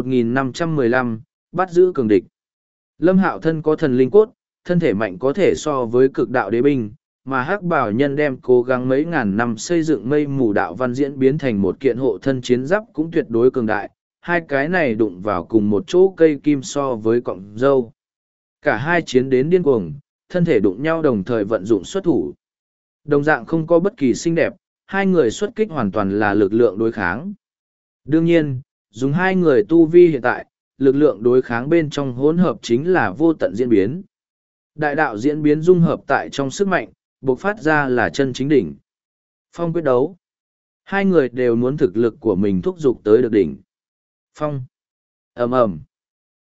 1515, bắt giữ cường địch. Lâm Hạo thân có thần linh cốt, thân thể mạnh có thể so với cực đạo đế binh, mà Hắc Bảo Nhân đem cố gắng mấy ngàn năm xây dựng mây mù đạo văn diễn biến thành một kiện hộ thân chiến giáp cũng tuyệt đối cường đại. Hai cái này đụng vào cùng một chỗ cây kim so với cọng dâu. Cả hai chiến đến điên cuồng, thân thể đụng nhau đồng thời vận dụng xuất thủ. Đồng dạng không có bất kỳ xinh đẹp, hai người xuất kích hoàn toàn là lực lượng đối kháng. Đương nhiên, dùng hai người tu vi hiện tại, lực lượng đối kháng bên trong hỗn hợp chính là vô tận diễn biến. Đại đạo diễn biến dung hợp tại trong sức mạnh, bộc phát ra là chân chính đỉnh. Phong quyết đấu. Hai người đều muốn thực lực của mình thúc giục tới được đỉnh. Phong. Ầm ầm.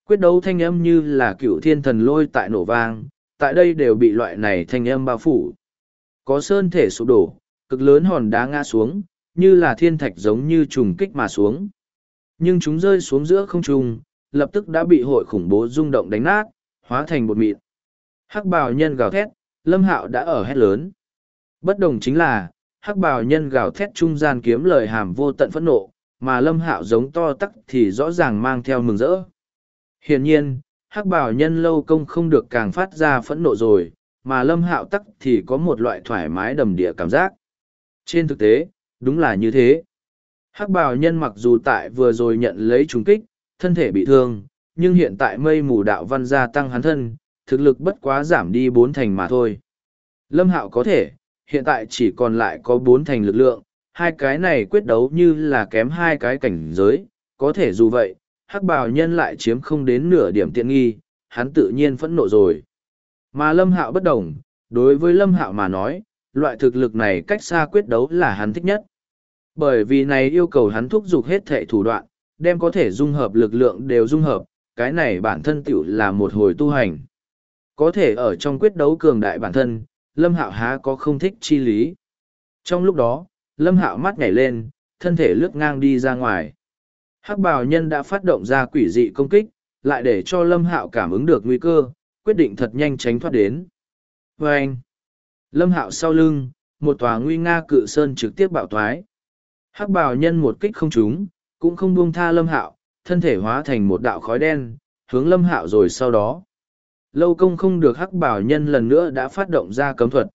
Quyết đấu thanh âm như là cựu thiên thần lôi tại nổ vang, tại đây đều bị loại này thanh âm bao phủ. Có sơn thể sụp đổ, cực lớn hòn đá ngã xuống, như là thiên thạch giống như trùng kích mà xuống. Nhưng chúng rơi xuống giữa không trung, lập tức đã bị hội khủng bố rung động đánh nát, hóa thành bột mịn. Hắc bào nhân gào thét, Lâm Hạo đã ở hét lớn. Bất đồng chính là, hắc bào nhân gào thét trung gian kiếm lời hàm vô tận phẫn nộ, mà Lâm Hạo giống to tắc thì rõ ràng mang theo mừng rỡ. Hiển nhiên, hắc bào nhân lâu công không được càng phát ra phẫn nộ rồi, mà Lâm Hạo tắc thì có một loại thoải mái đầm địa cảm giác. Trên thực tế, đúng là như thế. Hắc bào nhân mặc dù tại vừa rồi nhận lấy trùng kích, thân thể bị thương, nhưng hiện tại mây mù đạo văn gia tăng hắn thân, thực lực bất quá giảm đi 4 thành mà thôi. Lâm Hạo có thể, hiện tại chỉ còn lại có 4 thành lực lượng, hai cái này quyết đấu như là kém hai cái cảnh giới, có thể dù vậy, hắc bào nhân lại chiếm không đến nửa điểm tiện nghi, hắn tự nhiên phẫn nộ rồi. Mà Lâm Hạo bất đồng, đối với Lâm Hạo mà nói, loại thực lực này cách xa quyết đấu là hắn thích nhất. Bởi vì này yêu cầu hắn thúc giục hết thệ thủ đoạn, đem có thể dung hợp lực lượng đều dung hợp, cái này bản thân tiểu là một hồi tu hành. Có thể ở trong quyết đấu cường đại bản thân, Lâm Hạo há có không thích chi lý. Trong lúc đó, Lâm Hạo mắt nhảy lên, thân thể lướt ngang đi ra ngoài. Hắc bào nhân đã phát động ra quỷ dị công kích, lại để cho Lâm Hạo cảm ứng được nguy cơ, quyết định thật nhanh tránh thoát đến. Và anh, Lâm Hạo sau lưng, một tòa nguy nga cự sơn trực tiếp bạo thoái. Hắc bào nhân một kích không trúng, cũng không buông tha Lâm Hạo, thân thể hóa thành một đạo khói đen, hướng Lâm Hạo rồi sau đó. Lâu công không được hắc bào nhân lần nữa đã phát động ra cấm thuật.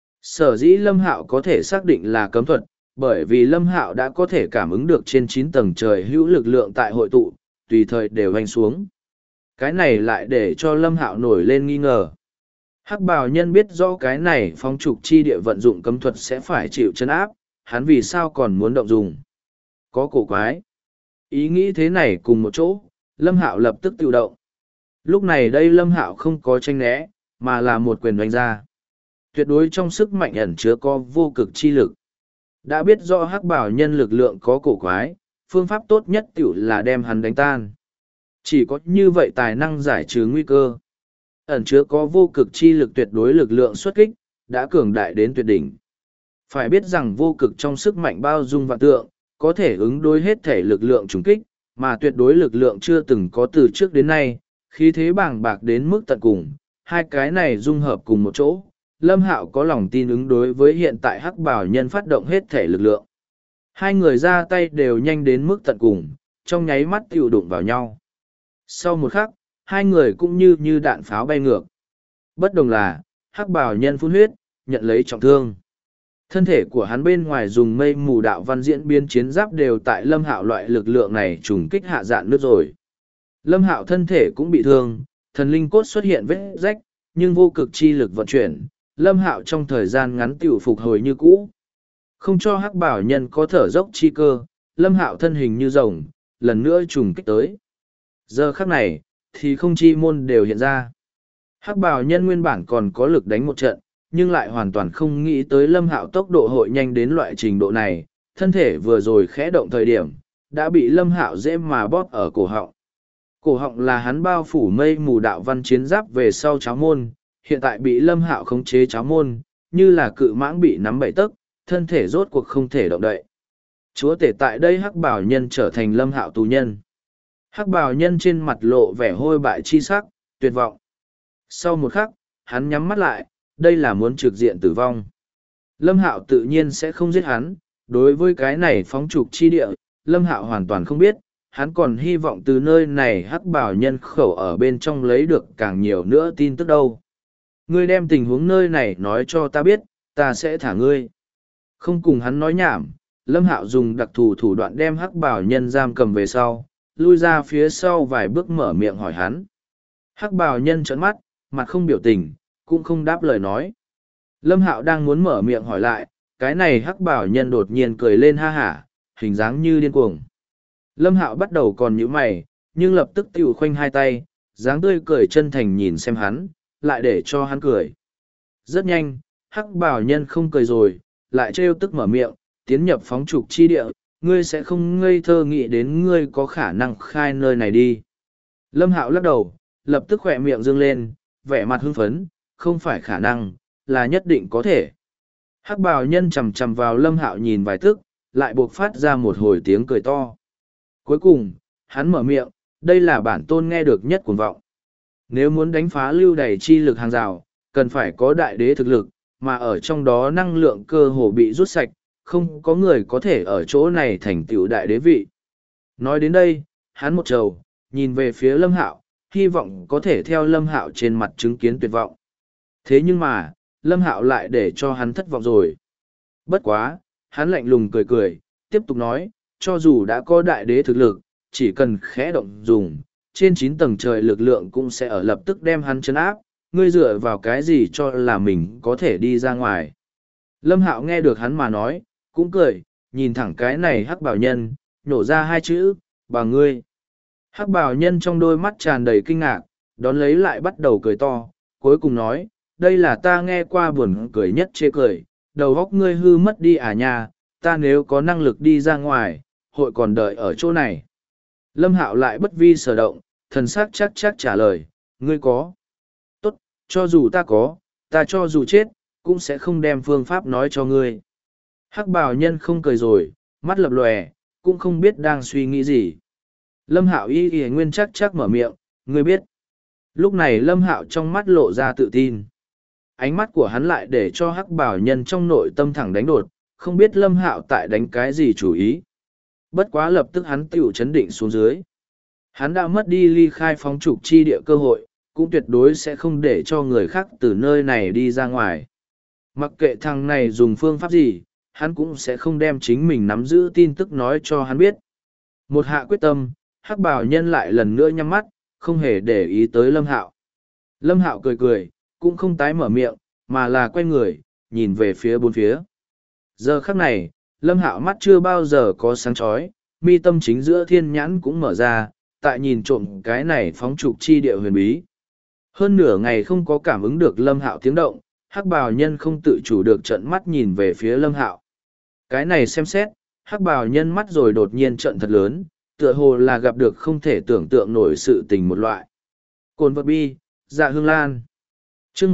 Sở dĩ Lâm Hạo có thể xác định là cấm thuật, bởi vì Lâm Hạo đã có thể cảm ứng được trên 9 tầng trời hữu lực lượng tại hội tụ, tùy thời đều hành xuống. Cái này lại để cho Lâm Hạo nổi lên nghi ngờ. Hắc bào nhân biết rõ cái này phong trục chi địa vận dụng cấm thuật sẽ phải chịu chân áp, hắn vì sao còn muốn động dùng. Có cổ quái. Ý nghĩ thế này cùng một chỗ, Lâm Hạo lập tức tự động. Lúc này đây Lâm Hạo không có tranh né, mà là một quyền đánh ra. Tuyệt đối trong sức mạnh ẩn chứa có vô cực chi lực. Đã biết rõ hắc bảo nhân lực lượng có cổ quái, phương pháp tốt nhất tiểu là đem hắn đánh tan. Chỉ có như vậy tài năng giải trừ nguy cơ. Ẩn chứa có vô cực chi lực tuyệt đối lực lượng xuất kích, đã cường đại đến tuyệt đỉnh. Phải biết rằng vô cực trong sức mạnh bao dung vạn tượng, có thể ứng đối hết thể lực lượng trùng kích, mà tuyệt đối lực lượng chưa từng có từ trước đến nay, khí thế bàng bạc đến mức tận cùng, hai cái này dung hợp cùng một chỗ. Lâm Hạo có lòng tin ứng đối với hiện tại hắc bảo nhân phát động hết thể lực lượng. Hai người ra tay đều nhanh đến mức tận cùng, trong nháy mắt tiêu đụng vào nhau. Sau một khắc, hai người cũng như đạn pháo bay ngược. Bất đồng là, hắc bảo nhân phun huyết, nhận lấy trọng thương. Thân thể của hắn bên ngoài dùng mây mù đạo văn diễn biến chiến giáp đều tại Lâm Hạo loại lực lượng này trùng kích hạ dạn nước rồi. Lâm Hạo thân thể cũng bị thương, thần linh cốt xuất hiện vết rách, nhưng vô cực chi lực vận chuyển, Lâm Hạo trong thời gian ngắn tiểu phục hồi như cũ. Không cho hắc bảo nhân có thở dốc chi cơ, Lâm Hạo thân hình như rồng, lần nữa trùng kích tới. Giờ khắc này, thì không chi môn đều hiện ra. Hắc bảo nhân nguyên bản còn có lực đánh một trận, nhưng lại hoàn toàn không nghĩ tới Lâm Hạo tốc độ hội nhanh đến loại trình độ này, thân thể vừa rồi khẽ động thời điểm, đã bị Lâm Hạo dễ mà bóp ở cổ họng. Cổ họng là hắn bao phủ mây mù đạo văn chiến giáp về sau cháo môn, hiện tại bị Lâm Hạo khống chế cháo môn, như là cự mãng bị nắm bậy tấc, thân thể rốt cuộc không thể động đậy. Chúa tể tại đây hắc bảo nhân trở thành Lâm Hạo tù nhân. Hắc bảo nhân trên mặt lộ vẻ hôi bại chi sắc, tuyệt vọng. Sau một khắc, hắn nhắm mắt lại, đây là muốn trực diện tử vong. Lâm Hạo tự nhiên sẽ không giết hắn, đối với cái này phóng trục chi địa, Lâm Hạo hoàn toàn không biết, hắn còn hy vọng từ nơi này hắc bảo nhân khẩu ở bên trong lấy được càng nhiều nữa tin tức đâu. Ngươi đem tình huống nơi này nói cho ta biết, ta sẽ thả ngươi. Không cùng hắn nói nhảm, Lâm Hạo dùng đặc thù thủ đoạn đem hắc bảo nhân giam cầm về sau, lui ra phía sau vài bước mở miệng hỏi hắn. Hắc bảo nhân trợn mắt, mặt không biểu tình, cũng không đáp lời nói. Lâm Hạo đang muốn mở miệng hỏi lại, cái này hắc bảo nhân đột nhiên cười lên ha hả, hình dáng như điên cuồng. Lâm Hạo bắt đầu còn nhíu mày, nhưng lập tức tiểu khoanh hai tay, dáng tươi cười chân thành nhìn xem hắn, lại để cho hắn cười. Rất nhanh, hắc bảo nhân không cười rồi, lại trêu tức mở miệng, tiến nhập phóng trục chi địa, ngươi sẽ không ngây thơ nghĩ đến ngươi có khả năng khai nơi này đi. Lâm Hạo lắc đầu, lập tức khỏe miệng dương lên, vẻ mặt hưng phấn, không phải khả năng, là nhất định có thể. Hắc bào nhân chầm chầm vào Lâm Hạo nhìn vài tức, lại buộc phát ra một hồi tiếng cười to. Cuối cùng, hắn mở miệng, đây là bản tôn nghe được nhất cuồng vọng. Nếu muốn đánh phá lưu đày chi lực hàng rào, cần phải có đại đế thực lực, mà ở trong đó năng lượng cơ hồ bị rút sạch, không có người có thể ở chỗ này thành tựu đại đế vị. Nói đến đây, hắn một trầu, nhìn về phía Lâm Hạo, hy vọng có thể theo Lâm Hạo trên mặt chứng kiến tuyệt vọng. Thế nhưng mà, Lâm Hạo lại để cho hắn thất vọng rồi. Bất quá, hắn lạnh lùng cười cười, tiếp tục nói, cho dù đã có đại đế thực lực, chỉ cần khẽ động dùng, trên 9 tầng trời lực lượng cũng sẽ ở lập tức đem hắn chấn áp, ngươi dựa vào cái gì cho là mình có thể đi ra ngoài. Lâm Hạo nghe được hắn mà nói, cũng cười, nhìn thẳng cái này hắc bảo nhân, nhổ ra hai chữ, bà ngươi. Hắc bảo nhân trong đôi mắt tràn đầy kinh ngạc, đón lấy lại bắt đầu cười to, cuối cùng nói, đây là ta nghe qua buồn cười nhất chê cười, đầu óc ngươi hư mất đi à nha, ta nếu có năng lực đi ra ngoài, hội còn đợi ở chỗ này. Lâm Hạo lại bất vi sở động, thần sắc chắc chắc trả lời, ngươi có. Tốt, cho dù ta có, ta cho dù chết, cũng sẽ không đem phương pháp nói cho ngươi. Hắc bào nhân không cười rồi, mắt lập lòe, cũng không biết đang suy nghĩ gì. Lâm Hạo y nguyên chắc chắc mở miệng, ngươi biết. Lúc này Lâm Hạo trong mắt lộ ra tự tin. Ánh mắt của hắn lại để cho hắc bảo nhân trong nội tâm thẳng đánh đột, không biết Lâm Hạo tại đánh cái gì chủ ý. Bất quá lập tức hắn tiểu chấn định xuống dưới. Hắn đã mất đi ly khai phóng trục chi địa cơ hội, cũng tuyệt đối sẽ không để cho người khác từ nơi này đi ra ngoài. Mặc kệ thằng này dùng phương pháp gì, hắn cũng sẽ không đem chính mình nắm giữ tin tức nói cho hắn biết. Một hạ quyết tâm, hắc bảo nhân lại lần nữa nhắm mắt, không hề để ý tới Lâm Hạo. Lâm Hạo cười cười, cũng không tái mở miệng, mà là quay người, nhìn về phía bốn phía. Giờ khắc này, Lâm Hạo mắt chưa bao giờ có sáng chói, mi tâm chính giữa thiên nhãn cũng mở ra, tại nhìn trộm cái này phóng trục chi địa huyền bí. Hơn nửa ngày không có cảm ứng được Lâm Hạo tiếng động, hắc bào nhân không tự chủ được trợn mắt nhìn về phía Lâm Hạo. Cái này xem xét, hắc bào nhân mắt rồi đột nhiên trợn thật lớn, tựa hồ là gặp được không thể tưởng tượng nổi sự tình một loại. Cồn vật bi, dạ hương lan. Chương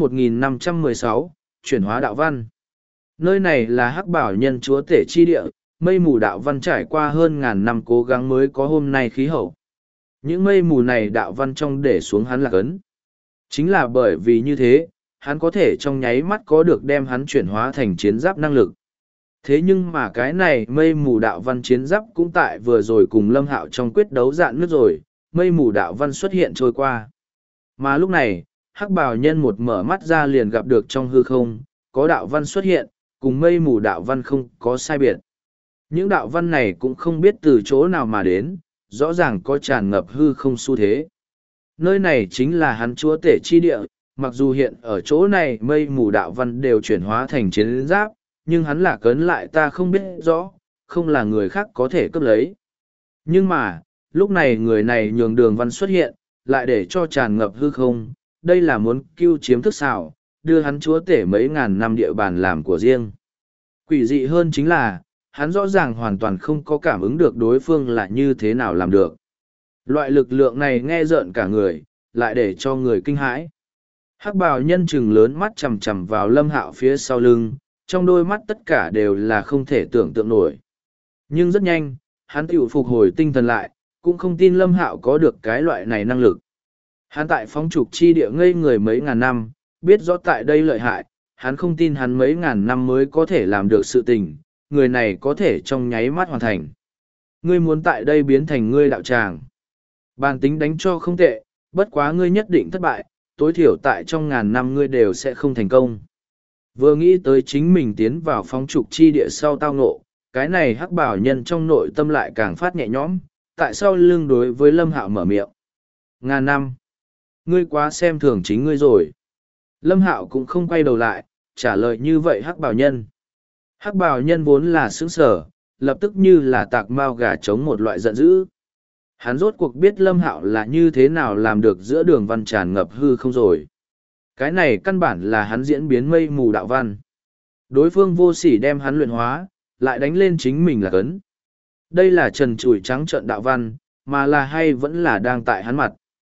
1516, chuyển hóa đạo văn. Nơi này là hắc bảo nhân chúa tể chi địa, mây mù đạo văn trải qua hơn ngàn năm cố gắng mới có hôm nay khí hậu. Những mây mù này đạo văn trong để xuống hắn là cấn. Chính là bởi vì như thế, hắn có thể trong nháy mắt có được đem hắn chuyển hóa thành chiến giáp năng lực. Thế nhưng mà cái này mây mù đạo văn chiến giáp cũng tại vừa rồi cùng Lâm Hạo trong quyết đấu dạn nước rồi, mây mù đạo văn xuất hiện trôi qua. Mà lúc này, hắc bào nhân một mở mắt ra liền gặp được trong hư không, có đạo văn xuất hiện, cùng mây mù đạo văn không có sai biệt. Những đạo văn này cũng không biết từ chỗ nào mà đến, rõ ràng có tràn ngập hư không xu thế. Nơi này chính là hắn chúa tể chi địa, mặc dù hiện ở chỗ này mây mù đạo văn đều chuyển hóa thành chiến giáp, nhưng hắn là cấn lại ta không biết rõ, không là người khác có thể cướp lấy. Nhưng mà, lúc này người này nhường đường văn xuất hiện, lại để cho tràn ngập hư không, đây là muốn cưu chiếm thức xảo, đưa hắn chúa tể mấy ngàn năm địa bàn làm của riêng. Quỷ dị hơn chính là, hắn rõ ràng hoàn toàn không có cảm ứng được đối phương là như thế nào làm được. Loại lực lượng này nghe rợn cả người, lại để cho người kinh hãi. Hắc bào nhân chừng lớn mắt chằm chằm vào Lâm Hạo phía sau lưng, trong đôi mắt tất cả đều là không thể tưởng tượng nổi. Nhưng rất nhanh, hắn tự phục hồi tinh thần lại, cũng không tin Lâm Hạo có được cái loại này năng lực. Hắn tại phóng trục chi địa ngây người mấy ngàn năm, biết rõ tại đây lợi hại, hắn không tin hắn mấy ngàn năm mới có thể làm được sự tình, người này có thể trong nháy mắt hoàn thành. Ngươi muốn tại đây biến thành ngươi đạo tràng. Bàn tính đánh cho không tệ, bất quá ngươi nhất định thất bại, tối thiểu tại trong ngàn năm ngươi đều sẽ không thành công. Vừa nghĩ tới chính mình tiến vào phóng trục chi địa sau tao ngộ, cái này hắc bảo nhân trong nội tâm lại càng phát nhẹ nhõm, tại sao lưng đối với Lâm Hạo mở miệng. Ngàn năm. Ngươi quá xem thường chính ngươi rồi. Lâm Hạo cũng không quay đầu lại, trả lời như vậy hắc bảo nhân. Hắc bảo nhân vốn là sướng sở, lập tức như là tạc mao gà trống một loại giận dữ. Hắn rốt cuộc biết Lâm Hạo là như thế nào làm được giữa đường văn tràn ngập hư không rồi. Cái này căn bản là hắn diễn biến mây mù đạo văn. Đối phương vô sỉ đem hắn luyện hóa, lại đánh lên chính mình là cấn. Đây là trần trụi trắng trợn đạo văn, mà là hay vẫn là đang tại hắn mặt.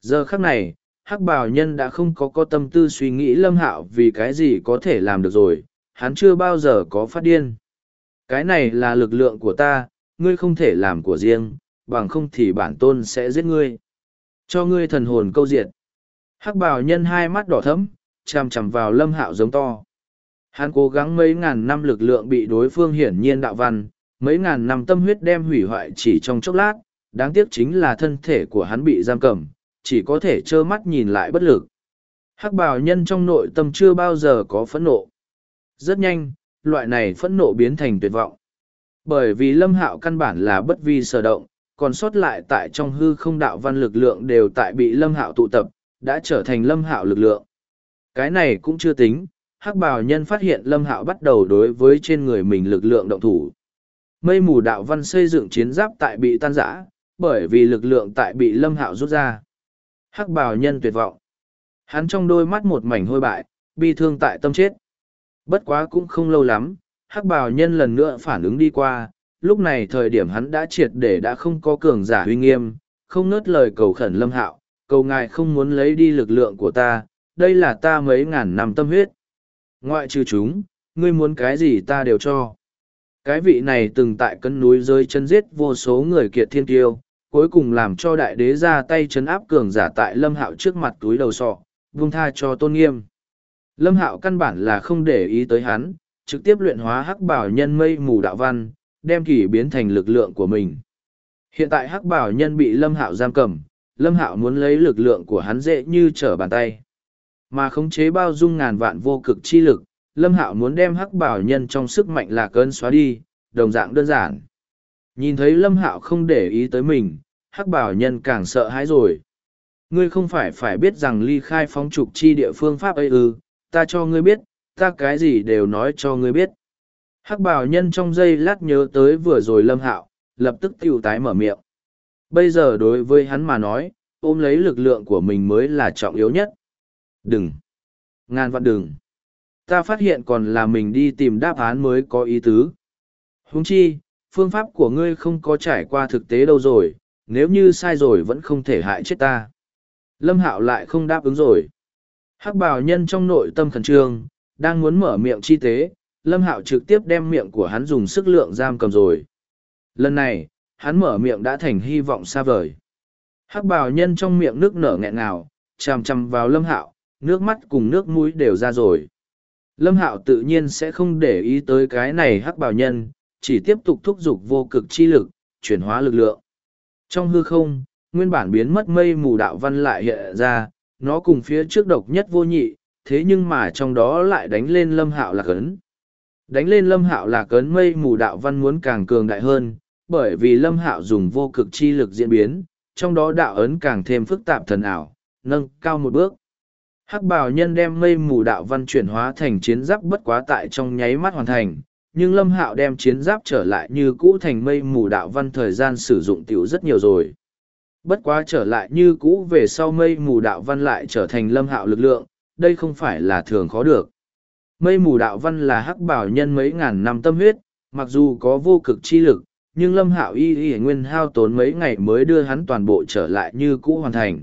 Giờ khắc này, hắc bào nhân đã không có tâm tư suy nghĩ Lâm Hạo vì cái gì có thể làm được rồi, hắn chưa bao giờ có phát điên. Cái này là lực lượng của ta, ngươi không thể làm của riêng, bằng không thì bản tôn sẽ giết ngươi. Cho ngươi thần hồn câu diệt. Hắc bào nhân hai mắt đỏ thẫm, chằm chằm vào Lâm Hạo giống to. Hắn cố gắng mấy ngàn năm lực lượng bị đối phương hiển nhiên đạo văn, mấy ngàn năm tâm huyết đem hủy hoại chỉ trong chốc lát, đáng tiếc chính là thân thể của hắn bị giam cầm, chỉ có thể trơ mắt nhìn lại bất lực. Hắc bào nhân trong nội tâm chưa bao giờ có phẫn nộ. Rất nhanh, loại này phẫn nộ biến thành tuyệt vọng. Bởi vì Lâm Hạo căn bản là bất vi sở động, còn sót lại tại trong hư không đạo văn lực lượng đều tại bị Lâm Hạo tụ tập, đã trở thành Lâm Hạo lực lượng. Cái này cũng chưa tính, hắc bào nhân phát hiện Lâm Hạo bắt đầu đối với trên người mình lực lượng động thủ. Mây mù đạo văn xây dựng chiến giáp tại bị tan rã, bởi vì lực lượng tại bị Lâm Hạo rút ra. Hắc bào nhân tuyệt vọng. Hắn trong đôi mắt một mảnh hôi bại, bi thương tại tâm chết. Bất quá cũng không lâu lắm, hắc bào nhân lần nữa phản ứng đi qua, lúc này thời điểm hắn đã triệt để đã không có cường giả uy nghiêm, không ngớt lời cầu khẩn Lâm Hạo, cầu ngài không muốn lấy đi lực lượng của ta, đây là ta mấy ngàn năm tâm huyết. Ngoại trừ chúng, ngươi muốn cái gì ta đều cho. Cái vị này từng tại cân núi rơi chân giết vô số người kiệt thiên tiêu, cuối cùng làm cho đại đế ra tay chấn áp cường giả tại Lâm Hạo trước mặt túi đầu sọ, vung tha cho tôn nghiêm. Lâm Hạo căn bản là không để ý tới hắn, trực tiếp luyện hóa hắc bảo nhân mây mù đạo văn, đem kỳ biến thành lực lượng của mình. Hiện tại hắc bảo nhân bị Lâm Hạo giam cầm, Lâm Hạo muốn lấy lực lượng của hắn dễ như trở bàn tay. Mà khống chế bao dung ngàn vạn vô cực chi lực, Lâm Hạo muốn đem hắc bảo nhân trong sức mạnh là cơn xóa đi, đồng dạng đơn giản. Nhìn thấy Lâm Hạo không để ý tới mình, hắc bảo nhân càng sợ hãi rồi. Ngươi không phải biết rằng ly khai phóng trục chi địa phương pháp ấy ư, ta cho ngươi biết, ta cái gì đều nói cho ngươi biết. Hắc bảo nhân trong giây lát nhớ tới vừa rồi Lâm Hạo, lập tức tiêu tái mở miệng. Bây giờ đối với hắn mà nói, ôm lấy lực lượng của mình mới là trọng yếu nhất. Đừng! Ngàn vạn đừng! Ta phát hiện còn là mình đi tìm đáp án mới có ý tứ. Huống chi, phương pháp của ngươi không có trải qua thực tế đâu rồi, nếu như sai rồi vẫn không thể hại chết ta. Lâm Hạo lại không đáp ứng rồi. Hắc bào nhân trong nội tâm khẩn trương, đang muốn mở miệng chi tế, Lâm Hạo trực tiếp đem miệng của hắn dùng sức lượng giam cầm rồi. Lần này, hắn mở miệng đã thành hy vọng xa vời. Hắc bào nhân trong miệng nước nở nghẹn ngào, chằm chằm vào Lâm Hạo, nước mắt cùng nước mũi đều ra rồi. Lâm Hạo tự nhiên sẽ không để ý tới cái này hắc bào nhân, chỉ tiếp tục thúc giục vô cực chi lực, chuyển hóa lực lượng. Trong hư không, nguyên bản biến mất mây mù đạo văn lại hiện ra, nó cùng phía trước độc nhất vô nhị, thế nhưng mà trong đó lại đánh lên Lâm Hạo lạc ấn. Đánh lên Lâm Hạo lạc ấn mây mù đạo văn muốn càng cường đại hơn, bởi vì Lâm Hạo dùng vô cực chi lực diễn biến, trong đó đạo ấn càng thêm phức tạp thần ảo, nâng cao một bước. Hắc bào nhân đem mây mù đạo văn chuyển hóa thành chiến giáp bất quá tại trong nháy mắt hoàn thành, nhưng Lâm Hạo đem chiến giáp trở lại như cũ thành mây mù đạo văn thời gian sử dụng tiểu rất nhiều rồi. Bất quá trở lại như cũ về sau mây mù đạo văn lại trở thành Lâm Hạo lực lượng, đây không phải là thường khó được. Mây mù đạo văn là hắc bảo nhân mấy ngàn năm tâm huyết, mặc dù có vô cực chi lực, nhưng Lâm Hạo y nguyên hao tốn mấy ngày mới đưa hắn toàn bộ trở lại như cũ hoàn thành.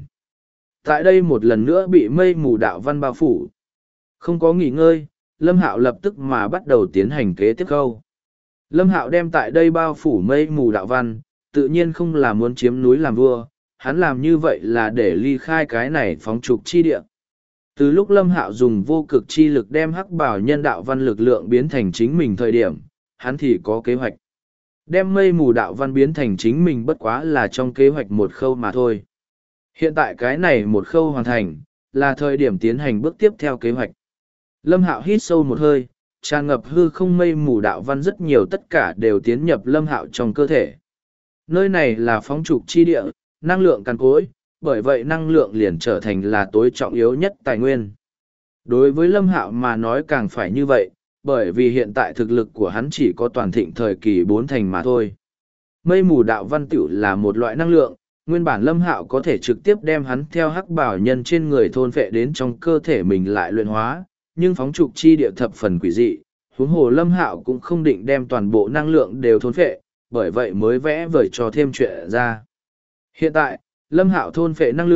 Tại đây một lần nữa bị mây mù đạo văn bao phủ. Không có nghỉ ngơi, Lâm Hạo lập tức mà bắt đầu tiến hành kế tiếp khâu. Lâm Hạo đem tại đây bao phủ mây mù đạo văn, tự nhiên không là muốn chiếm núi làm vua, hắn làm như vậy là để ly khai cái này phóng trục chi địa. Từ lúc Lâm Hạo dùng vô cực chi lực đem hắc bảo nhân đạo văn lực lượng biến thành chính mình thời điểm, hắn thì có kế hoạch. Đem mây mù đạo văn biến thành chính mình bất quá là trong kế hoạch một khâu mà thôi. Hiện tại cái này một khâu hoàn thành, là thời điểm tiến hành bước tiếp theo kế hoạch. Lâm Hạo hít sâu một hơi, tràn ngập hư không mây mù đạo văn rất nhiều tất cả đều tiến nhập Lâm Hạo trong cơ thể. Nơi này là phóng trục chi địa, năng lượng càn cối, bởi vậy năng lượng liền trở thành là tối trọng yếu nhất tài nguyên. Đối với Lâm Hạo mà nói càng phải như vậy, bởi vì hiện tại thực lực của hắn chỉ có toàn thịnh thời kỳ 4 thành mà thôi. Mây mù đạo văn tiểu là một loại năng lượng, nguyên bản Lâm Hạo có thể trực tiếp đem hắn theo hắc bảo nhân trên người thôn phệ đến trong cơ thể mình lại luyện hóa, nhưng phóng trục chi địa thập phần quỷ dị, huống hồ Lâm Hạo cũng không định đem toàn bộ năng lượng đều thôn phệ, bởi vậy mới vẽ vời cho thêm chuyện ra. Hiện tại, Lâm Hạo thôn phệ năng lượng,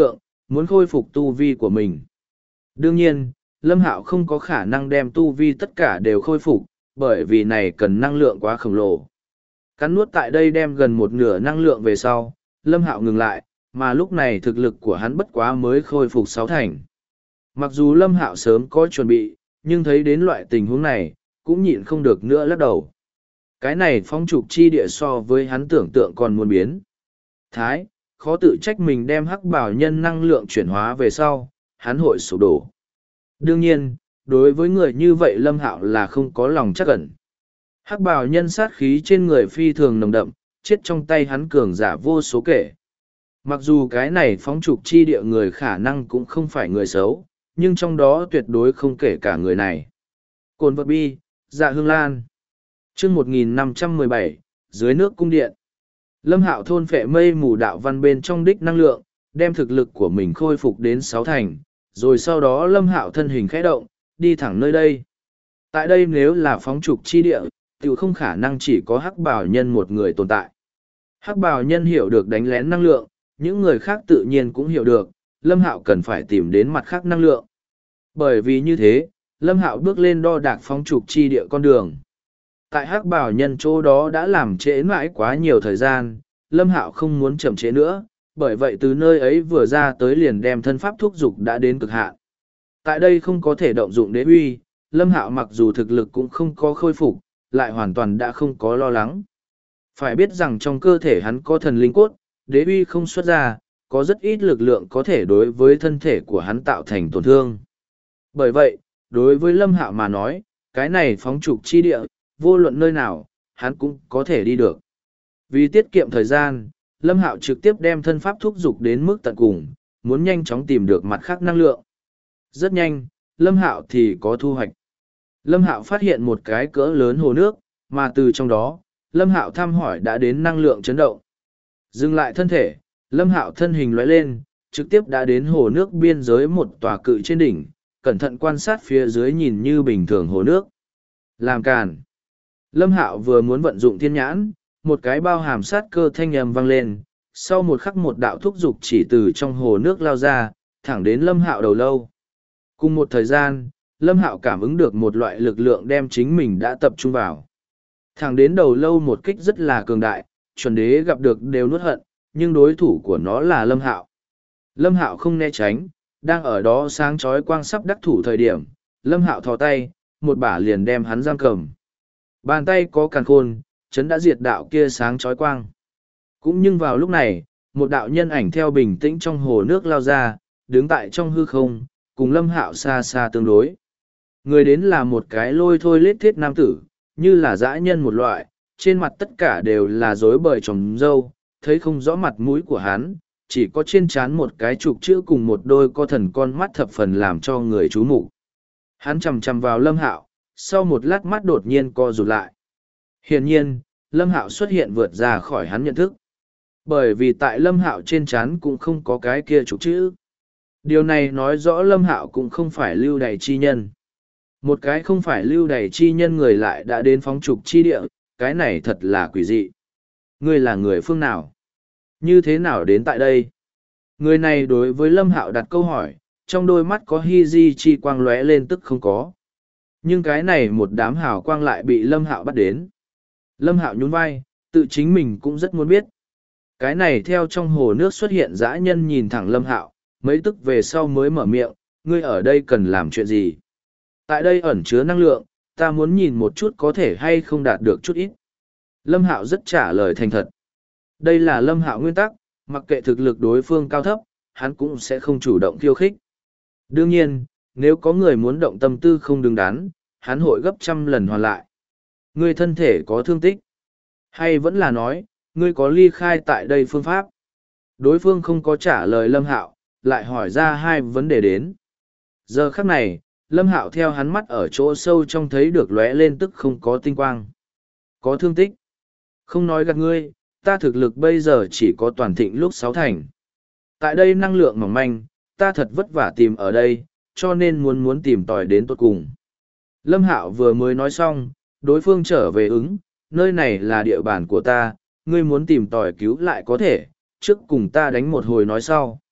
muốn khôi phục tu vi của mình. Đương nhiên, Lâm Hạo không có khả năng đem tu vi tất cả đều khôi phục, bởi vì này cần năng lượng quá khổng lồ. Cắn nuốt tại đây đem gần một nửa năng lượng về sau, Lâm Hạo ngừng lại, mà lúc này thực lực của hắn bất quá mới khôi phục 6 thành. Mặc dù Lâm Hạo sớm có chuẩn bị, nhưng thấy đến loại tình huống này, cũng nhịn không được nữa lắc đầu. Cái này phong trục chi địa so với hắn tưởng tượng còn muốn biến. Thái, khó tự trách mình đem hắc bảo nhân năng lượng chuyển hóa về sau, hắn hội sụp đổ. Đương nhiên, đối với người như vậy Lâm Hạo là không có lòng chắc ẩn. Hắc bào nhân sát khí trên người phi thường nồng đậm, chết trong tay hắn cường giả vô số kể. Mặc dù cái này phóng trục chi địa người khả năng cũng không phải người xấu, nhưng trong đó tuyệt đối không kể cả người này. Cồn vật bi, dạ hương lan. chương 1517, dưới nước cung điện. Lâm Hạo thôn phệ mây mù đạo văn bên trong đích năng lượng, đem thực lực của mình khôi phục đến 6 thành, rồi sau đó Lâm Hạo thân hình khẽ động, đi thẳng nơi đây. Tại đây nếu là phóng trục chi địa, tiểu không khả năng chỉ có hắc bào nhân một người tồn tại. Hắc bào nhân hiểu được đánh lén năng lượng, những người khác tự nhiên cũng hiểu được, Lâm Hạo cần phải tìm đến mặt khác năng lượng. Bởi vì như thế, Lâm Hạo bước lên đo đạc phóng trục chi địa con đường. Tại hắc bào nhân chỗ đó đã làm trễ mãi quá nhiều thời gian, Lâm Hạo không muốn chậm trễ nữa, bởi vậy từ nơi ấy vừa ra tới liền đem thân pháp thúc dục đã đến cực hạn. Tại đây không có thể động dụng đế uy, Lâm Hạo mặc dù thực lực cũng không có khôi phục, lại hoàn toàn đã không có lo lắng. Phải biết rằng trong cơ thể hắn có thần linh cốt, đế uy không xuất ra, có rất ít lực lượng có thể đối với thân thể của hắn tạo thành tổn thương. Bởi vậy, đối với Lâm Hạo mà nói, cái này phóng trục chi địa, vô luận nơi nào, hắn cũng có thể đi được. Vì tiết kiệm thời gian, Lâm Hạo trực tiếp đem thân pháp thúc dục đến mức tận cùng, muốn nhanh chóng tìm được mặt khác năng lượng. Rất nhanh, Lâm Hạo thì có thu hoạch. Lâm Hạo phát hiện một cái cỡ lớn hồ nước, mà từ trong đó, Lâm Hạo thăm hỏi đã đến năng lượng chấn động. Dừng lại thân thể, Lâm Hạo thân hình lóe lên, trực tiếp đã đến hồ nước biên giới một tòa cự trên đỉnh, cẩn thận quan sát phía dưới nhìn như bình thường hồ nước. Làm càn. Lâm Hạo vừa muốn vận dụng thiên nhãn, một cái bao hàm sát cơ thanh âm vang lên, sau một khắc một đạo thúc dục chỉ từ trong hồ nước lao ra, thẳng đến Lâm Hạo đầu lâu. Cùng một thời gian, Lâm Hạo cảm ứng được một loại lực lượng đem chính mình đã tập trung vào. Thẳng đến đầu lâu một kích rất là cường đại, chuẩn đế gặp được đều nuốt hận, nhưng đối thủ của nó là Lâm Hạo. Lâm Hạo không né tránh, đang ở đó sáng chói quang sắp đắc thủ thời điểm, Lâm Hạo thò tay, một bả liền đem hắn giam cầm. Bàn tay có càn khôn, chấn đã diệt đạo kia sáng chói quang. Cũng nhưng vào lúc này, một đạo nhân ảnh theo bình tĩnh trong hồ nước lao ra, đứng tại trong hư không, cùng Lâm Hạo xa xa tương đối. Người đến là một cái lôi thôi lết thiết nam tử, như là dã nhân một loại, trên mặt tất cả đều là rối bời trồng râu, thấy không rõ mặt mũi của hắn, chỉ có trên trán một cái trục chữ cùng một đôi co thần con mắt thập phần làm cho người chú mục. Hắn chằm chằm vào Lâm Hạo, sau một lát mắt đột nhiên co rụt lại. Hiển nhiên, Lâm Hạo xuất hiện vượt ra khỏi hắn nhận thức. Bởi vì tại Lâm Hạo trên trán cũng không có cái kia trục chữ. Điều này nói rõ Lâm Hạo cũng không phải lưu đày chi nhân. Một cái không phải lưu đày chi nhân người lại đã đến phóng trục chi địa, cái này thật là quỷ dị. Ngươi là người phương nào? Như thế nào đến tại đây? Người này đối với Lâm Hạo đặt câu hỏi, trong đôi mắt có hi di chi quang lóe lên tức không có. Nhưng cái này một đám hào quang lại bị Lâm Hạo bắt đến. Lâm Hạo nhún vai, tự chính mình cũng rất muốn biết. Cái này theo trong hồ nước xuất hiện dã nhân nhìn thẳng Lâm Hạo, mấy tức về sau mới mở miệng, ngươi ở đây cần làm chuyện gì? Tại đây ẩn chứa năng lượng, ta muốn nhìn một chút có thể hay không đạt được chút ít. Lâm Hạo rất trả lời thành thật. Đây là Lâm Hạo nguyên tắc, mặc kệ thực lực đối phương cao thấp, hắn cũng sẽ không chủ động khiêu khích. Đương nhiên, nếu có người muốn động tâm tư không đứng đắn, hắn hội gấp trăm lần hoàn lại. Ngươi thân thể có thương tích? Hay vẫn là nói, ngươi có ly khai tại đây phương pháp? Đối phương không có trả lời Lâm Hạo, lại hỏi ra hai vấn đề đến. Giờ khắc này, Lâm Hạo theo hắn mắt ở chỗ sâu trong thấy được lóe lên tức không có tinh quang. Có thương tích. Không nói gạt ngươi, ta thực lực bây giờ chỉ có toàn thịnh lúc 6 thành. Tại đây năng lượng mỏng manh, ta thật vất vả tìm ở đây, cho nên muốn tìm tòi đến tột cùng. Lâm Hạo vừa mới nói xong, đối phương trở về ứng, nơi này là địa bàn của ta, ngươi muốn tìm tòi cứu lại có thể, trước cùng ta đánh một hồi nói sau.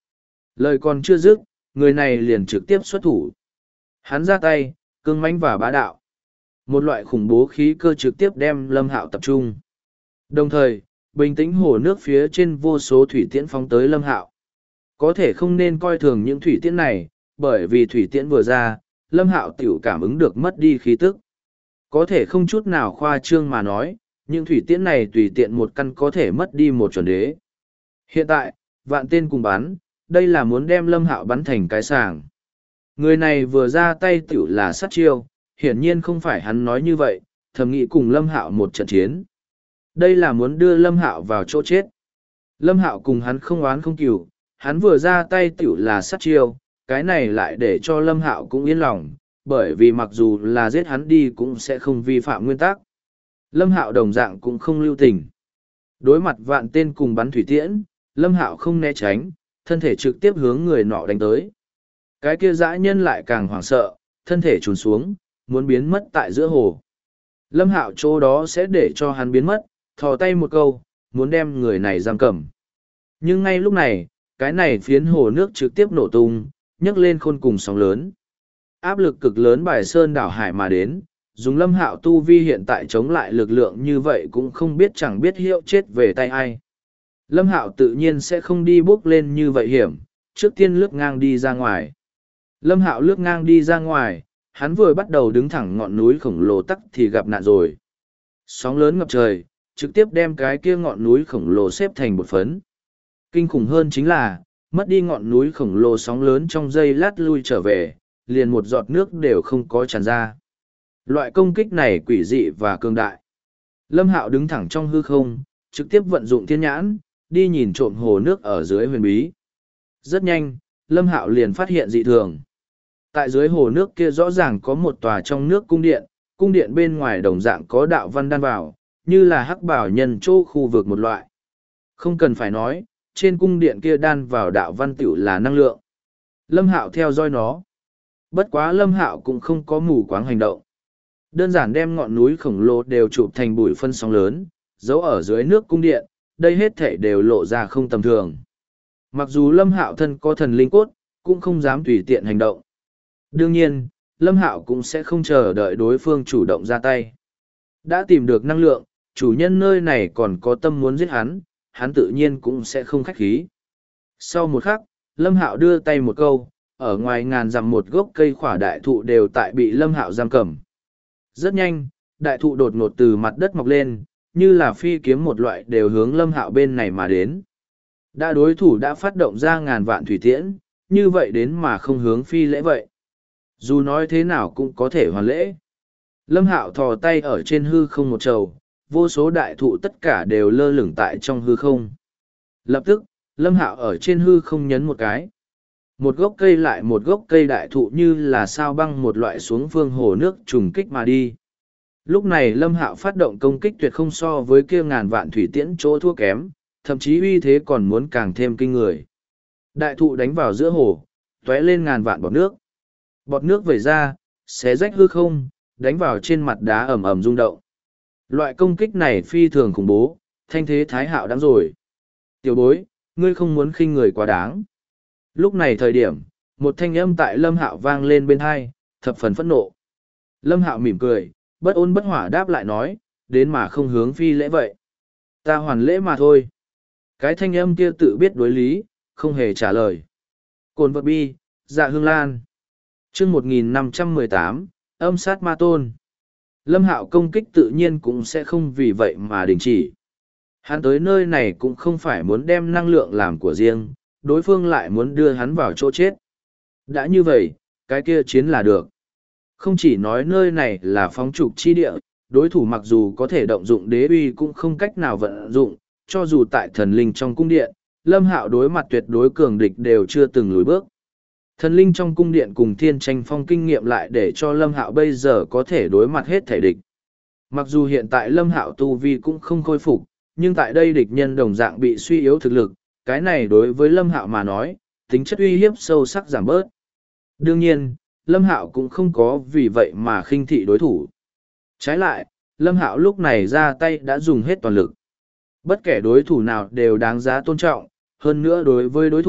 Lời còn chưa dứt, người này liền trực tiếp xuất thủ. Hắn ra tay, cương mãnh và bá đạo. Một loại khủng bố khí cơ trực tiếp đem Lâm Hạo tập trung. Đồng thời, bình tĩnh hồ nước phía trên vô số thủy tiễn phóng tới Lâm Hạo. Có thể không nên coi thường những thủy tiễn này, bởi vì thủy tiễn vừa ra, Lâm Hạo tiểu cảm ứng được mất đi khí tức. Có thể không chút nào khoa trương mà nói, những thủy tiễn này tùy tiện một căn có thể mất đi một chuẩn đế. Hiện tại, vạn tên cùng bắn, đây là muốn đem Lâm Hạo bắn thành cái sàng. Người này vừa ra tay tiểu là sát chiêu, hiển nhiên không phải hắn nói như vậy, thầm nghĩ cùng Lâm Hạo một trận chiến. Đây là muốn đưa Lâm Hạo vào chỗ chết. Lâm Hạo cùng hắn không oán không cừu, hắn vừa ra tay tiểu là sát chiêu, cái này lại để cho Lâm Hạo cũng yên lòng, bởi vì mặc dù là giết hắn đi cũng sẽ không vi phạm nguyên tắc. Lâm Hạo đồng dạng cũng không lưu tình. Đối mặt vạn tên cùng bắn thủy tiễn, Lâm Hạo không né tránh, thân thể trực tiếp hướng người nọ đánh tới. Cái kia dã nhân lại càng hoảng sợ, thân thể trùn xuống, muốn biến mất tại giữa hồ. Lâm Hạo chỗ đó sẽ để cho hắn biến mất, thò tay một câu, muốn đem người này giam cầm. Nhưng ngay lúc này, cái này phiến hồ nước trực tiếp nổ tung, nhấc lên khôn cùng sóng lớn. Áp lực cực lớn bài sơn đảo hải mà đến, dùng Lâm Hạo tu vi hiện tại chống lại lực lượng như vậy cũng không biết chẳng biết hiệu chết về tay ai. Lâm Hạo tự nhiên sẽ không đi bước lên như vậy hiểm, trước tiên lướt ngang đi ra ngoài. Lâm Hạo lướt ngang đi ra ngoài, hắn vừa bắt đầu đứng thẳng ngọn núi khổng lồ tắc thì gặp nạn rồi. Sóng lớn ngập trời, trực tiếp đem cái kia ngọn núi khổng lồ xếp thành một phấn. Kinh khủng hơn chính là, mất đi ngọn núi khổng lồ sóng lớn trong giây lát lui trở về, liền một giọt nước đều không có tràn ra. Loại công kích này quỷ dị và cường đại. Lâm Hạo đứng thẳng trong hư không, trực tiếp vận dụng thiên nhãn, đi nhìn trộm hồ nước ở dưới huyền bí. Rất nhanh, Lâm Hạo liền phát hiện dị thường. Tại dưới hồ nước kia rõ ràng có một tòa trong nước cung điện bên ngoài đồng dạng có đạo văn đan vào, như là hắc bảo nhân chỗ khu vực một loại. Không cần phải nói, trên cung điện kia đan vào đạo văn tiểu là năng lượng. Lâm Hạo theo dõi nó. Bất quá Lâm Hạo cũng không có mù quáng hành động. Đơn giản đem ngọn núi khổng lồ đều chụp thành bụi phân sóng lớn, giấu ở dưới nước cung điện, đây hết thể đều lộ ra không tầm thường. Mặc dù Lâm Hạo thân có thần linh cốt, cũng không dám tùy tiện hành động. Đương nhiên, Lâm Hạo cũng sẽ không chờ đợi đối phương chủ động ra tay. Đã tìm được năng lượng, chủ nhân nơi này còn có tâm muốn giết hắn, hắn tự nhiên cũng sẽ không khách khí. Sau một khắc, Lâm Hạo đưa tay một câu, ở ngoài ngàn dặm một gốc cây khỏa đại thụ đều tại bị Lâm Hạo giam cầm. Rất nhanh, đại thụ đột ngột từ mặt đất mọc lên, như là phi kiếm một loại đều hướng Lâm Hạo bên này mà đến. Đã đối thủ đã phát động ra ngàn vạn thủy tiễn, như vậy đến mà không hướng phi lễ vậy. Dù nói thế nào cũng có thể hoàn lễ. Lâm Hạo thò tay ở trên hư không một trầu, vô số đại thụ tất cả đều lơ lửng tại trong hư không. Lập tức, Lâm Hạo ở trên hư không nhấn một cái. Một gốc cây lại một gốc cây đại thụ như là sao băng một loại xuống phương hồ nước trùng kích mà đi. Lúc này Lâm Hạo phát động công kích tuyệt không so với kia ngàn vạn thủy tiễn chỗ thua kém, thậm chí uy thế còn muốn càng thêm kinh người. Đại thụ đánh vào giữa hồ, tóe lên ngàn vạn bọt nước. Bọt nước vẩy ra, xé rách hư không, đánh vào trên mặt đá ầm ầm rung động. Loại công kích này phi thường khủng bố, thanh thế thái hạo đáng rồi. Tiểu bối, ngươi không muốn khinh người quá đáng. Lúc này thời điểm, một thanh âm tại Lâm Hạo vang lên bên hai, thập phần phẫn nộ. Lâm Hạo mỉm cười, bất ôn bất hỏa đáp lại nói, đến mà không hướng phi lễ vậy. Ta hoàn lễ mà thôi. Cái thanh âm kia tự biết đối lý, không hề trả lời. Cồn vật bi, dạ hương lan. Chương 1518, âm sát ma tôn. Lâm Hạo công kích tự nhiên cũng sẽ không vì vậy mà đình chỉ. Hắn tới nơi này cũng không phải muốn đem năng lượng làm của riêng, đối phương lại muốn đưa hắn vào chỗ chết. Đã như vậy, cái kia chiến là được. Không chỉ nói nơi này là phóng trục chi địa, đối thủ mặc dù có thể động dụng đế uy cũng không cách nào vận dụng, cho dù tại thần linh trong cung điện, Lâm Hạo đối mặt tuyệt đối cường địch đều chưa từng lùi bước. Thần linh trong cung điện cùng thiên tranh phong kinh nghiệm lại để cho Lâm Hạo bây giờ có thể đối mặt hết thể địch. Mặc dù hiện tại Lâm Hạo tu vi cũng không khôi phục, nhưng tại đây địch nhân đồng dạng bị suy yếu thực lực, cái này đối với Lâm Hạo mà nói, tính chất uy hiếp sâu sắc giảm bớt. Đương nhiên, Lâm Hạo cũng không có vì vậy mà khinh thị đối thủ. Trái lại, Lâm Hạo lúc này ra tay đã dùng hết toàn lực. Bất kể đối thủ nào đều đáng giá tôn trọng, hơn nữa đối với đối thủ,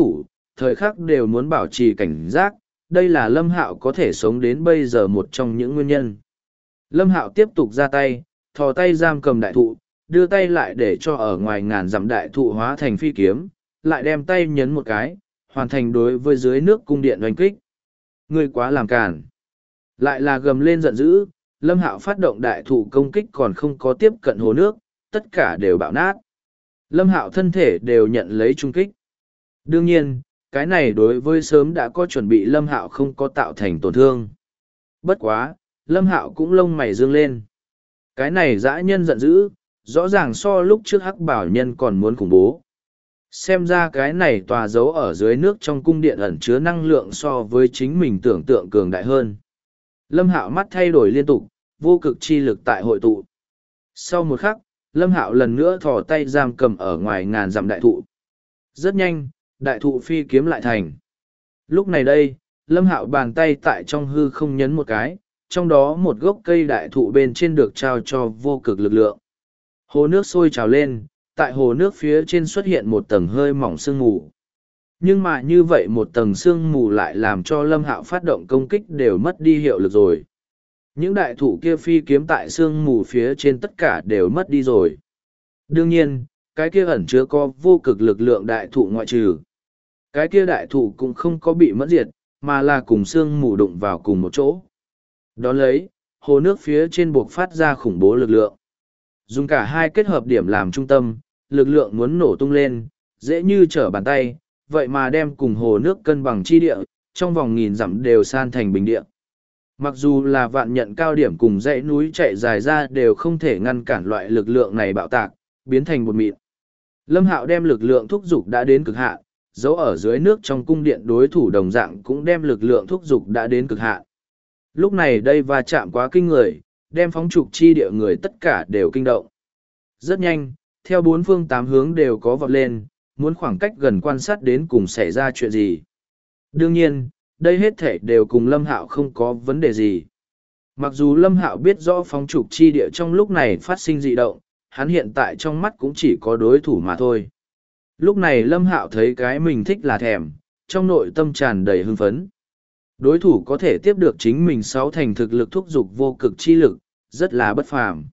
thời khắc đều muốn bảo trì cảnh giác, đây là Lâm Hạo có thể sống đến bây giờ một trong những nguyên nhân. Lâm Hạo tiếp tục ra tay, thò tay giam cầm đại thụ, đưa tay lại để cho ở ngoài ngàn dặm đại thụ hóa thành phi kiếm, lại đem tay nhấn một cái, hoàn thành đối với dưới nước cung điện oanh kích. Ngươi quá làm cản. Lại là gầm lên giận dữ, Lâm Hạo phát động đại thụ công kích còn không có tiếp cận hồ nước, tất cả đều bạo nát. Lâm Hạo thân thể đều nhận lấy trung kích. Đương nhiên, cái này đối với sớm đã có chuẩn bị Lâm Hạo không có tạo thành tổn thương. Bất quá, Lâm Hạo cũng lông mày dương lên. Cái này dã nhân giận dữ, rõ ràng so lúc trước Hắc Bảo Nhân còn muốn khủng bố. Xem ra cái này tòa dấu ở dưới nước trong cung điện ẩn chứa năng lượng so với chính mình tưởng tượng cường đại hơn. Lâm Hạo mắt thay đổi liên tục, vô cực chi lực tại hội tụ. Sau một khắc, Lâm Hạo lần nữa thò tay giam cầm ở ngoài ngàn dặm đại thụ. Rất nhanh, đại thụ phi kiếm lại thành. Lúc này đây, Lâm Hạo bàn tay tại trong hư không nhấn một cái, trong đó một gốc cây đại thụ bên trên được trao cho vô cực lực lượng. Hồ nước sôi trào lên, tại hồ nước phía trên xuất hiện một tầng hơi mỏng sương mù. Nhưng mà như vậy một tầng sương mù lại làm cho Lâm Hạo phát động công kích đều mất đi hiệu lực rồi. Những đại thụ kia phi kiếm tại sương mù phía trên tất cả đều mất đi rồi. Đương nhiên, cái kia ẩn chứa có vô cực lực lượng đại thụ ngoại trừ. Cái kia đại thụ cũng không có bị mất diệt, mà là cùng sương mù đụng vào cùng một chỗ. Đón lấy, hồ nước phía trên buộc phát ra khủng bố lực lượng. Dùng cả hai kết hợp điểm làm trung tâm, lực lượng muốn nổ tung lên, dễ như trở bàn tay, vậy mà đem cùng hồ nước cân bằng chi địa, trong vòng nghìn dặm đều san thành bình địa. Mặc dù là vạn nhận cao điểm cùng dãy núi chạy dài ra đều không thể ngăn cản loại lực lượng này bạo tạc, biến thành bột mịn. Lâm Hạo đem lực lượng thúc dục đã đến cực hạn, dấu ở dưới nước trong cung điện đối thủ đồng dạng cũng đem lực lượng thúc dục đã đến cực hạn. Lúc này đây va chạm quá kinh người, đem phóng trục chi địa người tất cả đều kinh động. Rất nhanh, theo bốn phương tám hướng đều có vọt lên, muốn khoảng cách gần quan sát đến cùng xảy ra chuyện gì. Đương nhiên, đây hết thể đều cùng Lâm Hạo không có vấn đề gì. Mặc dù Lâm Hạo biết rõ phóng trục chi địa trong lúc này phát sinh dị động, hắn hiện tại trong mắt cũng chỉ có đối thủ mà thôi. Lúc này Lâm Hạo thấy cái mình thích là thèm, trong nội tâm tràn đầy hưng phấn. Đối thủ có thể tiếp được chính mình sáu thành thực lực thúc giục vô cực chi lực, rất là bất phàm.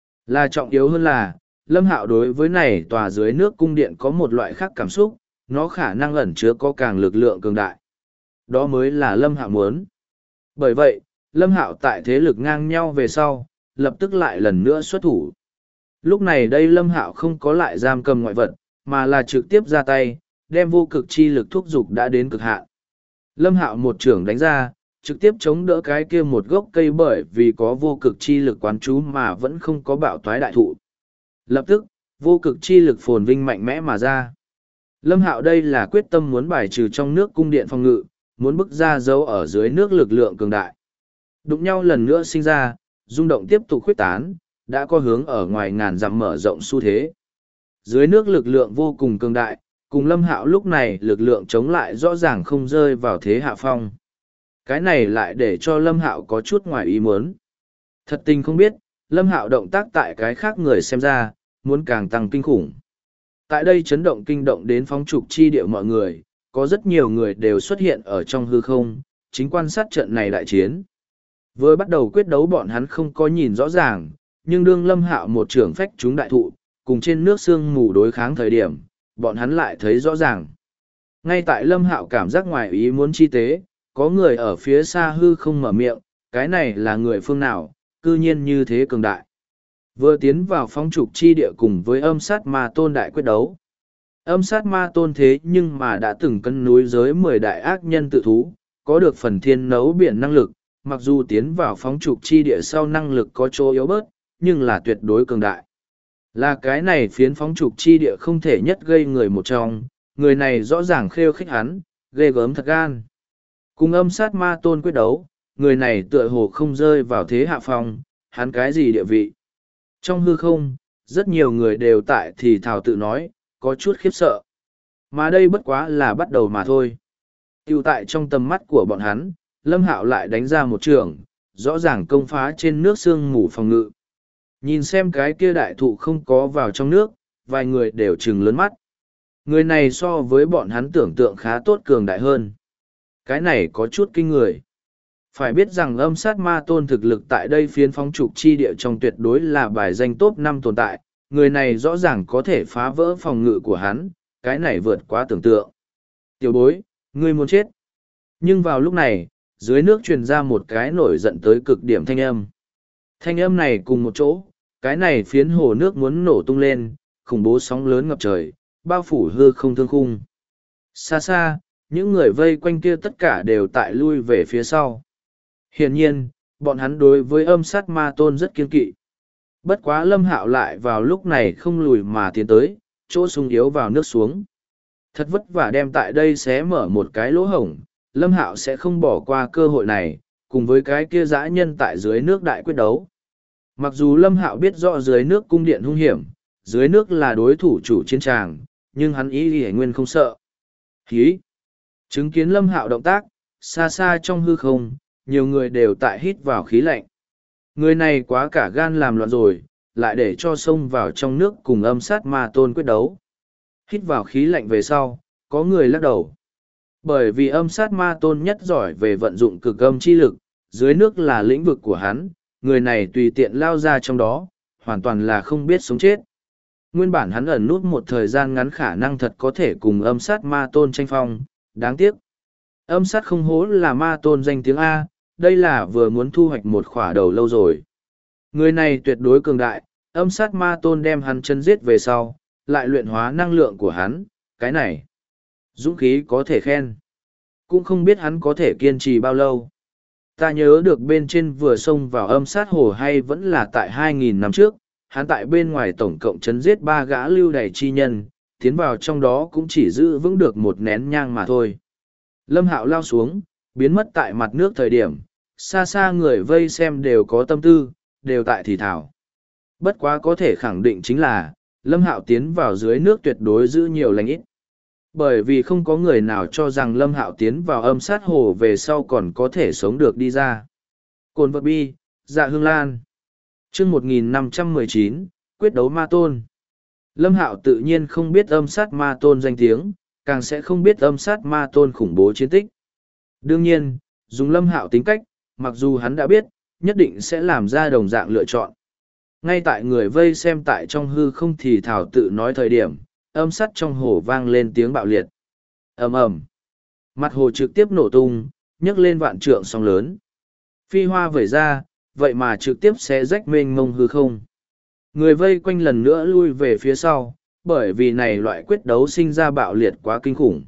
Là trọng yếu hơn là, Lâm Hạo đối với này tòa dưới nước cung điện có một loại khác cảm xúc, nó khả năng ẩn chứa có càng lực lượng cường đại. Đó mới là Lâm Hạo muốn. Bởi vậy, Lâm Hạo tại thế lực ngang nhau về sau, lập tức lại lần nữa xuất thủ. Lúc này đây Lâm Hạo không có lại giam cầm ngoại vật, mà là trực tiếp ra tay, đem vô cực chi lực thúc giục đã đến cực hạn. Lâm Hạo một chưởng đánh ra, trực tiếp chống đỡ cái kia một gốc cây bởi vì có vô cực chi lực quán trú mà vẫn không có bạo toái đại thụ. Lập tức, vô cực chi lực phồn vinh mạnh mẽ mà ra. Lâm Hạo đây là quyết tâm muốn bài trừ trong nước cung điện phòng ngự, muốn bức ra dấu ở dưới nước lực lượng cường đại. Đụng nhau lần nữa sinh ra, rung động tiếp tục khuyết tán, đã có hướng ở ngoài ngàn dặm mở rộng xu thế. Dưới nước lực lượng vô cùng cường đại, cùng Lâm Hạo lúc này lực lượng chống lại rõ ràng không rơi vào thế hạ phong. Cái này lại để cho Lâm Hạo có chút ngoài ý muốn. Thật tình không biết, Lâm Hạo động tác tại cái khác người xem ra, muốn càng tăng kinh khủng. Tại đây chấn động kinh động đến phóng trục chi địa mọi người, có rất nhiều người đều xuất hiện ở trong hư không, chính quan sát trận này đại chiến. Vừa bắt đầu quyết đấu bọn hắn không có nhìn rõ ràng, nhưng đương Lâm Hạo một trưởng phách chúng đại thụ, cùng trên nước sương mù đối kháng thời điểm, bọn hắn lại thấy rõ ràng. Ngay tại Lâm Hạo cảm giác ngoài ý muốn chi tế, có người ở phía xa hư không mở miệng, cái này là người phương nào, cư nhiên như thế cường đại. Vừa tiến vào phong trục chi địa cùng với âm sát ma tôn đại quyết đấu. Âm sát ma tôn thế nhưng mà đã từng cân núi giới 10 đại ác nhân tự thú, có được phần thiên nấu biển năng lực, mặc dù tiến vào phong trục chi địa sau năng lực có chỗ yếu bớt, nhưng là tuyệt đối cường đại. Là cái này phiến phóng trục chi địa không thể nhất gây người một trong, người này rõ ràng khêu khích hắn, ghê gớm thật gan. Cùng âm sát ma tôn quyết đấu, người này tựa hồ không rơi vào thế hạ phong, hắn cái gì địa vị. Trong hư không, rất nhiều người đều tại thì thào tự nói, có chút khiếp sợ. Mà đây bất quá là bắt đầu mà thôi. Tiêu tại trong tầm mắt của bọn hắn, Lâm Hạo lại đánh ra một trường, rõ ràng công phá trên nước sương mù phòng ngự. Nhìn xem cái kia đại thụ không có vào trong nước, vài người đều trừng lớn mắt. Người này so với bọn hắn tưởng tượng khá tốt cường đại hơn. Cái này có chút kinh người. Phải biết rằng âm sát ma tôn thực lực tại đây phiến phóng trục chi địa trong tuyệt đối là bài danh top 5 tồn tại, người này rõ ràng có thể phá vỡ phòng ngự của hắn, cái này vượt quá tưởng tượng. Tiểu bối, ngươi muốn chết. Nhưng vào lúc này, dưới nước truyền ra một cái nổi giận tới cực điểm thanh âm. Thanh âm này cùng một chỗ, cái này phiến hồ nước muốn nổ tung lên, khủng bố sóng lớn ngập trời, bao phủ hư không thương khung. Xa xa, những người vây quanh kia tất cả đều tại lui về phía sau. Hiển nhiên, bọn hắn đối với âm sát ma tôn rất kiên kỵ. Bất quá Lâm Hạo lại vào lúc này không lùi mà tiến tới, chỗ sung yếu vào nước xuống. Thật vất vả đem tại đây xé mở một cái lỗ hổng, Lâm Hạo sẽ không bỏ qua cơ hội này, cùng với cái kia dã nhân tại dưới nước đại quyết đấu. Mặc dù Lâm Hạo biết rõ dưới nước cung điện hung hiểm, dưới nước là đối thủ chủ chiến tràng, nhưng hắn ý y nguyên không sợ. Hí! Chứng kiến Lâm Hạo động tác, xa xa trong hư không, nhiều người đều tại hít vào khí lạnh. Người này quá cả gan làm loạn rồi, lại để cho xông vào trong nước cùng âm sát ma tôn quyết đấu. Hít vào khí lạnh về sau, có người lắc đầu. Bởi vì âm sát ma tôn nhất giỏi về vận dụng cực âm chi lực, dưới nước là lĩnh vực của hắn, người này tùy tiện lao ra trong đó, hoàn toàn là không biết sống chết. Nguyên bản hắn ẩn nút một thời gian ngắn khả năng thật có thể cùng âm sát ma tôn tranh phong, đáng tiếc. Âm sát không hố là ma tôn danh tiếng A, đây là vừa muốn thu hoạch một khỏa đầu lâu rồi. Người này tuyệt đối cường đại, âm sát ma tôn đem hắn chân giết về sau, lại luyện hóa năng lượng của hắn, cái này. Dũng khí có thể khen. Cũng không biết hắn có thể kiên trì bao lâu. Ta nhớ được bên trên vừa xông vào âm sát hồ hay vẫn là tại 2.000 năm trước, hắn tại bên ngoài tổng cộng chấn giết 3 gã lưu đày chi nhân, tiến vào trong đó cũng chỉ giữ vững được một nén nhang mà thôi. Lâm Hạo lao xuống, biến mất tại mặt nước thời điểm, xa xa người vây xem đều có tâm tư, đều tại thì thảo. Bất quá có thể khẳng định chính là, Lâm Hạo tiến vào dưới nước tuyệt đối giữ nhiều lành ít. Bởi vì không có người nào cho rằng Lâm Hạo tiến vào âm sát hồ về sau còn có thể sống được đi ra. Cồn vật bi, dạ hương lan. Chương 1519, quyết đấu ma tôn. Lâm Hạo tự nhiên không biết âm sát ma tôn danh tiếng, càng sẽ không biết âm sát ma tôn khủng bố chiến tích. Đương nhiên, dùng Lâm Hạo tính cách, mặc dù hắn đã biết, nhất định sẽ làm ra đồng dạng lựa chọn. Ngay tại người vây xem tại trong hư không thì thảo tự nói thời điểm, âm sắt trong hồ vang lên tiếng bạo liệt. Ầm ầm, mặt hồ trực tiếp nổ tung, nhấc lên vạn trượng sóng lớn. Phi hoa vẩy ra, vậy mà trực tiếp xé rách mênh mông hư không. Người vây quanh lần nữa lui về phía sau, bởi vì này loại quyết đấu sinh ra bạo liệt quá kinh khủng.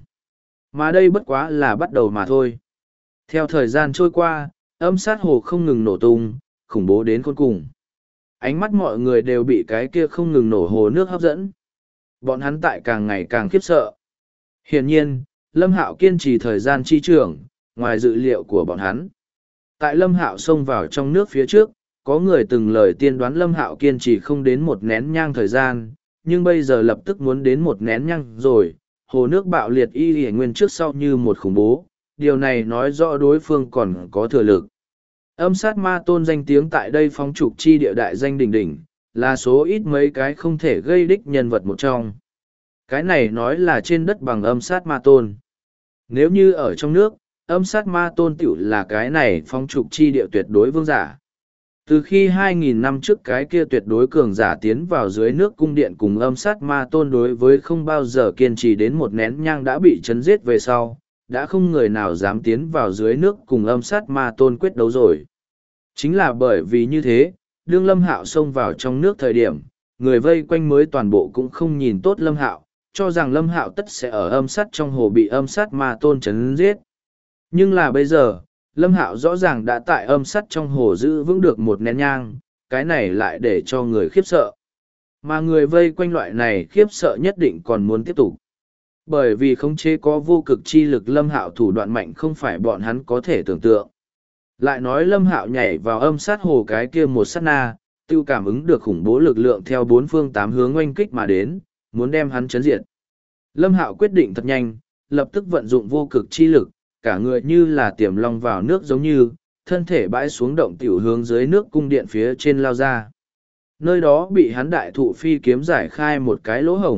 Mà đây bất quá là bắt đầu mà thôi. Theo thời gian trôi qua, âm sát hồ không ngừng nổ tung, khủng bố đến khôn cùng. Ánh mắt mọi người đều bị cái kia không ngừng nổ hồ nước hấp dẫn. Bọn hắn tại càng ngày càng khiếp sợ. Hiển nhiên, Lâm Hạo kiên trì thời gian chi trưởng, ngoài dự liệu của bọn hắn. Tại Lâm Hạo xông vào trong nước phía trước, có người từng lời tiên đoán Lâm Hạo kiên trì không đến một nén nhang thời gian, nhưng bây giờ lập tức muốn đến một nén nhang rồi, hồ nước bạo liệt y hề nguyên trước sau như một khủng bố, điều này nói rõ đối phương còn có thừa lực. Âm sát ma tôn danh tiếng tại đây phóng trục chi địa đại danh đỉnh đỉnh, là số ít mấy cái không thể gây đích nhân vật một trong. Cái này nói là trên đất bằng âm sát ma tôn. Nếu như ở trong nước, âm sát ma tôn tiểu là cái này phóng trục chi địa tuyệt đối vương giả. Từ khi 2.000 năm trước cái kia tuyệt đối cường giả tiến vào dưới nước cung điện cùng âm sát ma tôn đối với không bao giờ kiên trì đến một nén nhang đã bị chấn giết về sau, đã không người nào dám tiến vào dưới nước cùng âm sát ma tôn quyết đấu rồi. Chính là bởi vì như thế, đương Lâm Hạo xông vào trong nước thời điểm, người vây quanh mới toàn bộ cũng không nhìn tốt Lâm Hạo, cho rằng Lâm Hạo tất sẽ ở âm sát trong hồ bị âm sát ma tôn chấn giết. Nhưng là bây giờ, Lâm Hạo rõ ràng đã tại âm sát trong hồ giữ vững được một nén nhang, cái này lại để cho người khiếp sợ. Mà người vây quanh loại này khiếp sợ nhất định còn muốn tiếp tục. Bởi vì khống chế có vô cực chi lực Lâm Hạo thủ đoạn mạnh không phải bọn hắn có thể tưởng tượng. Lại nói Lâm Hạo nhảy vào âm sát hồ cái kia một sát na, tiêu cảm ứng được khủng bố lực lượng theo bốn phương tám hướng oanh kích mà đến, muốn đem hắn chấn diệt. Lâm Hạo quyết định thật nhanh, lập tức vận dụng vô cực chi lực, cả người như là tiềm long vào nước giống như, thân thể bãi xuống động tiểu hướng dưới nước cung điện phía trên lao ra. Nơi đó bị hắn đại thụ phi kiếm giải khai một cái lỗ hổng,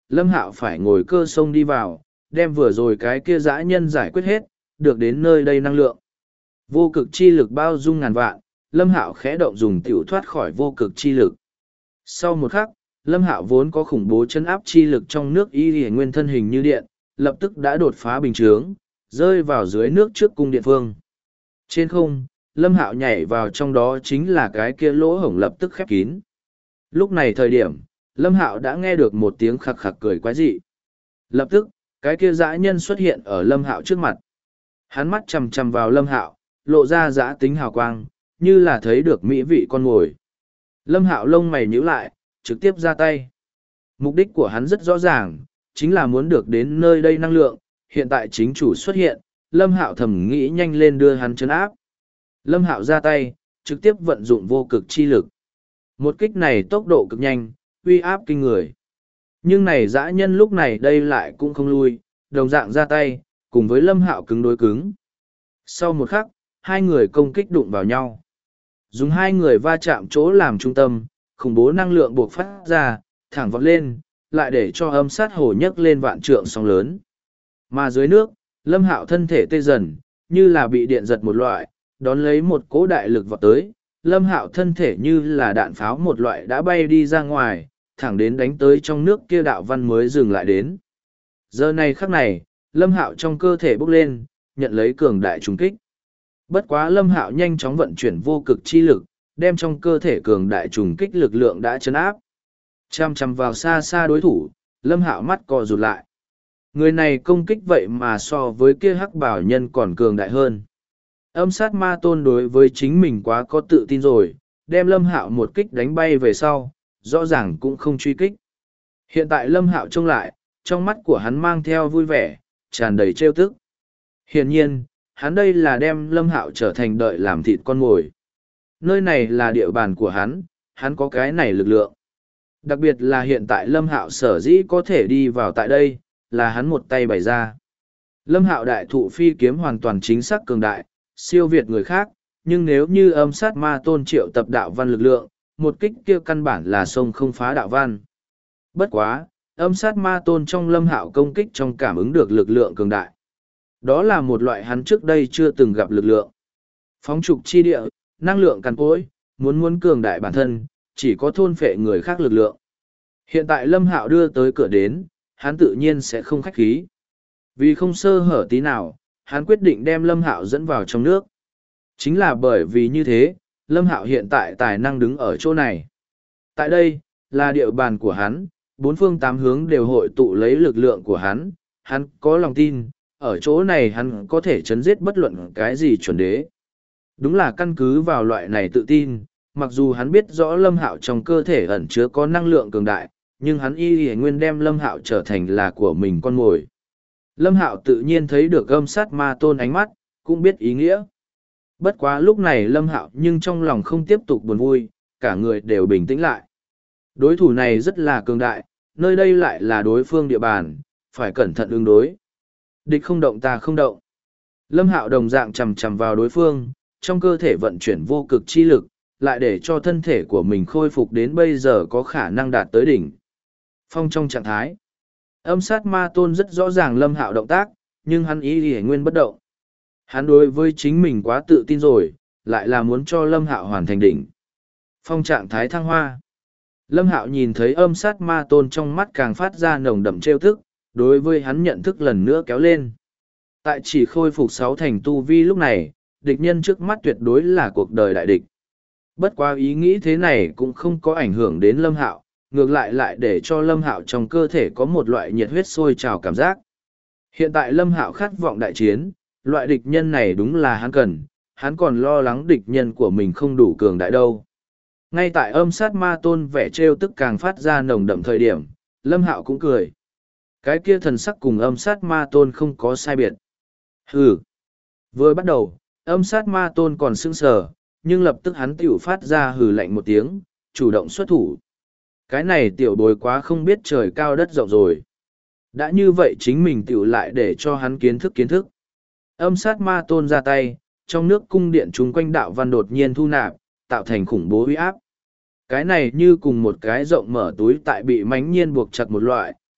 Lâm Hạo phải ngồi cơ sông đi vào, đem vừa rồi cái kia dã nhân giải quyết hết, được đến nơi đây năng lượng. Vô cực chi lực bao dung ngàn vạn, Lâm Hạo khẽ động dùng tiểu thoát khỏi vô cực chi lực. Sau một khắc, Lâm Hạo vốn có khủng bố chân áp chi lực trong nước y lìa nguyên thân hình như điện, lập tức đã đột phá bình chướng, rơi vào dưới nước trước cung điện phương. Trên không, Lâm Hạo nhảy vào trong đó chính là cái kia lỗ hổng lập tức khép kín. Lúc này thời điểm, Lâm Hạo đã nghe được một tiếng khặc khặc cười quái dị. Lập tức, cái kia dã nhân xuất hiện ở Lâm Hạo trước mặt. Hắn mắt chằm chằm vào Lâm Hạo, lộ ra dã tính hào quang, như là thấy được mỹ vị con mồi. Lâm Hạo lông mày nhíu lại, trực tiếp ra tay. Mục đích của hắn rất rõ ràng, chính là muốn được đến nơi đây năng lượng, hiện tại chính chủ xuất hiện, Lâm Hạo thầm nghĩ nhanh lên đưa hắn trấn áp. Lâm Hạo ra tay, trực tiếp vận dụng vô cực chi lực. Một kích này tốc độ cực nhanh, uy áp kinh người. Nhưng này dã nhân lúc này đây lại cũng không lui, đồng dạng ra tay, cùng với Lâm Hạo cứng đối cứng. Sau một khắc, hai người công kích đụng vào nhau. Dùng hai người va chạm chỗ làm trung tâm, khủng bố năng lượng buộc phát ra, thẳng vọt lên, lại để cho âm sát hổ nhấc lên vạn trượng sóng lớn. Mà dưới nước, Lâm Hạo thân thể tê dần, như là bị điện giật một loại, đón lấy một cỗ đại lực vọt tới. Lâm Hạo thân thể như là đạn pháo một loại đã bay đi ra ngoài, thẳng đến đánh tới trong nước kia đạo văn mới dừng lại đến. Giờ này khắc này, Lâm Hạo trong cơ thể bốc lên, nhận lấy cường đại trùng kích. Bất quá Lâm Hạo nhanh chóng vận chuyển vô cực chi lực, đem trong cơ thể cường đại trùng kích lực lượng đã chấn áp. Chăm chăm vào xa xa đối thủ, Lâm Hạo mắt co rụt lại. Người này công kích vậy mà so với kia hắc bảo nhân còn cường đại hơn. Âm sát ma tôn đối với chính mình quá có tự tin rồi, đem Lâm Hạo một kích đánh bay về sau, rõ ràng cũng không truy kích. Hiện tại Lâm Hạo trông lại, trong mắt của hắn mang theo vui vẻ, tràn đầy trêu tức. Hiển nhiên, hắn đây là đem Lâm Hạo trở thành đợi làm thịt con mồi. Nơi này là địa bàn của hắn có cái này lực lượng. Đặc biệt là hiện tại Lâm Hạo sở dĩ có thể đi vào tại đây, là hắn một tay bày ra. Lâm Hạo đại thụ phi kiếm hoàn toàn chính xác cường đại, siêu việt người khác, nhưng nếu như âm sát ma tôn triệu tập đạo văn lực lượng, một kích kia căn bản là sông không phá đạo văn. Bất quá, âm sát ma tôn trong Lâm Hạo công kích trong cảm ứng được lực lượng cường đại. Đó là một loại hắn trước đây chưa từng gặp lực lượng. Phóng trục chi địa, năng lượng càn cối, muốn cường đại bản thân, chỉ có thôn phệ người khác lực lượng. Hiện tại Lâm Hạo đưa tới cửa đến, hắn tự nhiên sẽ không khách khí. Vì không sơ hở tí nào, hắn quyết định đem Lâm Hạo dẫn vào trong nước. Chính là bởi vì như thế, Lâm Hạo hiện tại tài năng đứng ở chỗ này. Tại đây, là địa bàn của hắn, bốn phương tám hướng đều hội tụ lấy lực lượng của hắn có lòng tin, ở chỗ này hắn có thể chấn giết bất luận cái gì chuẩn đế. Đúng là căn cứ vào loại này tự tin, mặc dù hắn biết rõ Lâm Hạo trong cơ thể ẩn chứa có năng lượng cường đại, nhưng hắn y nguyên đem Lâm Hạo trở thành là của mình con mồi. Lâm Hạo tự nhiên thấy được âm sát ma tôn ánh mắt, cũng biết ý nghĩa. Bất quá lúc này Lâm Hạo nhưng trong lòng không tiếp tục buồn vui, cả người đều bình tĩnh lại. Đối thủ này rất là cường đại, nơi đây lại là đối phương địa bàn, phải cẩn thận ứng đối. Địch không động ta không động. Lâm Hạo đồng dạng chầm chầm vào đối phương, trong cơ thể vận chuyển vô cực chi lực, lại để cho thân thể của mình khôi phục đến bây giờ có khả năng đạt tới đỉnh. Phong trong trạng thái, âm sát ma tôn rất rõ ràng Lâm Hạo động tác, nhưng hắn ý nguyên bất động. Hắn đối với chính mình quá tự tin rồi, lại là muốn cho Lâm Hạo hoàn thành đỉnh. Phong trạng thái thăng hoa. Lâm Hạo nhìn thấy âm sát ma tôn trong mắt càng phát ra nồng đậm trêu thức, đối với hắn nhận thức lần nữa kéo lên. Tại chỉ khôi phục 6 thành tu vi lúc này, địch nhân trước mắt tuyệt đối là cuộc đời đại địch. Bất quá ý nghĩ thế này cũng không có ảnh hưởng đến Lâm Hạo, ngược lại để cho Lâm Hạo trong cơ thể có một loại nhiệt huyết sôi trào cảm giác. Hiện tại Lâm Hạo khát vọng đại chiến, loại địch nhân này đúng là hắn cần, hắn còn lo lắng địch nhân của mình không đủ cường đại đâu. Ngay tại âm sát ma tôn vẻ trêu tức càng phát ra nồng đậm thời điểm, Lâm Hạo cũng cười. Cái kia thần sắc cùng âm sát ma tôn không có sai biệt. Hừ. Vừa bắt đầu, âm sát ma tôn còn sững sờ, nhưng lập tức hắn tiểu phát ra hừ lạnh một tiếng, chủ động xuất thủ. Cái này tiểu bối quá không biết trời cao đất rộng rồi. Đã như vậy chính mình tiểu lại để cho hắn kiến thức. Âm sát ma tôn ra tay, trong nước cung điện chung quanh đạo văn đột nhiên thu nạp, tạo thành khủng bố uy áp. Cái này như cùng một cái rộng mở túi tại bị mãnh nhiên buộc chặt một loại,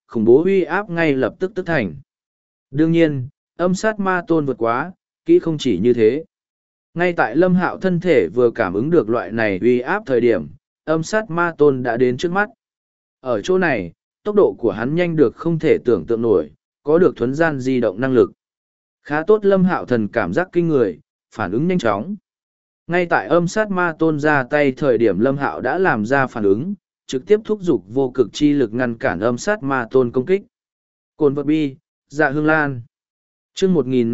khủng bố uy áp ngay lập tức tức thành. Đương nhiên, âm sát ma tôn vượt quá, kỹ không chỉ như thế. Ngay tại Lâm Hạo thân thể vừa cảm ứng được loại này uy áp thời điểm, âm sát ma tôn đã đến trước mắt. Ở chỗ này, tốc độ của hắn nhanh được không thể tưởng tượng nổi, có được thuấn gian di động năng lực. Khá tốt, Lâm Hạo thần cảm giác kinh người, phản ứng nhanh chóng. Ngay tại âm sát ma tôn ra tay thời điểm Lâm Hạo đã làm ra phản ứng, trực tiếp thúc giục vô cực chi lực ngăn cản âm sát ma tôn công kích. Cồn vật bi, dạ hương lan. Chương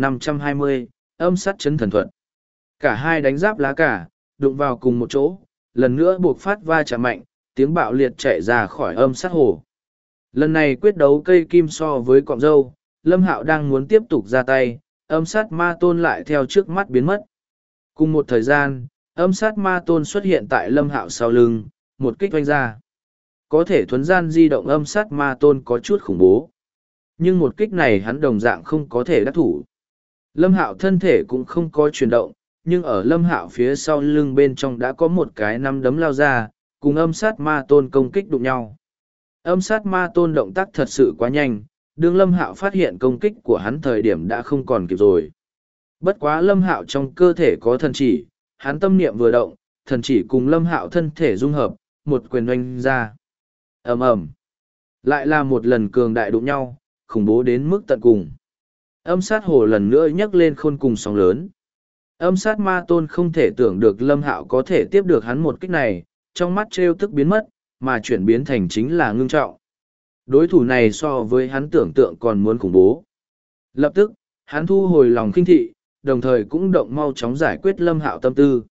1520, âm sát chấn thần thuật. Cả hai đánh giáp lá cả, đụng vào cùng một chỗ, lần nữa buộc phát va chạm mạnh, tiếng bạo liệt chạy ra khỏi âm sát hồ. Lần này quyết đấu cây kim so với cọng dâu, Lâm Hạo đang muốn tiếp tục ra tay, âm sát ma tôn lại theo trước mắt biến mất. Cùng một thời gian, âm sát ma tôn xuất hiện tại Lâm Hạo sau lưng, một kích oanh ra. Có thể thuấn gian di động âm sát ma tôn có chút khủng bố. Nhưng một kích này hắn đồng dạng không có thể đắc thủ. Lâm Hạo thân thể cũng không có chuyển động, nhưng ở Lâm Hạo phía sau lưng bên trong đã có một cái nắm đấm lao ra, cùng âm sát ma tôn công kích đụng nhau. Âm sát ma tôn động tác thật sự quá nhanh, đương Lâm Hạo phát hiện công kích của hắn thời điểm đã không còn kịp rồi. Bất quá Lâm Hạo trong cơ thể có thần chỉ, hắn tâm niệm vừa động, thần chỉ cùng Lâm Hạo thân thể dung hợp, một quyền oanh ra. Ầm ầm, lại là một lần cường đại đụng nhau, khủng bố đến mức tận cùng. Âm sát hồ lần nữa nhấc lên khôn cùng sóng lớn. Âm sát ma tôn không thể tưởng được Lâm Hạo có thể tiếp được hắn một kích này, trong mắt trêu tức biến mất, mà chuyển biến thành chính là ngưng trọng. Đối thủ này so với hắn tưởng tượng còn muốn khủng bố. Lập tức, hắn thu hồi lòng khinh thị, đồng thời cũng động mau chóng giải quyết Lâm Hạo tâm tư.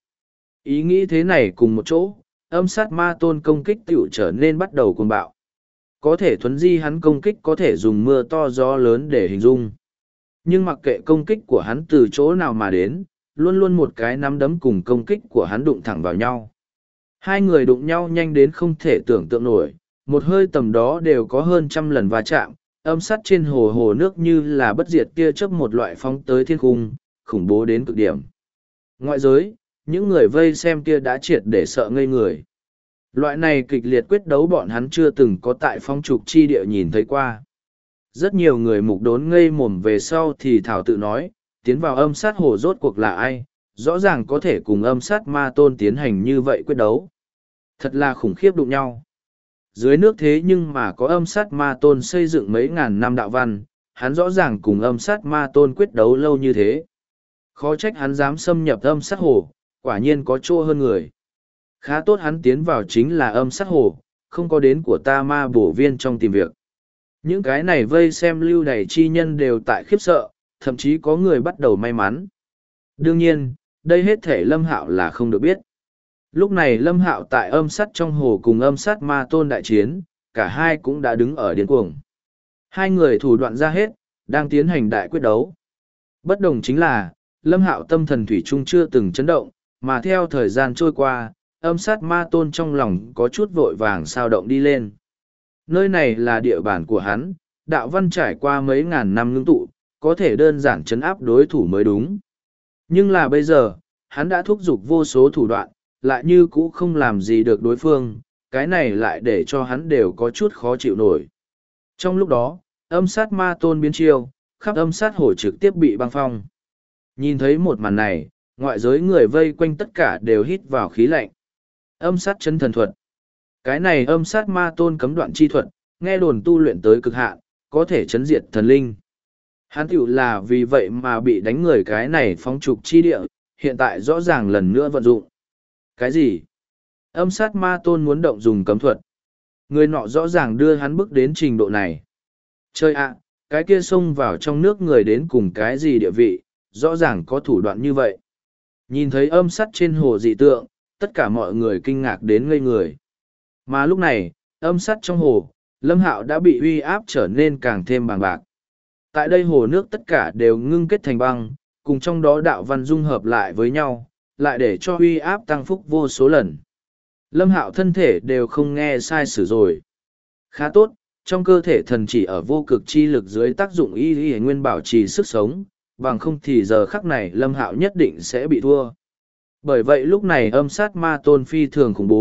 Ý nghĩ thế này cùng một chỗ, âm sát ma tôn công kích tiểu trở nên bắt đầu cuồng bạo. Có thể thuấn di hắn công kích có thể dùng mưa to gió lớn để hình dung. Nhưng mặc kệ công kích của hắn từ chỗ nào mà đến, luôn luôn một cái nắm đấm cùng công kích của hắn đụng thẳng vào nhau. Hai người đụng nhau nhanh đến không thể tưởng tượng nổi, một hơi tầm đó đều có hơn 100 lần va chạm, âm sát trên hồ nước như là bất diệt tia chớp một loại phóng tới thiên cung, khủng bố đến cực điểm. Ngoại giới, những người vây xem kia đã triệt để sợ ngây người. Loại này kịch liệt quyết đấu bọn hắn chưa từng có tại phong trục chi địa nhìn thấy qua. Rất nhiều người mục đốn ngây mồm về sau thì thảo tự nói, tiến vào âm sát hồ rốt cuộc là ai, rõ ràng có thể cùng âm sát ma tôn tiến hành như vậy quyết đấu. Thật là khủng khiếp đụng nhau. Dưới nước thế nhưng mà có âm sát ma tôn xây dựng mấy ngàn năm đạo văn, hắn rõ ràng cùng âm sát ma tôn quyết đấu lâu như thế. Khó trách hắn dám xâm nhập âm sát hồ, quả nhiên có chỗ hơn người. Khá tốt hắn tiến vào chính là âm sát hồ, không có đến của ta ma bổ viên trong tìm việc. Những cái này vây xem lưu đày chi nhân đều tại khiếp sợ, thậm chí có người bắt đầu may mắn. Đương nhiên, đây hết thể Lâm Hạo là không được biết. Lúc này Lâm Hạo tại âm sát trong hồ cùng âm sát ma tôn đại chiến, cả hai cũng đã đứng ở điên cuồng. Hai người thủ đoạn ra hết, đang tiến hành đại quyết đấu. Bất đồng chính là, Lâm Hạo tâm thần thủy chung chưa từng chấn động, mà theo thời gian trôi qua, âm sát ma tôn trong lòng có chút vội vàng sao động đi lên. Nơi này là địa bàn của hắn, đạo văn trải qua mấy ngàn năm ngưng tụ, có thể đơn giản chấn áp đối thủ mới đúng. Nhưng là bây giờ, hắn đã thúc giục vô số thủ đoạn, lại như cũ không làm gì được đối phương, cái này lại để cho hắn đều có chút khó chịu nổi. Trong lúc đó, âm sát ma tôn biến chiêu, khắp âm sát hồ trực tiếp bị băng phong. Nhìn thấy một màn này, ngoại giới người vây quanh tất cả đều hít vào khí lạnh. Âm sát chân thần thuật. Cái này âm sát ma tôn cấm đoạn chi thuật, nghe đồn tu luyện tới cực hạn, có thể chấn diệt thần linh. Hắn tiểu là vì vậy mà bị đánh người cái này phóng trục chi địa, hiện tại rõ ràng lần nữa vận dụng. Cái gì? Âm sát ma tôn muốn động dùng cấm thuật. Người nọ rõ ràng đưa hắn bước đến trình độ này. Chơi ạ, cái kia xông vào trong nước người đến cùng cái gì địa vị, rõ ràng có thủ đoạn như vậy. Nhìn thấy âm sát trên hồ dị tượng, tất cả mọi người kinh ngạc đến ngây người. Mà lúc này, âm sát trong hồ, Lâm Hạo đã bị uy áp trở nên càng thêm bàng bạc. Tại đây hồ nước tất cả đều ngưng kết thành băng, cùng trong đó đạo văn dung hợp lại với nhau, lại để cho uy áp tăng phúc vô số lần. Lâm Hạo thân thể đều không nghe sai sử rồi. Khá tốt, trong cơ thể thần chỉ ở vô cực chi lực dưới tác dụng y nguyên bảo trì sức sống, bằng không thì giờ khắc này Lâm Hạo nhất định sẽ bị thua. Bởi vậy lúc này âm sát ma tôn phi thường khủng bố,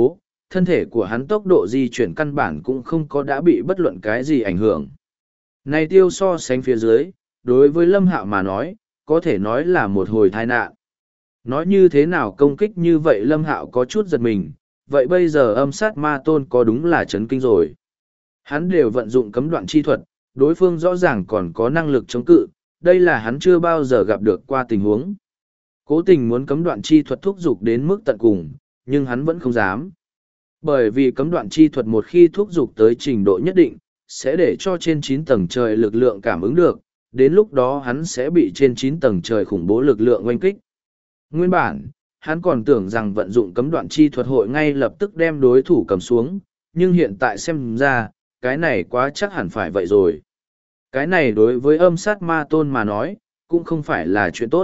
thân thể của hắn tốc độ di chuyển căn bản cũng không có đã bị bất luận cái gì ảnh hưởng. Này tiêu so sánh phía dưới, đối với Lâm Hạo mà nói, có thể nói là một hồi tai nạn. Nói như thế nào công kích như vậy Lâm Hạo có chút giật mình, vậy bây giờ âm sát ma tôn có đúng là chấn kinh rồi. Hắn đều vận dụng cấm đoạn chi thuật, đối phương rõ ràng còn có năng lực chống cự, đây là hắn chưa bao giờ gặp được qua tình huống. Cố tình muốn cấm đoạn chi thuật thúc giục đến mức tận cùng, nhưng hắn vẫn không dám. Bởi vì cấm đoạn chi thuật một khi thúc giục tới trình độ nhất định, sẽ để cho trên 9 tầng trời lực lượng cảm ứng được, đến lúc đó hắn sẽ bị trên 9 tầng trời khủng bố lực lượng oanh kích. Nguyên bản, hắn còn tưởng rằng vận dụng cấm đoạn chi thuật hội ngay lập tức đem đối thủ cầm xuống, nhưng hiện tại xem ra, cái này quá chắc hẳn phải vậy rồi. Cái này đối với âm sát ma tôn mà nói, cũng không phải là chuyện tốt.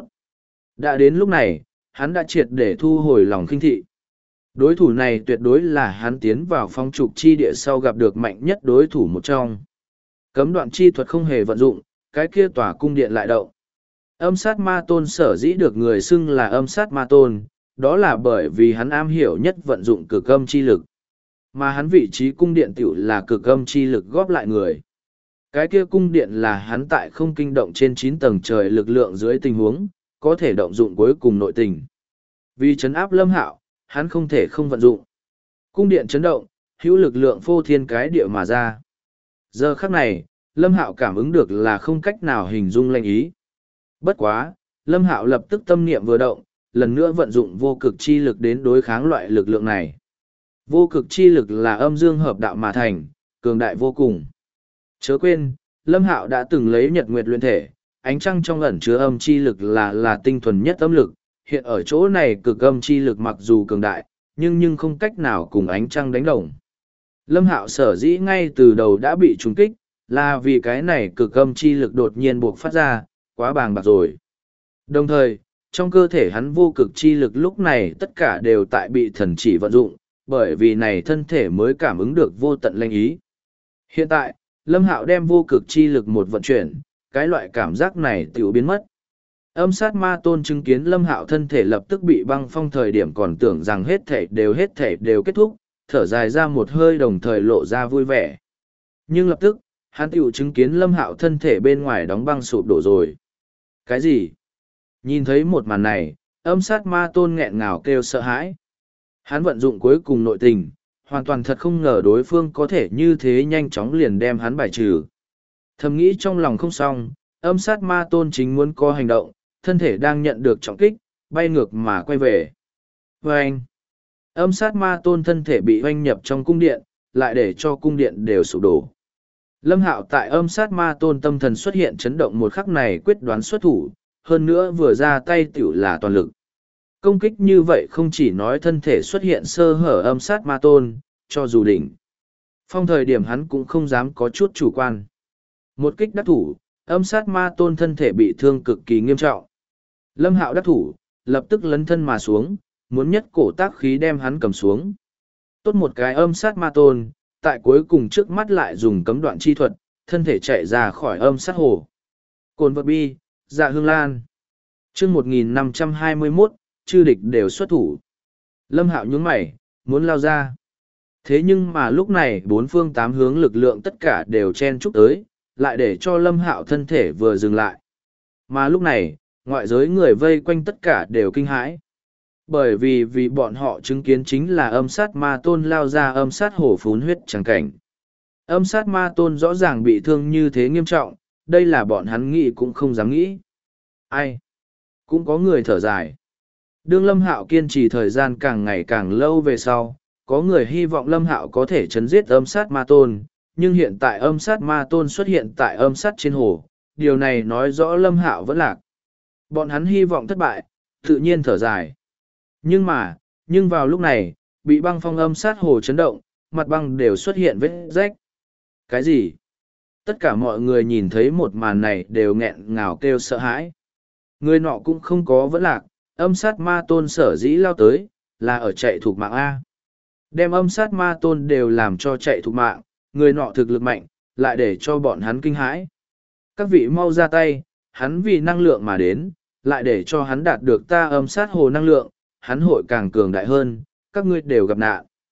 Đã đến lúc này, hắn đã triệt để thu hồi lòng khinh thị. Đối thủ này tuyệt đối là hắn tiến vào phong trục chi địa sau gặp được mạnh nhất đối thủ một trong. Cấm đoạn chi thuật không hề vận dụng, cái kia tỏa cung điện lại động. Âm sát ma tôn sở dĩ được người xưng là âm sát ma tôn, đó là bởi vì hắn am hiểu nhất vận dụng cực âm chi lực. Mà hắn vị trí cung điện tiểu là cực âm chi lực góp lại người. Cái kia cung điện là hắn tại không kinh động trên 9 tầng trời lực lượng dưới tình huống, có thể động dụng cuối cùng nội tình. Vì chấn áp Lâm Hạo, hắn không thể không vận dụng. Cung điện chấn động, hữu lực lượng phô thiên cái địa mà ra. Giờ khắc này, Lâm Hạo cảm ứng được là không cách nào hình dung lệnh ý. Bất quá, Lâm Hạo lập tức tâm niệm vừa động, lần nữa vận dụng vô cực chi lực đến đối kháng loại lực lượng này. Vô cực chi lực là âm dương hợp đạo mà thành, cường đại vô cùng. Chớ quên, Lâm Hạo đã từng lấy nhật nguyệt luyện thể, ánh trăng trong ẩn chứa âm chi lực là tinh thuần nhất âm lực, hiện ở chỗ này cực âm chi lực mặc dù cường đại, nhưng không cách nào cùng ánh trăng đánh đồng. Lâm Hạo sở dĩ ngay từ đầu đã bị trúng kích, là vì cái này cực âm chi lực đột nhiên buộc phát ra, quá bàng bạc rồi. Đồng thời, trong cơ thể hắn vô cực chi lực lúc này tất cả đều tại bị thần chỉ vận dụng, bởi vì này thân thể mới cảm ứng được vô tận linh ý. Hiện tại, Lâm Hạo đem vô cực chi lực một vận chuyển, cái loại cảm giác này tiểu biến mất. Âm sát ma tôn chứng kiến Lâm Hạo thân thể lập tức bị băng phong thời điểm còn tưởng rằng hết thể đều kết thúc, thở dài ra một hơi đồng thời lộ ra vui vẻ. Nhưng lập tức, hắn tiểu chứng kiến Lâm Hạo thân thể bên ngoài đóng băng sụp đổ rồi. Cái gì? Nhìn thấy một màn này, âm sát ma tôn nghẹn ngào kêu sợ hãi. Hắn vận dụng cuối cùng nội tình, hoàn toàn thật không ngờ đối phương có thể như thế nhanh chóng liền đem hắn bài trừ. Thầm nghĩ trong lòng không xong, âm sát ma tôn chính muốn có hành động, thân thể đang nhận được trọng kích, bay ngược mà quay về. Vâng! Âm sát ma tôn thân thể bị hoanh nhập trong cung điện, lại để cho cung điện đều sụp đổ. Lâm Hạo tại âm sát ma tôn tâm thần xuất hiện chấn động một khắc này quyết đoán xuất thủ, hơn nữa vừa ra tay tiểu là toàn lực. Công kích như vậy không chỉ nói thân thể xuất hiện sơ hở âm sát ma tôn, cho dù đỉnh phong thời điểm hắn cũng không dám có chút chủ quan. Một kích đắc thủ, âm sát ma tôn thân thể bị thương cực kỳ nghiêm trọng. Lâm Hạo đắc thủ, lập tức lấn thân mà xuống, muốn nhất cổ tác khí đem hắn cầm xuống. Tốt một cái âm sát ma tôn, tại cuối cùng trước mắt lại dùng cấm đoạn chi thuật, thân thể chạy ra khỏi âm sát hồ. Cồn vật bi, dạ hương lan. Chương 1521, chư địch đều xuất thủ. Lâm Hạo nhướng mày, muốn lao ra. Thế nhưng mà lúc này bốn phương tám hướng lực lượng tất cả đều chen chúc tới, lại để cho Lâm Hạo thân thể vừa dừng lại. Mà lúc này, ngoại giới người vây quanh tất cả đều kinh hãi. Bởi vì bọn họ chứng kiến chính là âm sát ma tôn lao ra âm sát hổ phún huyết chẳng cảnh. Âm sát ma tôn rõ ràng bị thương như thế nghiêm trọng, đây là bọn hắn nghĩ cũng không dám nghĩ. Ai? Cũng có người thở dài. Đương Lâm Hạo kiên trì thời gian càng ngày càng lâu về sau, có người hy vọng Lâm Hạo có thể chấn giết âm sát ma tôn, nhưng hiện tại âm sát ma tôn xuất hiện tại âm sát trên hồ, điều này nói rõ Lâm Hạo vẫn lạc. Bọn hắn hy vọng thất bại, tự nhiên thở dài. Nhưng vào lúc này, bị băng phong âm sát hồ chấn động, mặt băng đều xuất hiện vết rách. Cái gì? Tất cả mọi người nhìn thấy một màn này đều nghẹn ngào kêu sợ hãi. Người nọ cũng không có vẫn lạc, âm sát ma tôn sở dĩ lao tới, là ở chạy thuộc mạng A. Đem âm sát ma tôn đều làm cho chạy thuộc mạng, người nọ thực lực mạnh, lại để cho bọn hắn kinh hãi. Các vị mau ra tay, hắn vì năng lượng mà đến, lại để cho hắn đạt được ta âm sát hồ năng lượng, hắn hội càng cường đại hơn, các ngươi đều gặp nạn.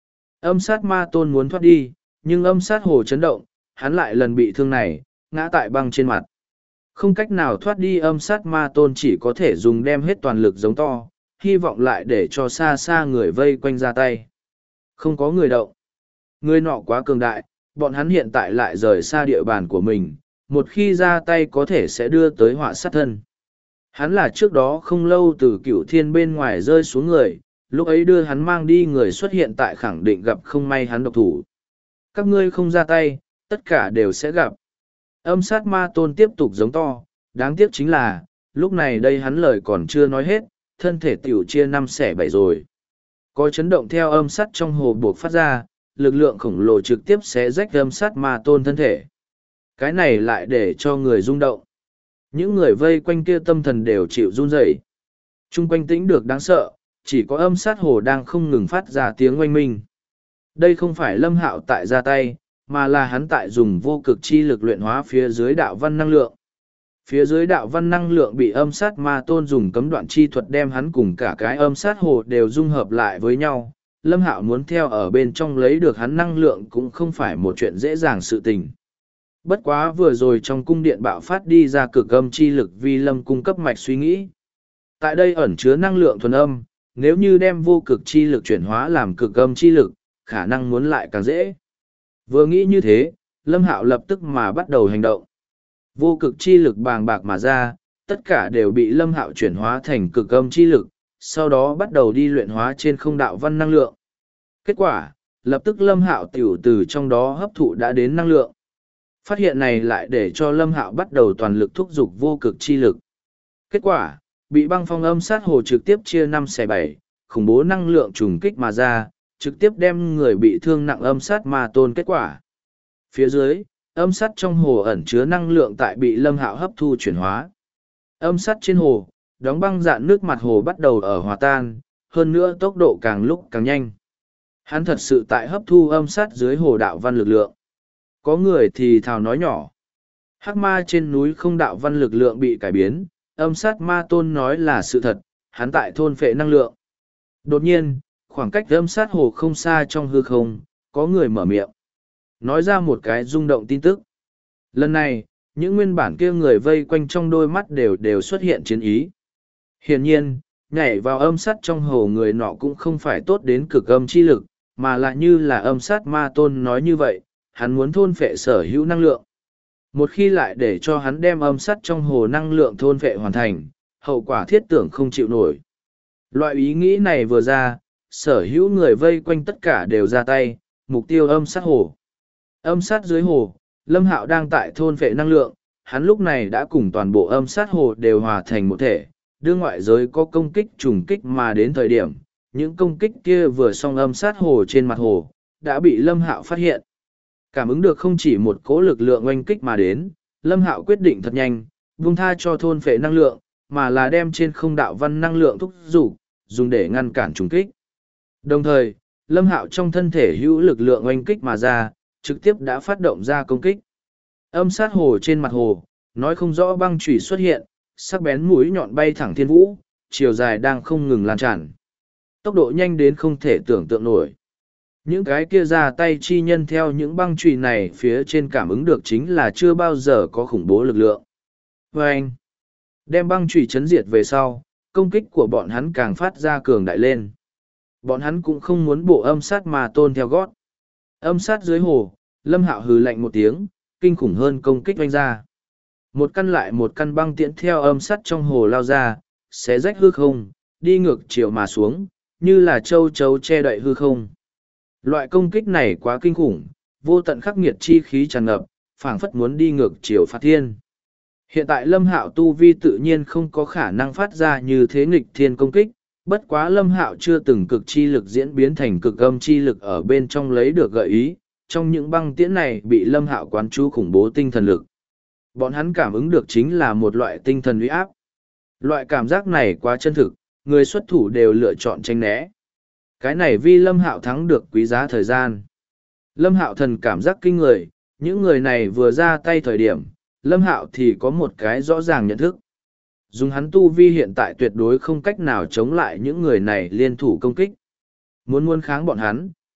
Âm sát ma tôn muốn thoát đi, nhưng âm sát hồ chấn động, hắn lại lần bị thương này, ngã tại băng trên mặt. Không cách nào thoát đi, âm sát ma tôn chỉ có thể dùng đem hết toàn lực giống to, hy vọng lại để cho xa xa người vây quanh ra tay. Không có người động. Người nọ quá cường đại, bọn hắn hiện tại lại rời xa địa bàn của mình, một khi ra tay có thể sẽ đưa tới họa sát thân. Hắn là trước đó không lâu từ Cửu Thiên bên ngoài rơi xuống người, lúc ấy đưa hắn mang đi người xuất hiện tại khẳng định gặp không may hắn độc thủ. Các ngươi không ra tay, tất cả đều sẽ gặp. Âm sát ma tôn tiếp tục giống to, đáng tiếc chính là, lúc này đây hắn lời còn chưa nói hết, thân thể tiểu chia 5/7 rồi. Có chấn động theo âm sắt trong hồ buộc phát ra, lực lượng khổng lồ trực tiếp xé rách âm sát ma tôn thân thể. Cái này lại để cho người rung động. Những người vây quanh kia tâm thần đều chịu run rẩy. Trung quanh tĩnh được đáng sợ, chỉ có âm sát hồ đang không ngừng phát ra tiếng oanh minh. Đây không phải Lâm Hạo tại ra tay, mà là hắn tại dùng vô cực chi lực luyện hóa phía dưới đạo văn năng lượng. Phía dưới đạo văn năng lượng bị âm sát ma tôn dùng cấm đoạn chi thuật đem hắn cùng cả cái âm sát hồ đều dung hợp lại với nhau. Lâm Hạo muốn theo ở bên trong lấy được hắn năng lượng cũng không phải một chuyện dễ dàng sự tình. Bất quá vừa rồi trong cung điện bạo phát đi ra cực âm chi lực vì Lâm cung cấp mạch suy nghĩ. Tại đây ẩn chứa năng lượng thuần âm, nếu như đem vô cực chi lực chuyển hóa làm cực âm chi lực, khả năng muốn lại càng dễ. Vừa nghĩ như thế, Lâm Hạo lập tức mà bắt đầu hành động. Vô cực chi lực bàng bạc mà ra, tất cả đều bị Lâm Hạo chuyển hóa thành cực âm chi lực, sau đó bắt đầu đi luyện hóa trên không đạo văn năng lượng. Kết quả, lập tức Lâm Hạo tiểu từ trong đó hấp thụ đã đến năng lượng. Phát hiện này lại để cho Lâm Hạo bắt đầu toàn lực thúc giục vô cực chi lực. Kết quả, bị băng phong âm sát hồ trực tiếp chia 5/7, khủng bố năng lượng trùng kích mà ra, trực tiếp đem người bị thương nặng âm sát ma tôn kết quả. Phía dưới, âm sắt trong hồ ẩn chứa năng lượng tại bị Lâm Hạo hấp thu chuyển hóa. Âm sắt trên hồ, đóng băng dạn nước mặt hồ bắt đầu ở hòa tan, hơn nữa tốc độ càng lúc càng nhanh. Hắn thật sự tại hấp thu âm sắt dưới hồ đạo văn lực lượng. Có người thì thào nói nhỏ. Hắc ma trên núi không đạo văn lực lượng bị cải biến, âm sát ma tôn nói là sự thật, hắn tại thôn phệ năng lượng. Đột nhiên, khoảng cách âm sát hồ không xa trong hư không, có người mở miệng. Nói ra một cái rung động tin tức. Lần này, những nguyên bản kia người vây quanh trong đôi mắt đều xuất hiện chiến ý. Hiển nhiên, nhảy vào âm sát trong hồ người nọ cũng không phải tốt đến cực âm chi lực, mà là như là âm sát ma tôn nói như vậy, hắn muốn thôn phệ sở hữu năng lượng. Một khi lại để cho hắn đem âm sát trong hồ năng lượng thôn phệ hoàn thành, hậu quả thiết tưởng không chịu nổi. Loại ý nghĩ này vừa ra, sở hữu người vây quanh tất cả đều ra tay, mục tiêu âm sát hồ. Âm sát dưới hồ, Lâm Hạo đang tại thôn phệ năng lượng, hắn lúc này đã cùng toàn bộ âm sát hồ đều hòa thành một thể, đưa ngoại giới có công kích trùng kích mà đến thời điểm, những công kích kia vừa xong âm sát hồ trên mặt hồ, đã bị Lâm Hạo phát hiện. Cảm ứng được không chỉ một cỗ lực lượng oanh kích mà đến, Lâm Hạo quyết định thật nhanh, buông tha cho thôn phệ năng lượng, mà là đem trên không đạo văn năng lượng thúc giục, dùng để ngăn cản trùng kích. Đồng thời, Lâm Hạo trong thân thể hữu lực lượng oanh kích mà ra, trực tiếp đã phát động ra công kích. Âm sát hồ trên mặt hồ, nói không rõ băng chủy xuất hiện, sắc bén mũi nhọn bay thẳng thiên vũ, chiều dài đang không ngừng lan tràn. Tốc độ nhanh đến không thể tưởng tượng nổi. Những cái kia ra tay chi nhân theo những băng chùy này phía trên cảm ứng được chính là chưa bao giờ có khủng bố lực lượng. Và anh, đem băng chùy chấn diệt về sau, công kích của bọn hắn càng phát ra cường đại lên. Bọn hắn cũng không muốn bộ âm sát mà tôn theo gót. Âm sát dưới hồ, Lâm Hạo hừ lạnh một tiếng, kinh khủng hơn công kích oanh ra. Một căn lại một căn băng tiễn theo âm sát trong hồ lao ra, xé rách hư không, đi ngược chiều mà xuống, như là châu chấu che đậy hư không. Loại công kích này quá kinh khủng, vô tận khắc nghiệt chi khí tràn ngập, phảng phất muốn đi ngược chiều phạt thiên. Hiện tại Lâm Hạo tu vi tự nhiên không có khả năng phát ra như thế nghịch thiên công kích, bất quá Lâm Hạo chưa từng cực chi lực diễn biến thành cực âm chi lực ở bên trong lấy được gợi ý, trong những băng tiễn này bị Lâm Hạo quán chú khủng bố tinh thần lực. Bọn hắn cảm ứng được chính là một loại tinh thần uy áp. Loại cảm giác này quá chân thực, người xuất thủ đều lựa chọn tránh né. Cái này vì Lâm Hạo thắng được quý giá thời gian. Lâm Hạo thần cảm giác kinh người, những người này vừa ra tay thời điểm, Lâm Hạo thì có một cái rõ ràng nhận thức. Dùng hắn tu vi hiện tại tuyệt đối không cách nào chống lại những người này liên thủ công kích. Muốn kháng bọn hắn,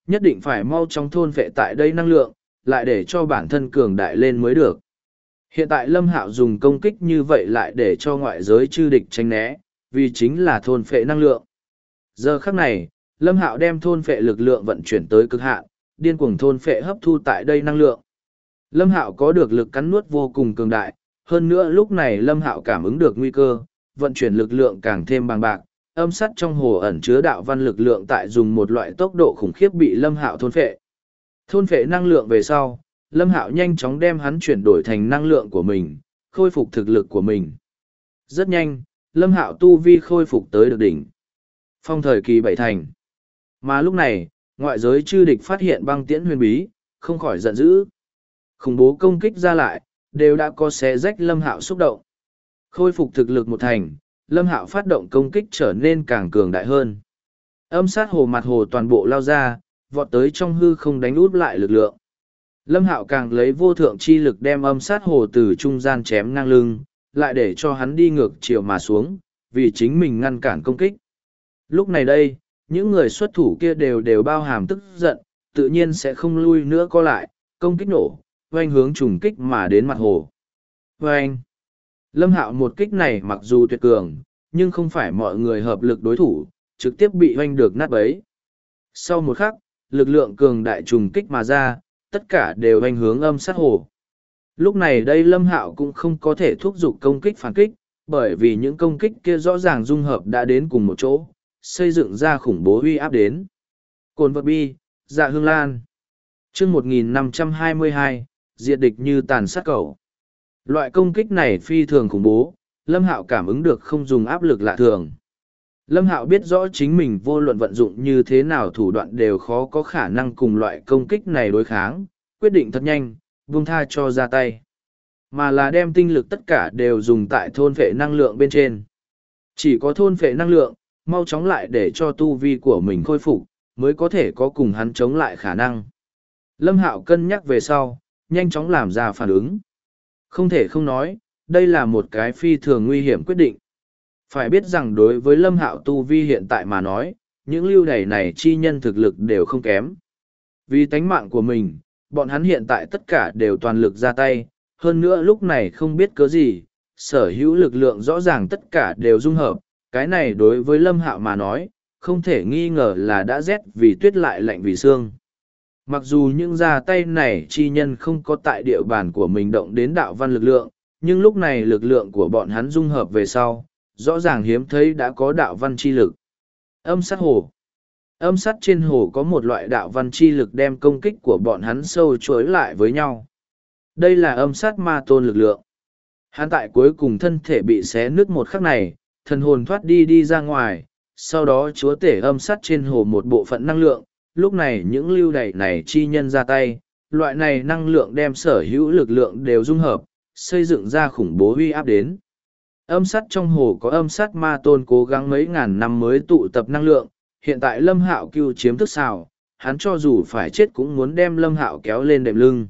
Nhất định phải mau chóng thôn phệ tại đây năng lượng, lại để cho bản thân cường đại lên mới được. Hiện tại Lâm Hạo dùng công kích như vậy lại để cho ngoại giới chư địch tránh né, vì chính là thôn phệ năng lượng. Giờ khắc này, Lâm Hạo đem thôn phệ lực lượng vận chuyển tới cực hạn, điên cuồng thôn phệ hấp thu tại đây năng lượng. Lâm Hạo có được lực cắn nuốt vô cùng cường đại, hơn nữa lúc này Lâm Hạo cảm ứng được nguy cơ, vận chuyển lực lượng càng thêm bằng bạc, âm sắt trong hồ ẩn chứa đạo văn lực lượng tại dùng một loại tốc độ khủng khiếp bị Lâm Hạo thôn phệ. Thôn phệ năng lượng về sau, Lâm Hạo nhanh chóng đem hắn chuyển đổi thành năng lượng của mình, khôi phục thực lực của mình. Rất nhanh, Lâm Hạo tu vi khôi phục tới được đỉnh phong thời kỳ bảy thành. Mà lúc này, ngoại giới chư địch phát hiện băng tiễn huyền bí, không khỏi giận dữ. Khủng bố công kích ra lại, đều đã có xé rách Lâm Hạo xúc động. Khôi phục thực lực một thành, Lâm Hạo phát động công kích trở nên càng cường đại hơn. Âm sát hồ mặt hồ toàn bộ lao ra, vọt tới trong hư không đánh út lại lực lượng. Lâm Hạo càng lấy vô thượng chi lực đem âm sát hồ từ trung gian chém ngang lưng, lại để cho hắn đi ngược chiều mà xuống, vì chính mình ngăn cản công kích. Lúc này đây, những người xuất thủ kia đều bao hàm tức giận, tự nhiên sẽ không lui nữa có lại, công kích nổ, oanh hướng trùng kích mà đến mặt hồ. Oanh! Lâm Hạo một kích này mặc dù tuyệt cường, nhưng không phải mọi người hợp lực đối thủ, trực tiếp bị oanh được nát bấy. Sau một khắc, lực lượng cường đại trùng kích mà ra, tất cả đều oanh hướng âm sát hồ. Lúc này đây Lâm Hạo cũng không có thể thúc giục công kích phản kích, bởi vì những công kích kia rõ ràng dung hợp đã đến cùng một chỗ, xây dựng ra khủng bố uy áp đến. Cồn vật bi, dạ hương lan. Chương 1522, diệt địch như tàn sát cẩu. Loại công kích này phi thường khủng bố, Lâm Hạo cảm ứng được không dùng áp lực lạ thường. Lâm Hạo biết rõ chính mình vô luận vận dụng như thế nào thủ đoạn đều khó có khả năng cùng loại công kích này đối kháng, quyết định thật nhanh, buông tha cho ra tay. Mà là đem tinh lực tất cả đều dùng tại thôn phệ năng lượng bên trên. Chỉ có thôn phệ năng lượng, mau chóng lại để cho tu vi của mình khôi phục, mới có thể có cùng hắn chống lại khả năng. Lâm Hạo cân nhắc về sau, nhanh chóng làm ra phản ứng. Không thể không nói, đây là một cái phi thường nguy hiểm quyết định. Phải biết rằng đối với Lâm Hạo tu vi hiện tại mà nói, những lưu đày này chi nhân thực lực đều không kém. Vì tánh mạng của mình, bọn hắn hiện tại tất cả đều toàn lực ra tay, hơn nữa lúc này không biết cớ gì, sở hữu lực lượng rõ ràng tất cả đều dung hợp, cái này đối với Lâm Hạo mà nói, không thể nghi ngờ là đã rét vì tuyết lại lạnh vì xương. Mặc dù những ra tay này chi nhân không có tại địa bàn của mình động đến đạo văn lực lượng, nhưng lúc này lực lượng của bọn hắn dung hợp về sau, rõ ràng hiếm thấy đã có đạo văn chi lực. Âm sát hồ. Âm sát trên hồ có một loại đạo văn chi lực đem công kích của bọn hắn sâu chuối lại với nhau. Đây là âm sát ma tôn lực lượng. Hắn tại cuối cùng thân thể bị xé nứt một khắc này, thần hồn thoát đi ra ngoài, sau đó chúa tể âm sát trên hồ một bộ phận năng lượng. Lúc này những lưu đày này chi nhân ra tay, loại này năng lượng đem sở hữu lực lượng đều dung hợp, xây dựng ra khủng bố uy áp đến. Âm sát trong hồ có âm sát ma tôn cố gắng mấy ngàn năm mới tụ tập năng lượng, hiện tại Lâm Hạo cưu chiếm thức xào, hắn cho dù phải chết cũng muốn đem Lâm Hạo kéo lên đệm lưng.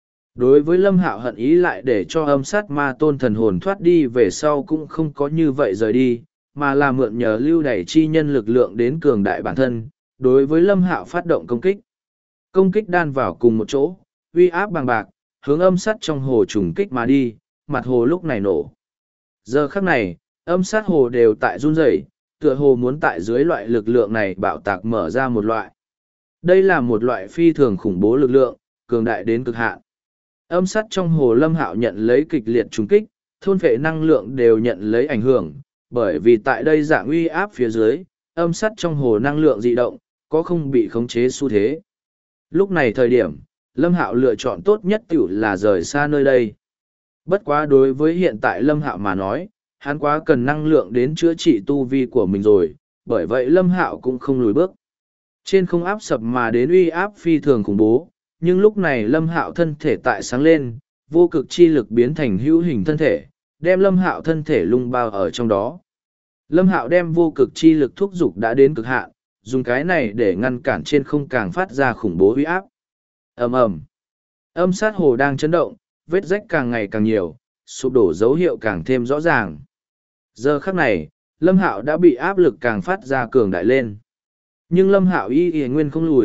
Đối với Lâm Hạo hận ý lại để cho âm sát ma tôn thần hồn thoát đi về sau cũng không có như vậy rời đi, mà là mượn nhờ lưu đẩy chi nhân lực lượng đến cường đại bản thân, đối với Lâm Hạo phát động công kích. Công kích đan vào cùng một chỗ, uy áp bằng bạc, hướng âm sát trong hồ trùng kích mà đi, mặt hồ lúc này nổ. Giờ khắc này, âm sát hồ đều tại run rẩy, tựa hồ muốn tại dưới loại lực lượng này bạo tạc mở ra một loại. Đây là một loại phi thường khủng bố lực lượng, cường đại đến cực hạn. Âm sát trong hồ Lâm Hạo nhận lấy kịch liệt trùng kích, thôn phệ năng lượng đều nhận lấy ảnh hưởng, bởi vì tại đây dạng uy áp phía dưới, âm sát trong hồ năng lượng dị động, có không bị khống chế xu thế. Lúc này thời điểm, Lâm Hạo lựa chọn tốt nhất tiểu là rời xa nơi đây. Bất quá đối với hiện tại Lâm Hạo mà nói, hắn quá cần năng lượng đến chữa trị tu vi của mình rồi, bởi vậy Lâm Hạo cũng không lùi bước. Trên không áp sập mà đến uy áp phi thường khủng bố, nhưng lúc này Lâm Hạo thân thể tại sáng lên, vô cực chi lực biến thành hữu hình thân thể, đem Lâm Hạo thân thể lung bao ở trong đó. Lâm Hạo đem vô cực chi lực thúc dục đã đến cực hạn, dùng cái này để ngăn cản trên không càng phát ra khủng bố uy áp. Ầm ầm. Âm sát hồ đang chấn động, vết rách càng ngày càng nhiều, sụp đổ dấu hiệu càng thêm rõ ràng. Giờ khắc này, Lâm Hạo đã bị áp lực càng phát ra cường đại lên. Nhưng Lâm Hạo y nguyên không lùi,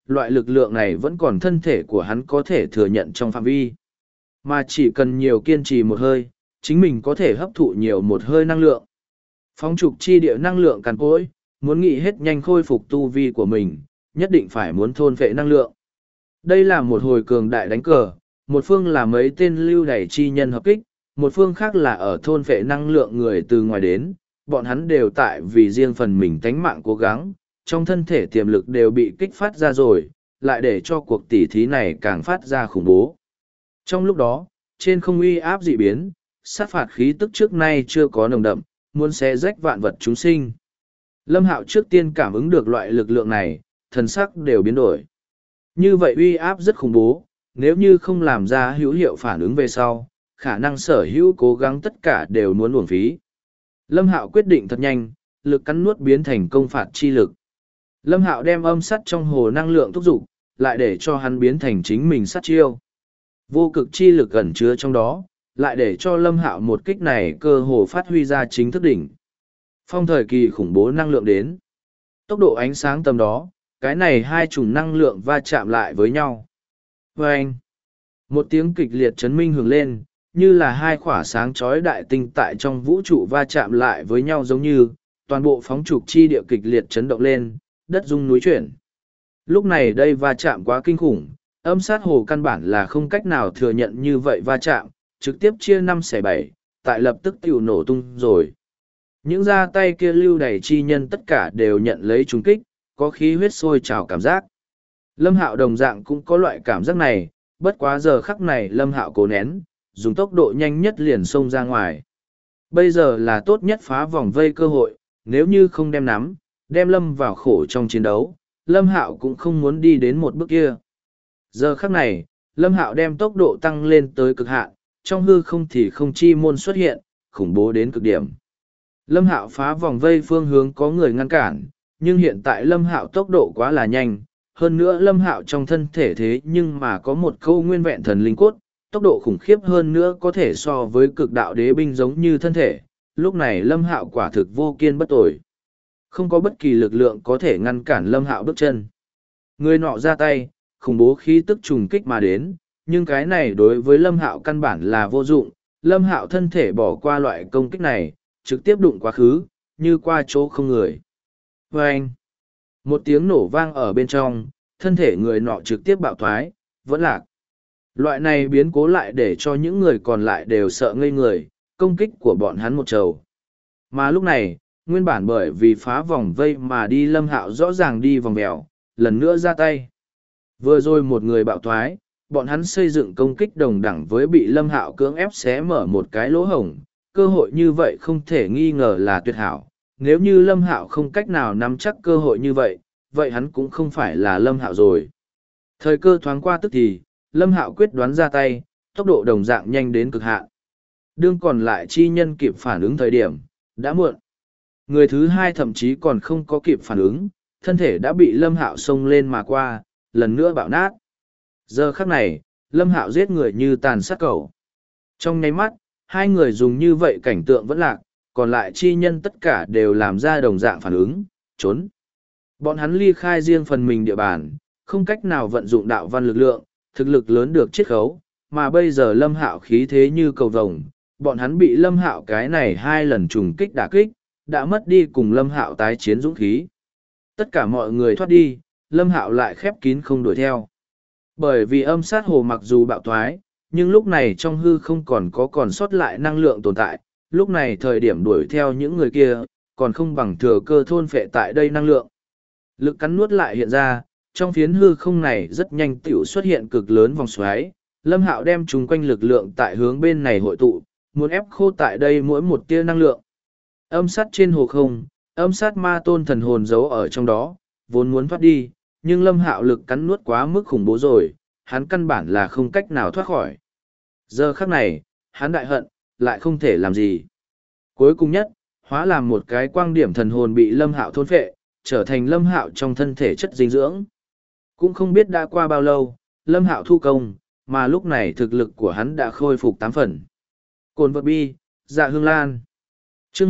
loại lực lượng này vẫn còn thân thể của hắn có thể thừa nhận trong phạm vi. Mà chỉ cần nhiều kiên trì một hơi, chính mình có thể hấp thụ nhiều một hơi năng lượng. Phóng trục chi địa năng lượng càn cỗi, muốn nghĩ hết nhanh khôi phục tu vi của mình, nhất định phải muốn thôn phệ năng lượng. Đây là một hồi cường đại đánh cờ, một phương là mấy tên lưu đày chi nhân hợp kích, một phương khác là ở thôn phệ năng lượng người từ ngoài đến, bọn hắn đều tại vì riêng phần mình tánh mạng cố gắng, trong thân thể tiềm lực đều bị kích phát ra rồi, lại để cho cuộc tỉ thí này càng phát ra khủng bố. Trong lúc đó, trên không uy áp dị biến, sát phạt khí tức trước nay chưa có nồng đậm, muốn xé rách vạn vật chúng sinh. Lâm Hạo trước tiên cảm ứng được loại lực lượng này, thần sắc đều biến đổi. Như vậy uy áp rất khủng bố, nếu như không làm ra hữu hiệu phản ứng về sau, khả năng sở hữu cố gắng tất cả đều muốn uổng phí. Lâm Hạo quyết định thật nhanh, lực cắn nuốt biến thành công phạt chi lực. Lâm Hạo đem âm sắt trong hồ năng lượng thúc giục, lại để cho hắn biến thành chính mình sát chiêu. Vô cực chi lực ẩn chứa trong đó, lại để cho Lâm Hạo một kích này cơ hồ phát huy ra chính thức đỉnh. Phong thời kỳ khủng bố năng lượng đến. Tốc độ ánh sáng tầm đó, cái này hai chủng năng lượng va chạm lại với nhau. Vâng! Một tiếng kịch liệt chấn minh hưởng lên, như là hai khỏa sáng chói đại tinh tại trong vũ trụ va chạm lại với nhau giống như, toàn bộ phóng trục chi địa kịch liệt chấn động lên, đất rung núi chuyển. Lúc này đây va chạm quá kinh khủng, âm sát hồ căn bản là không cách nào thừa nhận như vậy va chạm, trực tiếp chia 5/7, tại lập tức tiểu nổ tung rồi. Những da tay kia lưu đày chi nhân tất cả đều nhận lấy trùng kích, có khí huyết sôi trào cảm giác. Lâm Hạo đồng dạng cũng có loại cảm giác này, bất quá giờ khắc này Lâm Hạo cố nén, dùng tốc độ nhanh nhất liền xông ra ngoài. Bây giờ là tốt nhất phá vòng vây cơ hội, nếu như không đem nắm, đem Lâm vào khổ trong chiến đấu, Lâm Hạo cũng không muốn đi đến một bước kia. Giờ khắc này, Lâm Hạo đem tốc độ tăng lên tới cực hạn, trong hư không thì không chi môn xuất hiện, khủng bố đến cực điểm. Lâm Hạo phá vòng vây phương hướng có người ngăn cản, nhưng hiện tại Lâm Hạo tốc độ quá là nhanh, hơn nữa Lâm Hạo trong thân thể thế nhưng mà có một câu nguyên vẹn thần linh cốt, tốc độ khủng khiếp hơn nữa có thể so với cực đạo đế binh giống như thân thể, lúc này Lâm Hạo quả thực vô kiên bất tồi. Không có bất kỳ lực lượng có thể ngăn cản Lâm Hạo bước chân. Người nọ ra tay, khủng bố khí tức trùng kích mà đến, nhưng cái này đối với Lâm Hạo căn bản là vô dụng, Lâm Hạo thân thể bỏ qua loại công kích này, trực tiếp đụng quá khứ, như qua chỗ không người. Vâng! Một tiếng nổ vang ở bên trong, thân thể người nọ trực tiếp bạo thoái, vẫn lạc. Loại này biến cố lại để cho những người còn lại đều sợ ngây người, công kích của bọn hắn một trầu. Mà lúc này, nguyên bản bởi vì phá vòng vây mà đi Lâm Hạo rõ ràng đi vòng mèo, lần nữa ra tay. Vừa rồi một người bạo thoái, bọn hắn xây dựng công kích đồng đẳng với bị Lâm Hạo cưỡng ép xé mở một cái lỗ hổng, cơ hội như vậy không thể nghi ngờ là tuyệt hảo. Nếu như Lâm Hạo không cách nào nắm chắc cơ hội như vậy, vậy hắn cũng không phải là Lâm Hạo rồi. Thời cơ thoáng qua tức thì, Lâm Hạo quyết đoán ra tay, tốc độ đồng dạng nhanh đến cực hạn. Đương còn lại chi nhân kịp phản ứng thời điểm, đã muộn. Người thứ hai thậm chí còn không có kịp phản ứng, thân thể đã bị Lâm Hạo xông lên mà qua, lần nữa bạo nát. Giờ khắc này, Lâm Hạo giết người như tàn sát cẩu. Trong nháy mắt, hai người dùng như vậy cảnh tượng vẫn lạc, còn lại chi nhân tất cả đều làm ra đồng dạng phản ứng, trốn. Bọn hắn ly khai riêng phần mình địa bàn, không cách nào vận dụng đạo văn lực lượng, thực lực lớn được chiết khấu, mà bây giờ Lâm Hạo khí thế như cầu vồng, bọn hắn bị Lâm Hạo cái này hai lần trùng kích đả kích, đã mất đi cùng Lâm Hạo tái chiến dũng khí. Tất cả mọi người thoát đi, Lâm Hạo lại khép kín không đuổi theo. Bởi vì âm sát hồ mặc dù bạo thoái, nhưng lúc này trong hư không còn sót lại năng lượng tồn tại, lúc này thời điểm đuổi theo những người kia, còn không bằng thừa cơ thôn phệ tại đây năng lượng. Lực cắn nuốt lại hiện ra, trong phiến hư không này rất nhanh tiểu xuất hiện cực lớn vòng xoáy, Lâm Hạo đem chúng quanh lực lượng tại hướng bên này hội tụ, muốn ép khô tại đây mỗi một tia năng lượng. Âm sát trên hồ không, âm sát ma tôn thần hồn giấu ở trong đó, vốn muốn thoát đi, nhưng Lâm Hạo lực cắn nuốt quá mức khủng bố rồi, hắn căn bản là không cách nào thoát khỏi. Giờ khắc này, hắn đại hận, lại không thể làm gì. Cuối cùng nhất, hóa làm một cái quang điểm thần hồn bị Lâm Hạo thôn phệ, trở thành Lâm Hạo trong thân thể chất dinh dưỡng. Cũng không biết đã qua bao lâu, Lâm Hạo thu công, mà lúc này thực lực của hắn đã khôi phục 8 phần. Cồn vật bi, dạ hương lan. chương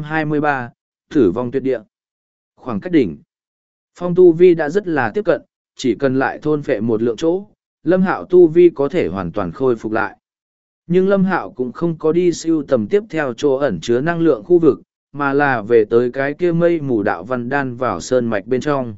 1523, thử vong tuyệt địa. Khoảng cách đỉnh. Phong tu vi đã rất là tiếp cận, chỉ cần lại thôn phệ một lượng chỗ, Lâm Hạo tu vi có thể hoàn toàn khôi phục lại. Nhưng Lâm Hạo cũng không có đi siêu tầm tiếp theo chỗ ẩn chứa năng lượng khu vực, mà là về tới cái kia mây mù đạo văn đan vào sơn mạch bên trong.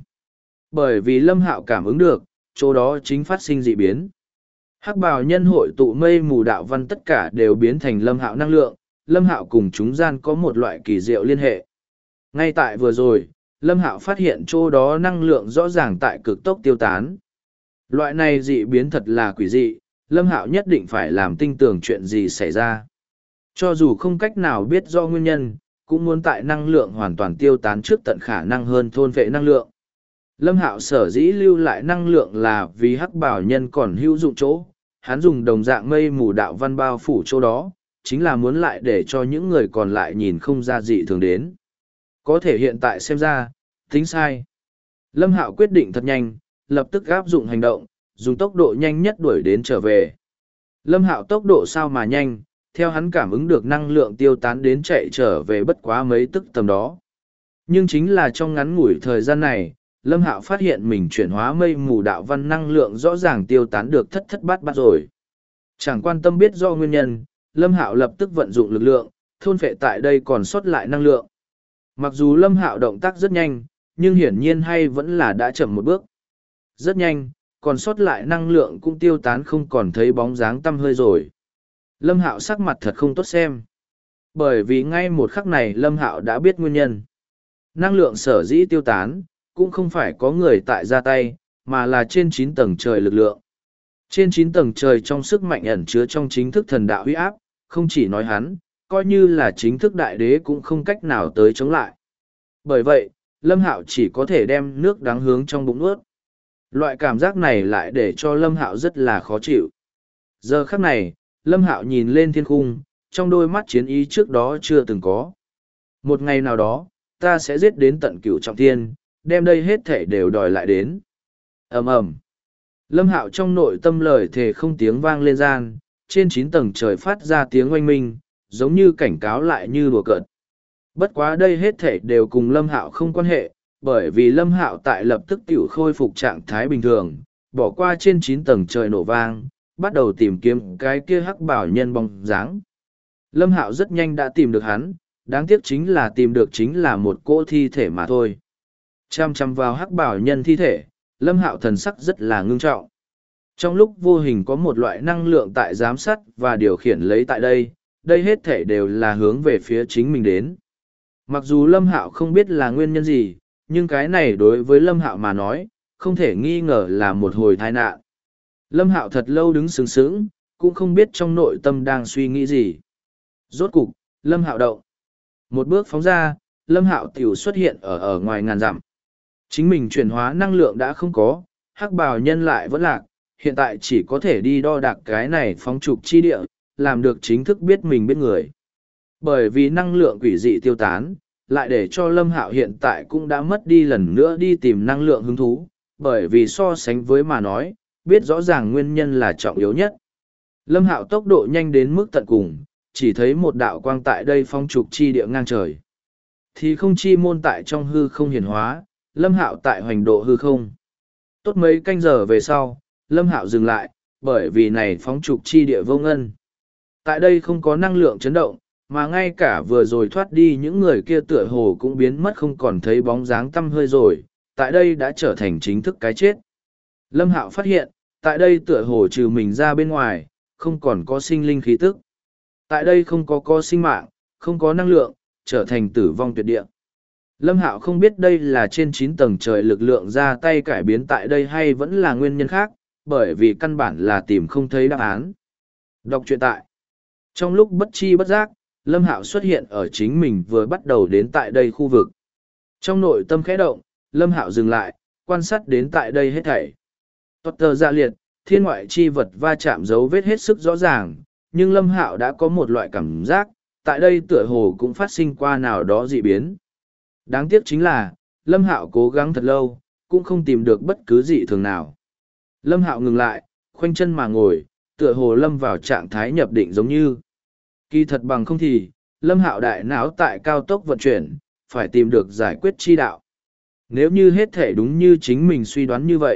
Bởi vì Lâm Hạo cảm ứng được, chỗ đó chính phát sinh dị biến. Hắc bào nhân hội tụ mây mù đạo văn tất cả đều biến thành Lâm Hạo năng lượng, Lâm Hạo cùng chúng gian có một loại kỳ diệu liên hệ. Ngay tại vừa rồi, Lâm Hạo phát hiện chỗ đó năng lượng rõ ràng tại cực tốc tiêu tán. Loại này dị biến thật là quỷ dị, Lâm Hạo nhất định phải làm tinh tường chuyện gì xảy ra. Cho dù không cách nào biết do nguyên nhân, cũng muốn tại năng lượng hoàn toàn tiêu tán trước tận khả năng hơn thôn vệ năng lượng. Lâm Hạo sở dĩ lưu lại năng lượng là vì hắc bảo nhân còn hữu dụng chỗ, hắn dùng đồng dạng mây mù đạo văn bao phủ chỗ đó, chính là muốn lại để cho những người còn lại nhìn không ra dị thường đến. Có thể hiện tại xem ra, tính sai. Lâm Hạo quyết định thật nhanh, lập tức áp dụng hành động, dùng tốc độ nhanh nhất đuổi đến trở về. Lâm Hạo tốc độ sao mà nhanh, theo hắn cảm ứng được năng lượng tiêu tán đến chạy trở về bất quá mấy tức tầm đó. Nhưng chính là trong ngắn ngủi thời gian này, Lâm Hạo phát hiện mình chuyển hóa mây mù đạo văn năng lượng rõ ràng tiêu tán được thất thất bát bát rồi. Chẳng quan tâm biết do nguyên nhân, Lâm Hạo lập tức vận dụng lực lượng, thôn phệ tại đây còn sót lại năng lượng. Mặc dù Lâm Hạo động tác rất nhanh, nhưng hiển nhiên hay vẫn là đã chậm một bước. Rất nhanh, còn sót lại năng lượng cũng tiêu tán không còn thấy bóng dáng tăm hơi rồi. Lâm Hạo sắc mặt thật không tốt xem. Bởi vì ngay một khắc này Lâm Hạo đã biết nguyên nhân. Năng lượng sở dĩ tiêu tán, cũng không phải có người tại ra tay, mà là trên 9 tầng trời lực lượng. Trên 9 tầng trời trong sức mạnh ẩn chứa trong chính thức thần đạo huy áp, không chỉ nói hắn, coi như là chính thức đại đế cũng không cách nào tới chống lại. Bởi vậy, Lâm Hạo chỉ có thể đem nước đắng hướng trong bụng nuốt. Loại cảm giác này lại để cho Lâm Hạo rất là khó chịu. Giờ khắc này, Lâm Hạo nhìn lên thiên khung, trong đôi mắt chiến ý trước đó chưa từng có. Một ngày nào đó, ta sẽ giết đến tận cửu trọng thiên, đem đây hết thể đều đòi lại đến. Ầm ầm. Lâm Hạo trong nội tâm lời thề không tiếng vang lên gian, trên 9 tầng trời phát ra tiếng oanh minh, giống như cảnh cáo lại như đùa cợt. Bất quá đây hết thể đều cùng Lâm Hạo không quan hệ, bởi vì Lâm Hạo tại lập tức tiểu khôi phục trạng thái bình thường, bỏ qua trên 9 tầng trời nổ vang, bắt đầu tìm kiếm cái kia hắc bảo nhân bóng dáng. Lâm Hạo rất nhanh đã tìm được hắn, đáng tiếc chính là tìm được chính là một cỗ thi thể mà thôi. Chăm chăm vào hắc bảo nhân thi thể, Lâm Hạo thần sắc rất là ngưng trọng. Trong lúc vô hình có một loại năng lượng tại giám sát và điều khiển lấy tại đây, đây hết thể đều là hướng về phía chính mình đến. Mặc dù Lâm Hạo không biết là nguyên nhân gì, nhưng cái này đối với Lâm Hạo mà nói, không thể nghi ngờ là một hồi tai nạn. Lâm Hạo thật lâu đứng sướng sướng, cũng không biết trong nội tâm đang suy nghĩ gì. Rốt cục, Lâm Hạo động. Một bước phóng ra, Lâm Hạo tiểu xuất hiện ở ngoài ngàn dặm. Chính mình chuyển hóa năng lượng đã không có, hắc bào nhân lại vẫn lạc, hiện tại chỉ có thể đi đo đạc cái này phóng trục chi địa, làm được chính thức biết mình biết người. Bởi vì năng lượng quỷ dị tiêu tán, lại để cho Lâm Hạo hiện tại cũng đã mất đi lần nữa đi tìm năng lượng hứng thú, bởi vì so sánh với mà nói, biết rõ ràng nguyên nhân là trọng yếu nhất. Lâm Hạo tốc độ nhanh đến mức tận cùng, chỉ thấy một đạo quang tại đây phong trục chi địa ngang trời. Thì không chi môn tại trong hư không hiển hóa, Lâm Hạo tại hoành độ hư không. Tốt mấy canh giờ về sau, Lâm Hạo dừng lại, bởi vì này phóng trục chi địa vô ngân. Tại đây không có năng lượng chấn động, mà ngay cả vừa rồi thoát đi những người kia tựa hồ cũng biến mất không còn thấy bóng dáng tăm hơi rồi, tại đây đã trở thành chính thức cái chết. Lâm Hạo phát hiện, tại đây tựa hồ trừ mình ra bên ngoài, không còn có sinh linh khí tức. Tại đây không có sinh mạng, không có năng lượng, trở thành tử vong tuyệt địa. Lâm Hạo không biết đây là trên 9 tầng trời lực lượng ra tay cải biến tại đây hay vẫn là nguyên nhân khác, bởi vì căn bản là tìm không thấy đáp án. Đọc truyện tại. Trong lúc bất chi bất giác, Lâm Hạo xuất hiện ở chính mình vừa bắt đầu đến tại đây khu vực. Trong nội tâm khẽ động, Lâm Hạo dừng lại, quan sát đến tại đây hết thảy. Tốt tờ dạ liệt, thiên ngoại chi vật va chạm dấu vết hết sức rõ ràng, nhưng Lâm Hạo đã có một loại cảm giác, tại đây tựa hồ cũng phát sinh qua nào đó dị biến. Đáng tiếc chính là, Lâm Hạo cố gắng thật lâu, cũng không tìm được bất cứ dị thường nào. Lâm Hạo ngừng lại, khoanh chân mà ngồi, tựa hồ lâm vào trạng thái nhập định giống như. Kỳ thật bằng không thì, Lâm Hạo đại não tại cao tốc vận chuyển, phải tìm được giải quyết chi đạo. Nếu như hết thể đúng như chính mình suy đoán như vậy,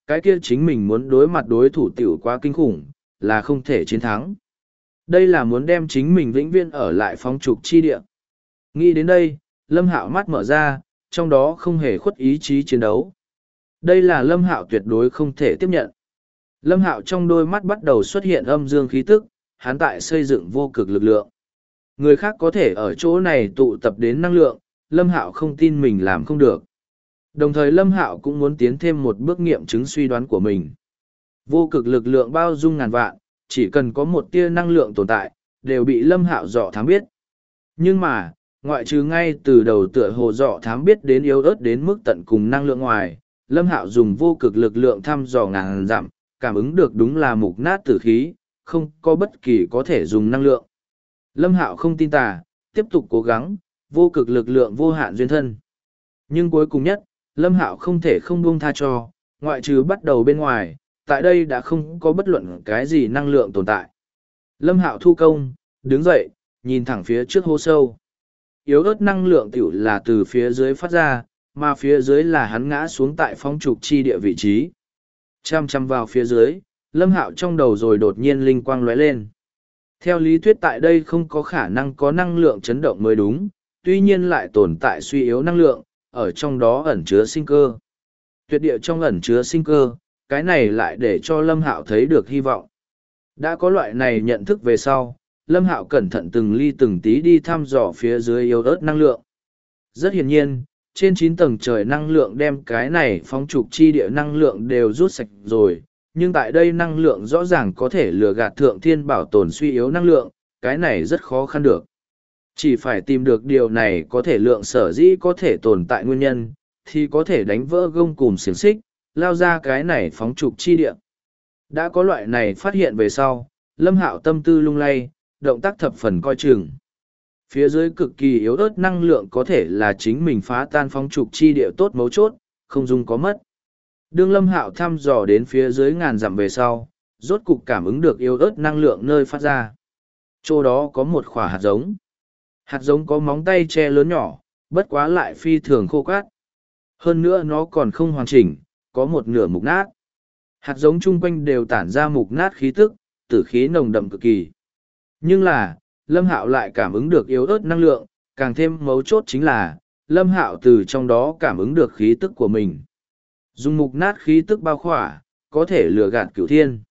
cái kia chính mình muốn đối mặt đối thủ tiểu quá kinh khủng, là không thể chiến thắng. Đây là muốn đem chính mình vĩnh viễn ở lại phong trục chi địa. Nghĩ đến đây, Lâm Hạo mắt mở ra, trong đó không hề khuất ý chí chiến đấu. Đây là Lâm Hạo tuyệt đối không thể tiếp nhận. Lâm Hạo trong đôi mắt bắt đầu xuất hiện âm dương khí tức, hắn tại xây dựng vô cực lực lượng. Người khác có thể ở chỗ này tụ tập đến năng lượng, Lâm Hạo không tin mình làm không được. Đồng thời Lâm Hạo cũng muốn tiến thêm một bước nghiệm chứng suy đoán của mình. Vô cực lực lượng bao dung ngàn vạn, chỉ cần có một tia năng lượng tồn tại, đều bị Lâm Hạo dọ thám biết. Nhưng mà, ngoại trừ ngay từ đầu tựa hồ dọ thám biết đến yếu ớt đến mức tận cùng năng lượng ngoài, Lâm Hạo dùng vô cực lực lượng thăm dò ngàn dặm, cảm ứng được đúng là mục nát tử khí, không có bất kỳ có thể dùng năng lượng. Lâm Hạo không tin tà, tiếp tục cố gắng, vô cực lực lượng vô hạn duyên thân. Nhưng cuối cùng nhất, Lâm Hạo không thể không buông tha cho, ngoại trừ bắt đầu bên ngoài, tại đây đã không có bất luận cái gì năng lượng tồn tại. Lâm Hạo thu công, đứng dậy, nhìn thẳng phía trước hố sâu. Yếu ớt năng lượng tiểu là từ phía dưới phát ra, mà phía dưới là hắn ngã xuống tại phong trục chi địa vị trí. Chăm chăm vào phía dưới, Lâm Hạo trong đầu rồi đột nhiên linh quang lóe lên. Theo lý thuyết tại đây không có khả năng có năng lượng chấn động mới đúng, tuy nhiên lại tồn tại suy yếu năng lượng, ở trong đó ẩn chứa sinh cơ. Tuyệt địa trong ẩn chứa sinh cơ, cái này lại để cho Lâm Hạo thấy được hy vọng. Đã có loại này nhận thức về sau, Lâm Hạo cẩn thận từng ly từng tí đi thăm dò phía dưới yếu ớt năng lượng. Rất hiển nhiên, trên 9 tầng trời năng lượng đem cái này phong trục chi địa năng lượng đều rút sạch rồi, nhưng tại đây năng lượng rõ ràng có thể lừa gạt thượng thiên bảo tồn suy yếu năng lượng, cái này rất khó khăn được. Chỉ phải tìm được điều này có thể lượng sở dĩ có thể tồn tại nguyên nhân, thì có thể đánh vỡ gông cùm xiềng xích, lao ra cái này phóng trục chi địa. Đã có loại này phát hiện về sau, Lâm Hạo tâm tư lung lay, động tác thập phần coi chừng. Phía dưới cực kỳ yếu ớt năng lượng có thể là chính mình phá tan phóng trục chi địa tốt mấu chốt, không dung có mất. Đương Lâm Hạo thăm dò đến phía dưới ngàn dặm về sau, rốt cục cảm ứng được yếu ớt năng lượng nơi phát ra. Chỗ đó có một quả hạt giống. Hạt giống có móng tay che lớn nhỏ, bất quá lại phi thường khô cát. Hơn nữa nó còn không hoàn chỉnh, có một nửa mục nát. Hạt giống chung quanh đều tản ra mục nát khí tức, tử khí nồng đậm cực kỳ. Nhưng là, Lâm Hạo lại cảm ứng được yếu ớt năng lượng, càng thêm mấu chốt chính là, Lâm Hạo từ trong đó cảm ứng được khí tức của mình. Dùng mục nát khí tức bao khỏa, có thể lừa gạt cửu thiên.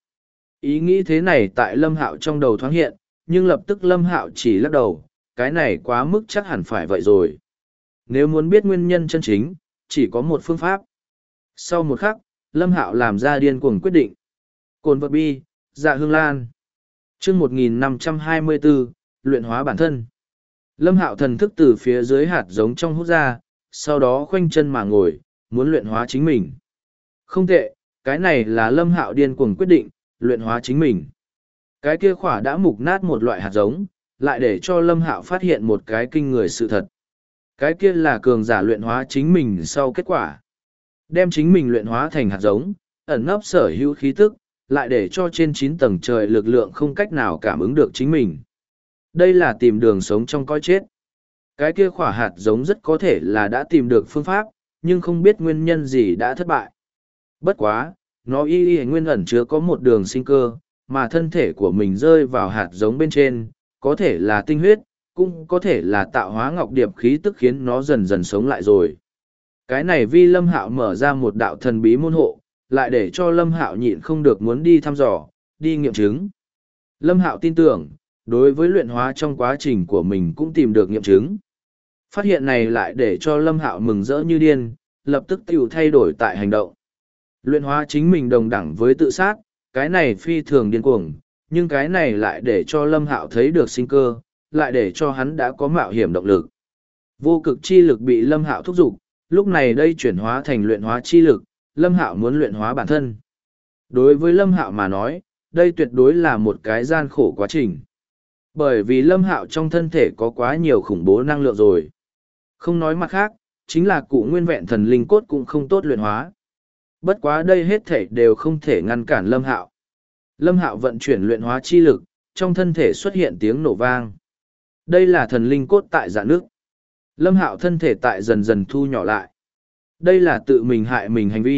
Ý nghĩ thế này tại Lâm Hạo trong đầu thoáng hiện, nhưng lập tức Lâm Hạo chỉ lắc đầu, cái này quá mức chắc hẳn phải vậy rồi. Nếu muốn biết nguyên nhân chân chính, chỉ có một phương pháp. Sau một khắc, Lâm Hạo làm ra điên cuồng quyết định. Cồn vật bi, dạ hương lan. Chương 1524, luyện hóa bản thân. Lâm Hạo thần thức từ phía dưới hạt giống trong hút ra, sau đó khoanh chân mà ngồi, muốn luyện hóa chính mình. Không tệ, cái này là Lâm Hạo điên cuồng quyết định, luyện hóa chính mình. Cái kia khỏa đã mục nát một loại hạt giống, lại để cho Lâm Hạo phát hiện một cái kinh người sự thật. Cái kia là cường giả luyện hóa chính mình sau kết quả. Đem chính mình luyện hóa thành hạt giống, ẩn nấp sở hữu khí tức, lại để cho trên 9 tầng trời lực lượng không cách nào cảm ứng được chính mình. Đây là tìm đường sống trong cõi chết. Cái kia khỏa hạt giống rất có thể là đã tìm được phương pháp, nhưng không biết nguyên nhân gì đã thất bại. Bất quá, nó y nguyên ẩn chứa có một đường sinh cơ, mà thân thể của mình rơi vào hạt giống bên trên, có thể là tinh huyết, cũng có thể là tạo hóa ngọc điệp khí tức khiến nó dần dần sống lại rồi. Cái này vì Lâm Hạo mở ra một đạo thần bí môn hộ, lại để cho Lâm Hạo nhịn không được muốn đi thăm dò, đi nghiệm chứng. Lâm Hạo tin tưởng, đối với luyện hóa trong quá trình của mình cũng tìm được nghiệm chứng. Phát hiện này lại để cho Lâm Hạo mừng rỡ như điên, lập tức tiểu thay đổi tại hành động. Luyện hóa chính mình đồng đẳng với tự sát, cái này phi thường điên cuồng, nhưng cái này lại để cho Lâm Hạo thấy được sinh cơ, lại để cho hắn đã có mạo hiểm động lực. Vô cực chi lực bị Lâm Hạo thúc giục, lúc này đây chuyển hóa thành luyện hóa chi lực, Lâm Hạo muốn luyện hóa bản thân. Đối với Lâm Hạo mà nói, đây tuyệt đối là một cái gian khổ quá trình. Bởi vì Lâm Hạo trong thân thể có quá nhiều khủng bố năng lượng rồi. Không nói mặt khác, chính là cụ nguyên vẹn thần linh cốt cũng không tốt luyện hóa. Bất quá đây hết thể đều không thể ngăn cản Lâm Hạo. Lâm Hạo vận chuyển luyện hóa chi lực, trong thân thể xuất hiện tiếng nổ vang. Đây là thần linh cốt tại rạn nước. Lâm Hạo thân thể tại dần dần thu nhỏ lại. Đây là tự mình hại mình hành vi,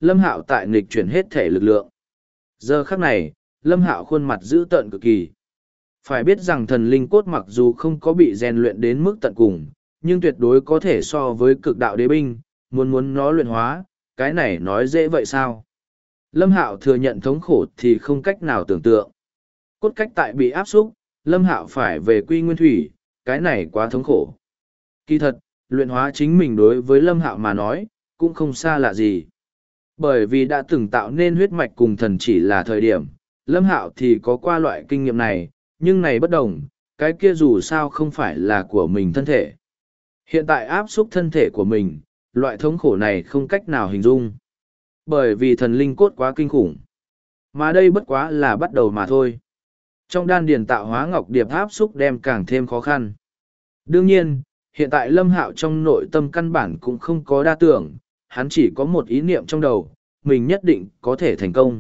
Lâm Hạo tại nghịch chuyển hết thể lực lượng. Giờ khắc này, Lâm Hạo khuôn mặt dữ tợn cực kỳ. Phải biết rằng thần linh cốt mặc dù không có bị rèn luyện đến mức tận cùng, nhưng tuyệt đối có thể so với cực đạo đế binh, muốn nó luyện hóa, cái này nói dễ vậy sao? Lâm Hạo thừa nhận thống khổ thì không cách nào tưởng tượng. Cốt cách tại bị áp xúc, Lâm Hạo phải về quy nguyên thủy, cái này quá thống khổ. Kỳ thật, luyện hóa chính mình đối với Lâm Hạo mà nói, cũng không xa lạ gì. Bởi vì đã từng tạo nên huyết mạch cùng thần chỉ là thời điểm, Lâm Hạo thì có qua loại kinh nghiệm này, nhưng này bất đồng, cái kia dù sao không phải là của mình thân thể. Hiện tại áp xúc thân thể của mình, loại thống khổ này không cách nào hình dung. Bởi vì thần linh cốt quá kinh khủng. Mà đây bất quá là bắt đầu mà thôi. Trong đan điền tạo hóa ngọc điệp áp xúc đem càng thêm khó khăn. Đương nhiên, hiện tại Lâm Hạo trong nội tâm căn bản cũng không có đa tưởng, hắn chỉ có một ý niệm trong đầu, mình nhất định có thể thành công.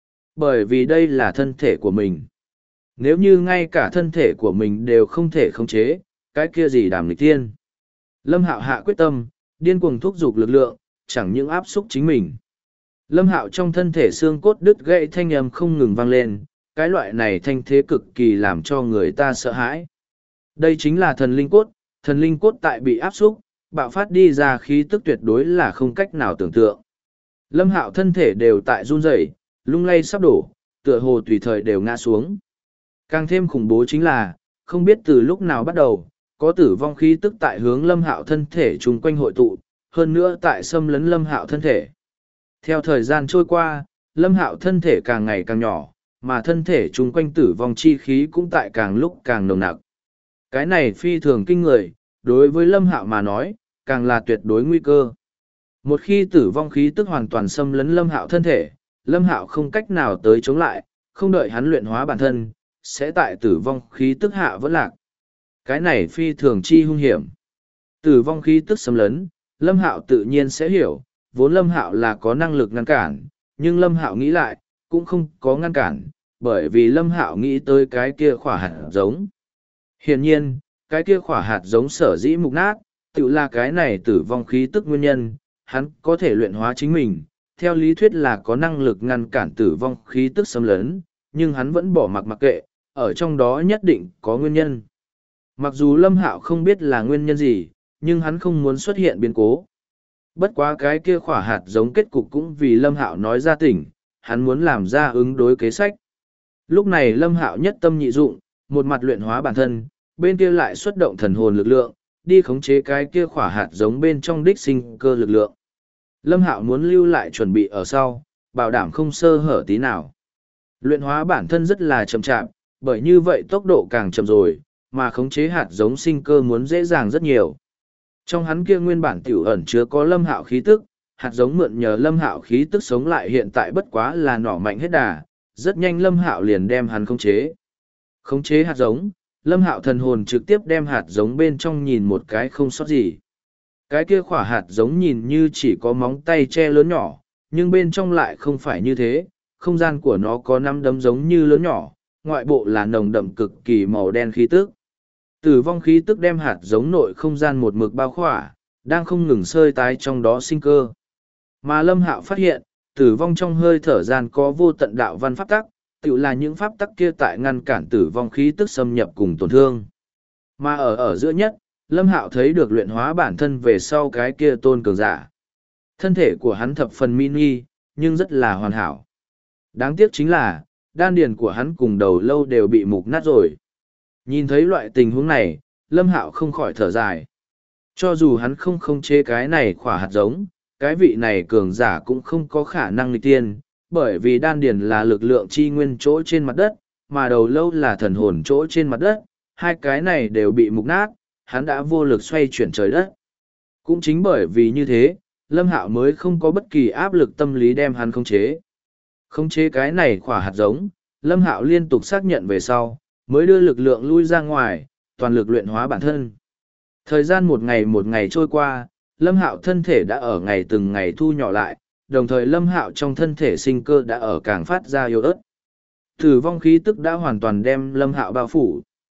Bởi vì đây là thân thể của mình. Nếu như ngay cả thân thể của mình đều không thể khống chế, cái kia gì đàm nghịch thiên. Lâm Hạo hạ quyết tâm, điên cuồng thúc giục lực lượng, chẳng những áp xúc chính mình. Lâm Hạo trong thân thể xương cốt đứt gãy thanh âm không ngừng vang lên, cái loại này thanh thế cực kỳ làm cho người ta sợ hãi. Đây chính là thần linh cốt tại bị áp xúc, bạo phát đi ra khí tức tuyệt đối là không cách nào tưởng tượng. Lâm Hạo thân thể đều tại run rẩy, lung lay sắp đổ, tựa hồ tùy thời đều ngã xuống. Càng thêm khủng bố chính là, không biết từ lúc nào bắt đầu, có tử vong khí tức tại hướng Lâm Hạo thân thể chung quanh hội tụ, hơn nữa tại xâm lấn Lâm Hạo thân thể. Theo thời gian trôi qua, Lâm Hạo thân thể càng ngày càng nhỏ, mà thân thể chung quanh tử vong chi khí cũng tại càng lúc càng nồng nặc. Cái này phi thường kinh người, đối với Lâm Hạo mà nói, càng là tuyệt đối nguy cơ. Một khi tử vong khí tức hoàn toàn xâm lấn Lâm Hạo thân thể, Lâm Hạo không cách nào tới chống lại, không đợi hắn luyện hóa bản thân, sẽ tại tử vong khí tức hạ vẫn lạc. Cái này phi thường chi hung hiểm. Tử vong khí tức xâm lấn, Lâm Hạo tự nhiên sẽ hiểu, vốn Lâm Hạo là có năng lực ngăn cản, nhưng Lâm Hạo nghĩ lại, cũng không có ngăn cản, bởi vì Lâm Hạo nghĩ tới cái kia khỏa hạt giống. Hiển nhiên, cái kia khỏa hạt giống sở dĩ mục nát, tự là cái này tử vong khí tức nguyên nhân, hắn có thể luyện hóa chính mình, theo lý thuyết là có năng lực ngăn cản tử vong khí tức xâm lấn, nhưng hắn vẫn bỏ mặc kệ, ở trong đó nhất định có nguyên nhân. Mặc dù Lâm Hạo không biết là nguyên nhân gì, nhưng hắn không muốn xuất hiện biến cố. Bất quá cái kia khỏa hạt giống kết cục cũng vì Lâm Hạo nói ra tỉnh, hắn muốn làm ra ứng đối kế sách. Lúc này Lâm Hạo nhất tâm nhị dụng, một mặt luyện hóa bản thân, bên kia lại xuất động thần hồn lực lượng, đi khống chế cái kia khỏa hạt giống bên trong đích sinh cơ lực lượng. Lâm Hạo muốn lưu lại chuẩn bị ở sau, bảo đảm không sơ hở tí nào. Luyện hóa bản thân rất là chậm chạp, bởi như vậy tốc độ càng chậm rồi, mà khống chế hạt giống sinh cơ muốn dễ dàng rất nhiều. Trong hắn kia nguyên bản tiểu ẩn chứa có Lâm Hạo khí tức, hạt giống mượn nhờ Lâm Hạo khí tức sống lại hiện tại bất quá là nỏ mạnh hết đà, rất nhanh Lâm Hạo liền đem hắn khống chế. Khống chế hạt giống, Lâm Hạo thần hồn trực tiếp đem hạt giống bên trong nhìn một cái không sót gì. Cái kia khỏa hạt giống nhìn như chỉ có móng tay che lớn nhỏ, nhưng bên trong lại không phải như thế, không gian của nó có năm đấm giống như lớn nhỏ, ngoại bộ là nồng đậm cực kỳ màu đen khí tức. Tử vong khí tức đem hạt giống nội không gian một mực bao khỏa, đang không ngừng sơi tái trong đó sinh cơ. Mà Lâm Hạo phát hiện, tử vong trong hơi thở gian có vô tận đạo văn pháp tắc, tự là những pháp tắc kia tại ngăn cản tử vong khí tức xâm nhập cùng tổn thương. Mà ở giữa nhất, Lâm Hạo thấy được luyện hóa bản thân về sau cái kia tôn cường giả. Thân thể của hắn thập phần mini, nhưng rất là hoàn hảo. Đáng tiếc chính là, đan điền của hắn cùng đầu lâu đều bị mục nát rồi. Nhìn thấy loại tình huống này, Lâm Hạo không khỏi thở dài. Cho dù hắn không khống chế cái này khỏa hạt giống, cái vị này cường giả cũng không có khả năng nghịch tiên, bởi vì đan điền là lực lượng chi nguyên chỗ trên mặt đất, mà đầu lâu là thần hồn chỗ trên mặt đất, hai cái này đều bị mục nát, hắn đã vô lực xoay chuyển trời đất. Cũng chính bởi vì như thế, Lâm Hạo mới không có bất kỳ áp lực tâm lý đem hắn khống chế. Khống chế cái này khỏa hạt giống, Lâm Hạo liên tục xác nhận về sau, mới đưa lực lượng lui ra ngoài, toàn lực luyện hóa bản thân. Thời gian một ngày trôi qua, Lâm Hạo thân thể đã ở ngày từng ngày thu nhỏ lại, đồng thời Lâm Hạo trong thân thể sinh cơ đã ở càng phát ra yếu ớt. Tử vong khí tức đã hoàn toàn đem Lâm Hạo bao phủ.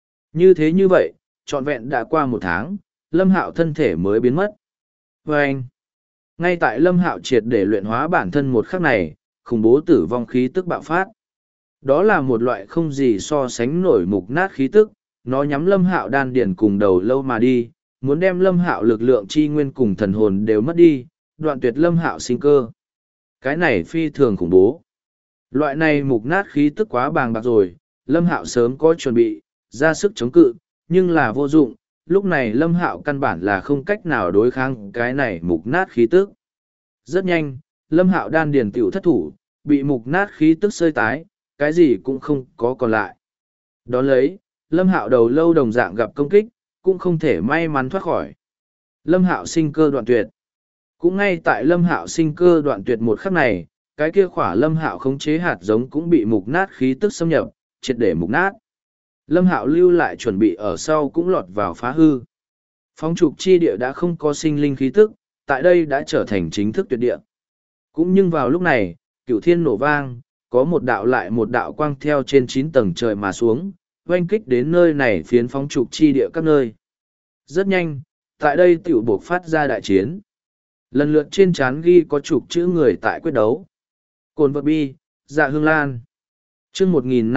Như vậy, trọn vẹn đã qua một tháng, Lâm Hạo thân thể mới biến mất. Và anh, Ngay tại Lâm Hạo triệt để luyện hóa bản thân một khắc này, khủng bố tử vong khí tức bạo phát. Đó là một loại không gì so sánh nổi mục nát khí tức, nó nhắm Lâm Hạo đan điển cùng đầu lâu mà đi, muốn đem Lâm Hạo lực lượng chi nguyên cùng thần hồn đều mất đi, đoạn tuyệt Lâm Hạo sinh cơ. Cái này phi thường khủng bố. Loại này mục nát khí tức quá bàng bạc rồi, Lâm Hạo sớm có chuẩn bị, ra sức chống cự, nhưng là vô dụng, lúc này Lâm Hạo căn bản là không cách nào đối kháng cái này mục nát khí tức. Rất nhanh, Lâm Hạo đan điền tiểu thất thủ, bị mục nát khí tức xơi tái, cái gì cũng không có còn lại. Đón lấy, Lâm Hạo đầu lâu đồng dạng gặp công kích, cũng không thể may mắn thoát khỏi. Lâm Hạo sinh cơ đoạn tuyệt. Cũng ngay tại Lâm Hạo sinh cơ đoạn tuyệt một khắc này, cái kia khỏa Lâm Hạo khống chế hạt giống cũng bị mục nát khí tức xâm nhập, triệt để mục nát. Lâm Hạo lưu lại chuẩn bị ở sau cũng lọt vào phá hư. Phong trục chi địa đã không có sinh linh khí tức, tại đây đã trở thành chính thức tuyệt địa. Cũng nhưng vào lúc này, cửu thiên nổ vang, có một đạo lại một đạo quang theo trên 9 tầng trời mà xuống, oanh kích đến nơi này phiến phong trục chi địa các nơi. Rất nhanh, tại đây tiểu buộc phát ra đại chiến. Lần lượt trên trán ghi có chục chữ người tại quyết đấu. Cồn vật bi, dạ hương lan. chương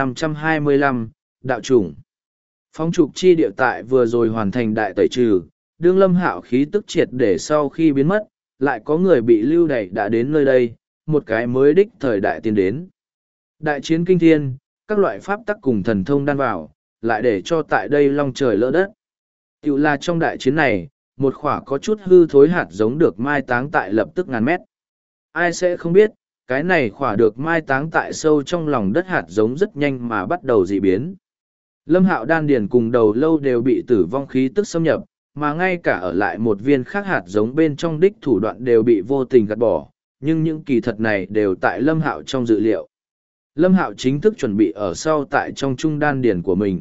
1525, đạo chủng. Phong trục chi địa tại vừa rồi hoàn thành đại tẩy trừ, đương Lâm Hạo khí tức triệt để sau khi biến mất, lại có người bị lưu đày đã đến nơi đây, một cái mới đích thời đại tiến đến. Đại chiến kinh thiên, các loại pháp tắc cùng thần thông đan vào, lại để cho tại đây long trời lỡ đất. Tiểu là trong đại chiến này, một khỏa có chút hư thối hạt giống được mai táng tại lập tức ngàn mét. Ai sẽ không biết, cái này khỏa được mai táng tại sâu trong lòng đất hạt giống rất nhanh mà bắt đầu dị biến. Lâm Hạo đan điền cùng đầu lâu đều bị tử vong khí tức xâm nhập, mà ngay cả ở lại một viên khác hạt giống bên trong đích thủ đoạn đều bị vô tình gạt bỏ, nhưng những kỳ thật này đều tại Lâm Hạo trong dự liệu. Lâm Hạo chính thức chuẩn bị ở sau tại trong trung đan điền của mình.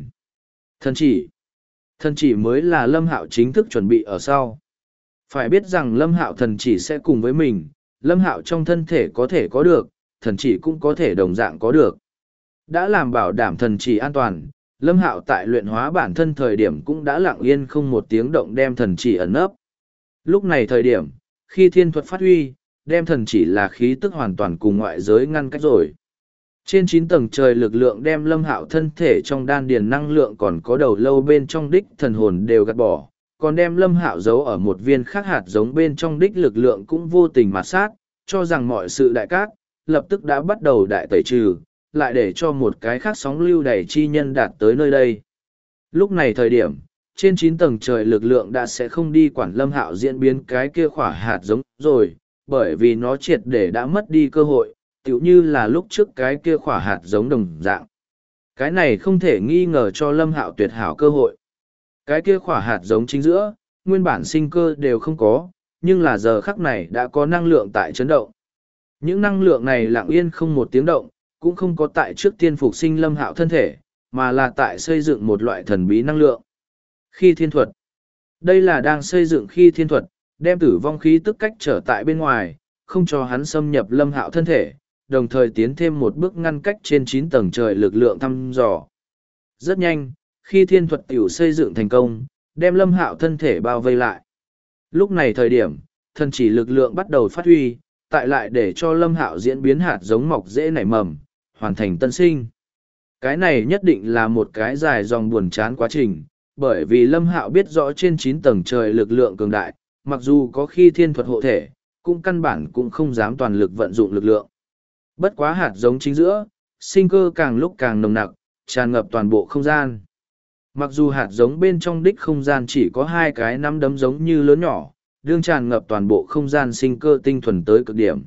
Thần chỉ mới là Lâm Hạo chính thức chuẩn bị ở sau. Phải biết rằng Lâm Hạo thần chỉ sẽ cùng với mình, Lâm Hạo trong thân thể có thể có được, thần chỉ cũng có thể đồng dạng có được. Đã làm bảo đảm thần chỉ an toàn, Lâm Hạo tại luyện hóa bản thân thời điểm cũng đã lặng yên không một tiếng động đem thần chỉ ẩn nấp. Lúc này thời điểm, khi thiên thuật phát huy, đem thần chỉ là khí tức hoàn toàn cùng ngoại giới ngăn cách rồi. Trên 9 tầng trời lực lượng đem Lâm Hạo thân thể trong đan điền năng lượng còn có đầu lâu bên trong đích thần hồn đều gạt bỏ, còn đem Lâm Hạo giấu ở một viên khác hạt giống bên trong đích lực lượng cũng vô tình mà sát, cho rằng mọi sự đại cát, lập tức đã bắt đầu đại tẩy trừ, lại để cho một cái khác sóng lưu đẩy chi nhân đạt tới nơi đây. Lúc này thời điểm, trên 9 tầng trời lực lượng đã sẽ không đi quản Lâm Hạo diễn biến cái kia khỏa hạt giống rồi, bởi vì nó triệt để đã mất đi cơ hội, tựu như là lúc trước cái kia khỏa hạt giống đồng dạng. Cái này không thể nghi ngờ cho Lâm Hạo tuyệt hảo cơ hội. Cái kia khỏa hạt giống chính giữa, nguyên bản sinh cơ đều không có, nhưng là giờ khắc này đã có năng lượng tại chấn động. Những năng lượng này lặng yên không một tiếng động, cũng không có tại trước tiên phục sinh Lâm Hạo thân thể, mà là tại xây dựng một loại thần bí năng lượng. Khi thiên thuật. Đây là đang xây dựng khi thiên thuật, đem tử vong khí tức cách trở tại bên ngoài, không cho hắn xâm nhập Lâm Hạo thân thể, đồng thời tiến thêm một bước ngăn cách trên 9 tầng trời lực lượng thăm dò. Rất nhanh, khi thiên thuật tiểu xây dựng thành công, đem Lâm Hạo thân thể bao vây lại. Lúc này thời điểm, thần chỉ lực lượng bắt đầu phát huy, tại lại để cho Lâm Hạo diễn biến hạt giống mọc dễ nảy mầm, hoàn thành tân sinh. Cái này nhất định là một cái dài dòng buồn chán quá trình, bởi vì Lâm Hạo biết rõ trên 9 tầng trời lực lượng cường đại, mặc dù có khi thiên thuật hộ thể, cũng căn bản cũng không dám toàn lực vận dụng lực lượng. Bất quá hạt giống chính giữa, sinh cơ càng lúc càng nồng nặc, tràn ngập toàn bộ không gian. Mặc dù hạt giống bên trong đích không gian chỉ có 2 cái nắm đấm giống như lớn nhỏ, đương tràn ngập toàn bộ không gian sinh cơ tinh thuần tới cực điểm.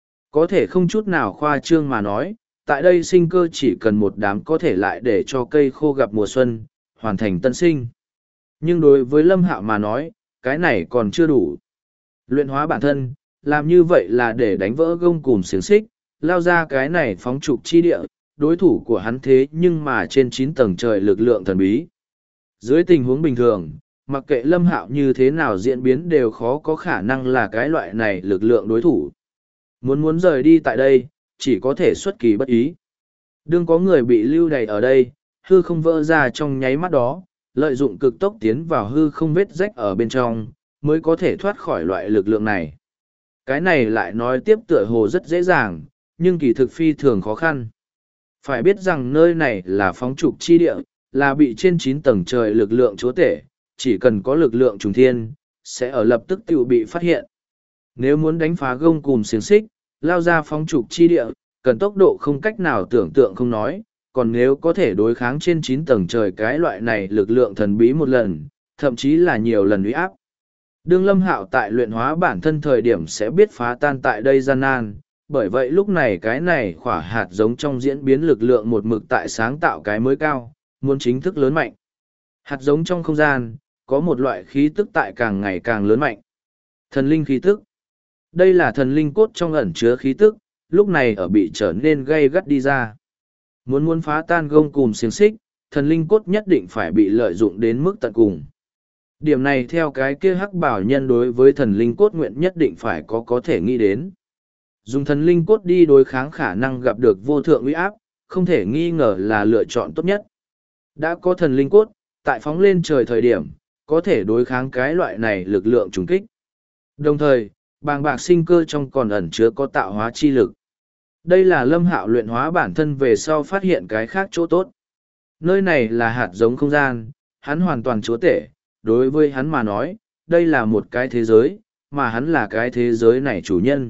Có thể không chút nào khoa trương mà nói, tại đây sinh cơ chỉ cần một đám có thể lại để cho cây khô gặp mùa xuân, hoàn thành tân sinh. Nhưng đối với Lâm Hạo mà nói, cái này còn chưa đủ. Luyện hóa bản thân, làm như vậy là để đánh vỡ gông cùm xiềng xích, lao ra cái này phóng trục chi địa, đối thủ của hắn thế nhưng mà trên 9 tầng trời lực lượng thần bí. Dưới tình huống bình thường, mặc kệ Lâm Hạo như thế nào diễn biến đều khó có khả năng là cái loại này lực lượng đối thủ. Muốn rời đi tại đây, chỉ có thể xuất kỳ bất ý. Đương có người bị lưu đày ở đây, hư không vỡ ra trong nháy mắt đó, lợi dụng cực tốc tiến vào hư không vết rách ở bên trong, mới có thể thoát khỏi loại lực lượng này. Cái này lại nói tiếp tựa hồ rất dễ dàng, nhưng kỳ thực phi thường khó khăn. Phải biết rằng nơi này là phóng trục chi địa, là bị trên 9 tầng trời lực lượng chúa tể, chỉ cần có lực lượng trùng thiên, sẽ ở lập tức tự bị phát hiện. Nếu muốn đánh phá gông cùm xiềng xích, lao ra phóng trục chi địa, cần tốc độ không cách nào tưởng tượng không nói, còn nếu có thể đối kháng trên 9 tầng trời cái loại này lực lượng thần bí một lần, thậm chí là nhiều lần uy áp. Đương Lâm Hạo tại luyện hóa bản thân thời điểm sẽ biết phá tan tại đây gian nan, bởi vậy lúc này cái này khỏa hạt giống trong diễn biến lực lượng một mực tại sáng tạo cái mới cao, muốn chính thức lớn mạnh. Hạt giống trong không gian, có một loại khí tức tại càng ngày càng lớn mạnh. Thần linh khí tức. Đây là thần linh cốt trong ẩn chứa khí tức, lúc này ở bị trở nên gay gắt đi ra. Muốn phá tan gông cùm xiềng xích, thần linh cốt nhất định phải bị lợi dụng đến mức tận cùng. Điểm này theo cái kia hắc bảo nhân đối với thần linh cốt nguyện nhất định phải có thể nghĩ đến. Dùng thần linh cốt đi đối kháng khả năng gặp được vô thượng uy áp, không thể nghi ngờ là lựa chọn tốt nhất. Đã có thần linh cốt, tại phóng lên trời thời điểm, có thể đối kháng cái loại này lực lượng trùng kích. Đồng thời, bàng bạc sinh cơ trong còn ẩn chứa có tạo hóa chi lực. Đây là Lâm Hạo luyện hóa bản thân về sau phát hiện cái khác chỗ tốt. Nơi này là hạt giống không gian, hắn hoàn toàn chúa tể, đối với hắn mà nói, đây là một cái thế giới, mà hắn là cái thế giới này chủ nhân.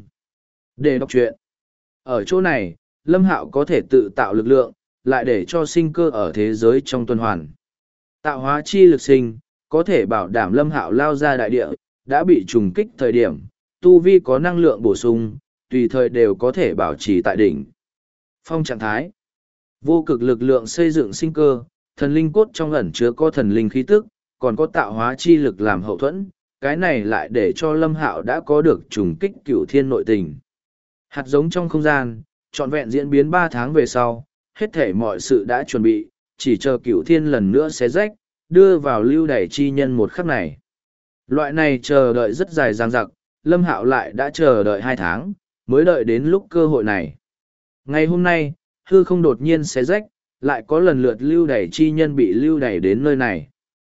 Để đọc truyện. Ở chỗ này, Lâm Hạo có thể tự tạo lực lượng, lại để cho sinh cơ ở thế giới trong tuần hoàn. Tạo hóa chi lực sinh, có thể bảo đảm Lâm Hạo lao ra đại địa, đã bị trùng kích thời điểm, tu vi có năng lượng bổ sung, tùy thời đều có thể bảo trì tại đỉnh. Phong trạng thái. Vô cực lực lượng xây dựng sinh cơ, thần linh cốt trong ẩn chứa có thần linh khí tức, còn có tạo hóa chi lực làm hậu thuẫn, cái này lại để cho Lâm Hạo đã có được trùng kích cửu thiên nội tình. Hạt giống trong không gian, trọn vẹn diễn biến 3 tháng về sau, hết thể mọi sự đã chuẩn bị, chỉ chờ cửu thiên lần nữa xé rách, đưa vào lưu đày chi nhân một khắc này. Loại này chờ đợi rất dài dằng dặc, Lâm Hạo lại đã chờ đợi 2 tháng, mới đợi đến lúc cơ hội này. Ngày hôm nay, hư không đột nhiên xé rách, lại có lần lượt lưu đày chi nhân bị lưu đày đến nơi này.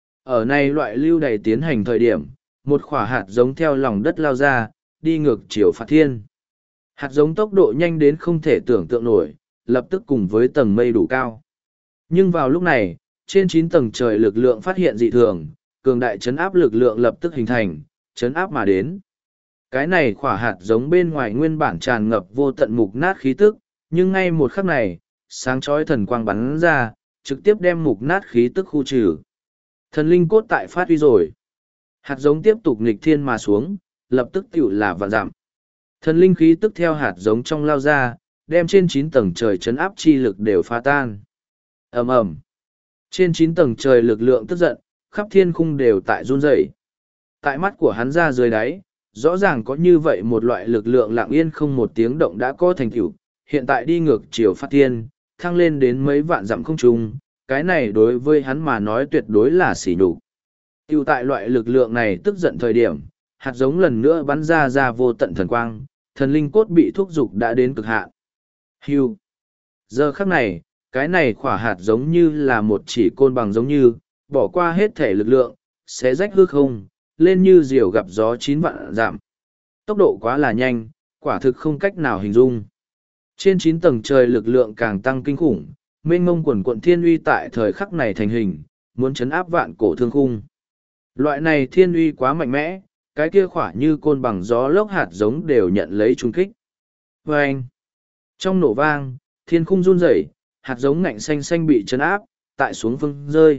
Ở này loại lưu đày tiến hành thời điểm, một quả hạt giống theo lòng đất lao ra, đi ngược chiều phạt thiên. Hạt giống tốc độ nhanh đến không thể tưởng tượng nổi, lập tức cùng với tầng mây đủ cao. Nhưng vào lúc này, trên 9 tầng trời lực lượng phát hiện dị thường, cường đại chấn áp lực lượng lập tức hình thành, chấn áp mà đến. Cái này quả hạt giống bên ngoài nguyên bản tràn ngập vô tận mục nát khí tức, nhưng ngay một khắc này, sáng chói thần quang bắn ra, trực tiếp đem mục nát khí tức khu trừ. Thần linh cốt tại phát huy rồi. Hạt giống tiếp tục nghịch thiên mà xuống, lập tức tiểu là vạn dặm. Thần linh khí tức theo hạt giống trong lao ra, đem trên 9 tầng trời chấn áp chi lực đều phá tan. Ầm ầm. Trên 9 tầng trời lực lượng tức giận, khắp thiên khung đều tại run rẩy. Tại mắt của hắn ra dưới đáy, rõ ràng có như vậy một loại lực lượng lặng yên không một tiếng động đã có thành tựu, hiện tại đi ngược chiều phát thiên, thăng lên đến mấy vạn dặm không trung, cái này đối với hắn mà nói tuyệt đối là sỉ nhục. Tiêu tại loại lực lượng này tức giận thời điểm, hạt giống lần nữa bắn ra vô tận thần quang, thần linh cốt bị thúc giục đã đến cực hạn. Hưu. Giờ khắc này, cái này khỏa hạt giống như là một chỉ côn bằng giống như, bỏ qua hết thể lực lượng, xé rách hư không, lên như diều gặp gió 9 vạn giảm. Tốc độ quá là nhanh, quả thực không cách nào hình dung. Trên 9 tầng trời lực lượng càng tăng kinh khủng, mênh mông quần quận thiên uy tại thời khắc này thành hình, muốn chấn áp vạn cổ thương khung. Loại này thiên uy quá mạnh mẽ, cái kia khỏa như côn bằng gió lốc hạt giống đều nhận lấy trung kích. Và anh, trong nổ vang, thiên khung run rẩy, hạt giống ngạnh xanh xanh bị chấn áp, tại xuống phương rơi.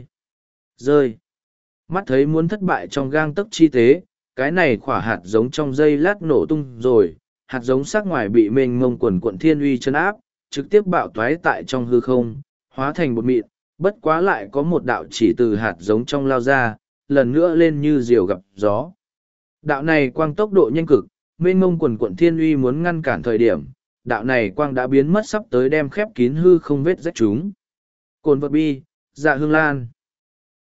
Rơi. Mắt thấy muốn thất bại trong gang tấc chi tế, cái này khỏa hạt giống trong dây lát nổ tung rồi, hạt giống sắc ngoài bị mênh mông quần quận thiên uy chấn áp, trực tiếp bạo toái tại trong hư không, hóa thành bột mịn, bất quá lại có một đạo chỉ từ hạt giống trong lao ra, lần nữa lên như diều gặp gió. Đạo này quang tốc độ nhanh cực, mênh mông quần quận thiên uy muốn ngăn cản thời điểm, đạo này quang đã biến mất sắp tới đem khép kín hư không vết rách chúng. Cồn vật bi, dạ hương lan.